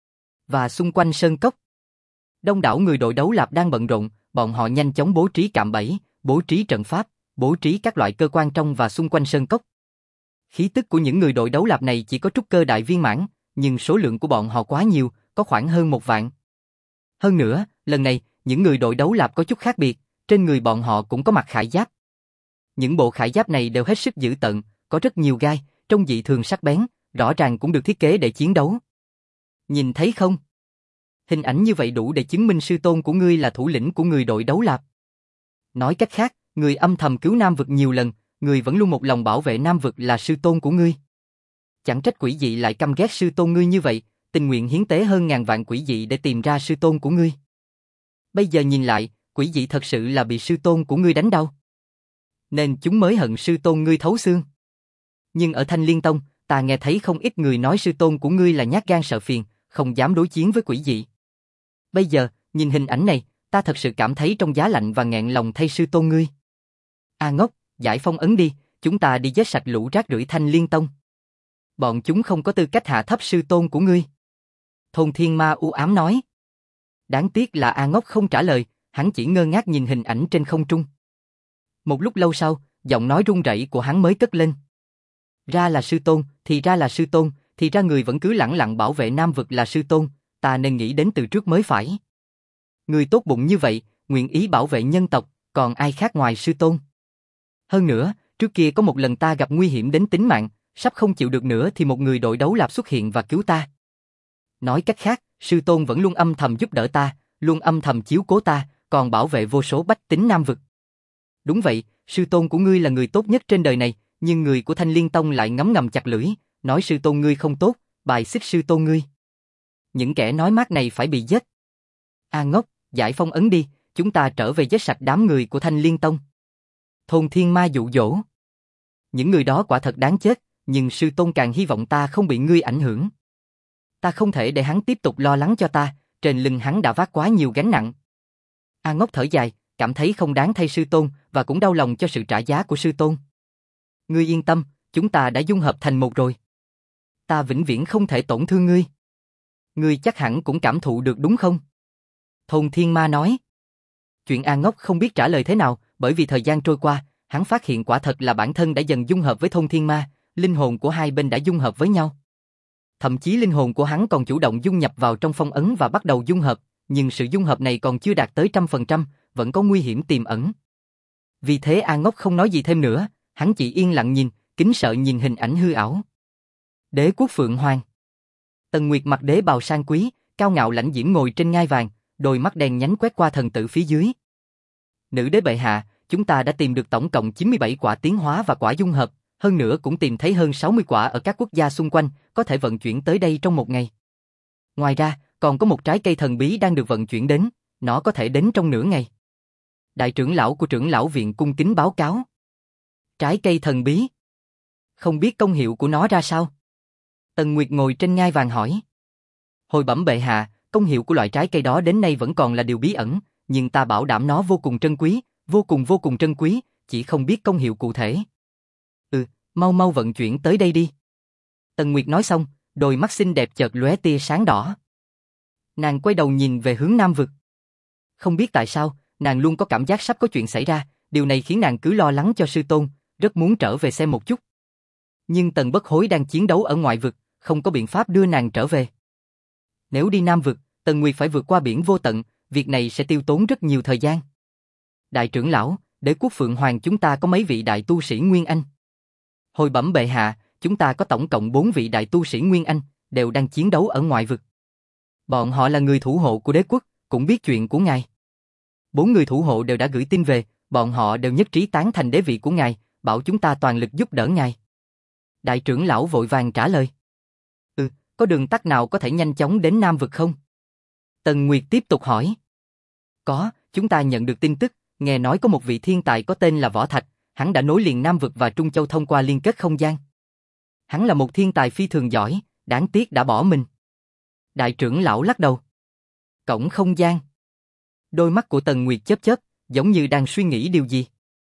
Speaker 1: Và xung quanh sơn cốc, đông đảo người đội đấu lạp đang bận rộn, bọn họ nhanh chóng bố trí cạm bẫy, bố trí trận pháp, bố trí các loại cơ quan trong và xung quanh sơn cốc. Khí tức của những người đội đấu lạp này chỉ có trúc cơ đại viên mãn, nhưng số lượng của bọn họ quá nhiều, có khoảng hơn một vạn. Hơn nữa, lần này, những người đội đấu lạp có chút khác biệt, trên người bọn họ cũng có mặc khải giáp. Những bộ khải giáp này đều hết sức dữ tợn, có rất nhiều gai, trông dị thường sắc bén, rõ ràng cũng được thiết kế để chiến đấu. Nhìn thấy không? Hình ảnh như vậy đủ để chứng minh sư tôn của ngươi là thủ lĩnh của người đội đấu lạp. Nói cách khác, người âm thầm cứu Nam Vực nhiều lần, người vẫn luôn một lòng bảo vệ Nam Vực là sư tôn của ngươi. Chẳng trách quỷ dị lại căm ghét sư tôn ngươi như vậy, tình nguyện hiến tế hơn ngàn vạn quỷ dị để tìm ra sư tôn của ngươi. Bây giờ nhìn lại, quỷ dị thật sự là bị sư tôn của ngươi đánh đau, nên chúng mới hận sư tôn ngươi thấu xương. Nhưng ở Thanh Liên Tông, ta nghe thấy không ít người nói sư tôn của ngươi là nhát gan sợ phiền, không dám đối chiến với quỷ dị. Bây giờ, nhìn hình ảnh này, ta thật sự cảm thấy trong giá lạnh và nghẹn lòng thay sư tôn ngươi. A Ngốc, giải phong ấn đi, chúng ta đi giết sạch lũ rác rưởi Thanh Liên Tông. Bọn chúng không có tư cách hạ thấp sư tôn của ngươi. Thôn Thiên Ma u ám nói. Đáng tiếc là A Ngốc không trả lời, hắn chỉ ngơ ngác nhìn hình ảnh trên không trung. Một lúc lâu sau, giọng nói run rẩy của hắn mới cất lên. Ra là sư tôn, thì ra là sư tôn, thì ra người vẫn cứ lẳng lặng bảo vệ Nam Vực là sư tôn, ta nên nghĩ đến từ trước mới phải. Người tốt bụng như vậy, nguyện ý bảo vệ nhân tộc, còn ai khác ngoài sư tôn. Hơn nữa, trước kia có một lần ta gặp nguy hiểm đến tính mạng, sắp không chịu được nữa thì một người đội đấu lạp xuất hiện và cứu ta. Nói cách khác, sư tôn vẫn luôn âm thầm giúp đỡ ta, luôn âm thầm chiếu cố ta, còn bảo vệ vô số bách tính Nam Vực. Đúng vậy, sư tôn của ngươi là người tốt nhất trên đời này, nhưng người của Thanh Liên Tông lại ngấm ngầm chặt lưỡi, nói sư tôn ngươi không tốt, bài xích sư tôn ngươi. Những kẻ nói mát này phải bị giết. A Ngốc, giải phong ấn đi, chúng ta trở về giết sạch đám người của Thanh Liên Tông. Thôn Thiên Ma dụ dỗ. Những người đó quả thật đáng chết, nhưng sư tôn càng hy vọng ta không bị ngươi ảnh hưởng. Ta không thể để hắn tiếp tục lo lắng cho ta, trên lưng hắn đã vác quá nhiều gánh nặng. A Ngốc thở dài, cảm thấy không đáng thay sư tôn và cũng đau lòng cho sự trả giá của sư tôn. Ngươi yên tâm, chúng ta đã dung hợp thành một rồi. Ta vĩnh viễn không thể tổn thương ngươi. Ngươi chắc hẳn cũng cảm thụ được đúng không? Thôn Thiên Ma nói. Chuyện A Ngốc không biết trả lời thế nào, bởi vì thời gian trôi qua, hắn phát hiện quả thật là bản thân đã dần dung hợp với Thôn Thiên Ma, linh hồn của hai bên đã dung hợp với nhau. Thậm chí linh hồn của hắn còn chủ động dung nhập vào trong phong ấn và bắt đầu dung hợp, nhưng sự dung hợp này còn chưa đạt tới trăm phần trăm, vẫn có nguy hiểm tiềm ẩn. Vì thế A Ngốc không nói gì thêm nữa, hắn chỉ yên lặng nhìn, kính sợ nhìn hình ảnh hư ảo. Đế quốc Phượng Hoàng. Tần Nguyệt mặc đế bào sang quý, cao ngạo lãnh diễm ngồi trên ngai vàng, đôi mắt đen nhánh quét qua thần tử phía dưới. Nữ đế bệ hạ, chúng ta đã tìm được tổng cộng chín mươi bảy quả tiến hóa và quả dung hợp, hơn nữa cũng tìm thấy hơn sáu mươi quả ở các quốc gia xung quanh, có thể vận chuyển tới đây trong một ngày. Ngoài ra, còn có một trái cây thần bí đang được vận chuyển đến, nó có thể đến trong nửa ngày. Đại trưởng lão của trưởng lão viện cung kính báo cáo. Trái cây thần bí. Không biết công hiệu của nó ra sao? Tần Nguyệt ngồi trên ngai vàng hỏi. Hồi bẩm bệ hạ, công hiệu của loại trái cây đó đến nay vẫn còn là điều bí ẩn, nhưng ta bảo đảm nó vô cùng trân quý, vô cùng vô cùng trân quý, chỉ không biết công hiệu cụ thể. Ừ, mau mau vận chuyển tới đây đi. Tần Nguyệt nói xong, đôi mắt xinh đẹp chợt lóe tia sáng đỏ. Nàng quay đầu nhìn về hướng Nam Vực. Không biết tại sao, nàng luôn có cảm giác sắp có chuyện xảy ra, điều này khiến nàng cứ lo lắng cho sư tôn, rất muốn trở về xem một chút. Nhưng Tần Bất Hối đang chiến đấu ở ngoại vực, không có biện pháp đưa nàng trở về. Nếu đi Nam Vực, Tần Nguyệt phải vượt qua biển vô tận, việc này sẽ tiêu tốn rất nhiều thời gian. Đại trưởng lão, đế quốc Phượng Hoàng chúng ta có mấy vị đại tu sĩ Nguyên Anh? Hồi bẩm bệ hạ, chúng ta có tổng cộng bốn vị đại tu sĩ Nguyên Anh, đều đang chiến đấu ở ngoại vực. Bọn họ là người thủ hộ của đế quốc, cũng biết chuyện của ngài. Bốn người thủ hộ đều đã gửi tin về, bọn họ đều nhất trí tán thành đế vị của ngài, bảo chúng ta toàn lực giúp đỡ ngài. Đại trưởng lão vội vàng trả lời. Ừ, có đường tắt nào có thể nhanh chóng đến Nam Vực không? Tần Nguyệt tiếp tục hỏi. Có, chúng ta nhận được tin tức, nghe nói có một vị thiên tài có tên là Võ Thạch, hắn đã nối liền Nam Vực và Trung Châu thông qua liên kết không gian. Hắn là một thiên tài phi thường giỏi, đáng tiếc đã bỏ mình. Đại trưởng lão lắc đầu. Cổng không gian. Đôi mắt của Tần Nguyệt chớp chớp, giống như đang suy nghĩ điều gì.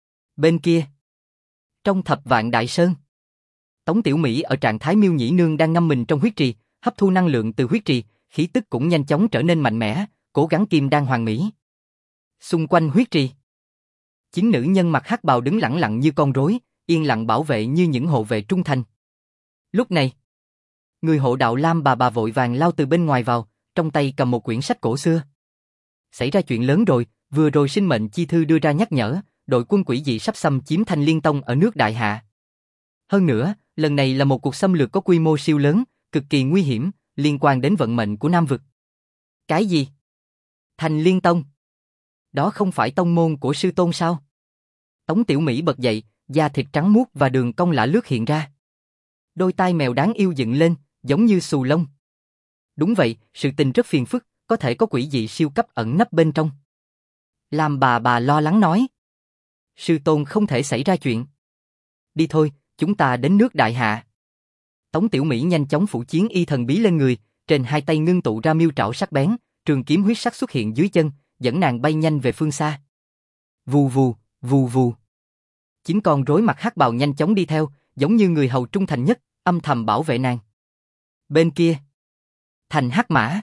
Speaker 1: Bên kia, trong Thập Vạn Đại Sơn, Tống Tiểu Mỹ ở trạng thái miêu nhĩ nương đang ngâm mình trong huyết trì, hấp thu năng lượng từ huyết trì, khí tức cũng nhanh chóng trở nên mạnh mẽ, cố gắng kim đan hoàn mỹ. Xung quanh huyết trì, chín nữ nhân mặc hắc bào đứng lẳng lặng như con rối, yên lặng bảo vệ như những hộ vệ trung thành. Lúc này, người hộ đạo Lam bà bà vội vàng lao từ bên ngoài vào, trong tay cầm một quyển sách cổ xưa. Xảy ra chuyện lớn rồi, vừa rồi sinh mệnh chi thư đưa ra nhắc nhở, đội quân quỷ dị sắp xâm chiếm Thanh Liên Tông ở nước Đại Hạ. Hơn nữa, lần này là một cuộc xâm lược có quy mô siêu lớn, cực kỳ nguy hiểm, liên quan đến vận mệnh của Nam Vực. Cái gì? Thanh Liên Tông? Đó không phải tông môn của sư tôn sao? Tống Tiểu Mỹ bật dậy, da thịt trắng muốt và đường cong lạ lướt hiện ra. Đôi tai mèo đáng yêu dựng lên, giống như xù lông. Đúng vậy, sự tình rất phiền phức, có thể có quỷ dị siêu cấp ẩn nấp bên trong. Làm bà bà lo lắng nói. Sư tôn không thể xảy ra chuyện. Đi thôi, chúng ta đến nước Đại Hạ. Tống Tiểu Mỹ nhanh chóng phủ chiến y thần bí lên người, trên hai tay ngưng tụ ra miêu trảo sắc bén, trường kiếm huyết sắc xuất hiện dưới chân, dẫn nàng bay nhanh về phương xa. Vù vù, vù vù. Chín con rối mặc hắc bào nhanh chóng đi theo, giống như người hầu trung thành nhất, âm thầm bảo vệ nàng. Bên kia, thành Hắc Mã.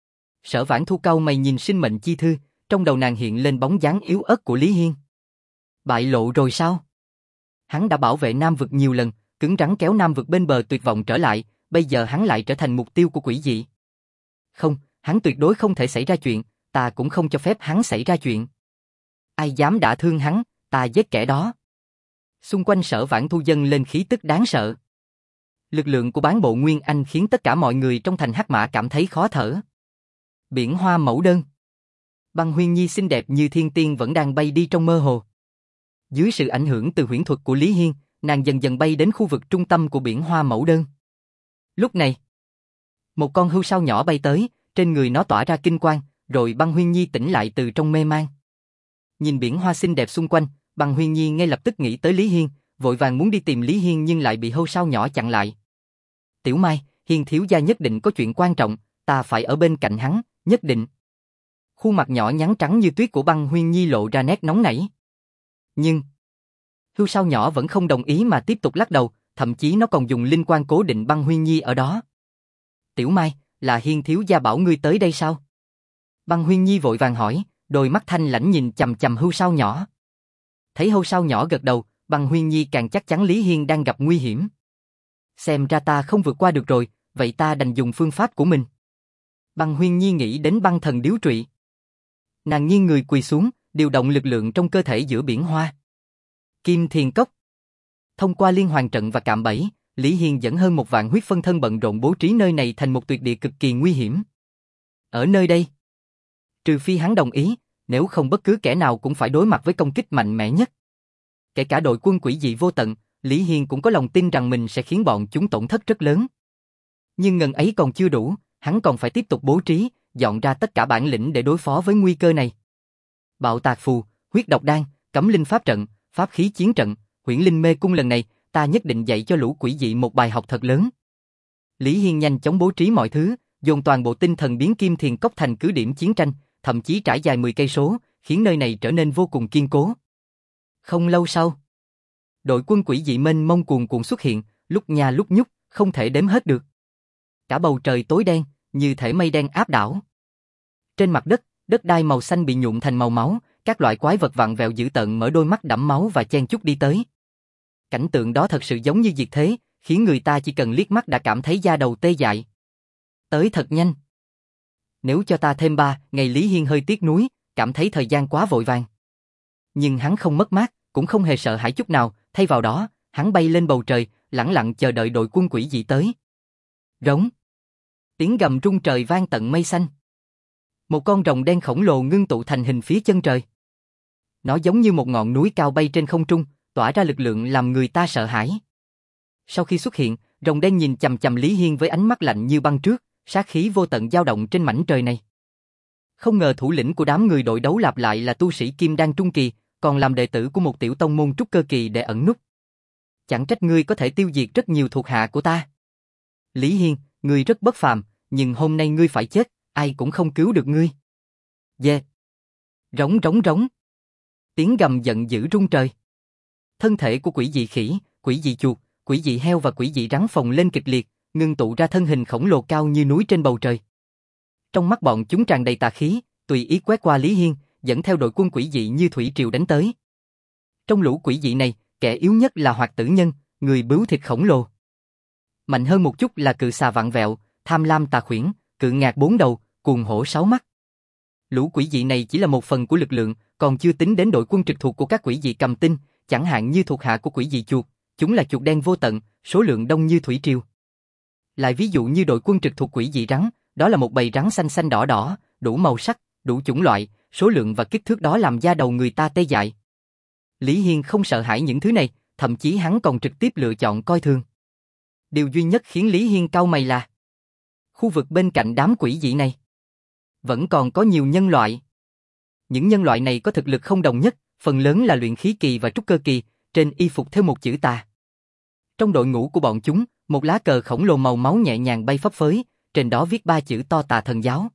Speaker 1: Sở Vãn Thu cau mày nhìn sinh mệnh chi thư, trong đầu nàng hiện lên bóng dáng yếu ớt của Lý Hiên. Bại lộ rồi sao? Hắn đã bảo vệ Nam Vực nhiều lần, cứng rắn kéo Nam Vực bên bờ tuyệt vọng trở lại, bây giờ hắn lại trở thành mục tiêu của quỷ dị. Không, hắn tuyệt đối không thể xảy ra chuyện, ta cũng không cho phép hắn xảy ra chuyện. Ai dám đả thương hắn, ta giết kẻ đó. Xung quanh Sở Vãn Thu dâng lên khí tức đáng sợ. Lực lượng của bán bộ Nguyên Anh khiến tất cả mọi người trong thành Hắc Mã cảm thấy khó thở. Biển hoa mẫu đơn. Băng Huyên Nhi xinh đẹp như thiên tiên vẫn đang bay đi trong mơ hồ. Dưới sự ảnh hưởng từ huyễn thuật của Lý Hiên, nàng dần dần bay đến khu vực trung tâm của biển hoa mẫu đơn. Lúc này, một con hươu sao nhỏ bay tới, trên người nó tỏa ra kinh quang, rồi Băng Huyên Nhi tỉnh lại từ trong mê man. Nhìn biển hoa xinh đẹp xung quanh, Băng Huyên Nhi ngay lập tức nghĩ tới Lý Hiên, vội vàng muốn đi tìm Lý Hiên nhưng lại bị hươu sao nhỏ chặn lại. Tiểu Mai, Hiên thiếu gia nhất định có chuyện quan trọng, ta phải ở bên cạnh hắn, nhất định. Khuôn mặt nhỏ nhắn trắng như tuyết của Băng Huyên Nhi lộ ra nét nóng nảy. Nhưng hươu sao nhỏ vẫn không đồng ý mà tiếp tục lắc đầu, thậm chí nó còn dùng linh quan cố định Băng Huyên Nhi ở đó. Tiểu Mai, là Hiên thiếu gia bảo ngươi tới đây sao? Băng Huyên Nhi vội vàng hỏi, đôi mắt thanh lãnh nhìn chằm chằm hươu sao nhỏ. Thấy hươu sao nhỏ gật đầu, Băng Huyên Nhi càng chắc chắn Lý Hiên đang gặp nguy hiểm. Xem ra ta không vượt qua được rồi, vậy ta đành dùng phương pháp của mình. Băng Huyên Nhi nghĩ đến băng thần điếu trụy. Nàng nghiêng người quỳ xuống, điều động lực lượng trong cơ thể giữa biển hoa. Kim Thiền Cốc. Thông qua liên hoàn trận và cạm bẫy, Lý Hiên dẫn hơn một vạn huyết phân thân bận rộn bố trí nơi này thành một tuyệt địa cực kỳ nguy hiểm. Ở nơi đây, trừ phi hắn đồng ý, nếu không bất cứ kẻ nào cũng phải đối mặt với công kích mạnh mẽ nhất. Kể cả đội quân quỷ dị vô tận, Lý Hiên cũng có lòng tin rằng mình sẽ khiến bọn chúng tổn thất rất lớn. Nhưng ngần ấy còn chưa đủ, hắn còn phải tiếp tục bố trí, dọn ra tất cả bản lĩnh để đối phó với nguy cơ này. Bạo tạc phù, huyết độc đan, cấm linh pháp trận, pháp khí chiến trận, huyễn linh mê cung lần này, ta nhất định dạy cho lũ quỷ dị một bài học thật lớn. Lý Hiên nhanh chóng bố trí mọi thứ, dồn toàn bộ tinh thần biến Kim Thiền Cốc thành cứ điểm chiến tranh, thậm chí trải dài mười cây số, khiến nơi này trở nên vô cùng kiên cố. Không lâu sau, đội quân quỷ dị mênh mông cuồn cuộn xuất hiện, lúc nha lúc nhúc, không thể đếm hết được. Cả bầu trời tối đen, như thể mây đen áp đảo. Trên mặt đất, đất đai màu xanh bị nhuộm thành màu máu, các loại quái vật vặn vẹo dữ tợn mở đôi mắt đẫm máu và chen chúc đi tới. Cảnh tượng đó thật sự giống như diệt thế, khiến người ta chỉ cần liếc mắt đã cảm thấy da đầu tê dại. Tới thật nhanh. Nếu cho ta thêm ba ngày, Lý Hiên hơi tiếc nuối, cảm thấy thời gian quá vội vàng. Nhưng hắn không mất mát, cũng không hề sợ hãi chút nào, thay vào đó, hắn bay lên bầu trời, lẳng lặng chờ đợi đội quân quỷ dị tới. Rống. Tiếng gầm rung trời vang tận mây xanh. Một con rồng đen khổng lồ ngưng tụ thành hình phía chân trời. Nó giống như một ngọn núi cao bay trên không trung, tỏa ra lực lượng làm người ta sợ hãi. Sau khi xuất hiện, rồng đen nhìn chằm chằm Lý Hiên với ánh mắt lạnh như băng trước, sát khí vô tận dao động trên mảnh trời này. Không ngờ thủ lĩnh của đám người đội đấu lạp lại là tu sĩ Kim Đan Trung Kỳ, còn làm đệ tử của một tiểu tông môn trúc cơ kỳ để ẩn núp. Chẳng trách ngươi có thể tiêu diệt rất nhiều thuộc hạ của ta. Lý Hiên, ngươi rất bất phàm, nhưng hôm nay ngươi phải chết, ai cũng không cứu được ngươi. Dê. Rống rống rống. Tiếng gầm giận dữ rung trời. Thân thể của quỷ dị khỉ, quỷ dị chuột, quỷ dị heo và quỷ dị rắn phồng lên kịch liệt, ngưng tụ ra thân hình khổng lồ cao như núi trên bầu trời. Trong mắt bọn chúng tràn đầy tà khí, tùy ý quét qua Lý Hiên, dẫn theo đội quân quỷ dị như thủy triều đánh tới. Trong lũ quỷ dị này, kẻ yếu nhất là Hoạt Tử Nhân, người bướu thịt khổng lồ. Mạnh hơn một chút là cự xà vặn vẹo, tham lam tà khuyển, cự ngạc bốn đầu, cuồng hổ sáu mắt. Lũ quỷ dị này chỉ là một phần của lực lượng, còn chưa tính đến đội quân trực thuộc của các quỷ dị cầm tinh, chẳng hạn như thuộc hạ của quỷ dị chuột, chúng là chuột đen vô tận, số lượng đông như thủy triều. Lại ví dụ như đội quân trực thuộc quỷ dị rắn, đó là một bầy rắn xanh xanh đỏ đỏ, đủ màu sắc, đủ chủng loại, số lượng và kích thước đó làm da đầu người ta tê dại. Lý Hiên không sợ hãi những thứ này, thậm chí hắn còn trực tiếp lựa chọn coi thường. Điều duy nhất khiến Lý Hiên cau mày là khu vực bên cạnh đám quỷ dị này vẫn còn có nhiều nhân loại. Những nhân loại này có thực lực không đồng nhất, phần lớn là luyện khí kỳ và trúc cơ kỳ, trên y phục theo một chữ tà. Trong đội ngũ của bọn chúng, một lá cờ khổng lồ màu máu nhẹ nhàng bay phấp phới, trên đó viết ba chữ to Tà Thần Giáo.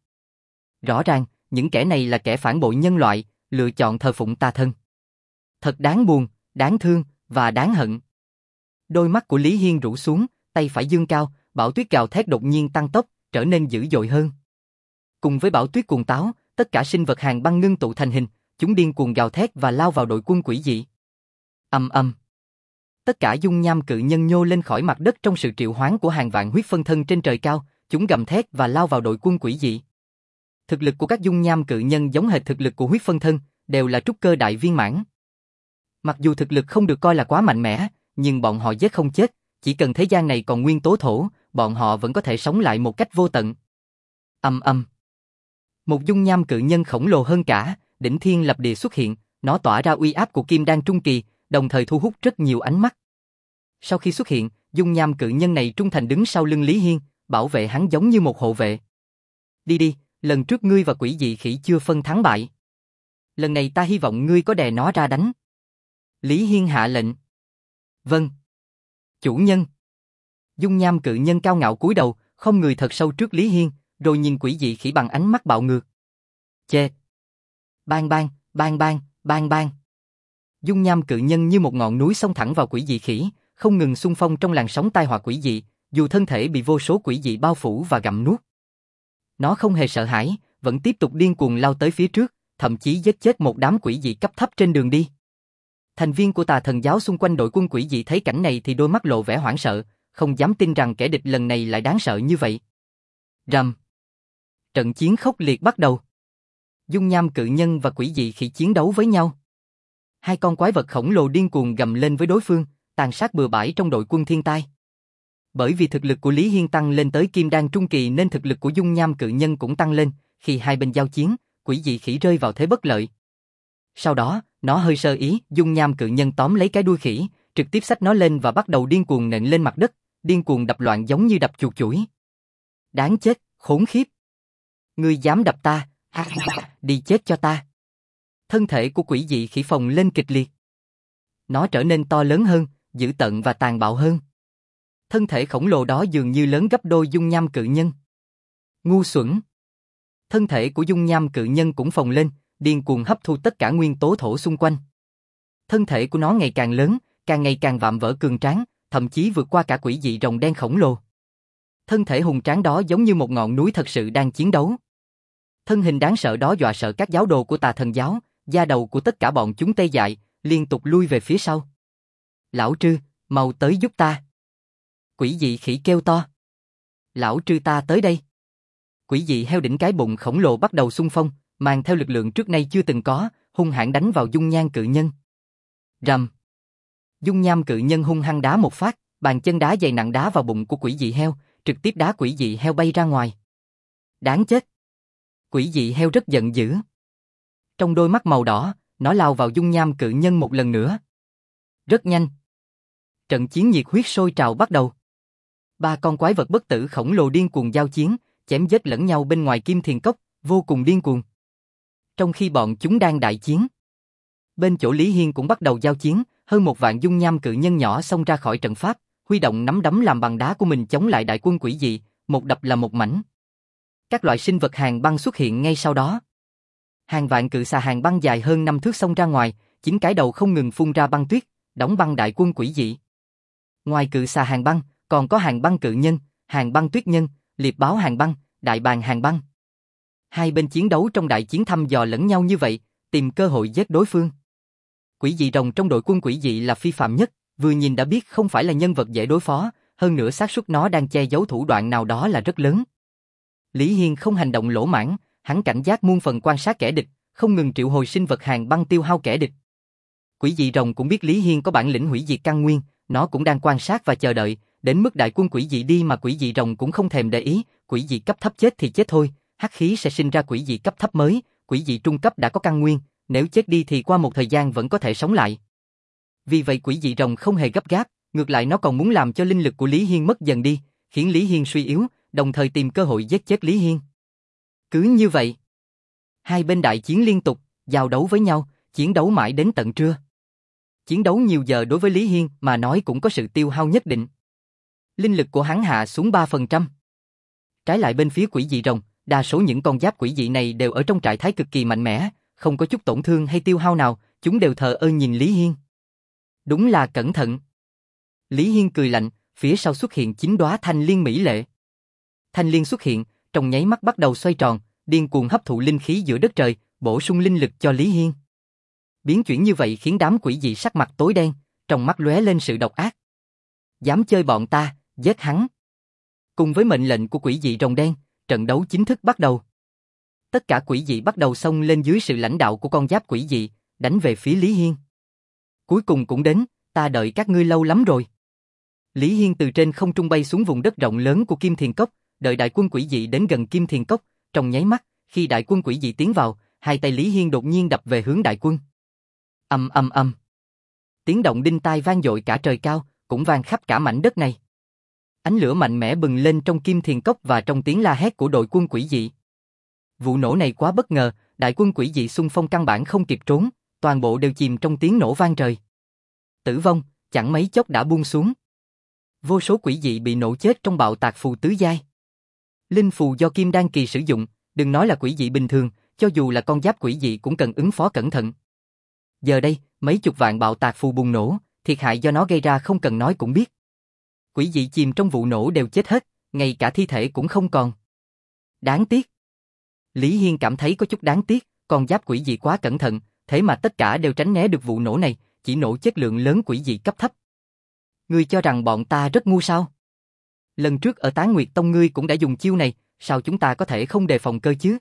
Speaker 1: Rõ ràng, những kẻ này là kẻ phản bội nhân loại, lựa chọn thờ phụng tà thần. Thật đáng buồn, đáng thương và đáng hận. Đôi mắt của Lý Hiên rũ xuống, tay phải giương cao, bão tuyết gào thét đột nhiên tăng tốc, trở nên dữ dội hơn. Cùng với bão tuyết cuồng táo, tất cả sinh vật hàng băng ngưng tụ thành hình, chúng điên cuồng gào thét và lao vào đội quân quỷ dị. Ầm ầm. Tất cả dung nham cự nhân nhô lên khỏi mặt đất trong sự triệu hoán của hàng vạn huyết phân thân trên trời cao, chúng gầm thét và lao vào đội quân quỷ dị. Thực lực của các dung nham cự nhân giống hệt thực lực của huyết phân thân, đều là trúc cơ đại viên mãn. Mặc dù thực lực không được coi là quá mạnh mẽ, nhưng bọn họ giết không chết, chỉ cần thế gian này còn nguyên tố thổ, bọn họ vẫn có thể sống lại một cách vô tận. Ầm ầm. Một dung nham cự nhân khổng lồ hơn cả, đỉnh thiên lập địa xuất hiện, nó tỏa ra uy áp của Kim Đan Trung Kỳ, đồng thời thu hút rất nhiều ánh mắt. Sau khi xuất hiện, dung nham cự nhân này trung thành đứng sau lưng Lý Hiên, bảo vệ hắn giống như một hộ vệ. Đi đi, lần trước ngươi và quỷ dị khỉ chưa phân thắng bại. Lần này ta hy vọng ngươi có đè nó ra đánh. Lý Hiên hạ lệnh. Vâng. Chủ nhân. Dung nham cự nhân cao ngạo cúi đầu, không người thật sâu trước Lý Hiên, rồi nhìn quỷ dị khỉ bằng ánh mắt bạo ngược. Chê. Bang bang, bang bang, bang bang. Dung nham cự nhân như một ngọn núi xông thẳng vào quỷ dị khỉ, không ngừng xung phong trong làn sóng tai họa quỷ dị, dù thân thể bị vô số quỷ dị bao phủ và gặm nuốt. Nó không hề sợ hãi, vẫn tiếp tục điên cuồng lao tới phía trước, thậm chí giết chết một đám quỷ dị cấp thấp trên đường đi. Thành viên của Tà Thần Giáo xung quanh đội quân quỷ dị thấy cảnh này thì đôi mắt lộ vẻ hoảng sợ, không dám tin rằng kẻ địch lần này lại đáng sợ như vậy. Rầm. Trận chiến khốc liệt bắt đầu. Dung nham cự nhân và quỷ dị khỉ chiến đấu với nhau. Hai con quái vật khổng lồ điên cuồng gầm lên với đối phương, tàn sát bừa bãi trong đội quân thiên tai. Bởi vì thực lực của Lý Hiên tăng lên tới kim đan trung kỳ nên thực lực của dung nham cự nhân cũng tăng lên, khi hai bên giao chiến, quỷ dị khỉ rơi vào thế bất lợi. Sau đó, nó hơi sơ ý, dung nham cự nhân tóm lấy cái đuôi khỉ, trực tiếp xách nó lên và bắt đầu điên cuồng nện lên mặt đất, điên cuồng đập loạn giống như đập chuột chủi. Đáng chết, khốn khiếp. Ngươi dám đập ta, đi chết cho ta. Thân thể của quỷ dị khỉ phồng lên kịch liệt. Nó trở nên to lớn hơn, dữ tợn và tàn bạo hơn. Thân thể khổng lồ đó dường như lớn gấp đôi dung nham cự nhân. Ngu xuẩn. Thân thể của dung nham cự nhân cũng phồng lên, điên cuồng hấp thu tất cả nguyên tố thổ xung quanh. Thân thể của nó ngày càng lớn, càng ngày càng vạm vỡ cường tráng, thậm chí vượt qua cả quỷ dị rồng đen khổng lồ. Thân thể hùng tráng đó giống như một ngọn núi thật sự đang chiến đấu. Thân hình đáng sợ đó dọa sợ các giáo đồ của Tà Thần giáo, da đầu của tất cả bọn chúng tê dại, liên tục lui về phía sau. Lão Trư, mau tới giúp ta. Quỷ dị khỉ kêu to. Lão Trư ta tới đây. Quỷ dị heo đỉnh cái bụng khổng lồ bắt đầu xung phong, mang theo lực lượng trước nay chưa từng có, hung hãn đánh vào dung nham cự nhân. Rầm. Dung nham cự nhân hung hăng đá một phát, bàn chân đá dày nặng đá vào bụng của quỷ dị heo, trực tiếp đá quỷ dị heo bay ra ngoài. Đáng chết. Quỷ dị heo rất giận dữ. Trong đôi mắt màu đỏ, nó lao vào dung nham cự nhân một lần nữa. Rất nhanh. Trận chiến nhiệt huyết sôi trào bắt đầu. Ba con quái vật bất tử khổng lồ điên cuồng giao chiến, chém giết lẫn nhau bên ngoài Kim Thiền Cốc, vô cùng điên cuồng. Trong khi bọn chúng đang đại chiến, bên chỗ Lý Hiên cũng bắt đầu giao chiến, hơn một vạn dung nham cự nhân nhỏ xông ra khỏi trận pháp, huy động nắm đấm làm bằng đá của mình chống lại đại quân quỷ dị, một đập là một mảnh. Các loại sinh vật hàng băng xuất hiện ngay sau đó. Hàng vạn cự xà hàng băng dài hơn năm thước xông ra ngoài, chín cái đầu không ngừng phun ra băng tuyết, đóng băng đại quân quỷ dị. Ngoài cự xà hàng băng, còn có hàng băng cự nhân, hàng băng tuyết nhân, liệp báo hàng băng, đại bàng hàng băng. Hai bên chiến đấu trong đại chiến thăm dò lẫn nhau như vậy, tìm cơ hội giết đối phương. Quỷ dị rồng trong đội quân quỷ dị là phi phàm nhất, vừa nhìn đã biết không phải là nhân vật dễ đối phó, hơn nữa xác suất nó đang che giấu thủ đoạn nào đó là rất lớn. Lý Hiên không hành động lỗ mãng, hắn cảnh giác muôn phần quan sát kẻ địch, không ngừng triệu hồi sinh vật hàng băng tiêu hao kẻ địch. Quỷ dị rồng cũng biết Lý Hiên có bản lĩnh hủy diệt căn nguyên, nó cũng đang quan sát và chờ đợi, đến mức đại quân quỷ dị đi mà quỷ dị rồng cũng không thèm để ý, quỷ dị cấp thấp chết thì chết thôi, hắc khí sẽ sinh ra quỷ dị cấp thấp mới, quỷ dị trung cấp đã có căn nguyên, nếu chết đi thì qua một thời gian vẫn có thể sống lại. Vì vậy quỷ dị rồng không hề gấp gáp, ngược lại nó còn muốn làm cho linh lực của Lý Hiên mất dần đi, khiến Lý Hiên suy yếu, đồng thời tìm cơ hội giết chết Lý Hiên. Cứ như vậy, hai bên đại chiến liên tục, giao đấu với nhau, chiến đấu mãi đến tận trưa. Chiến đấu nhiều giờ đối với Lý Hiên mà nói cũng có sự tiêu hao nhất định. Linh lực của hắn hạ xuống ba phần trăm. Trái lại bên phía quỷ dị rồng, đa số những con giáp quỷ dị này đều ở trong trạng thái cực kỳ mạnh mẽ, không có chút tổn thương hay tiêu hao nào, chúng đều thờ ơ nhìn Lý Hiên. Đúng là cẩn thận. Lý Hiên cười lạnh, phía sau xuất hiện chín đóa thanh liên mỹ lệ. Thanh liên xuất hiện, trong nháy mắt bắt đầu xoay tròn, điên cuồng hấp thụ linh khí giữa đất trời, bổ sung linh lực cho Lý Hiên. Biến chuyển như vậy khiến đám quỷ dị sắc mặt tối đen, trong mắt lóe lên sự độc ác. Dám chơi bọn ta, giết hắn. Cùng với mệnh lệnh của quỷ dị rồng đen, trận đấu chính thức bắt đầu. Tất cả quỷ dị bắt đầu xông lên dưới sự lãnh đạo của con giáp quỷ dị, đánh về phía Lý Hiên. Cuối cùng cũng đến, ta đợi các ngươi lâu lắm rồi. Lý Hiên từ trên không trung bay xuống vùng đất rộng lớn của Kim Thiền Cốc, đợi đại quân quỷ dị đến gần Kim Thiền Cốc, trong nháy mắt, khi đại quân quỷ dị tiến vào, hai tay Lý Hiên đột nhiên đập về hướng đại quân. Ầm ầm ầm. Tiếng động đinh tai vang dội cả trời cao, cũng vang khắp cả mảnh đất này. Ánh lửa mạnh mẽ bừng lên trong Kim Thiền Cốc và trong tiếng la hét của đội quân quỷ dị. Vụ nổ này quá bất ngờ, đại quân quỷ dị xung phong căn bản không kịp trốn, toàn bộ đều chìm trong tiếng nổ vang trời. Tử vong, chẳng mấy chốc đã buông xuống. Vô số quỷ dị bị nổ chết trong bạo tạc phù tứ giai. Linh phù do Kim Đan kỳ sử dụng, đừng nói là quỷ dị bình thường, cho dù là con giáp quỷ dị cũng cần ứng phó cẩn thận. Giờ đây, mấy chục vạn bạo tạc phù bùng nổ, thiệt hại do nó gây ra không cần nói cũng biết. Quỷ dị chìm trong vụ nổ đều chết hết, ngay cả thi thể cũng không còn. Đáng tiếc. Lý Hiên cảm thấy có chút đáng tiếc, con giáp quỷ dị quá cẩn thận, thế mà tất cả đều tránh né được vụ nổ này, chỉ nổ chết lượng lớn quỷ dị cấp thấp. Ngươi cho rằng bọn ta rất ngu sao? Lần trước ở Tán Nguyệt Tông ngươi cũng đã dùng chiêu này, sao chúng ta có thể không đề phòng cơ chứ?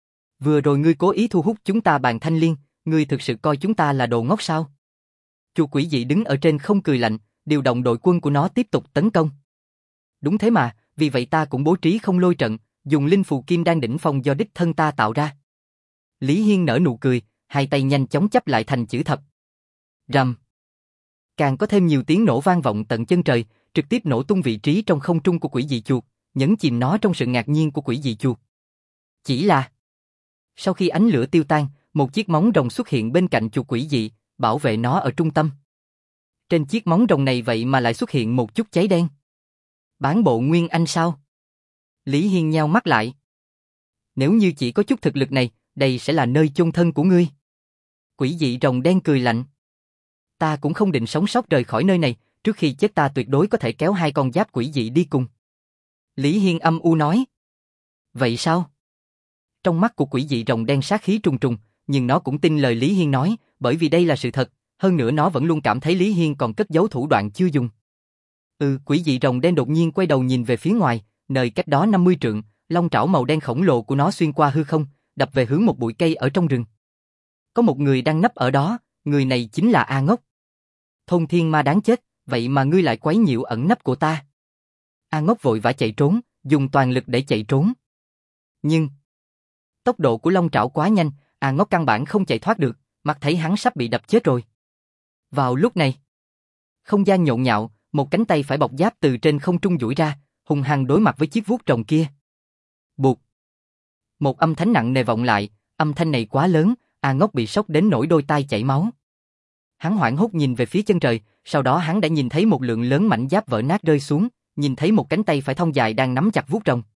Speaker 1: Vừa rồi ngươi cố ý thu hút chúng ta bàn thanh liên, ngươi thực sự coi chúng ta là đồ ngốc sao? Chuột quỷ dị đứng ở trên không cười lạnh, điều động đội quân của nó tiếp tục tấn công. Đúng thế mà, vì vậy ta cũng bố trí không lôi trận, dùng linh phù kim đan đỉnh phong do đích thân ta tạo ra. Lý Hiên nở nụ cười, hai tay nhanh chóng chắp lại thành chữ thập. Rầm. Càng có thêm nhiều tiếng nổ vang vọng tận chân trời, trực tiếp nổ tung vị trí trong không trung của quỷ dị chuột, nhấn chìm nó trong sự ngạc nhiên của quỷ dị chuột. Chỉ là sau khi ánh lửa tiêu tan, một chiếc móng rồng xuất hiện bên cạnh chuột quỷ dị, bảo vệ nó ở trung tâm. Trên chiếc móng rồng này vậy mà lại xuất hiện một chút cháy đen. Bán bộ Nguyên Anh sao? Lý Hiên nheo mắt lại. Nếu như chỉ có chút thực lực này, đây sẽ là nơi chôn thân của ngươi. Quỷ dị rồng đen cười lạnh. Ta cũng không định sống sót rời khỏi nơi này, trước khi chết ta tuyệt đối có thể kéo hai con giáp quỷ dị đi cùng. Lý Hiên âm u nói. Vậy sao? Trong mắt của quỷ dị rồng đen sát khí trùng trùng, nhưng nó cũng tin lời Lý Hiên nói, bởi vì đây là sự thật, hơn nữa nó vẫn luôn cảm thấy Lý Hiên còn cất giấu thủ đoạn chưa dùng. Ừ, quỷ dị rồng đen đột nhiên quay đầu nhìn về phía ngoài, nơi cách đó năm mươi trượng, long trảo màu đen khổng lồ của nó xuyên qua hư không, đập về hướng một bụi cây ở trong rừng. Có một người đang nấp ở đó, người này chính là A Ngốc. Thôn thiên ma đáng chết, vậy mà ngươi lại quấy nhiễu ẩn nấp của ta. A Ngốc vội vã chạy trốn, dùng toàn lực để chạy trốn. Nhưng tốc độ của long trảo quá nhanh, A Ngốc căn bản không chạy thoát được, mắt thấy hắn sắp bị đập chết rồi. Vào lúc này, không gian nhộn nhạo, một cánh tay phải bọc giáp từ trên không trung duỗi ra, hung hăng đối mặt với chiếc vuốt rồng kia. Bụt. Một âm thanh nặng nề vọng lại, âm thanh này quá lớn, A Ngốc bị sốc đến nỗi đôi tai chảy máu. Hắn hoảng hốt nhìn về phía chân trời, sau đó hắn đã nhìn thấy một lượng lớn mảnh giáp vỡ nát rơi xuống, nhìn thấy một cánh tay phải thon dài đang nắm chặt vuốt rồng.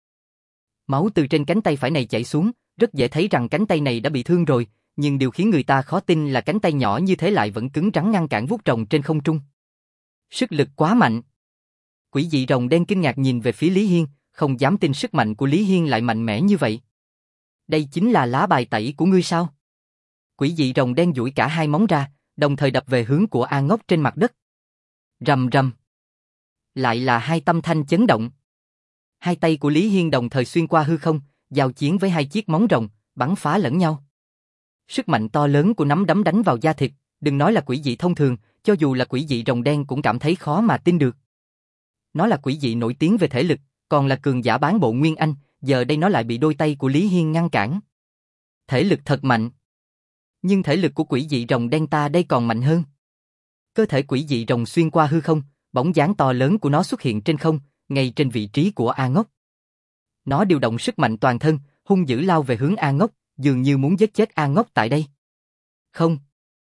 Speaker 1: Máu từ trên cánh tay phải này chảy xuống, rất dễ thấy rằng cánh tay này đã bị thương rồi, nhưng điều khiến người ta khó tin là cánh tay nhỏ như thế lại vẫn cứng rắn ngăn cản vuốt rồng trên không trung. Sức lực quá mạnh. Quỷ dị rồng đen kinh ngạc nhìn về phía Lý Hiên, không dám tin sức mạnh của Lý Hiên lại mạnh mẽ như vậy. Đây chính là lá bài tẩy của ngươi sao? Quỷ dị rồng đen duỗi cả hai móng ra, đồng thời đập về hướng của A Ngốc trên mặt đất. Rầm rầm. Lại là hai tâm thanh chấn động. Hai tay của Lý Hiên đồng thời xuyên qua hư không, giao chiến với hai chiếc móng rồng, bắn phá lẫn nhau. Sức mạnh to lớn của nắm đấm đánh vào da thịt, đừng nói là quỷ dị thông thường, cho dù là quỷ dị rồng đen cũng cảm thấy khó mà tin được. Nó là quỷ dị nổi tiếng về thể lực, còn là cường giả bán bộ Nguyên Anh, giờ đây nó lại bị đôi tay của Lý Hiên ngăn cản. Thể lực thật mạnh. Nhưng thể lực của quỷ dị rồng đen ta đây còn mạnh hơn. Cơ thể quỷ dị rồng xuyên qua hư không, bóng dáng to lớn của nó xuất hiện trên không, ngay trên vị trí của A Ngốc. Nó điều động sức mạnh toàn thân, hung dữ lao về hướng A Ngốc, dường như muốn giết chết A Ngốc tại đây. Không.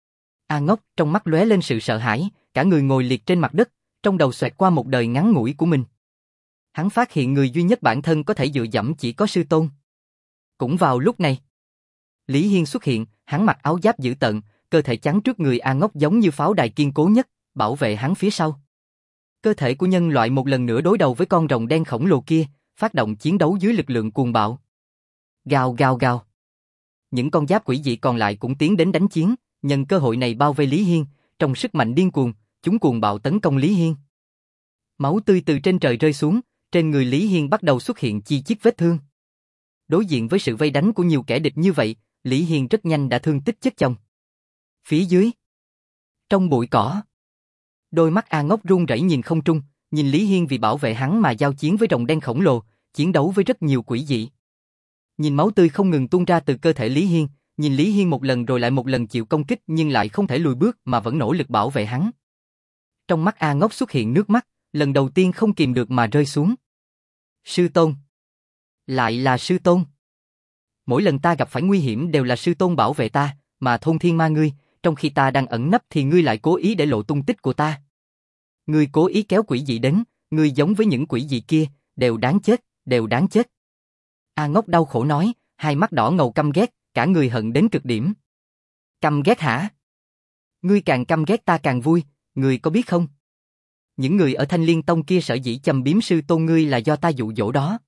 Speaker 1: A Ngốc trong mắt lóe lên sự sợ hãi, cả người ngồi liệt trên mặt đất, trong đầu xoẹt qua một đời ngắn ngủi của mình. Hắn phát hiện người duy nhất bản thân có thể dựa dẫm chỉ có sư tôn. Cũng vào lúc này, Lý Hiên xuất hiện, hắn mặc áo giáp dữ tợn, cơ thể chắn trước người A Ngốc giống như pháo đài kiên cố nhất, bảo vệ hắn phía sau. Cơ thể của nhân loại một lần nữa đối đầu với con rồng đen khổng lồ kia, phát động chiến đấu dưới lực lượng cuồng bạo. Gào gào gào. Những con giáp quỷ dị còn lại cũng tiến đến đánh chiến, nhân cơ hội này bao vây Lý Hiên, trong sức mạnh điên cuồng, chúng cuồng bạo tấn công Lý Hiên. Máu tươi từ trên trời rơi xuống, trên người Lý Hiên bắt đầu xuất hiện chi chít vết thương. Đối diện với sự vây đánh của nhiều kẻ địch như vậy, Lý Hiên rất nhanh đã thương tích chất chồng. Phía dưới, trong bụi cỏ, đôi mắt A Ngốc run rẩy nhìn không trung, nhìn Lý Hiên vì bảo vệ hắn mà giao chiến với rồng đen khổng lồ, chiến đấu với rất nhiều quỷ dị. Nhìn máu tươi không ngừng tuôn ra từ cơ thể Lý Hiên, nhìn Lý Hiên một lần rồi lại một lần chịu công kích nhưng lại không thể lùi bước mà vẫn nỗ lực bảo vệ hắn. Trong mắt A Ngốc xuất hiện nước mắt, lần đầu tiên không kìm được mà rơi xuống. Sư tôn. Lại là sư tôn. Mỗi lần ta gặp phải nguy hiểm đều là sư tôn bảo vệ ta, mà thôn thiên ma ngươi, trong khi ta đang ẩn nấp thì ngươi lại cố ý để lộ tung tích của ta. Ngươi cố ý kéo quỷ dị đến, ngươi giống với những quỷ dị kia, đều đáng chết, đều đáng chết. A Ngốc đau khổ nói, hai mắt đỏ ngầu căm ghét, cả người hận đến cực điểm. Căm ghét hả? Ngươi càng căm ghét ta càng vui, ngươi có biết không? Những người ở Thanh Liên Tông kia sở dĩ châm biếm sư tôn ngươi là do ta dụ dỗ đó.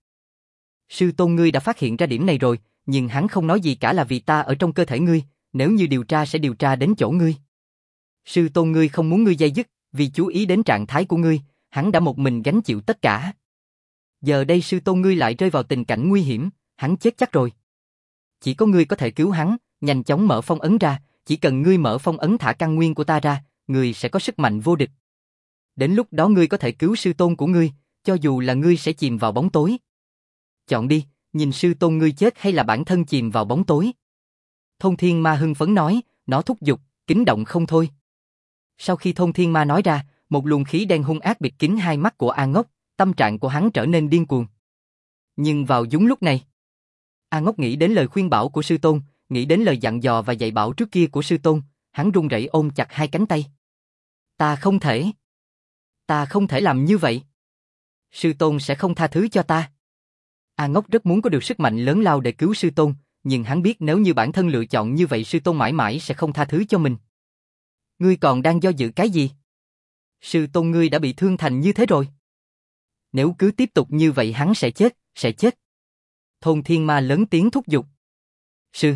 Speaker 1: Sư tôn ngươi đã phát hiện ra điểm này rồi, nhưng hắn không nói gì cả là vì ta ở trong cơ thể ngươi, nếu như điều tra sẽ điều tra đến chỗ ngươi. Sư tôn ngươi không muốn ngươi dây dứt, vì chú ý đến trạng thái của ngươi, hắn đã một mình gánh chịu tất cả. Giờ đây sư tôn ngươi lại rơi vào tình cảnh nguy hiểm, hắn chết chắc rồi. Chỉ có ngươi có thể cứu hắn, nhanh chóng mở phong ấn ra, chỉ cần ngươi mở phong ấn thả căn nguyên của ta ra, ngươi sẽ có sức mạnh vô địch. Đến lúc đó ngươi có thể cứu sư tôn của ngươi, cho dù là ngươi sẽ chìm vào bóng tối. Chọn đi, nhìn sư tôn ngươi chết hay là bản thân chìm vào bóng tối. Thôn Thiên Ma hưng phấn nói, nó thúc giục, kính động không thôi. Sau khi Thôn Thiên Ma nói ra, một luồng khí đen hung ác bịt kín hai mắt của A Ngốc, tâm trạng của hắn trở nên điên cuồng. Nhưng vào đúng lúc này, A Ngốc nghĩ đến lời khuyên bảo của sư tôn, nghĩ đến lời dặn dò và dạy bảo trước kia của sư tôn, hắn run rẩy ôm chặt hai cánh tay. Ta không thể. Ta không thể làm như vậy. Sư tôn sẽ không tha thứ cho ta. A Ngốc rất muốn có được sức mạnh lớn lao để cứu sư tôn, nhưng hắn biết nếu như bản thân lựa chọn như vậy sư tôn mãi mãi sẽ không tha thứ cho mình. Ngươi còn đang do dự cái gì? Sư tôn ngươi đã bị thương thành như thế rồi. Nếu cứ tiếp tục như vậy hắn sẽ chết, sẽ chết. Thôn Thiên Ma lớn tiếng thúc giục. Sư.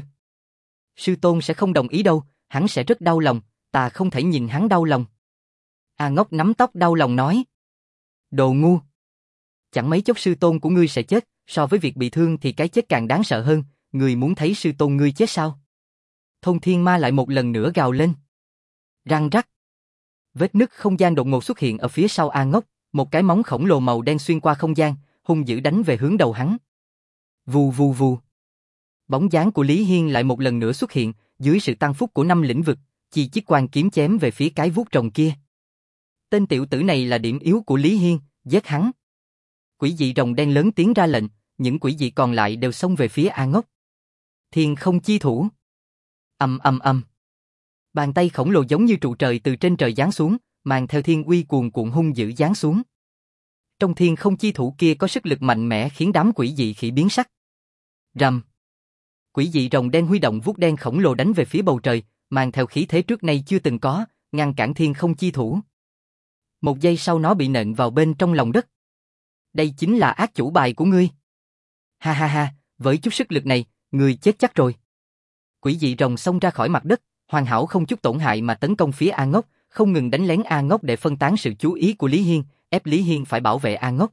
Speaker 1: Sư tôn sẽ không đồng ý đâu, hắn sẽ rất đau lòng, ta không thể nhìn hắn đau lòng. A Ngốc nắm tóc đau lòng nói. Đồ ngu. Chẳng mấy chốc sư tôn của ngươi sẽ chết, so với việc bị thương thì cái chết càng đáng sợ hơn, ngươi muốn thấy sư tôn ngươi chết sao? Thôn Thiên Ma lại một lần nữa gào lên. Răng rắc. Vết nứt không gian đột ngột xuất hiện ở phía sau A Ngốc, một cái móng khổng lồ màu đen xuyên qua không gian, hung dữ đánh về hướng đầu hắn. Vù vù vù. Bóng dáng của Lý Hiên lại một lần nữa xuất hiện, dưới sự tăng phúc của năm lĩnh vực, chi chiếc quan kiếm chém về phía cái vuốt rồng kia. Tên tiểu tử này là điểm yếu của Lý Hiên, giết hắn. Quỷ dị rồng đen lớn tiếng ra lệnh, những quỷ dị còn lại đều xông về phía A Ngốc. Thiên không chi thủ. Ầm ầm ầm. Bàn tay khổng lồ giống như trụ trời từ trên trời giáng xuống, mang theo thiên uy cuồn cuộn hung dữ giáng xuống. Trong thiên không chi thủ kia có sức lực mạnh mẽ khiến đám quỷ dị khỉ biến sắc. Rầm. Quỷ dị rồng đen huy động vuốt đen khổng lồ đánh về phía bầu trời, mang theo khí thế trước nay chưa từng có, ngăn cản thiên không chi thủ. Một giây sau nó bị nện vào bên trong lòng đất. Đây chính là ác chủ bài của ngươi. Ha ha ha, với chút sức lực này, ngươi chết chắc rồi. Quỷ dị rồng xông ra khỏi mặt đất, hoàn hảo không chút tổn hại mà tấn công phía A Ngốc, không ngừng đánh lén A Ngốc để phân tán sự chú ý của Lý Hiên, ép Lý Hiên phải bảo vệ A Ngốc.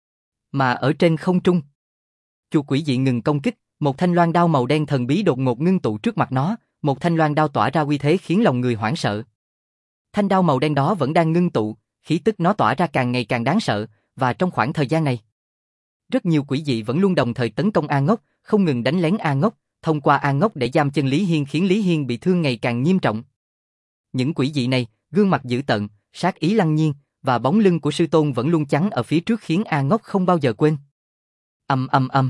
Speaker 1: Mà ở trên không trung, chuột quỷ dị ngừng công kích, một thanh loan đao màu đen thần bí đột ngột ngưng tụ trước mặt nó, một thanh loan đao tỏa ra uy thế khiến lòng người hoảng sợ. Thanh đao màu đen đó vẫn đang ngưng tụ, khí tức nó tỏa ra càng ngày càng đáng sợ, và trong khoảng thời gian này, rất nhiều quỷ dị vẫn luôn đồng thời tấn công A Ngốc, không ngừng đánh lén A Ngốc, thông qua A Ngốc để giam chân Lý Hiên khiến Lý Hiên bị thương ngày càng nghiêm trọng. Những quỷ dị này, gương mặt dữ tợn, sát ý lăng nhiên, và bóng lưng của sư tôn vẫn luôn chắn ở phía trước khiến A Ngốc không bao giờ quên. Ầm ầm ầm.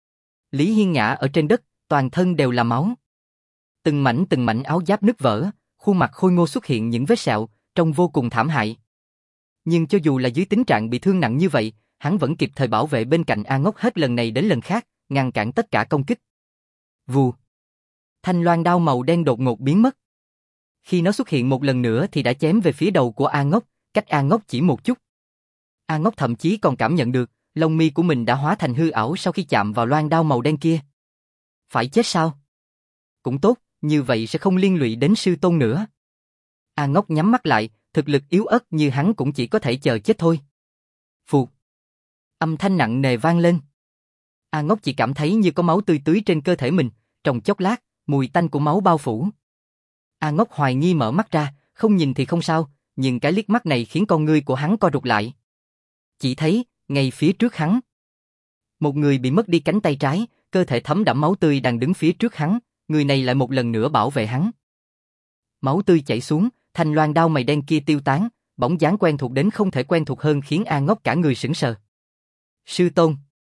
Speaker 1: Lý Hiên ngã ở trên đất, toàn thân đều là máu. Từng mảnh từng mảnh áo giáp nứt vỡ, khuôn mặt khôi ngô xuất hiện những vết sẹo, trông vô cùng thảm hại. Nhưng cho dù là dưới tình trạng bị thương nặng như vậy, hắn vẫn kịp thời bảo vệ bên cạnh A Ngốc hết lần này đến lần khác, ngăn cản tất cả công kích. Vù. Thanh loan đao màu đen đột ngột biến mất. Khi nó xuất hiện một lần nữa thì đã chém về phía đầu của A Ngốc, cách A Ngốc chỉ một chút. A Ngốc thậm chí còn cảm nhận được, lông mi của mình đã hóa thành hư ảo sau khi chạm vào loan đao màu đen kia. Phải chết sao? Cũng tốt, như vậy sẽ không liên lụy đến sư tôn nữa. A Ngốc nhắm mắt lại, thực lực yếu ớt như hắn cũng chỉ có thể chờ chết thôi. Phụt. Âm thanh nặng nề vang lên. A Ngốc chỉ cảm thấy như có máu tươi tưới trên cơ thể mình, trong chốc lát, mùi tanh của máu bao phủ. A Ngốc hoài nghi mở mắt ra, không nhìn thì không sao, nhưng cái liếc mắt này khiến con ngươi của hắn co rụt lại. Chỉ thấy, ngay phía trước hắn, một người bị mất đi cánh tay trái, cơ thể thấm đẫm máu tươi đang đứng phía trước hắn, người này lại một lần nữa bảo vệ hắn. Máu tươi chảy xuống, thanh loan đao mày đen kia tiêu tán, bóng dáng quen thuộc đến không thể quen thuộc hơn khiến A Ngốc cả người sững sờ. Sư tôn.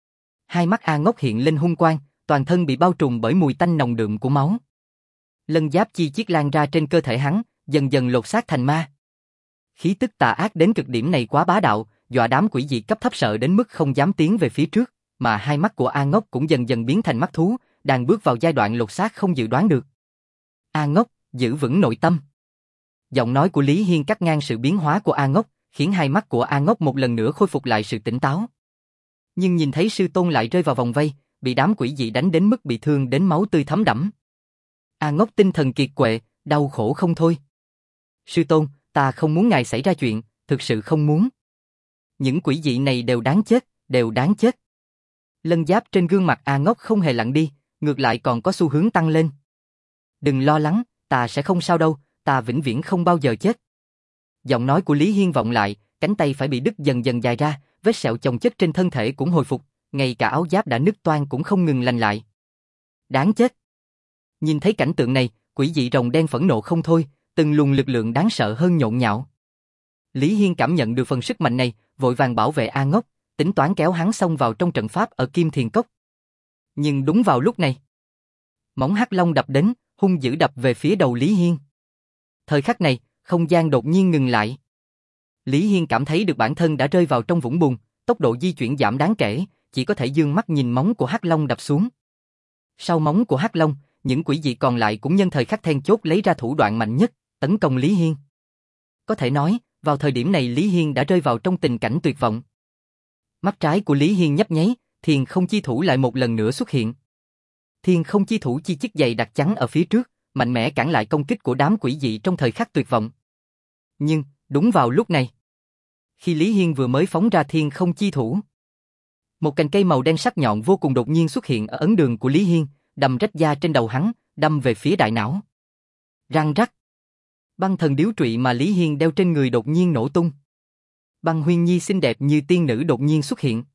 Speaker 1: Hai mắt A Ngốc hiện lên hung quang, toàn thân bị bao trùm bởi mùi tanh nồng đượm của máu. Lân giáp chi chiết lan ra trên cơ thể hắn, dần dần lột xác thành ma. Khí tức tà ác đến cực điểm này quá bá đạo, dọa đám quỷ dị cấp thấp sợ đến mức không dám tiến về phía trước, mà hai mắt của A Ngốc cũng dần dần biến thành mắt thú, đang bước vào giai đoạn lột xác không dự đoán được. A Ngốc, giữ vững nội tâm. Giọng nói của Lý Hiên cắt ngang sự biến hóa của A Ngốc, khiến hai mắt của A Ngốc một lần nữa khôi phục lại sự tỉnh táo. Nhưng nhìn thấy sư tôn lại rơi vào vòng vây, bị đám quỷ dị đánh đến mức bị thương đến máu tươi thấm đẫm. A Ngốc tinh thần kiệt quệ, đau khổ không thôi. Sư tôn, ta không muốn ngài xảy ra chuyện, thực sự không muốn. Những quỷ dị này đều đáng chết, đều đáng chết. Lân giáp trên gương mặt A Ngốc không hề lặn đi, ngược lại còn có xu hướng tăng lên. Đừng lo lắng, ta sẽ không sao đâu, ta vĩnh viễn không bao giờ chết. Giọng nói của Lý Hiên vọng lại, cánh tay phải bị đứt dần dần dài ra, vết sẹo chồng chất trên thân thể cũng hồi phục, ngay cả áo giáp đã nứt toang cũng không ngừng lành lại. Đáng chết. Nhìn thấy cảnh tượng này, quỷ dị rồng đen phẫn nộ không thôi, từng luồng lực lượng đáng sợ hơn nhộn nhạo. Lý Hiên cảm nhận được phần sức mạnh này, vội vàng bảo vệ A Ngốc, tính toán kéo hắn xông vào trong trận pháp ở Kim Thiền Cốc. Nhưng đúng vào lúc này, móng hắc long đập đến, hung dữ đập về phía đầu Lý Hiên. Thời khắc này, không gian đột nhiên ngừng lại. Lý Hiên cảm thấy được bản thân đã rơi vào trong vũng bùn, tốc độ di chuyển giảm đáng kể, chỉ có thể dương mắt nhìn móng của hắc long đập xuống. Sau móng của hắc long, những quỷ dị còn lại cũng nhân thời khắc then chốt lấy ra thủ đoạn mạnh nhất, tấn công Lý Hiên. Có thể nói, vào thời điểm này Lý Hiên đã rơi vào trong tình cảnh tuyệt vọng. Mắt trái của Lý Hiên nhấp nháy, Thiên Không Chi Thủ lại một lần nữa xuất hiện. Thiên Không Chi Thủ chi chít dày đặc chắn ở phía trước, mạnh mẽ cản lại công kích của đám quỷ dị trong thời khắc tuyệt vọng. Nhưng, đúng vào lúc này, khi Lý Hiên vừa mới phóng ra Thiên Không Chi Thủ, một cành cây màu đen sắc nhọn vô cùng đột nhiên xuất hiện ở ấn đường của Lý Hiên, đâm rách da trên đầu hắn, đâm về phía đại não. Răng rắc. Băng thần điếu trụy mà Lý Hiên đeo trên người đột nhiên nổ tung. Băng Huyên Nhi xinh đẹp như tiên nữ đột nhiên xuất hiện.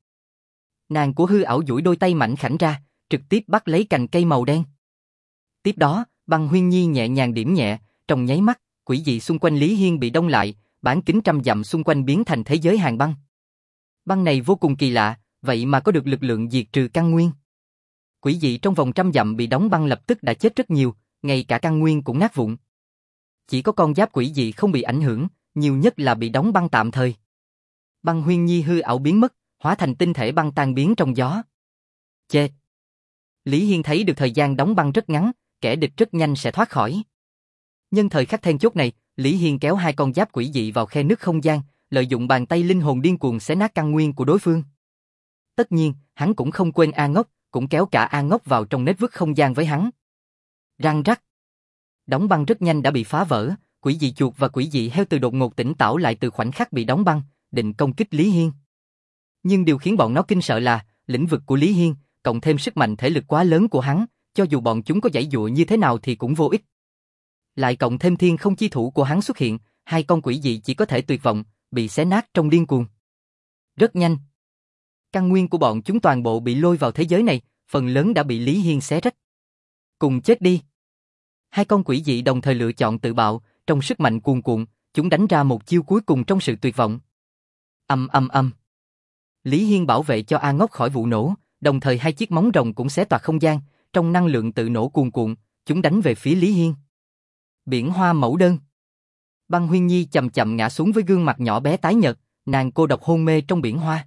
Speaker 1: Nàng của hư ảo duỗi đôi tay mảnh khảnh ra, trực tiếp bắt lấy cành cây màu đen. Tiếp đó, Băng Huyên Nhi nhẹ nhàng điểm nhẹ, trong nháy mắt, quỷ dị xung quanh Lý Hiên bị đông lại, bán kính trăm dặm xung quanh biến thành thế giới hàng băng. Băng này vô cùng kỳ lạ, vậy mà có được lực lượng diệt trừ căn nguyên. Quỷ dị trong vòng trăm dặm bị đóng băng lập tức đã chết rất nhiều, ngay cả căn nguyên cũng nát vụn. Chỉ có con giáp quỷ dị không bị ảnh hưởng, nhiều nhất là bị đóng băng tạm thời. Băng Huyên Nhi hư ảo biến mất, hóa thành tinh thể băng tan biến trong gió. Chê! Lý Hiên thấy được thời gian đóng băng rất ngắn, kẻ địch rất nhanh sẽ thoát khỏi. Nhân thời khắc then chốt này, Lý Hiên kéo hai con giáp quỷ dị vào khe nứt không gian, lợi dụng bàn tay linh hồn điên cuồng xé nát căn nguyên của đối phương. Tất nhiên, hắn cũng không quên A Ngốc, cũng kéo cả A Ngốc vào trong nết vứt không gian với hắn. Răng rắc. Đóng băng rất nhanh đã bị phá vỡ, quỷ dị chuột và quỷ dị heo từ đột ngột tỉnh táo lại từ khoảnh khắc bị đóng băng, định công kích Lý Hiên. Nhưng điều khiến bọn nó kinh sợ là, lĩnh vực của Lý Hiên, cộng thêm sức mạnh thể lực quá lớn của hắn, cho dù bọn chúng có giãy giụa như thế nào thì cũng vô ích. Lại cộng thêm Thiên Không Chi Thủ của hắn xuất hiện, hai con quỷ dị chỉ có thể tuyệt vọng, bị xé nát trong điên cuồng. Rất nhanh, căn nguyên của bọn chúng toàn bộ bị lôi vào thế giới này, phần lớn đã bị Lý Hiên xé rách. Cùng chết đi. Hai con quỷ dị đồng thời lựa chọn tự bạo, trong sức mạnh cuồn cuộn, chúng đánh ra một chiêu cuối cùng trong sự tuyệt vọng. Ầm ầm ầm. Lý Hiên bảo vệ cho A Ngốc khỏi vụ nổ, đồng thời hai chiếc móng rồng cũng xé toạc không gian, trong năng lượng tự nổ cuồn cuộn, chúng đánh về phía Lý Hiên. Biển hoa mẫu đơn. Băng Huyên Nhi chậm chậm ngã xuống với gương mặt nhỏ bé tái nhợt, nàng cô độc hôn mê trong biển hoa.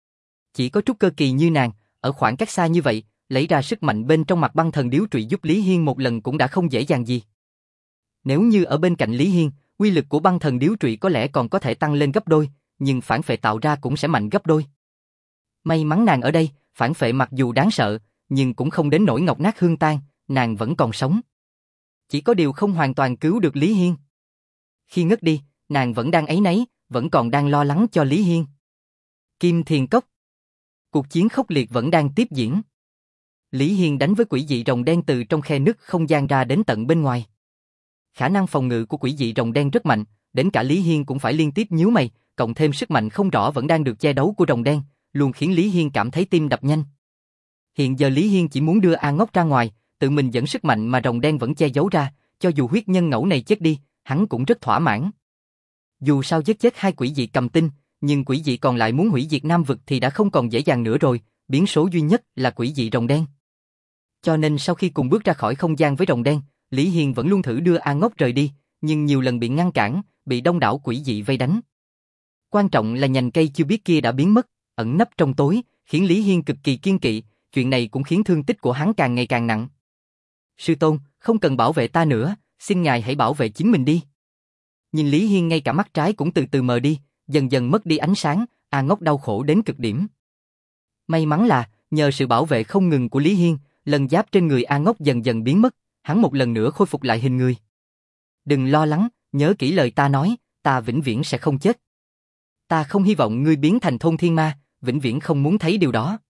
Speaker 1: Chỉ có trúc cơ kỳ như nàng, ở khoảng cách xa như vậy, lấy ra sức mạnh bên trong mặt băng thần điếu trụy giúp Lý Hiên một lần cũng đã không dễ dàng gì. Nếu như ở bên cạnh Lý Hiên, uy lực của băng thần điếu trụy có lẽ còn có thể tăng lên gấp đôi, nhưng phản phệ tạo ra cũng sẽ mạnh gấp đôi. May mắn nàng ở đây, phản phệ mặc dù đáng sợ, nhưng cũng không đến nỗi ngọc nát hương tan, nàng vẫn còn sống. Chỉ có điều không hoàn toàn cứu được Lý Hiên. Khi ngất đi, nàng vẫn đang áy náy, vẫn còn đang lo lắng cho Lý Hiên. Kim Thiền Cốc. Cuộc chiến khốc liệt vẫn đang tiếp diễn. Lý Hiên đánh với quỷ dị rồng đen từ trong khe nứt không gian ra đến tận bên ngoài. Khả năng phòng ngự của quỷ dị rồng đen rất mạnh, đến cả Lý Hiên cũng phải liên tiếp nhíu mày, cộng thêm sức mạnh không rõ vẫn đang được che đấu của rồng đen, luôn khiến Lý Hiên cảm thấy tim đập nhanh. Hiện giờ Lý Hiên chỉ muốn đưa A Ngốc ra ngoài, tự mình dẫn sức mạnh mà rồng đen vẫn che giấu ra, cho dù huyết nhân ngẫu này chết đi, hắn cũng rất thỏa mãn. Dù sao giết chết hai quỷ dị cầm tinh, nhưng quỷ dị còn lại muốn hủy diệt Nam vực thì đã không còn dễ dàng nữa rồi, biến số duy nhất là quỷ dị rồng đen. Cho nên sau khi cùng bước ra khỏi không gian với rồng đen, Lý Hiên vẫn luôn thử đưa A Ngốc rời đi, nhưng nhiều lần bị ngăn cản, bị đông đảo quỷ dị vây đánh. Quan trọng là nhành cây chưa biết kia đã biến mất, ẩn nấp trong tối, khiến Lý Hiên cực kỳ kiêng kỵ, chuyện này cũng khiến thương tích của hắn càng ngày càng nặng. Sư tôn, không cần bảo vệ ta nữa, xin ngài hãy bảo vệ chính mình đi. Nhìn Lý Hiên ngay cả mắt trái cũng từ từ mờ đi, dần dần mất đi ánh sáng, A Ngốc đau khổ đến cực điểm. May mắn là, nhờ sự bảo vệ không ngừng của Lý Hiên, lần giáp trên người A Ngốc dần dần biến mất, hắn một lần nữa khôi phục lại hình người. Đừng lo lắng, nhớ kỹ lời ta nói, ta vĩnh viễn sẽ không chết. Ta không hy vọng ngươi biến thành thôn thiên ma, vĩnh viễn không muốn thấy điều đó.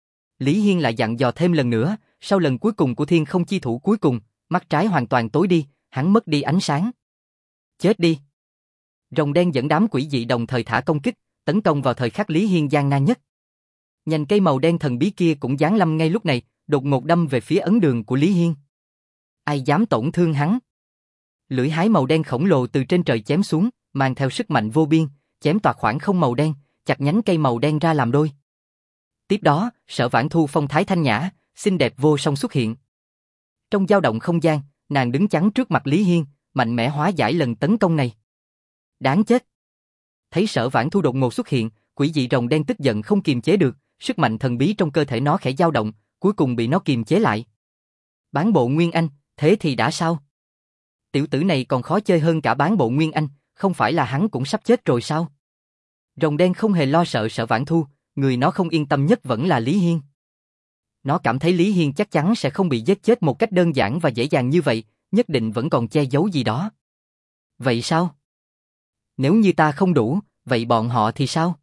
Speaker 1: Lý Hiên lại dặn dò thêm lần nữa, sau lần cuối cùng của thiên không chi thủ cuối cùng, mắt trái hoàn toàn tối đi, hắn mất đi ánh sáng. Chết đi! Rồng đen dẫn đám quỷ dị đồng thời thả công kích, tấn công vào thời khắc Lý Hiên gian nan nhất. Nhành cây màu đen thần bí kia cũng giáng lâm ngay lúc này, đột ngột đâm về phía ấn đường của Lý Hiên. Ai dám tổn thương hắn? Lưỡi hái màu đen khổng lồ từ trên trời chém xuống, mang theo sức mạnh vô biên, chém toạc khoảng không màu đen, chặt nhánh cây màu đen ra làm đôi. Tiếp đó, Sở Vãn Thu phong thái thanh nhã, xinh đẹp vô song xuất hiện. Trong dao động không gian, nàng đứng chắn trước mặt Lý Hiên, mạnh mẽ hóa giải lần tấn công này. Đáng chết! Thấy Sở Vãn Thu đột ngột xuất hiện, quỷ dị rồng đen tức giận không kiềm chế được, sức mạnh thần bí trong cơ thể nó khẽ dao động, cuối cùng bị nó kiềm chế lại. Bán bộ Nguyên Anh, thế thì đã sao? Tiểu tử này còn khó chơi hơn cả bán bộ Nguyên Anh, không phải là hắn cũng sắp chết rồi sao? Rồng đen không hề lo sợ Sở Vãn Thu, người nó không yên tâm nhất vẫn là Lý Hiên. Nó cảm thấy Lý Hiên chắc chắn sẽ không bị giết chết một cách đơn giản và dễ dàng như vậy, nhất định vẫn còn che giấu gì đó. Vậy sao? Nếu như ta không đủ, vậy bọn họ thì sao?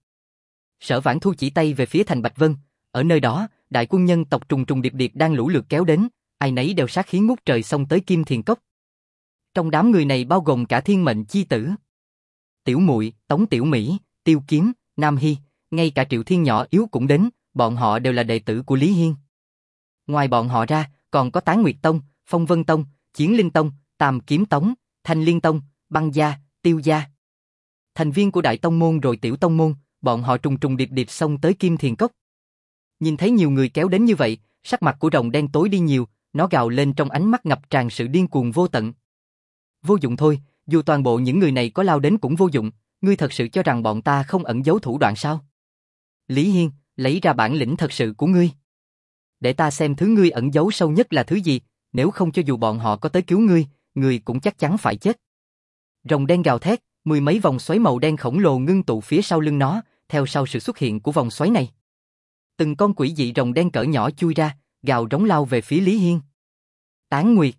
Speaker 1: Sở Vãn Thu chỉ tay về phía thành Bạch Vân, ở nơi đó, đại quân nhân tộc trùng trùng điệp điệp đang lũ lượt kéo đến, ai nấy đều sát khí ngút trời xông tới Kim Thiền Cốc. Trong đám người này bao gồm cả Thiên Mệnh chi tử, Tiểu Muội, Tống Tiểu Mỹ, Tiêu Kiếm, Nam Hy, ngay cả Triệu Thiên nhỏ yếu cũng đến, bọn họ đều là đệ tử của Lý Hiên. Ngoài bọn họ ra, còn có Tán Nguyệt Tông, Phong Vân Tông, Chiến Linh Tông, Tam Kiếm Tông, Thanh Liên Tông, Băng Gia, Tiêu Gia. Thành viên của Đại Tông Môn rồi Tiểu Tông Môn, bọn họ trùng trùng điệp điệp xông tới Kim Thiền Cốc. Nhìn thấy nhiều người kéo đến như vậy, sắc mặt của rồng đen tối đi nhiều, nó gào lên trong ánh mắt ngập tràn sự điên cuồng vô tận. Vô dụng thôi, dù toàn bộ những người này có lao đến cũng vô dụng, ngươi thật sự cho rằng bọn ta không ẩn giấu thủ đoạn sao? Lý Hiên, lấy ra bản lĩnh thật sự của ngươi. Để ta xem thứ ngươi ẩn giấu sâu nhất là thứ gì, nếu không cho dù bọn họ có tới cứu ngươi, ngươi cũng chắc chắn phải chết. Rồng đen gào thét, mười mấy vòng xoáy màu đen khổng lồ ngưng tụ phía sau lưng nó, theo sau sự xuất hiện của vòng xoáy này. Từng con quỷ dị rồng đen cỡ nhỏ chui ra, gào rống lao về phía Lý Hiên. Tán Nguyệt.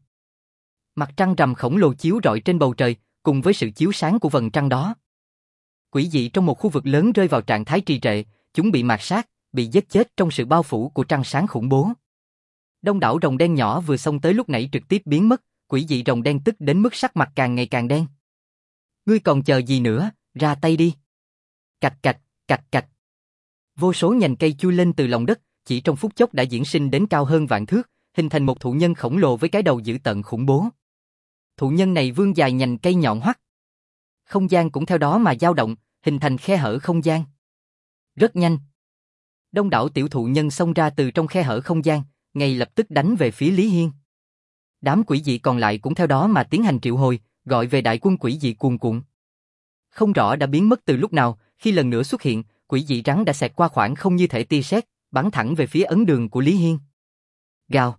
Speaker 1: Mặt trăng rằm khổng lồ chiếu rọi trên bầu trời, cùng với sự chiếu sáng của vầng trăng đó. Quỷ dị trong một khu vực lớn rơi vào trạng thái trì trệ, chúng bị mạt sát, bị giết chết trong sự bao phủ của trăng sáng khủng bố. Đông đảo rồng đen nhỏ vừa xông tới lúc nãy trực tiếp biến mất, quỷ dị rồng đen tức đến mức sắc mặt càng ngày càng đen. Ngươi còn chờ gì nữa, ra tay đi. Cạch cạch, cạch cạch. Vô số nhành cây chui lên từ lòng đất, chỉ trong phút chốc đã diễn sinh đến cao hơn vạn thước, hình thành một thụ nhân khổng lồ với cái đầu dữ tợn khủng bố. Thụ nhân này vươn dài nhành cây nhọn hoắt. Không gian cũng theo đó mà dao động, hình thành khe hở không gian. Rất nhanh. Đông đảo tiểu thụ nhân xông ra từ trong khe hở không gian, ngay lập tức đánh về phía Lý Hiên. Đám quỷ dị còn lại cũng theo đó mà tiến hành triệu hồi, gọi về đại quân quỷ dị cuồn cuộn. Không rõ đã biến mất từ lúc nào, khi lần nữa xuất hiện, quỷ dị rắn đã xẹt qua khoảng không như thể tia sét, bắn thẳng về phía ấn đường của Lý Hiên. Gào.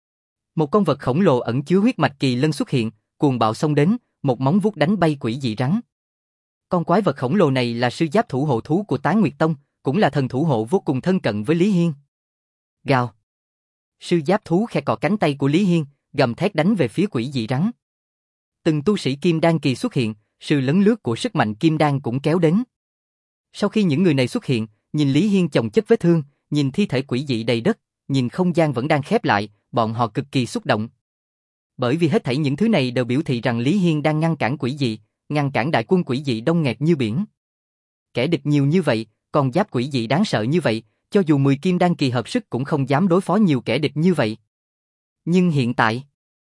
Speaker 1: Một con vật khổng lồ ẩn chứa huyết mạch kỳ lân xuất hiện, cuồng bạo xông đến, một móng vuốt đánh bay quỷ dị rắn. Con quái vật khổng lồ này là sư giáp thủ hộ thú của Tán Nguyệt Tông, cũng là thần thủ hộ vô cùng thân cận với Lý Hiên. Gào. Sư giáp thú khẽ cọ cánh tay của Lý Hiên, gầm thét đánh về phía quỷ dị rắn. Từng tu sĩ kim đan kỳ xuất hiện, sự lấn lướt của sức mạnh kim đan cũng kéo đến. Sau khi những người này xuất hiện, nhìn Lý Hiên chồng chất vết thương, nhìn thi thể quỷ dị đầy đất, nhìn không gian vẫn đang khép lại, bọn họ cực kỳ xúc động. Bởi vì hết thảy những thứ này đều biểu thị rằng Lý Hiên đang ngăn cản quỷ dị, ngăn cản đại quân quỷ dị đông nghẹt như biển. Kẻ địch nhiều như vậy, còn giáp quỷ dị đáng sợ như vậy, cho dù mười kim đan kỳ hợp sức cũng không dám đối phó nhiều kẻ địch như vậy. Nhưng hiện tại,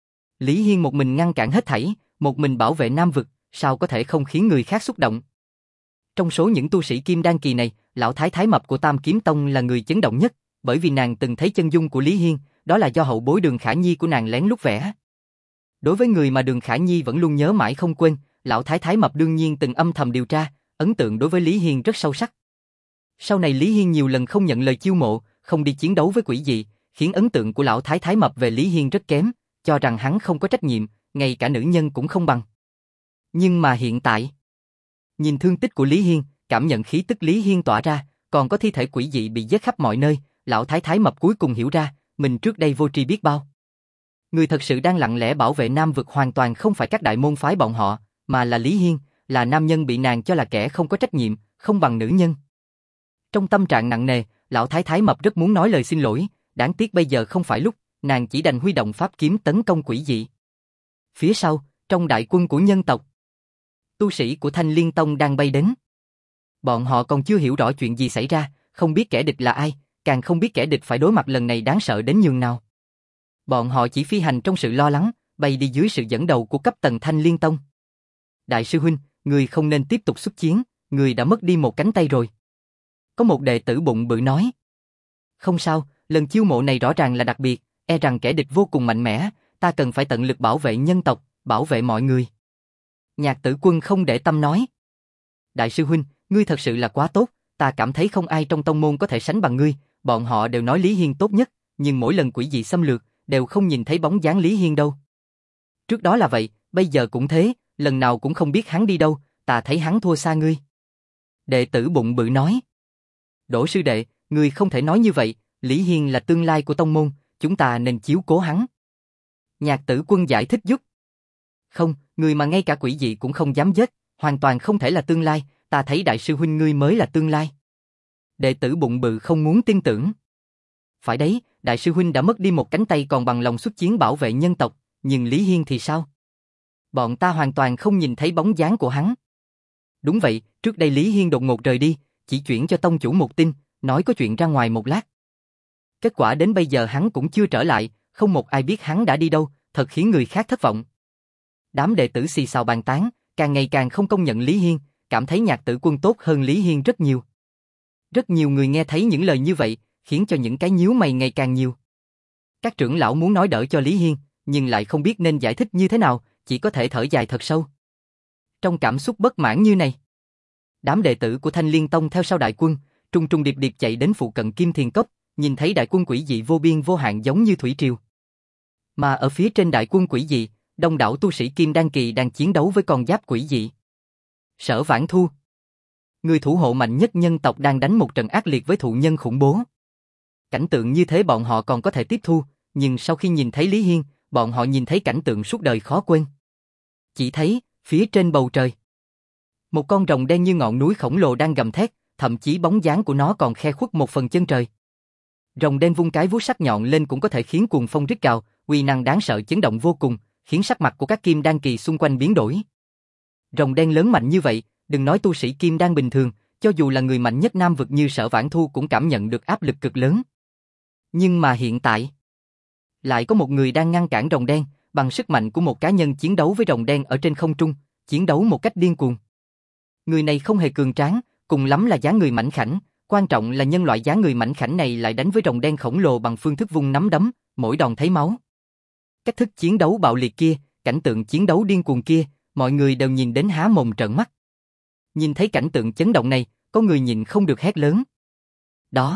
Speaker 1: Lý Hiên một mình ngăn cản hết thảy, một mình bảo vệ Nam Vực, sao có thể không khiến người khác xúc động. Trong số những tu sĩ kim đan kỳ này, lão thái thái mập của Tam Kiếm Tông là người chấn động nhất, bởi vì nàng từng thấy chân dung của Lý Hiên, đó là do hậu bối Đường Khả Nhi của nàng lén lút vẽ. Đối với người mà Đường Khả Nhi vẫn luôn nhớ mãi không quên, lão thái thái mập đương nhiên từng âm thầm điều tra, ấn tượng đối với Lý Hiên rất sâu sắc. Sau này Lý Hiên nhiều lần không nhận lời chiêu mộ, không đi chiến đấu với quỷ dị, khiến ấn tượng của lão thái thái mập về Lý Hiên rất kém, cho rằng hắn không có trách nhiệm, ngay cả nữ nhân cũng không bằng. Nhưng mà hiện tại, nhìn thương tích của Lý Hiên, cảm nhận khí tức Lý Hiên tỏa ra, còn có thi thể quỷ dị bị giết khắp mọi nơi, lão thái thái mập cuối cùng hiểu ra, mình trước đây vô tri biết bao. Người thật sự đang lặng lẽ bảo vệ Nam Vực hoàn toàn không phải các đại môn phái bọn họ, mà là Lý Hiên, là nam nhân bị nàng cho là kẻ không có trách nhiệm, không bằng nữ nhân. Trong tâm trạng nặng nề, lão thái thái mập rất muốn nói lời xin lỗi, đáng tiếc bây giờ không phải lúc, nàng chỉ đành huy động pháp kiếm tấn công quỷ dị. Phía sau, trong đại quân của nhân tộc, tu sĩ của Thanh Liên Tông đang bay đến. Bọn họ còn chưa hiểu rõ chuyện gì xảy ra, không biết kẻ địch là ai, càng không biết kẻ địch phải đối mặt lần này đáng sợ đến nhường nào. Bọn họ chỉ phi hành trong sự lo lắng, bay đi dưới sự dẫn đầu của cấp tầng Thanh Liên Tông. Đại sư huynh, người không nên tiếp tục xuất chiến, người đã mất đi một cánh tay rồi. Có một đệ tử bụng bự nói. Không sao, lần chiêu mộ này rõ ràng là đặc biệt, e rằng kẻ địch vô cùng mạnh mẽ, ta cần phải tận lực bảo vệ nhân tộc, bảo vệ mọi người. Nhạc Tử Quân không để tâm nói. Đại sư huynh, ngươi thật sự là quá tốt, ta cảm thấy không ai trong tông môn có thể sánh bằng ngươi, bọn họ đều nói Lý Hiên tốt nhất, nhưng mỗi lần quỷ dị xâm lược, đều không nhìn thấy bóng dáng Lý Hiên đâu. Trước đó là vậy, bây giờ cũng thế, lần nào cũng không biết hắn đi đâu, ta thấy hắn thua xa ngươi. Đệ tử bụng bự nói. Đỗ sư đệ, ngươi không thể nói như vậy, Lý Hiên là tương lai của tông môn, chúng ta nên chiếu cố hắn. Nhạc Tử Quân giải thích giúp. Không, người mà ngay cả quỷ dị cũng không dám giết, hoàn toàn không thể là tương lai, ta thấy đại sư huynh ngươi mới là tương lai. Đệ tử bụng bự không muốn tin tưởng. Phải đấy, đại sư huynh đã mất đi một cánh tay còn bằng lòng xuất chiến bảo vệ nhân tộc, nhưng Lý Hiên thì sao? Bọn ta hoàn toàn không nhìn thấy bóng dáng của hắn. Đúng vậy, trước đây Lý Hiên đột ngột rời đi, chỉ chuyển cho tông chủ một tin, nói có chuyện ra ngoài một lát. Kết quả đến bây giờ hắn cũng chưa trở lại, không một ai biết hắn đã đi đâu, thật khiến người khác thất vọng. Đám đệ tử xì xào bàn tán, càng ngày càng không công nhận Lý Hiên, cảm thấy Nhạc Tử Quân tốt hơn Lý Hiên rất nhiều. Rất nhiều người nghe thấy những lời như vậy, khiến cho những cái nhíu mày ngày càng nhiều. Các trưởng lão muốn nói đỡ cho Lý Hiên, nhưng lại không biết nên giải thích như thế nào, chỉ có thể thở dài thật sâu. Trong cảm xúc bất mãn như này, đám đệ tử của Thanh Liên Tông theo sau đại quân, trung trung điệp điệp chạy đến phụ cận Kim Thiền Cốc, nhìn thấy đại quân quỷ dị vô biên vô hạn giống như thủy triều. Mà ở phía trên đại quân quỷ dị, đông đảo tu sĩ Kim Đan Kỳ đang chiến đấu với con giáp quỷ dị. Sở Vãn Thu, người thủ hộ mạnh nhất nhân tộc, đang đánh một trận ác liệt với thụ nhân khủng bố. Cảnh tượng như thế bọn họ còn có thể tiếp thu, nhưng sau khi nhìn thấy Lý Hiên, bọn họ nhìn thấy cảnh tượng suốt đời khó quên. Chỉ thấy, phía trên bầu trời, một con rồng đen như ngọn núi khổng lồ đang gầm thét, thậm chí bóng dáng của nó còn khe khuất một phần chân trời. Rồng đen vung cái vuốt sắc nhọn lên cũng có thể khiến cuồng phong rít gào, uy năng đáng sợ chấn động vô cùng, khiến sắc mặt của các Kim Đan Kỳ xung quanh biến đổi. Rồng đen lớn mạnh như vậy, đừng nói tu sĩ Kim Đan bình thường, cho dù là người mạnh nhất Nam vực như Sở Vãn Thu cũng cảm nhận được áp lực cực lớn. Nhưng mà hiện tại, lại có một người đang ngăn cản rồng đen, bằng sức mạnh của một cá nhân chiến đấu với rồng đen ở trên không trung, chiến đấu một cách điên cuồng. Người này không hề cường tráng, cùng lắm là dáng người mảnh khảnh, quan trọng là nhân loại dáng người mảnh khảnh này lại đánh với rồng đen khổng lồ bằng phương thức vung nắm đấm, mỗi đòn thấy máu. Cách thức chiến đấu bạo liệt kia, cảnh tượng chiến đấu điên cuồng kia, mọi người đều nhìn đến há mồm trợn mắt. Nhìn thấy cảnh tượng chấn động này, có người nhịn không được hét lớn. Đó,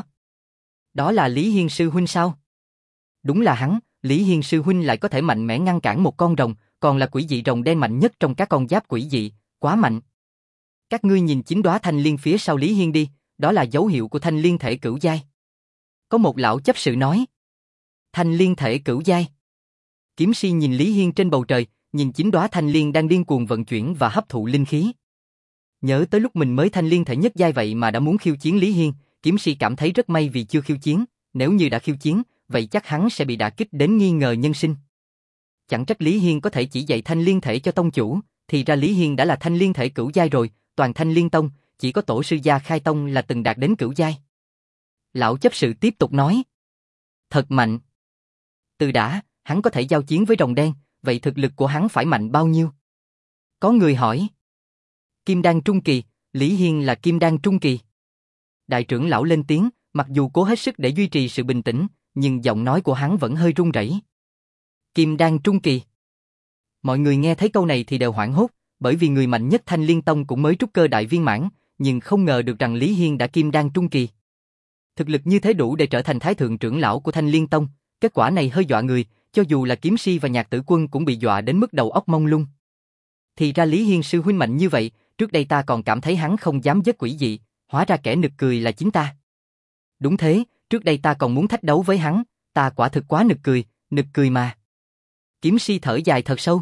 Speaker 1: đó là Lý Hiên sư huynh sao? Đúng là hắn, Lý Hiên sư huynh lại có thể mạnh mẽ ngăn cản một con rồng, còn là quỷ dị rồng đen mạnh nhất trong các con giáp quỷ dị, quá mạnh. Các ngươi nhìn chín đóa thanh liên phía sau Lý Hiên đi, đó là dấu hiệu của thanh liên thể cửu giai. Có một lão chấp sự nói. Thanh liên thể cửu giai. Kiếm si nhìn Lý Hiên trên bầu trời, nhìn chín đóa thanh liên đang điên cuồng vận chuyển và hấp thụ linh khí. Nhớ tới lúc mình mới thanh liên thể nhất giai vậy mà đã muốn khiêu chiến Lý Hiên, kiếm si cảm thấy rất may vì chưa khiêu chiến, nếu như đã khiêu chiến, vậy chắc hắn sẽ bị đả kích đến nghi ngờ nhân sinh. Chẳng trách Lý Hiên có thể chỉ dạy thanh liên thể cho tông chủ, thì ra Lý Hiên đã là thanh liên thể cửu giai rồi, toàn Thanh Liên Tông, chỉ có tổ sư gia Khai Tông là từng đạt đến cửu giai. Lão chấp sự tiếp tục nói. Thật mạnh. Từ đã, hắn có thể giao chiến với rồng đen, vậy thực lực của hắn phải mạnh bao nhiêu? Có người hỏi. Kim Đan Trung Kỳ, Lý Hiên là Kim Đan Trung Kỳ. Đại trưởng lão lên tiếng, mặc dù cố hết sức để duy trì sự bình tĩnh, nhưng giọng nói của hắn vẫn hơi run rẩy. Kim Đan Trung Kỳ. Mọi người nghe thấy câu này thì đều hoảng hốt, bởi vì người mạnh nhất Thanh Liên Tông cũng mới trúc cơ đại viên mãn, nhưng không ngờ được rằng Lý Hiên đã Kim Đan Trung Kỳ. Thực lực như thế đủ để trở thành thái thượng trưởng lão của Thanh Liên Tông, kết quả này hơi dọa người, cho dù là Kiếm Si và Nhạc Tử Quân cũng bị dọa đến mức đầu óc mông lung. Thì ra Lý Hiên sư huynh mạnh như vậy, trước đây ta còn cảm thấy hắn không dám giết quỷ dị, hóa ra kẻ nực cười là chính ta. Đúng thế, trước đây ta còn muốn thách đấu với hắn, ta quả thực quá nực cười, nực cười mà. Kiếm Si thở dài thật sâu.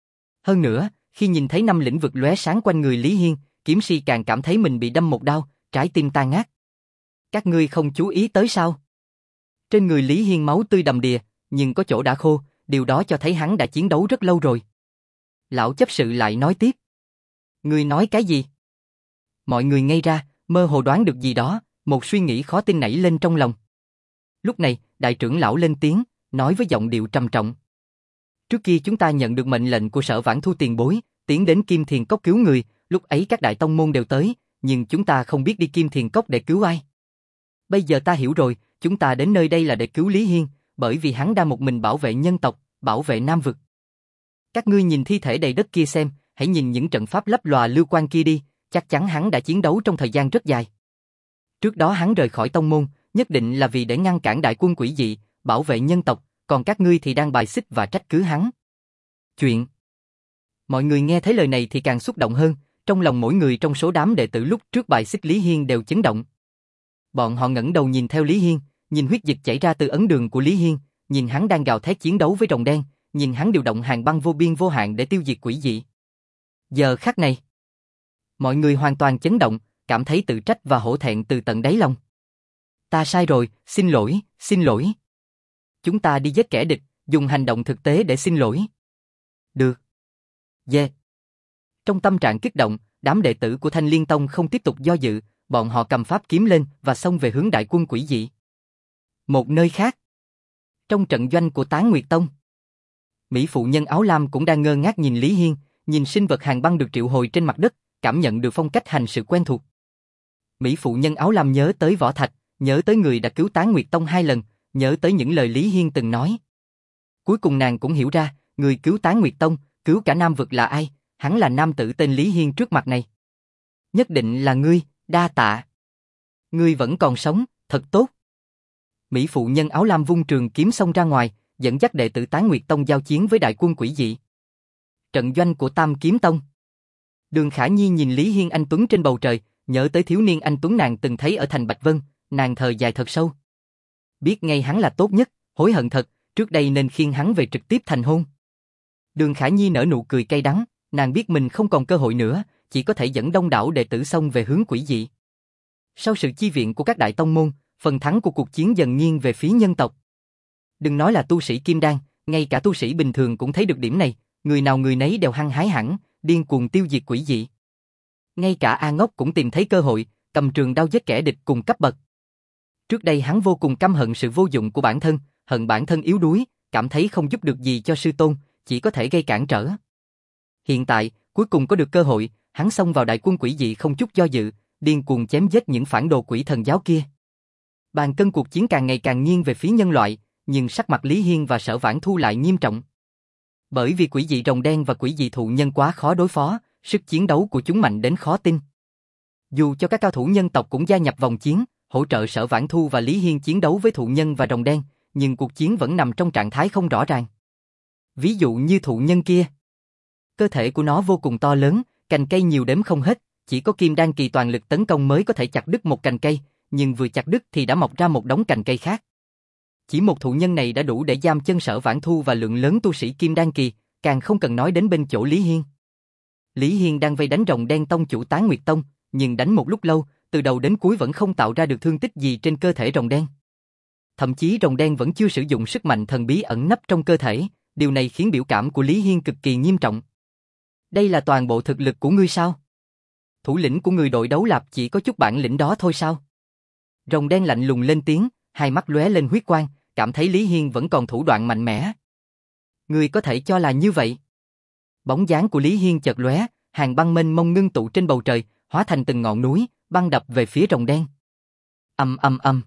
Speaker 1: Hơn nữa, khi nhìn thấy năm lĩnh vực lóe sáng quanh người Lý Hiên, Kiếm Si càng cảm thấy mình bị đâm một đao, trái tim tan nát. Các ngươi không chú ý tới sao? Trên người Lý Hiên máu tươi đầm đìa, nhưng có chỗ đã khô, điều đó cho thấy hắn đã chiến đấu rất lâu rồi. Lão chấp sự lại nói tiếp. Ngươi nói cái gì? Mọi người ngây ra, mơ hồ đoán được gì đó, một suy nghĩ khó tin nảy lên trong lòng. Lúc này, đại trưởng lão lên tiếng, nói với giọng điệu trầm trọng. Trước kia chúng ta nhận được mệnh lệnh của Sở Vãn Thu tiền bối, tiến đến Kim Thiền Cốc cứu người, lúc ấy các đại tông môn đều tới, nhưng chúng ta không biết đi Kim Thiền Cốc để cứu ai. Bây giờ ta hiểu rồi, chúng ta đến nơi đây là để cứu Lý Hiên, bởi vì hắn đang một mình bảo vệ nhân tộc, bảo vệ Nam Vực. Các ngươi nhìn thi thể đầy đất kia xem, hãy nhìn những trận pháp lấp lòa lưu quan kia đi, chắc chắn hắn đã chiến đấu trong thời gian rất dài. Trước đó hắn rời khỏi tông môn, nhất định là vì để ngăn cản đại quân quỷ dị, bảo vệ nhân tộc, còn các ngươi thì đang bài xích và trách cứ hắn. Chuyện. Mọi người nghe thấy lời này thì càng xúc động hơn, trong lòng mỗi người trong số đám đệ tử lúc trước bài xích Lý Hiên đều chấn động. Bọn họ ngẩng đầu nhìn theo Lý Hiên, nhìn huyết dịch chảy ra từ ấn đường của Lý Hiên, nhìn hắn đang gào thét chiến đấu với rồng đen, nhìn hắn điều động hàng băng vô biên vô hạn để tiêu diệt quỷ dị. Giờ khắc này, mọi người hoàn toàn chấn động, cảm thấy tự trách và hổ thẹn từ tận đáy lòng. Ta sai rồi, xin lỗi, xin lỗi. Chúng ta đi giết kẻ địch, dùng hành động thực tế để xin lỗi. Được. Yeah. Trong tâm trạng kích động, đám đệ tử của Thanh Liên Tông không tiếp tục do dự, bọn họ cầm pháp kiếm lên và xông về hướng đại quân quỷ dị. Một nơi khác, trong trận doanh của Tán Nguyệt Tông, Mỹ phụ nhân áo lam cũng đang ngơ ngác nhìn Lý Hiên, nhìn sinh vật hàng băng được triệu hồi trên mặt đất, cảm nhận được phong cách hành sự quen thuộc. Mỹ phụ nhân áo lam nhớ tới Võ Thạch, nhớ tới người đã cứu Tán Nguyệt Tông hai lần, nhớ tới những lời Lý Hiên từng nói. Cuối cùng nàng cũng hiểu ra, người cứu Tán Nguyệt Tông, cứu cả Nam Vực là ai, hắn là nam tử tên Lý Hiên trước mặt này. Nhất định là ngươi, đa tạ. Ngươi vẫn còn sống, thật tốt. Mỹ phụ nhân áo lam vung trường kiếm xông ra ngoài, dẫn dắt đệ tử Tán Nguyệt Tông giao chiến với đại quân quỷ dị. Trận doanh của Tam Kiếm Tông. Đường Khả Nhi nhìn Lý Hiên anh tuấn trên bầu trời, nhớ tới thiếu niên anh tuấn nàng từng thấy ở thành Bạch Vân, nàng thở dài thật sâu. Biết ngay hắn là tốt nhất, hối hận thật, trước đây nên khiêng hắn về trực tiếp thành hôn. Đường Khả Nhi nở nụ cười cay đắng, nàng biết mình không còn cơ hội nữa, chỉ có thể dẫn đông đảo đệ tử xông về hướng quỷ dị. Sau sự chi viện của các đại tông môn, phần thắng của cuộc chiến dần nghiêng về phía nhân tộc. Đừng nói là tu sĩ kim đan, ngay cả tu sĩ bình thường cũng thấy được điểm này, người nào người nấy đều hăng hái hẳn, điên cuồng tiêu diệt quỷ dị. Ngay cả A Ngốc cũng tìm thấy cơ hội, cầm trường đao giết kẻ địch cùng cấp bậc. Trước đây hắn vô cùng căm hận sự vô dụng của bản thân, hận bản thân yếu đuối, cảm thấy không giúp được gì cho sư tôn, chỉ có thể gây cản trở. Hiện tại, cuối cùng có được cơ hội, hắn xông vào đại quân quỷ dị không chút do dự, điên cuồng chém giết những phản đồ quỷ thần giáo kia. Bàn cân cuộc chiến càng ngày càng nghiêng về phía nhân loại, nhưng sắc mặt Lý Hiên và Sở Vãn Thu lại nghiêm trọng. Bởi vì quỷ dị rồng đen và quỷ dị thụ nhân quá khó đối phó, sức chiến đấu của chúng mạnh đến khó tin. Dù cho các cao thủ nhân tộc cũng gia nhập vòng chiến, hỗ trợ Sở Vãn Thu và Lý Hiên chiến đấu với thụ nhân và rồng đen, nhưng cuộc chiến vẫn nằm trong trạng thái không rõ ràng. Ví dụ như thụ nhân kia, cơ thể của nó vô cùng to lớn, cành cây nhiều đếm không hết, chỉ có kim đan kỳ toàn lực tấn công mới có thể chặt đứt một cành cây, nhưng vừa chặt đứt thì đã mọc ra một đống cành cây khác. Chỉ một thụ nhân này đã đủ để giam chân Sở Vãn Thu và lượng lớn tu sĩ kim đan kỳ, càng không cần nói đến bên chỗ Lý Hiên. Lý Hiên đang vây đánh rồng đen tông chủ Tán Nguyệt Tông, nhưng đánh một lúc lâu, từ đầu đến cuối vẫn không tạo ra được thương tích gì trên cơ thể rồng đen. Thậm chí rồng đen vẫn chưa sử dụng sức mạnh thần bí ẩn nấp trong cơ thể, điều này khiến biểu cảm của Lý Hiên cực kỳ nghiêm trọng. Đây là toàn bộ thực lực của ngươi sao? Thủ lĩnh của người đội đấu lạp chỉ có chút bản lĩnh đó thôi sao? Rồng đen lạnh lùng lên tiếng, hai mắt lóe lên huyết quang, cảm thấy Lý Hiên vẫn còn thủ đoạn mạnh mẽ. Ngươi có thể cho là như vậy. Bóng dáng của Lý Hiên chợt lóe, hàng băng mênh mông ngưng tụ trên bầu trời, hóa thành từng ngọn núi, băng đập về phía rồng đen. Ầm ầm ầm.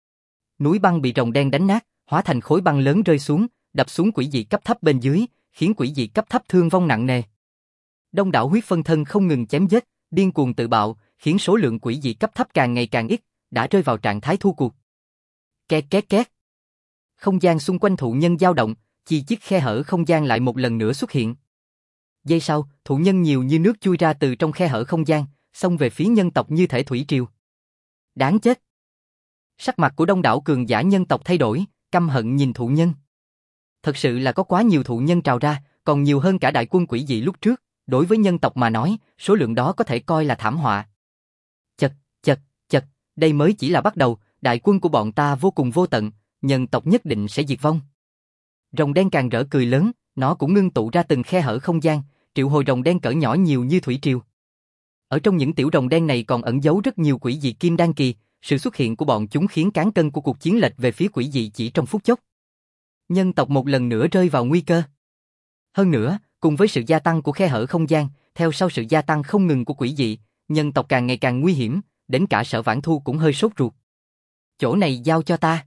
Speaker 1: Núi băng bị rồng đen đánh nát, hóa thành khối băng lớn rơi xuống, đập xuống quỷ dị cấp thấp bên dưới, khiến quỷ dị cấp thấp thương vong nặng nề. Đông đảo huyết phân thân không ngừng chém giết, điên cuồng tự bạo, khiến số lượng quỷ dị cấp thấp càng ngày càng ít, đã rơi vào trạng thái thua cuộc. Két két két. Không gian xung quanh thụ nhân dao động, chi chiếc khe hở không gian lại một lần nữa xuất hiện. Giây sau, thụ nhân nhiều như nước chui ra từ trong khe hở không gian, xông về phía nhân tộc như thể thủy triều. Đáng chết. Sắc mặt của đông đảo cường giả nhân tộc thay đổi, căm hận nhìn thụ nhân. Thật sự là có quá nhiều thụ nhân trào ra, còn nhiều hơn cả đại quân quỷ dị lúc trước, đối với nhân tộc mà nói, số lượng đó có thể coi là thảm họa. Chật, chật, chật, đây mới chỉ là bắt đầu, đại quân của bọn ta vô cùng vô tận, nhân tộc nhất định sẽ diệt vong. Rồng đen càng rỡ cười lớn, nó cũng ngưng tụ ra từng khe hở không gian, triệu hồi rồng đen cỡ nhỏ nhiều như thủy triều. Ở trong những tiểu rồng đen này còn ẩn giấu rất nhiều quỷ dị kim đan kỳ, sự xuất hiện của bọn chúng khiến cán cân của cuộc chiến lệch về phía quỷ dị chỉ trong phút chốc. Nhân tộc một lần nữa rơi vào nguy cơ. Hơn nữa, cùng với sự gia tăng của khe hở không gian, theo sau sự gia tăng không ngừng của quỷ dị, nhân tộc càng ngày càng nguy hiểm, đến cả Sở Vãn Thu cũng hơi sốt ruột. Chỗ này giao cho ta.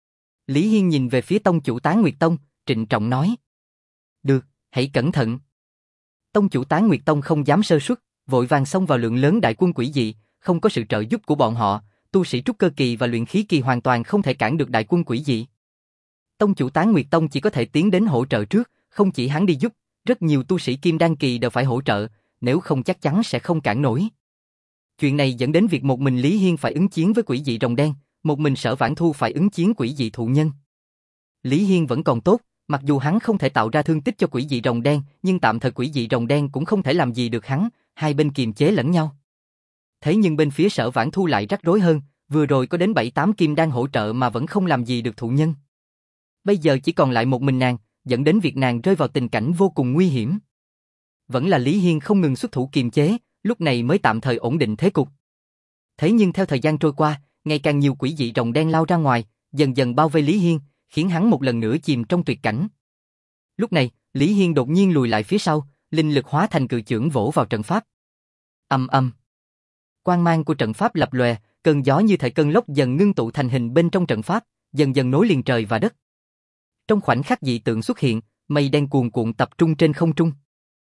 Speaker 1: Lý Hiên nhìn về phía tông chủ Tán Nguyệt Tông, trịnh trọng nói. Được, hãy cẩn thận. Tông chủ Tán Nguyệt Tông không dám sơ suất, vội vàng xông vào lượng lớn đại quân quỷ dị, không có sự trợ giúp của bọn họ, tu sĩ trúc cơ kỳ và luyện khí kỳ hoàn toàn không thể cản được đại quân quỷ dị. Tông chủ Tán Nguyệt Tông chỉ có thể tiến đến hỗ trợ trước, không chỉ hắn đi giúp, rất nhiều tu sĩ kim đan kỳ đều phải hỗ trợ, nếu không chắc chắn sẽ không cản nổi. Chuyện này dẫn đến việc một mình Lý Hiên phải ứng chiến với quỷ dị rồng đen, một mình Sở Vãn Thu phải ứng chiến quỷ dị thụ nhân. Lý Hiên vẫn còn tốt, mặc dù hắn không thể tạo ra thương tích cho quỷ dị rồng đen, nhưng tạm thời quỷ dị rồng đen cũng không thể làm gì được hắn, hai bên kiềm chế lẫn nhau. Thế nhưng bên phía Sở Vãn Thu lại rắc rối hơn, vừa rồi có đến bảy tám kim đan hỗ trợ mà vẫn không làm gì được thụ nhân. Bây giờ chỉ còn lại một mình nàng, dẫn đến việc nàng rơi vào tình cảnh vô cùng nguy hiểm. Vẫn là Lý Hiên không ngừng xuất thủ kiềm chế, lúc này mới tạm thời ổn định thế cục. Thế nhưng theo thời gian trôi qua, ngày càng nhiều quỷ dị rồng đen lao ra ngoài, dần dần bao vây Lý Hiên, khiến hắn một lần nữa chìm trong tuyệt cảnh. Lúc này, Lý Hiên đột nhiên lùi lại phía sau, linh lực hóa thành cự chưởng vỗ vào trận pháp. Ầm ầm. Quang mang của trận pháp lập lòe, cơn gió như thể cơn lốc dần ngưng tụ thành hình bên trong trận pháp, dần dần nối liền trời và đất. Trong khoảnh khắc dị tượng xuất hiện, mây đen cuồn cuộn tập trung trên không trung.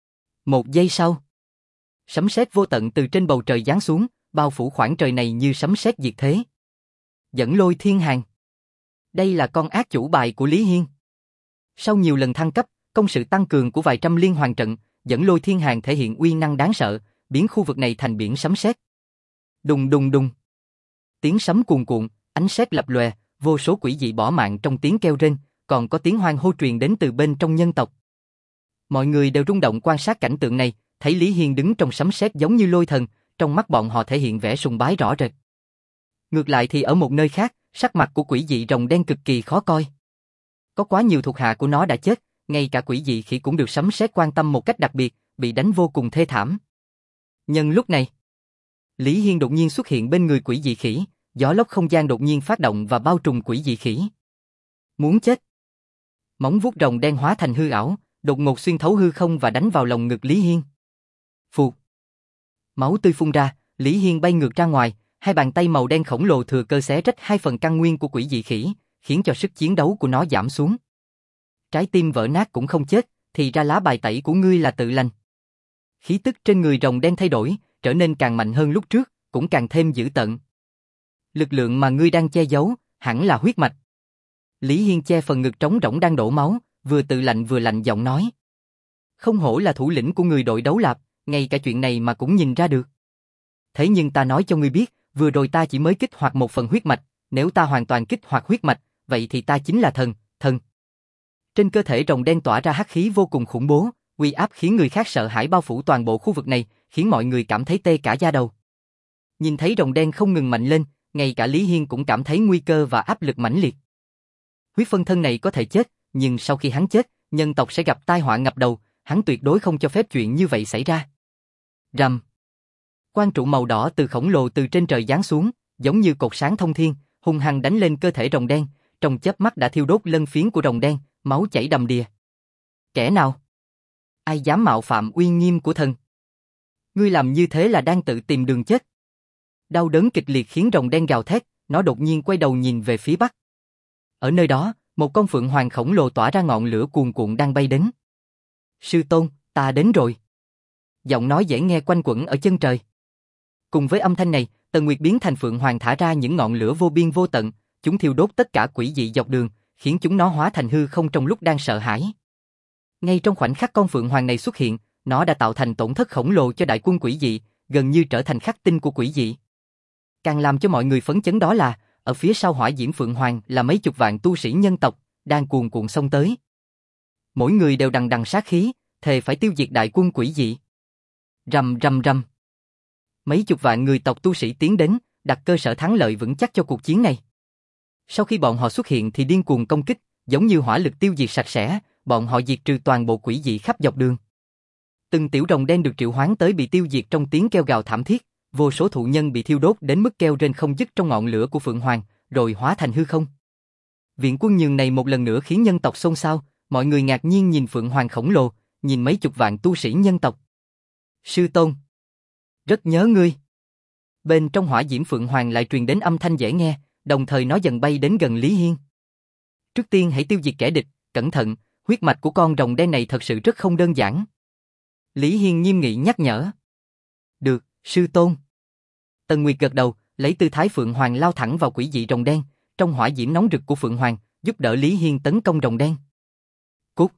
Speaker 1: Một giây sau, sấm sét vô tận từ trên bầu trời giáng xuống, bao phủ khoảng trời này như sấm sét diệt thế. Dẫn lôi thiên hàng. Đây là con ác chủ bài của Lý Hiên. Sau nhiều lần thăng cấp, công sự tăng cường của vài trăm liên hoàn trận, dẫn lôi thiên hàng thể hiện uy năng đáng sợ, biến khu vực này thành biển sấm sét. Đùng đùng đùng. Tiếng sấm cuồn cuộn, ánh sét lập lòe, vô số quỷ dị bỏ mạng trong tiếng kêu rên, còn có tiếng hoan hô truyền đến từ bên trong nhân tộc. Mọi người đều rung động quan sát cảnh tượng này, thấy Lý Hiên đứng trong sấm sét giống như lôi thần, trong mắt bọn họ thể hiện vẻ sùng bái rõ rệt. Ngược lại thì ở một nơi khác, sắc mặt của quỷ dị rồng đen cực kỳ khó coi. Có quá nhiều thuộc hạ của nó đã chết, ngay cả quỷ dị khỉ cũng được sấm sét quan tâm một cách đặc biệt, bị đánh vô cùng thê thảm. Nhân lúc này, Lý Hiên đột nhiên xuất hiện bên người quỷ dị khỉ, gió lốc không gian đột nhiên phát động và bao trùm quỷ dị khỉ. Muốn chết. Móng vuốt rồng đen hóa thành hư ảo, đột ngột xuyên thấu hư không và đánh vào lồng ngực Lý Hiên. Phụt. Máu tươi phun ra, Lý Hiên bay ngược ra ngoài, hai bàn tay màu đen khổng lồ thừa cơ xé rách hai phần căn nguyên của quỷ dị khỉ, khiến cho sức chiến đấu của nó giảm xuống. Trái tim vỡ nát cũng không chết, thì ra lá bài tẩy của ngươi là tự lành. Khí tức trên người rồng đen thay đổi, trở nên càng mạnh hơn lúc trước, cũng càng thêm dữ tợn. Lực lượng mà ngươi đang che giấu, hẳn là huyết mạch. Lý Hiên che phần ngực trống rỗng đang đổ máu, vừa tự lạnh vừa lạnh giọng nói. Không hổ là thủ lĩnh của người đội đấu lạp, ngay cả chuyện này mà cũng nhìn ra được. Thế nhưng ta nói cho ngươi biết, vừa rồi ta chỉ mới kích hoạt một phần huyết mạch, nếu ta hoàn toàn kích hoạt huyết mạch, vậy thì ta chính là thần, thần. Trên cơ thể rồng đen tỏa ra hắc khí vô cùng khủng bố, uy áp khiến người khác sợ hãi bao phủ toàn bộ khu vực này, khiến mọi người cảm thấy tê cả da đầu. Nhìn thấy rồng đen không ngừng mạnh lên, ngay cả Lý Hiên cũng cảm thấy nguy cơ và áp lực mãnh liệt. Huyết phân thân này có thể chết, nhưng sau khi hắn chết, nhân tộc sẽ gặp tai họa ngập đầu, hắn tuyệt đối không cho phép chuyện như vậy xảy ra. Rầm. Quang trụ màu đỏ từ khổng lồ từ trên trời giáng xuống, giống như cột sáng thông thiên, hung hăng đánh lên cơ thể rồng đen, trong chớp mắt đã thiêu đốt lân phiến của rồng đen, máu chảy đầm đìa. Kẻ nào? Ai dám mạo phạm uy nghiêm của thần? Ngươi làm như thế là đang tự tìm đường chết. Đau đớn kịch liệt khiến rồng đen gào thét, nó đột nhiên quay đầu nhìn về phía bắc. Ở nơi đó, một con phượng hoàng khổng lồ tỏa ra ngọn lửa cuồn cuộn đang bay đến. Sư tôn, ta đến rồi. Giọng nói dễ nghe quanh quẩn ở chân trời. Cùng với âm thanh này, Tần Nguyệt biến thành phượng hoàng thả ra những ngọn lửa vô biên vô tận, chúng thiêu đốt tất cả quỷ dị dọc đường, khiến chúng nó hóa thành hư không trong lúc đang sợ hãi. Ngay trong khoảnh khắc con phượng hoàng này xuất hiện, nó đã tạo thành tổn thất khổng lồ cho đại quân quỷ dị, gần như trở thành khắc tinh của quỷ dị. Càng làm cho mọi người phấn chấn đó là, ở phía sau hỏa diễm phượng hoàng là mấy chục vạn tu sĩ nhân tộc, đang cuồn cuộn xông tới. Mỗi người đều đằng đằng sát khí, thề phải tiêu diệt đại quân quỷ dị. Rầm rầm rầm. Mấy chục vạn người tộc tu sĩ tiến đến, đặt cơ sở thắng lợi vững chắc cho cuộc chiến này. Sau khi bọn họ xuất hiện thì điên cuồng công kích, giống như hỏa lực tiêu diệt sạch sẽ, bọn họ diệt trừ toàn bộ quỷ dị khắp dọc đường. Từng tiểu rồng đen được triệu hoán tới bị tiêu diệt trong tiếng kêu gào thảm thiết, vô số thụ nhân bị thiêu đốt đến mức kêu rên không dứt trong ngọn lửa của Phượng Hoàng, rồi hóa thành hư không. Viện quân nhường này một lần nữa khiến nhân tộc xôn xao, mọi người ngạc nhiên nhìn Phượng Hoàng khổng lồ, nhìn mấy chục vạn tu sĩ nhân tộc. Sư Tôn, rất nhớ ngươi. Bên trong hỏa diễm Phượng Hoàng lại truyền đến âm thanh dễ nghe, đồng thời nó dần bay đến gần Lý Hiên. Trước tiên hãy tiêu diệt kẻ địch, cẩn thận, huyết mạch của con rồng đen này thật sự rất không đơn giản. Lý Hiên nghiêm nghị nhắc nhở. Được, sư tôn. Tần Nguyệt gật đầu, lấy tư thái Phượng Hoàng lao thẳng vào quỷ dị rồng đen, trong hỏa diễm nóng rực của Phượng Hoàng, giúp đỡ Lý Hiên tấn công rồng đen. Cút.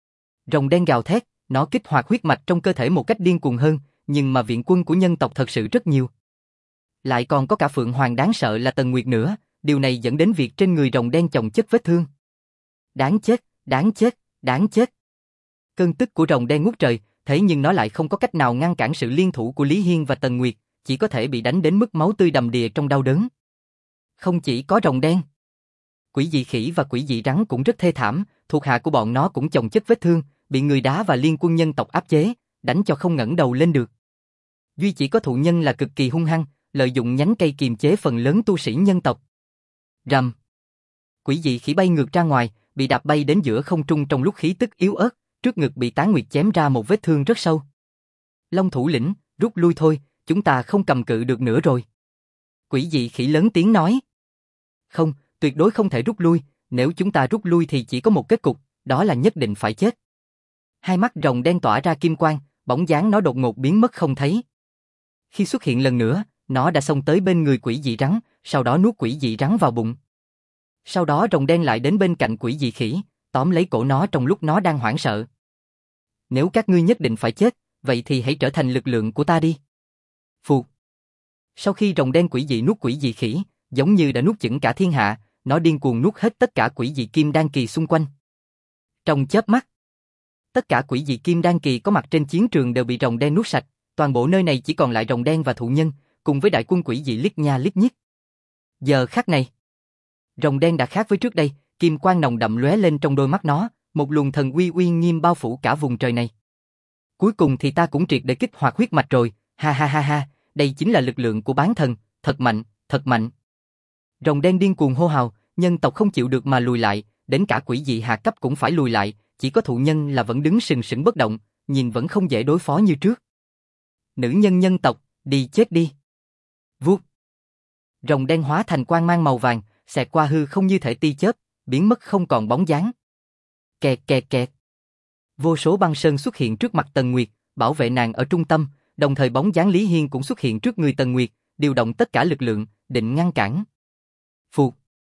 Speaker 1: Rồng đen gào thét, nó kích hoạt huyết mạch trong cơ thể một cách điên cuồng hơn, nhưng mà viện quân của nhân tộc thật sự rất nhiều. Lại còn có cả Phượng Hoàng đáng sợ là Tần Nguyệt nữa, điều này dẫn đến việc trên người rồng đen chồng chất vết thương. Đáng chết, đáng chết, đáng chết. Cơn tức của rồng đen ngút trời, thế nhưng nó lại không có cách nào ngăn cản sự liên thủ của Lý Hiên và Tần Nguyệt, chỉ có thể bị đánh đến mức máu tươi đầm đìa trong đau đớn. Không chỉ có rồng đen, quỷ dị khỉ và quỷ dị rắn cũng rất thê thảm, thuộc hạ của bọn nó cũng chồng chất vết thương, bị người đá và liên quân nhân tộc áp chế, đánh cho không ngẩng đầu lên được. Duy chỉ có thụ nhân là cực kỳ hung hăng, lợi dụng nhánh cây kiềm chế phần lớn tu sĩ nhân tộc. Rầm. Quỷ dị khỉ bay ngược ra ngoài, bị đạp bay đến giữa không trung trong lúc khí tức yếu ớt, trước ngực bị Tán Nguyệt chém ra một vết thương rất sâu. Long thủ lĩnh, rút lui thôi, chúng ta không cầm cự được nữa rồi. Quỷ dị khỉ lớn tiếng nói. Không, tuyệt đối không thể rút lui, nếu chúng ta rút lui thì chỉ có một kết cục, đó là nhất định phải chết. Hai mắt rồng đen tỏa ra kim quang, bóng dáng nó đột ngột biến mất không thấy. Khi xuất hiện lần nữa, nó đã xông tới bên người quỷ dị rắn, sau đó nuốt quỷ dị rắn vào bụng. Sau đó rồng đen lại đến bên cạnh quỷ dị khỉ, tóm lấy cổ nó trong lúc nó đang hoảng sợ. Nếu các ngươi nhất định phải chết, vậy thì hãy trở thành lực lượng của ta đi. Phù. Sau khi rồng đen quỷ dị nuốt quỷ dị khỉ, giống như đã nuốt chửng cả thiên hạ, nó điên cuồng nuốt hết tất cả quỷ dị kim đan kỳ xung quanh. Trong chớp mắt, tất cả quỷ dị kim đan kỳ có mặt trên chiến trường đều bị rồng đen nuốt sạch, toàn bộ nơi này chỉ còn lại rồng đen và thụ nhân, cùng với đại quân quỷ dị lít nha lít nhít. Giờ khắc này, rồng đen đã khác với trước đây, kim quang nồng đậm lóe lên trong đôi mắt nó, một luồng thần uy uy nghiêm bao phủ cả vùng trời này. Cuối cùng thì ta cũng triệt để kích hoạt huyết mạch rồi, ha ha ha ha, đây chính là lực lượng của bán thần, thật mạnh, thật mạnh. Rồng đen điên cuồng hô hào, nhân tộc không chịu được mà lùi lại, đến cả quỷ dị hạ cấp cũng phải lùi lại, chỉ có thụ nhân là vẫn đứng sừng sững bất động, nhìn vẫn không dễ đối phó như trước. Nữ nhân nhân tộc, đi chết đi. Vuốt. Rồng đen hóa thành quang mang màu vàng, xẹt qua hư không như thể tia chớp, biến mất không còn bóng dáng. Kẹt kẹt kẹt. Vô số băng sơn xuất hiện trước mặt Tần Nguyệt, bảo vệ nàng ở trung tâm, đồng thời bóng dáng Lý Hiên cũng xuất hiện trước người Tần Nguyệt, điều động tất cả lực lượng, định ngăn cản. Phù.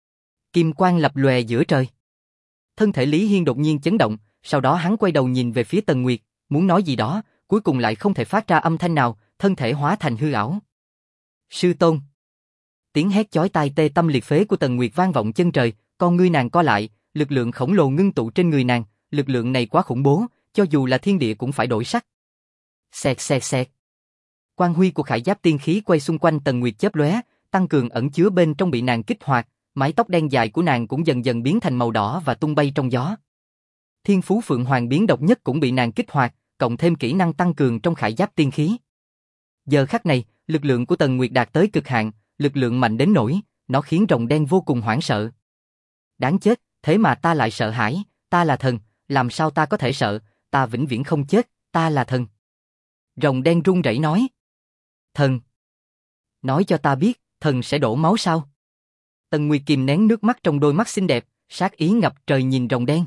Speaker 1: Kim quang lập lòe giữa trời. Thân thể Lý Hiên đột nhiên chấn động, sau đó hắn quay đầu nhìn về phía Tần Nguyệt, muốn nói gì đó, cuối cùng lại không thể phát ra âm thanh nào, thân thể hóa thành hư ảo. Sư tôn. Tiếng hét chói tai tê tâm liệt phế của Tần Nguyệt vang vọng chân trời, con ngươi nàng co lại, lực lượng khổng lồ ngưng tụ trên người nàng, lực lượng này quá khủng bố, cho dù là thiên địa cũng phải đổi sắc. Xẹt xẹt xẹt. Quang huy của khải giáp tiên khí quay xung quanh Tần Nguyệt chớp lóe, tăng cường ẩn chứa bên trong bị nàng kích hoạt, mái tóc đen dài của nàng cũng dần dần biến thành màu đỏ và tung bay trong gió. Thiên phú Phượng Hoàng biến độc nhất cũng bị nàng kích hoạt, cộng thêm kỹ năng tăng cường trong khải giáp tiên khí. Giờ khắc này, lực lượng của Tần Nguyệt đạt tới cực hạn, lực lượng mạnh đến nỗi, nó khiến rồng đen vô cùng hoảng sợ. Đáng chết, thế mà ta lại sợ hãi, ta là thần, làm sao ta có thể sợ, ta vĩnh viễn không chết, ta là thần. Rồng đen run rẩy nói. Thần? Nói cho ta biết, thần sẽ đổ máu sao? Tần Nguyệt kìm nén nước mắt trong đôi mắt xinh đẹp, sát ý ngập trời nhìn rồng đen.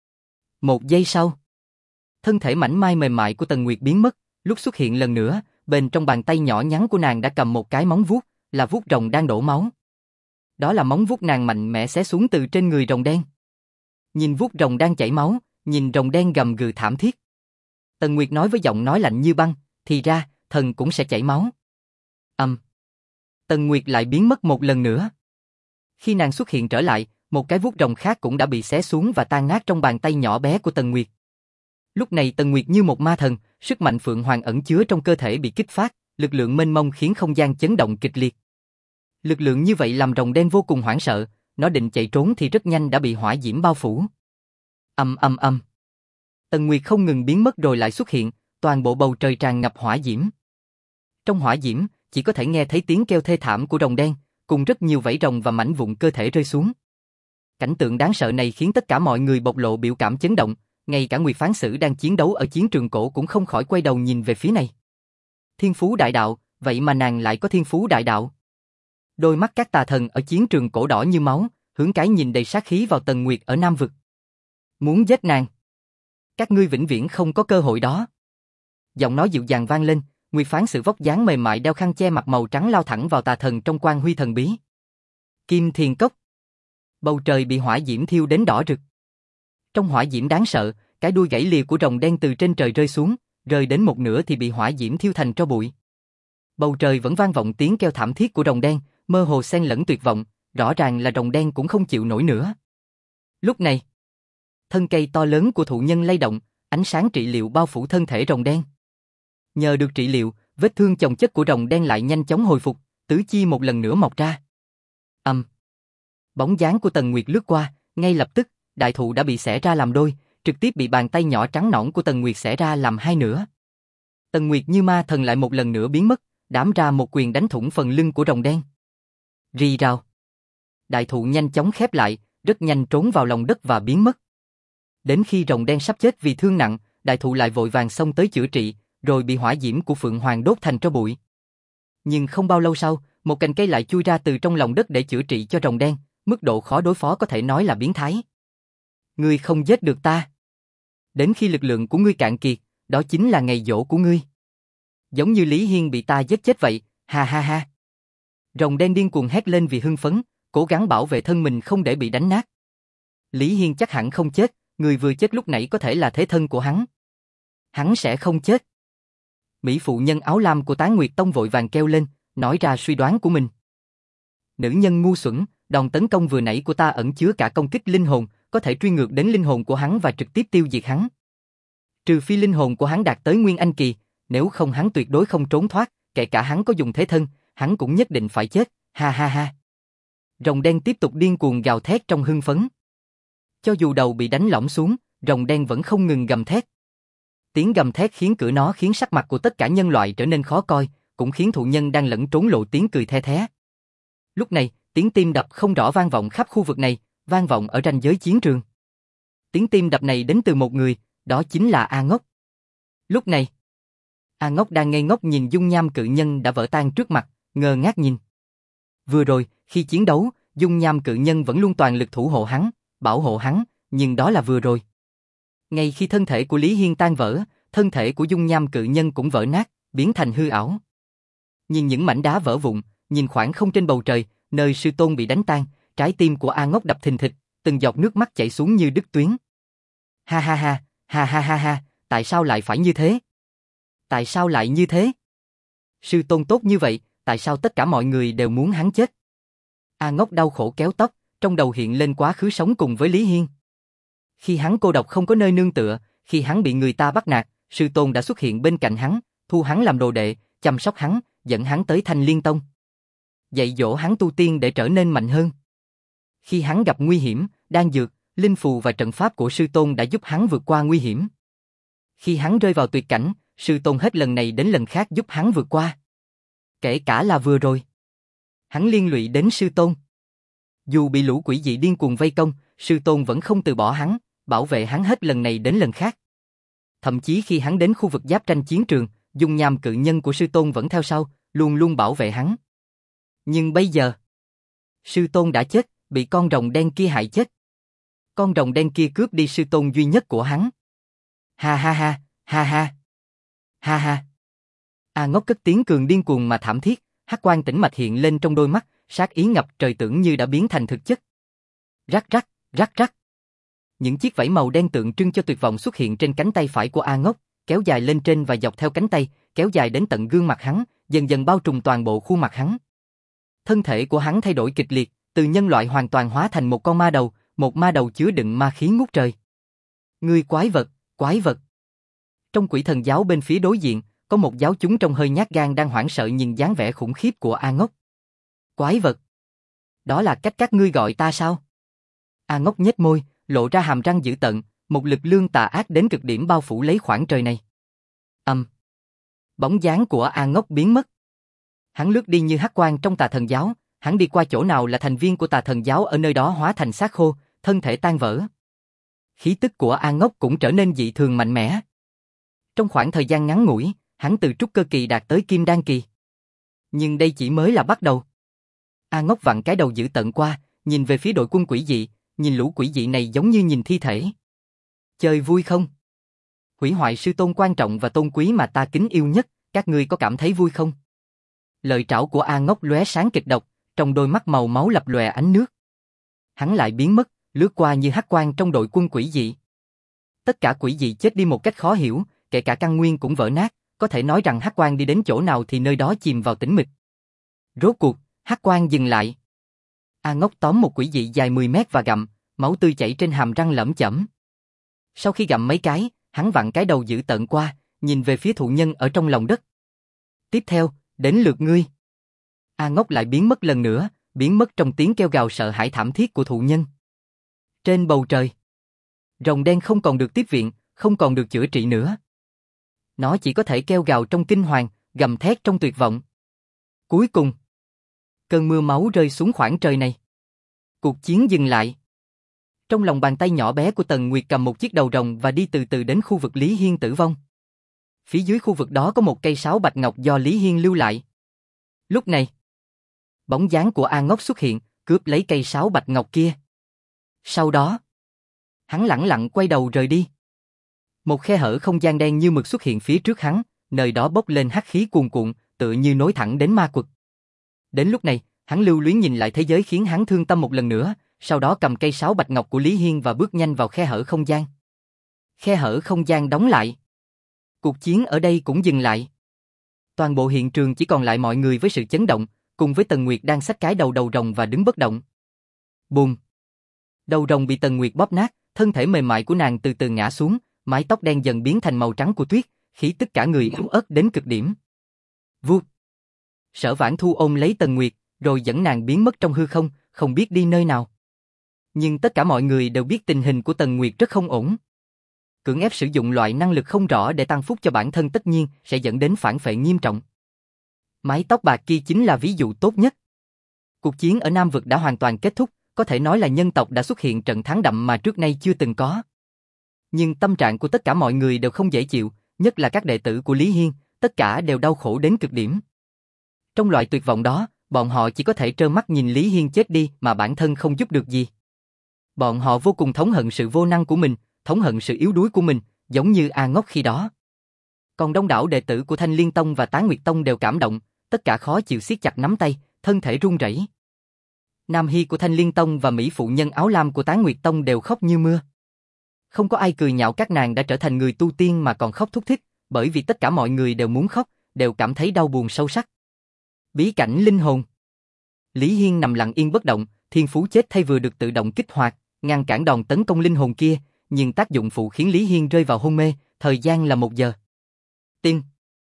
Speaker 1: Một giây sau, thân thể mảnh mai mềm mại của Tần Nguyệt biến mất, lúc xuất hiện lần nữa, bên trong bàn tay nhỏ nhắn của nàng đã cầm một cái móng vuốt, là vuốt rồng đang đổ máu. Đó là móng vuốt nàng mạnh mẽ xé xuống từ trên người rồng đen. Nhìn vuốt rồng đang chảy máu, nhìn rồng đen gầm gừ thảm thiết. Tần Nguyệt nói với giọng nói lạnh như băng, thì ra, thần cũng sẽ chảy máu. Ầm. Um. Tần Nguyệt lại biến mất một lần nữa. Khi nàng xuất hiện trở lại, một cái vuốt rồng khác cũng đã bị xé xuống và tan nát trong bàn tay nhỏ bé của Tần Nguyệt. Lúc này Tần Nguyệt như một ma thần, sức mạnh Phượng Hoàng ẩn chứa trong cơ thể bị kích phát, lực lượng mênh mông khiến không gian chấn động kịch liệt. Lực lượng như vậy làm rồng đen vô cùng hoảng sợ, nó định chạy trốn thì rất nhanh đã bị hỏa diễm bao phủ. Ầm ầm ầm. Tần Nguyệt không ngừng biến mất rồi lại xuất hiện, toàn bộ bầu trời tràn ngập hỏa diễm. Trong hỏa diễm, chỉ có thể nghe thấy tiếng kêu thê thảm của rồng đen, cùng rất nhiều vảy rồng và mảnh vụn cơ thể rơi xuống. Cảnh tượng đáng sợ này khiến tất cả mọi người bộc lộ biểu cảm chấn động, ngay cả Nguyệt Phán Sử đang chiến đấu ở chiến trường cổ cũng không khỏi quay đầu nhìn về phía này. Thiên phú đại đạo, vậy mà nàng lại có thiên phú đại đạo. Đôi mắt các tà thần ở chiến trường cổ đỏ như máu, hướng cái nhìn đầy sát khí vào Tần Nguyệt ở Nam Vực. Muốn giết nàng. Các ngươi vĩnh viễn không có cơ hội đó. Giọng nói dịu dàng vang lên, Nguyệt Phán Sử vóc dáng mềm mại đeo khăn che mặt màu trắng lao thẳng vào tà thần trong quan huy thần bí. Kim Thiền Cốc. Bầu trời bị hỏa diễm thiêu đến đỏ rực. Trong hỏa diễm đáng sợ, cái đuôi gãy lìa của rồng đen từ trên trời rơi xuống, rơi đến một nửa thì bị hỏa diễm thiêu thành tro bụi. Bầu trời vẫn vang vọng tiếng kêu thảm thiết của rồng đen, mơ hồ xen lẫn tuyệt vọng, rõ ràng là rồng đen cũng không chịu nổi nữa. Lúc này, thân cây to lớn của thụ nhân lay động, ánh sáng trị liệu bao phủ thân thể rồng đen. Nhờ được trị liệu, vết thương chồng chất của rồng đen lại nhanh chóng hồi phục, tứ chi một lần nữa mọc ra. Ầm. Um. Bóng dáng của Tần Nguyệt lướt qua, ngay lập tức, đại thụ đã bị xẻ ra làm đôi, trực tiếp bị bàn tay nhỏ trắng nõn của Tần Nguyệt xẻ ra làm hai nửa. Tần Nguyệt như ma thần lại một lần nữa biến mất, đám ra một quyền đánh thủng phần lưng của rồng đen. Rì rào. Đại thụ nhanh chóng khép lại, rất nhanh trốn vào lòng đất và biến mất. Đến khi rồng đen sắp chết vì thương nặng, đại thụ lại vội vàng xông tới chữa trị, rồi bị hỏa diễm của Phượng Hoàng đốt thành tro bụi. Nhưng không bao lâu sau, một cành cây lại chui ra từ trong lòng đất để chữa trị cho rồng đen, mức độ khó đối phó có thể nói là biến thái. Ngươi không giết được ta. Đến khi lực lượng của ngươi cạn kiệt, đó chính là ngày giỗ của ngươi. Giống như Lý Hiên bị ta giết chết vậy, ha ha ha. Rồng đen điên cuồng hét lên vì hưng phấn, cố gắng bảo vệ thân mình không để bị đánh nát. Lý Hiên chắc hẳn không chết, người vừa chết lúc nãy có thể là thế thân của hắn. Hắn sẽ không chết. Mỹ phụ nhân áo lam của Tán Nguyệt Tông vội vàng kêu lên, nói ra suy đoán của mình. Nữ nhân ngu xuẩn, đòn tấn công vừa nãy của ta ẩn chứa cả công kích linh hồn, có thể truy ngược đến linh hồn của hắn và trực tiếp tiêu diệt hắn. Trừ phi linh hồn của hắn đạt tới Nguyên Anh Kỳ, nếu không hắn tuyệt đối không trốn thoát, kể cả hắn có dùng thế thân, hắn cũng nhất định phải chết, ha ha ha. Rồng đen tiếp tục điên cuồng gào thét trong hưng phấn. Cho dù đầu bị đánh lõm xuống, rồng đen vẫn không ngừng gầm thét. Tiếng gầm thét khiến cửa nó khiến sắc mặt của tất cả nhân loại trở nên khó coi, cũng khiến thụ nhân đang lẫn trốn lộ tiếng cười the thé. Lúc này, tiếng tim đập không rõ vang vọng khắp khu vực này, vang vọng ở ranh giới chiến trường. Tiếng tim đập này đến từ một người, đó chính là A Ngốc. Lúc này, A Ngốc đang ngây ngốc nhìn dung nham cự nhân đã vỡ tan trước mặt, ngơ ngác nhìn. Vừa rồi, khi chiến đấu, dung nham cự nhân vẫn luôn toàn lực thủ hộ hắn, bảo hộ hắn, nhưng đó là vừa rồi. Ngay khi thân thể của Lý Hiên tan vỡ, thân thể của dung nham cự nhân cũng vỡ nát, biến thành hư ảo. Nhìn những mảnh đá vỡ vụn, nhìn khoảng không trên bầu trời, nơi sư tôn bị đánh tan, trái tim của A Ngốc đập thình thịch, từng giọt nước mắt chảy xuống như đứt tuyến. Ha ha ha, ha ha ha ha, tại sao lại phải như thế? Tại sao lại như thế? Sư tôn tốt như vậy, tại sao tất cả mọi người đều muốn hắn chết? A Ngốc đau khổ kéo tóc, trong đầu hiện lên quá khứ sống cùng với Lý Hiên. Khi hắn cô độc không có nơi nương tựa, khi hắn bị người ta bắt nạt, sư tôn đã xuất hiện bên cạnh hắn, thu hắn làm đồ đệ, chăm sóc hắn, dẫn hắn tới Thanh Liên Tông. Dạy dỗ hắn tu tiên để trở nên mạnh hơn. Khi hắn gặp nguy hiểm, đan dược, linh phù và trận pháp của sư tôn đã giúp hắn vượt qua nguy hiểm. Khi hắn rơi vào tuyệt cảnh, sư tôn hết lần này đến lần khác giúp hắn vượt qua. Kể cả là vừa rồi, hắn liên lụy đến sư tôn. Dù bị lũ quỷ dị điên cuồng vây công, sư tôn vẫn không từ bỏ hắn, bảo vệ hắn hết lần này đến lần khác. Thậm chí khi hắn đến khu vực giáp tranh chiến trường, dung nham cự nhân của sư tôn vẫn theo sau, luôn luôn bảo vệ hắn. Nhưng bây giờ, sư tôn đã chết, bị con rồng đen kia hại chết. Con rồng đen kia cướp đi sư tôn duy nhất của hắn. Ha ha ha, ha ha. Ha ha. A Ngốc cất tiếng cường điên cuồng mà thảm thiết, hắc quang tĩnh mạch hiện lên trong đôi mắt, sát ý ngập trời tưởng như đã biến thành thực chất. Rắc rắc, rắc rắc. Những chiếc vảy màu đen tượng trưng cho tuyệt vọng xuất hiện trên cánh tay phải của A Ngốc, kéo dài lên trên và dọc theo cánh tay, kéo dài đến tận gương mặt hắn, dần dần bao trùm toàn bộ khuôn mặt hắn. Thân thể của hắn thay đổi kịch liệt, từ nhân loại hoàn toàn hóa thành một con ma đầu, một ma đầu chứa đựng ma khí ngút trời. Ngươi quái vật, quái vật. Trong quỷ thần giáo bên phía đối diện, có một giáo chúng trông hơi nhát gan đang hoảng sợ nhìn dáng vẻ khủng khiếp của A Ngốc. Quái vật. Đó là cách các ngươi gọi ta sao? A Ngốc nhếch môi, lộ ra hàm răng dữ tợn, một lực lượng tà ác đến cực điểm bao phủ lấy khoảng trời này. Âm. Um. Bóng dáng của A Ngốc biến mất. Hắn lướt đi như hắc quang trong Tà Thần giáo, hắn đi qua chỗ nào là thành viên của Tà Thần giáo ở nơi đó hóa thành xác khô, thân thể tan vỡ. Khí tức của A Ngốc cũng trở nên dị thường mạnh mẽ. Trong khoảng thời gian ngắn ngủi, hắn từ trúc cơ kỳ đạt tới kim đan kỳ. Nhưng đây chỉ mới là bắt đầu. A Ngốc vặn cái đầu dữ tợn qua, nhìn về phía đội quân quỷ dị, nhìn lũ quỷ dị này giống như nhìn thi thể. Chơi vui không? Hủy hoại sư tôn quan trọng và tôn quý mà ta kính yêu nhất, các ngươi có cảm thấy vui không? Lợi trảo của A Ngốc lóe sáng kịch độc, trong đôi mắt màu máu lập lòe ánh nước. Hắn lại biến mất, lướt qua như hắc quang trong đội quân quỷ dị. Tất cả quỷ dị chết đi một cách khó hiểu, kể cả căn nguyên cũng vỡ nát, có thể nói rằng hắc quang đi đến chỗ nào thì nơi đó chìm vào tĩnh mịch. Rốt cuộc, hắc quang dừng lại. A Ngốc tóm một quỷ dị dài mười mét và gặm, máu tươi chảy trên hàm răng lởm chởm. Sau khi gặm mấy cái, hắn vặn cái đầu dữ tợn qua, nhìn về phía thụ nhân ở trong lòng đất. Tiếp theo, đến lượt ngươi. A Ngốc lại biến mất lần nữa, biến mất trong tiếng kêu gào sợ hãi thảm thiết của thụ nhân. Trên bầu trời, rồng đen không còn được tiếp viện, không còn được chữa trị nữa. Nó chỉ có thể kêu gào trong kinh hoàng, gầm thét trong tuyệt vọng. Cuối cùng, cơn mưa máu rơi xuống khoảng trời này. Cuộc chiến dừng lại. Trong lòng bàn tay nhỏ bé của Tần Nguyệt cầm một chiếc đầu rồng và đi từ từ đến khu vực Lý Hiên tử vong. Phía dưới khu vực đó có một cây sáo bạch ngọc do Lý Hiên lưu lại. Lúc này, bóng dáng của A Ngốc xuất hiện, cướp lấy cây sáo bạch ngọc kia. Sau đó, hắn lẳng lặng quay đầu rời đi. Một khe hở không gian đen như mực xuất hiện phía trước hắn, nơi đó bốc lên hắc khí cuồn cuộn, tựa như nối thẳng đến ma quật. Đến lúc này, hắn lưu luyến nhìn lại thế giới khiến hắn thương tâm một lần nữa, sau đó cầm cây sáo bạch ngọc của Lý Hiên và bước nhanh vào khe hở không gian. Khe hở không gian đóng lại. Cuộc chiến ở đây cũng dừng lại. Toàn bộ hiện trường chỉ còn lại mọi người với sự chấn động, cùng với Tần Nguyệt đang xách cái đầu đầu rồng và đứng bất động. Bùm! Đầu rồng bị Tần Nguyệt bóp nát, thân thể mềm mại của nàng từ từ ngã xuống, mái tóc đen dần biến thành màu trắng của tuyết, khí tức cả người yếu ớt đến cực điểm. Vút! Sở Vãn Thu ôm lấy Tần Nguyệt, rồi dẫn nàng biến mất trong hư không, không biết đi nơi nào. Nhưng tất cả mọi người đều biết tình hình của Tần Nguyệt rất không ổn. Cưỡng ép sử dụng loại năng lực không rõ để tăng phúc cho bản thân tất nhiên sẽ dẫn đến phản phệ nghiêm trọng. Mái tóc bạc kia chính là ví dụ tốt nhất. Cuộc chiến ở Nam Vực đã hoàn toàn kết thúc, có thể nói là nhân tộc đã xuất hiện trận thắng đậm mà trước nay chưa từng có. Nhưng tâm trạng của tất cả mọi người đều không dễ chịu, nhất là các đệ tử của Lý Hiên, tất cả đều đau khổ đến cực điểm. Trong loại tuyệt vọng đó, bọn họ chỉ có thể trơ mắt nhìn Lý Hiên chết đi mà bản thân không giúp được gì. Bọn họ vô cùng thống hận sự vô năng của mình, thống hận sự yếu đuối của mình, giống như A Ngốc khi đó. Còn đông đảo đệ tử của Thanh Liên Tông và Tán Nguyệt Tông đều cảm động, tất cả khó chịu siết chặt nắm tay, thân thể run rẩy. Nam Hy của Thanh Liên Tông và Mỹ phụ nhân áo lam của Tán Nguyệt Tông đều khóc như mưa. Không có ai cười nhạo các nàng đã trở thành người tu tiên mà còn khóc thúc thích, bởi vì tất cả mọi người đều muốn khóc, đều cảm thấy đau buồn sâu sắc. Bí cảnh linh hồn. Lý Hiên nằm lặng yên bất động, thiên phú chết thay vừa được tự động kích hoạt, ngăn cản đòn tấn công linh hồn kia, nhưng tác dụng phụ khiến Lý Hiên rơi vào hôn mê, thời gian là một giờ. Tiên.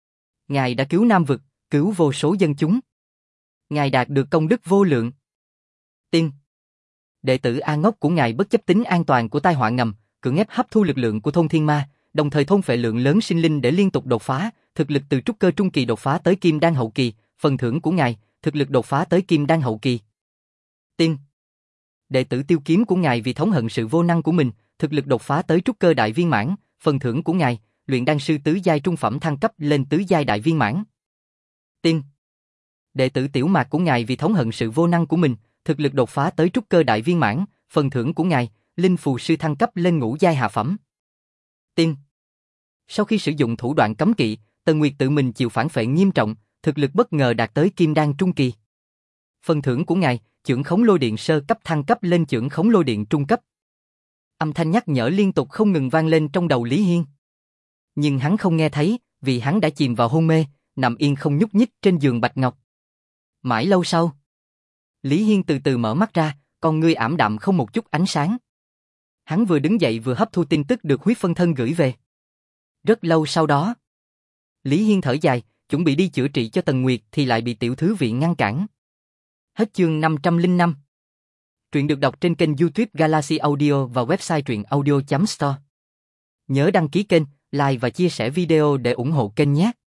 Speaker 1: Ngài đã cứu Nam Vực, cứu vô số dân chúng. Ngài đạt được công đức vô lượng. Tiên. Đệ tử A Ngốc của ngài bất chấp tính an toàn của tai họa ngầm, cưỡng ép hấp thu lực lượng của thôn thiên ma, đồng thời thôn phệ lượng lớn sinh linh để liên tục đột phá, thực lực từ trúc cơ trung kỳ đột phá tới kim đan hậu kỳ, phần thưởng của ngài, thực lực đột phá tới kim đan hậu kỳ. Tiên. Đệ tử Tiêu Kiếm của ngài vì thống hận sự vô năng của mình, thực lực đột phá tới trúc cơ đại viên mãn, phần thưởng của ngài, luyện đan sư tứ giai trung phẩm thăng cấp lên tứ giai đại viên mãn. Tiên. Đệ tử Tiểu Mạc của ngài vì thống hận sự vô năng của mình, thực lực đột phá tới trúc cơ đại viên mãn, phần thưởng của ngài, linh phù sư thăng cấp lên ngũ giai hạ phẩm. Tiên. Sau khi sử dụng thủ đoạn cấm kỵ, Tần Nguyệt tự mình chịu phản phệ nghiêm trọng, thực lực bất ngờ đạt tới kim đan trung kỳ. Phần thưởng của ngài, chưởng khống lôi điện sơ cấp thăng cấp lên chưởng khống lôi điện trung cấp. Âm thanh nhắc nhở liên tục không ngừng vang lên trong đầu Lý Hiên. Nhưng hắn không nghe thấy, vì hắn đã chìm vào hôn mê, nằm yên không nhúc nhích trên giường bạch ngọc. Mãi lâu sau, Lý Hiên từ từ mở mắt ra, con ngươi ảm đạm không một chút ánh sáng. Hắn vừa đứng dậy vừa hấp thu tin tức được huyết phân thân gửi về. Rất lâu sau đó, Lý Hiên thở dài, chuẩn bị đi chữa trị cho Tần Nguyệt thì lại bị tiểu thứ viện ngăn cản. Hết chương năm trăm lẻ năm. Truyện được đọc trên kênh YouTube Galaxy Audio và website truyện audio chấm store. Nhớ đăng ký kênh, like và chia sẻ video để ủng hộ kênh nhé.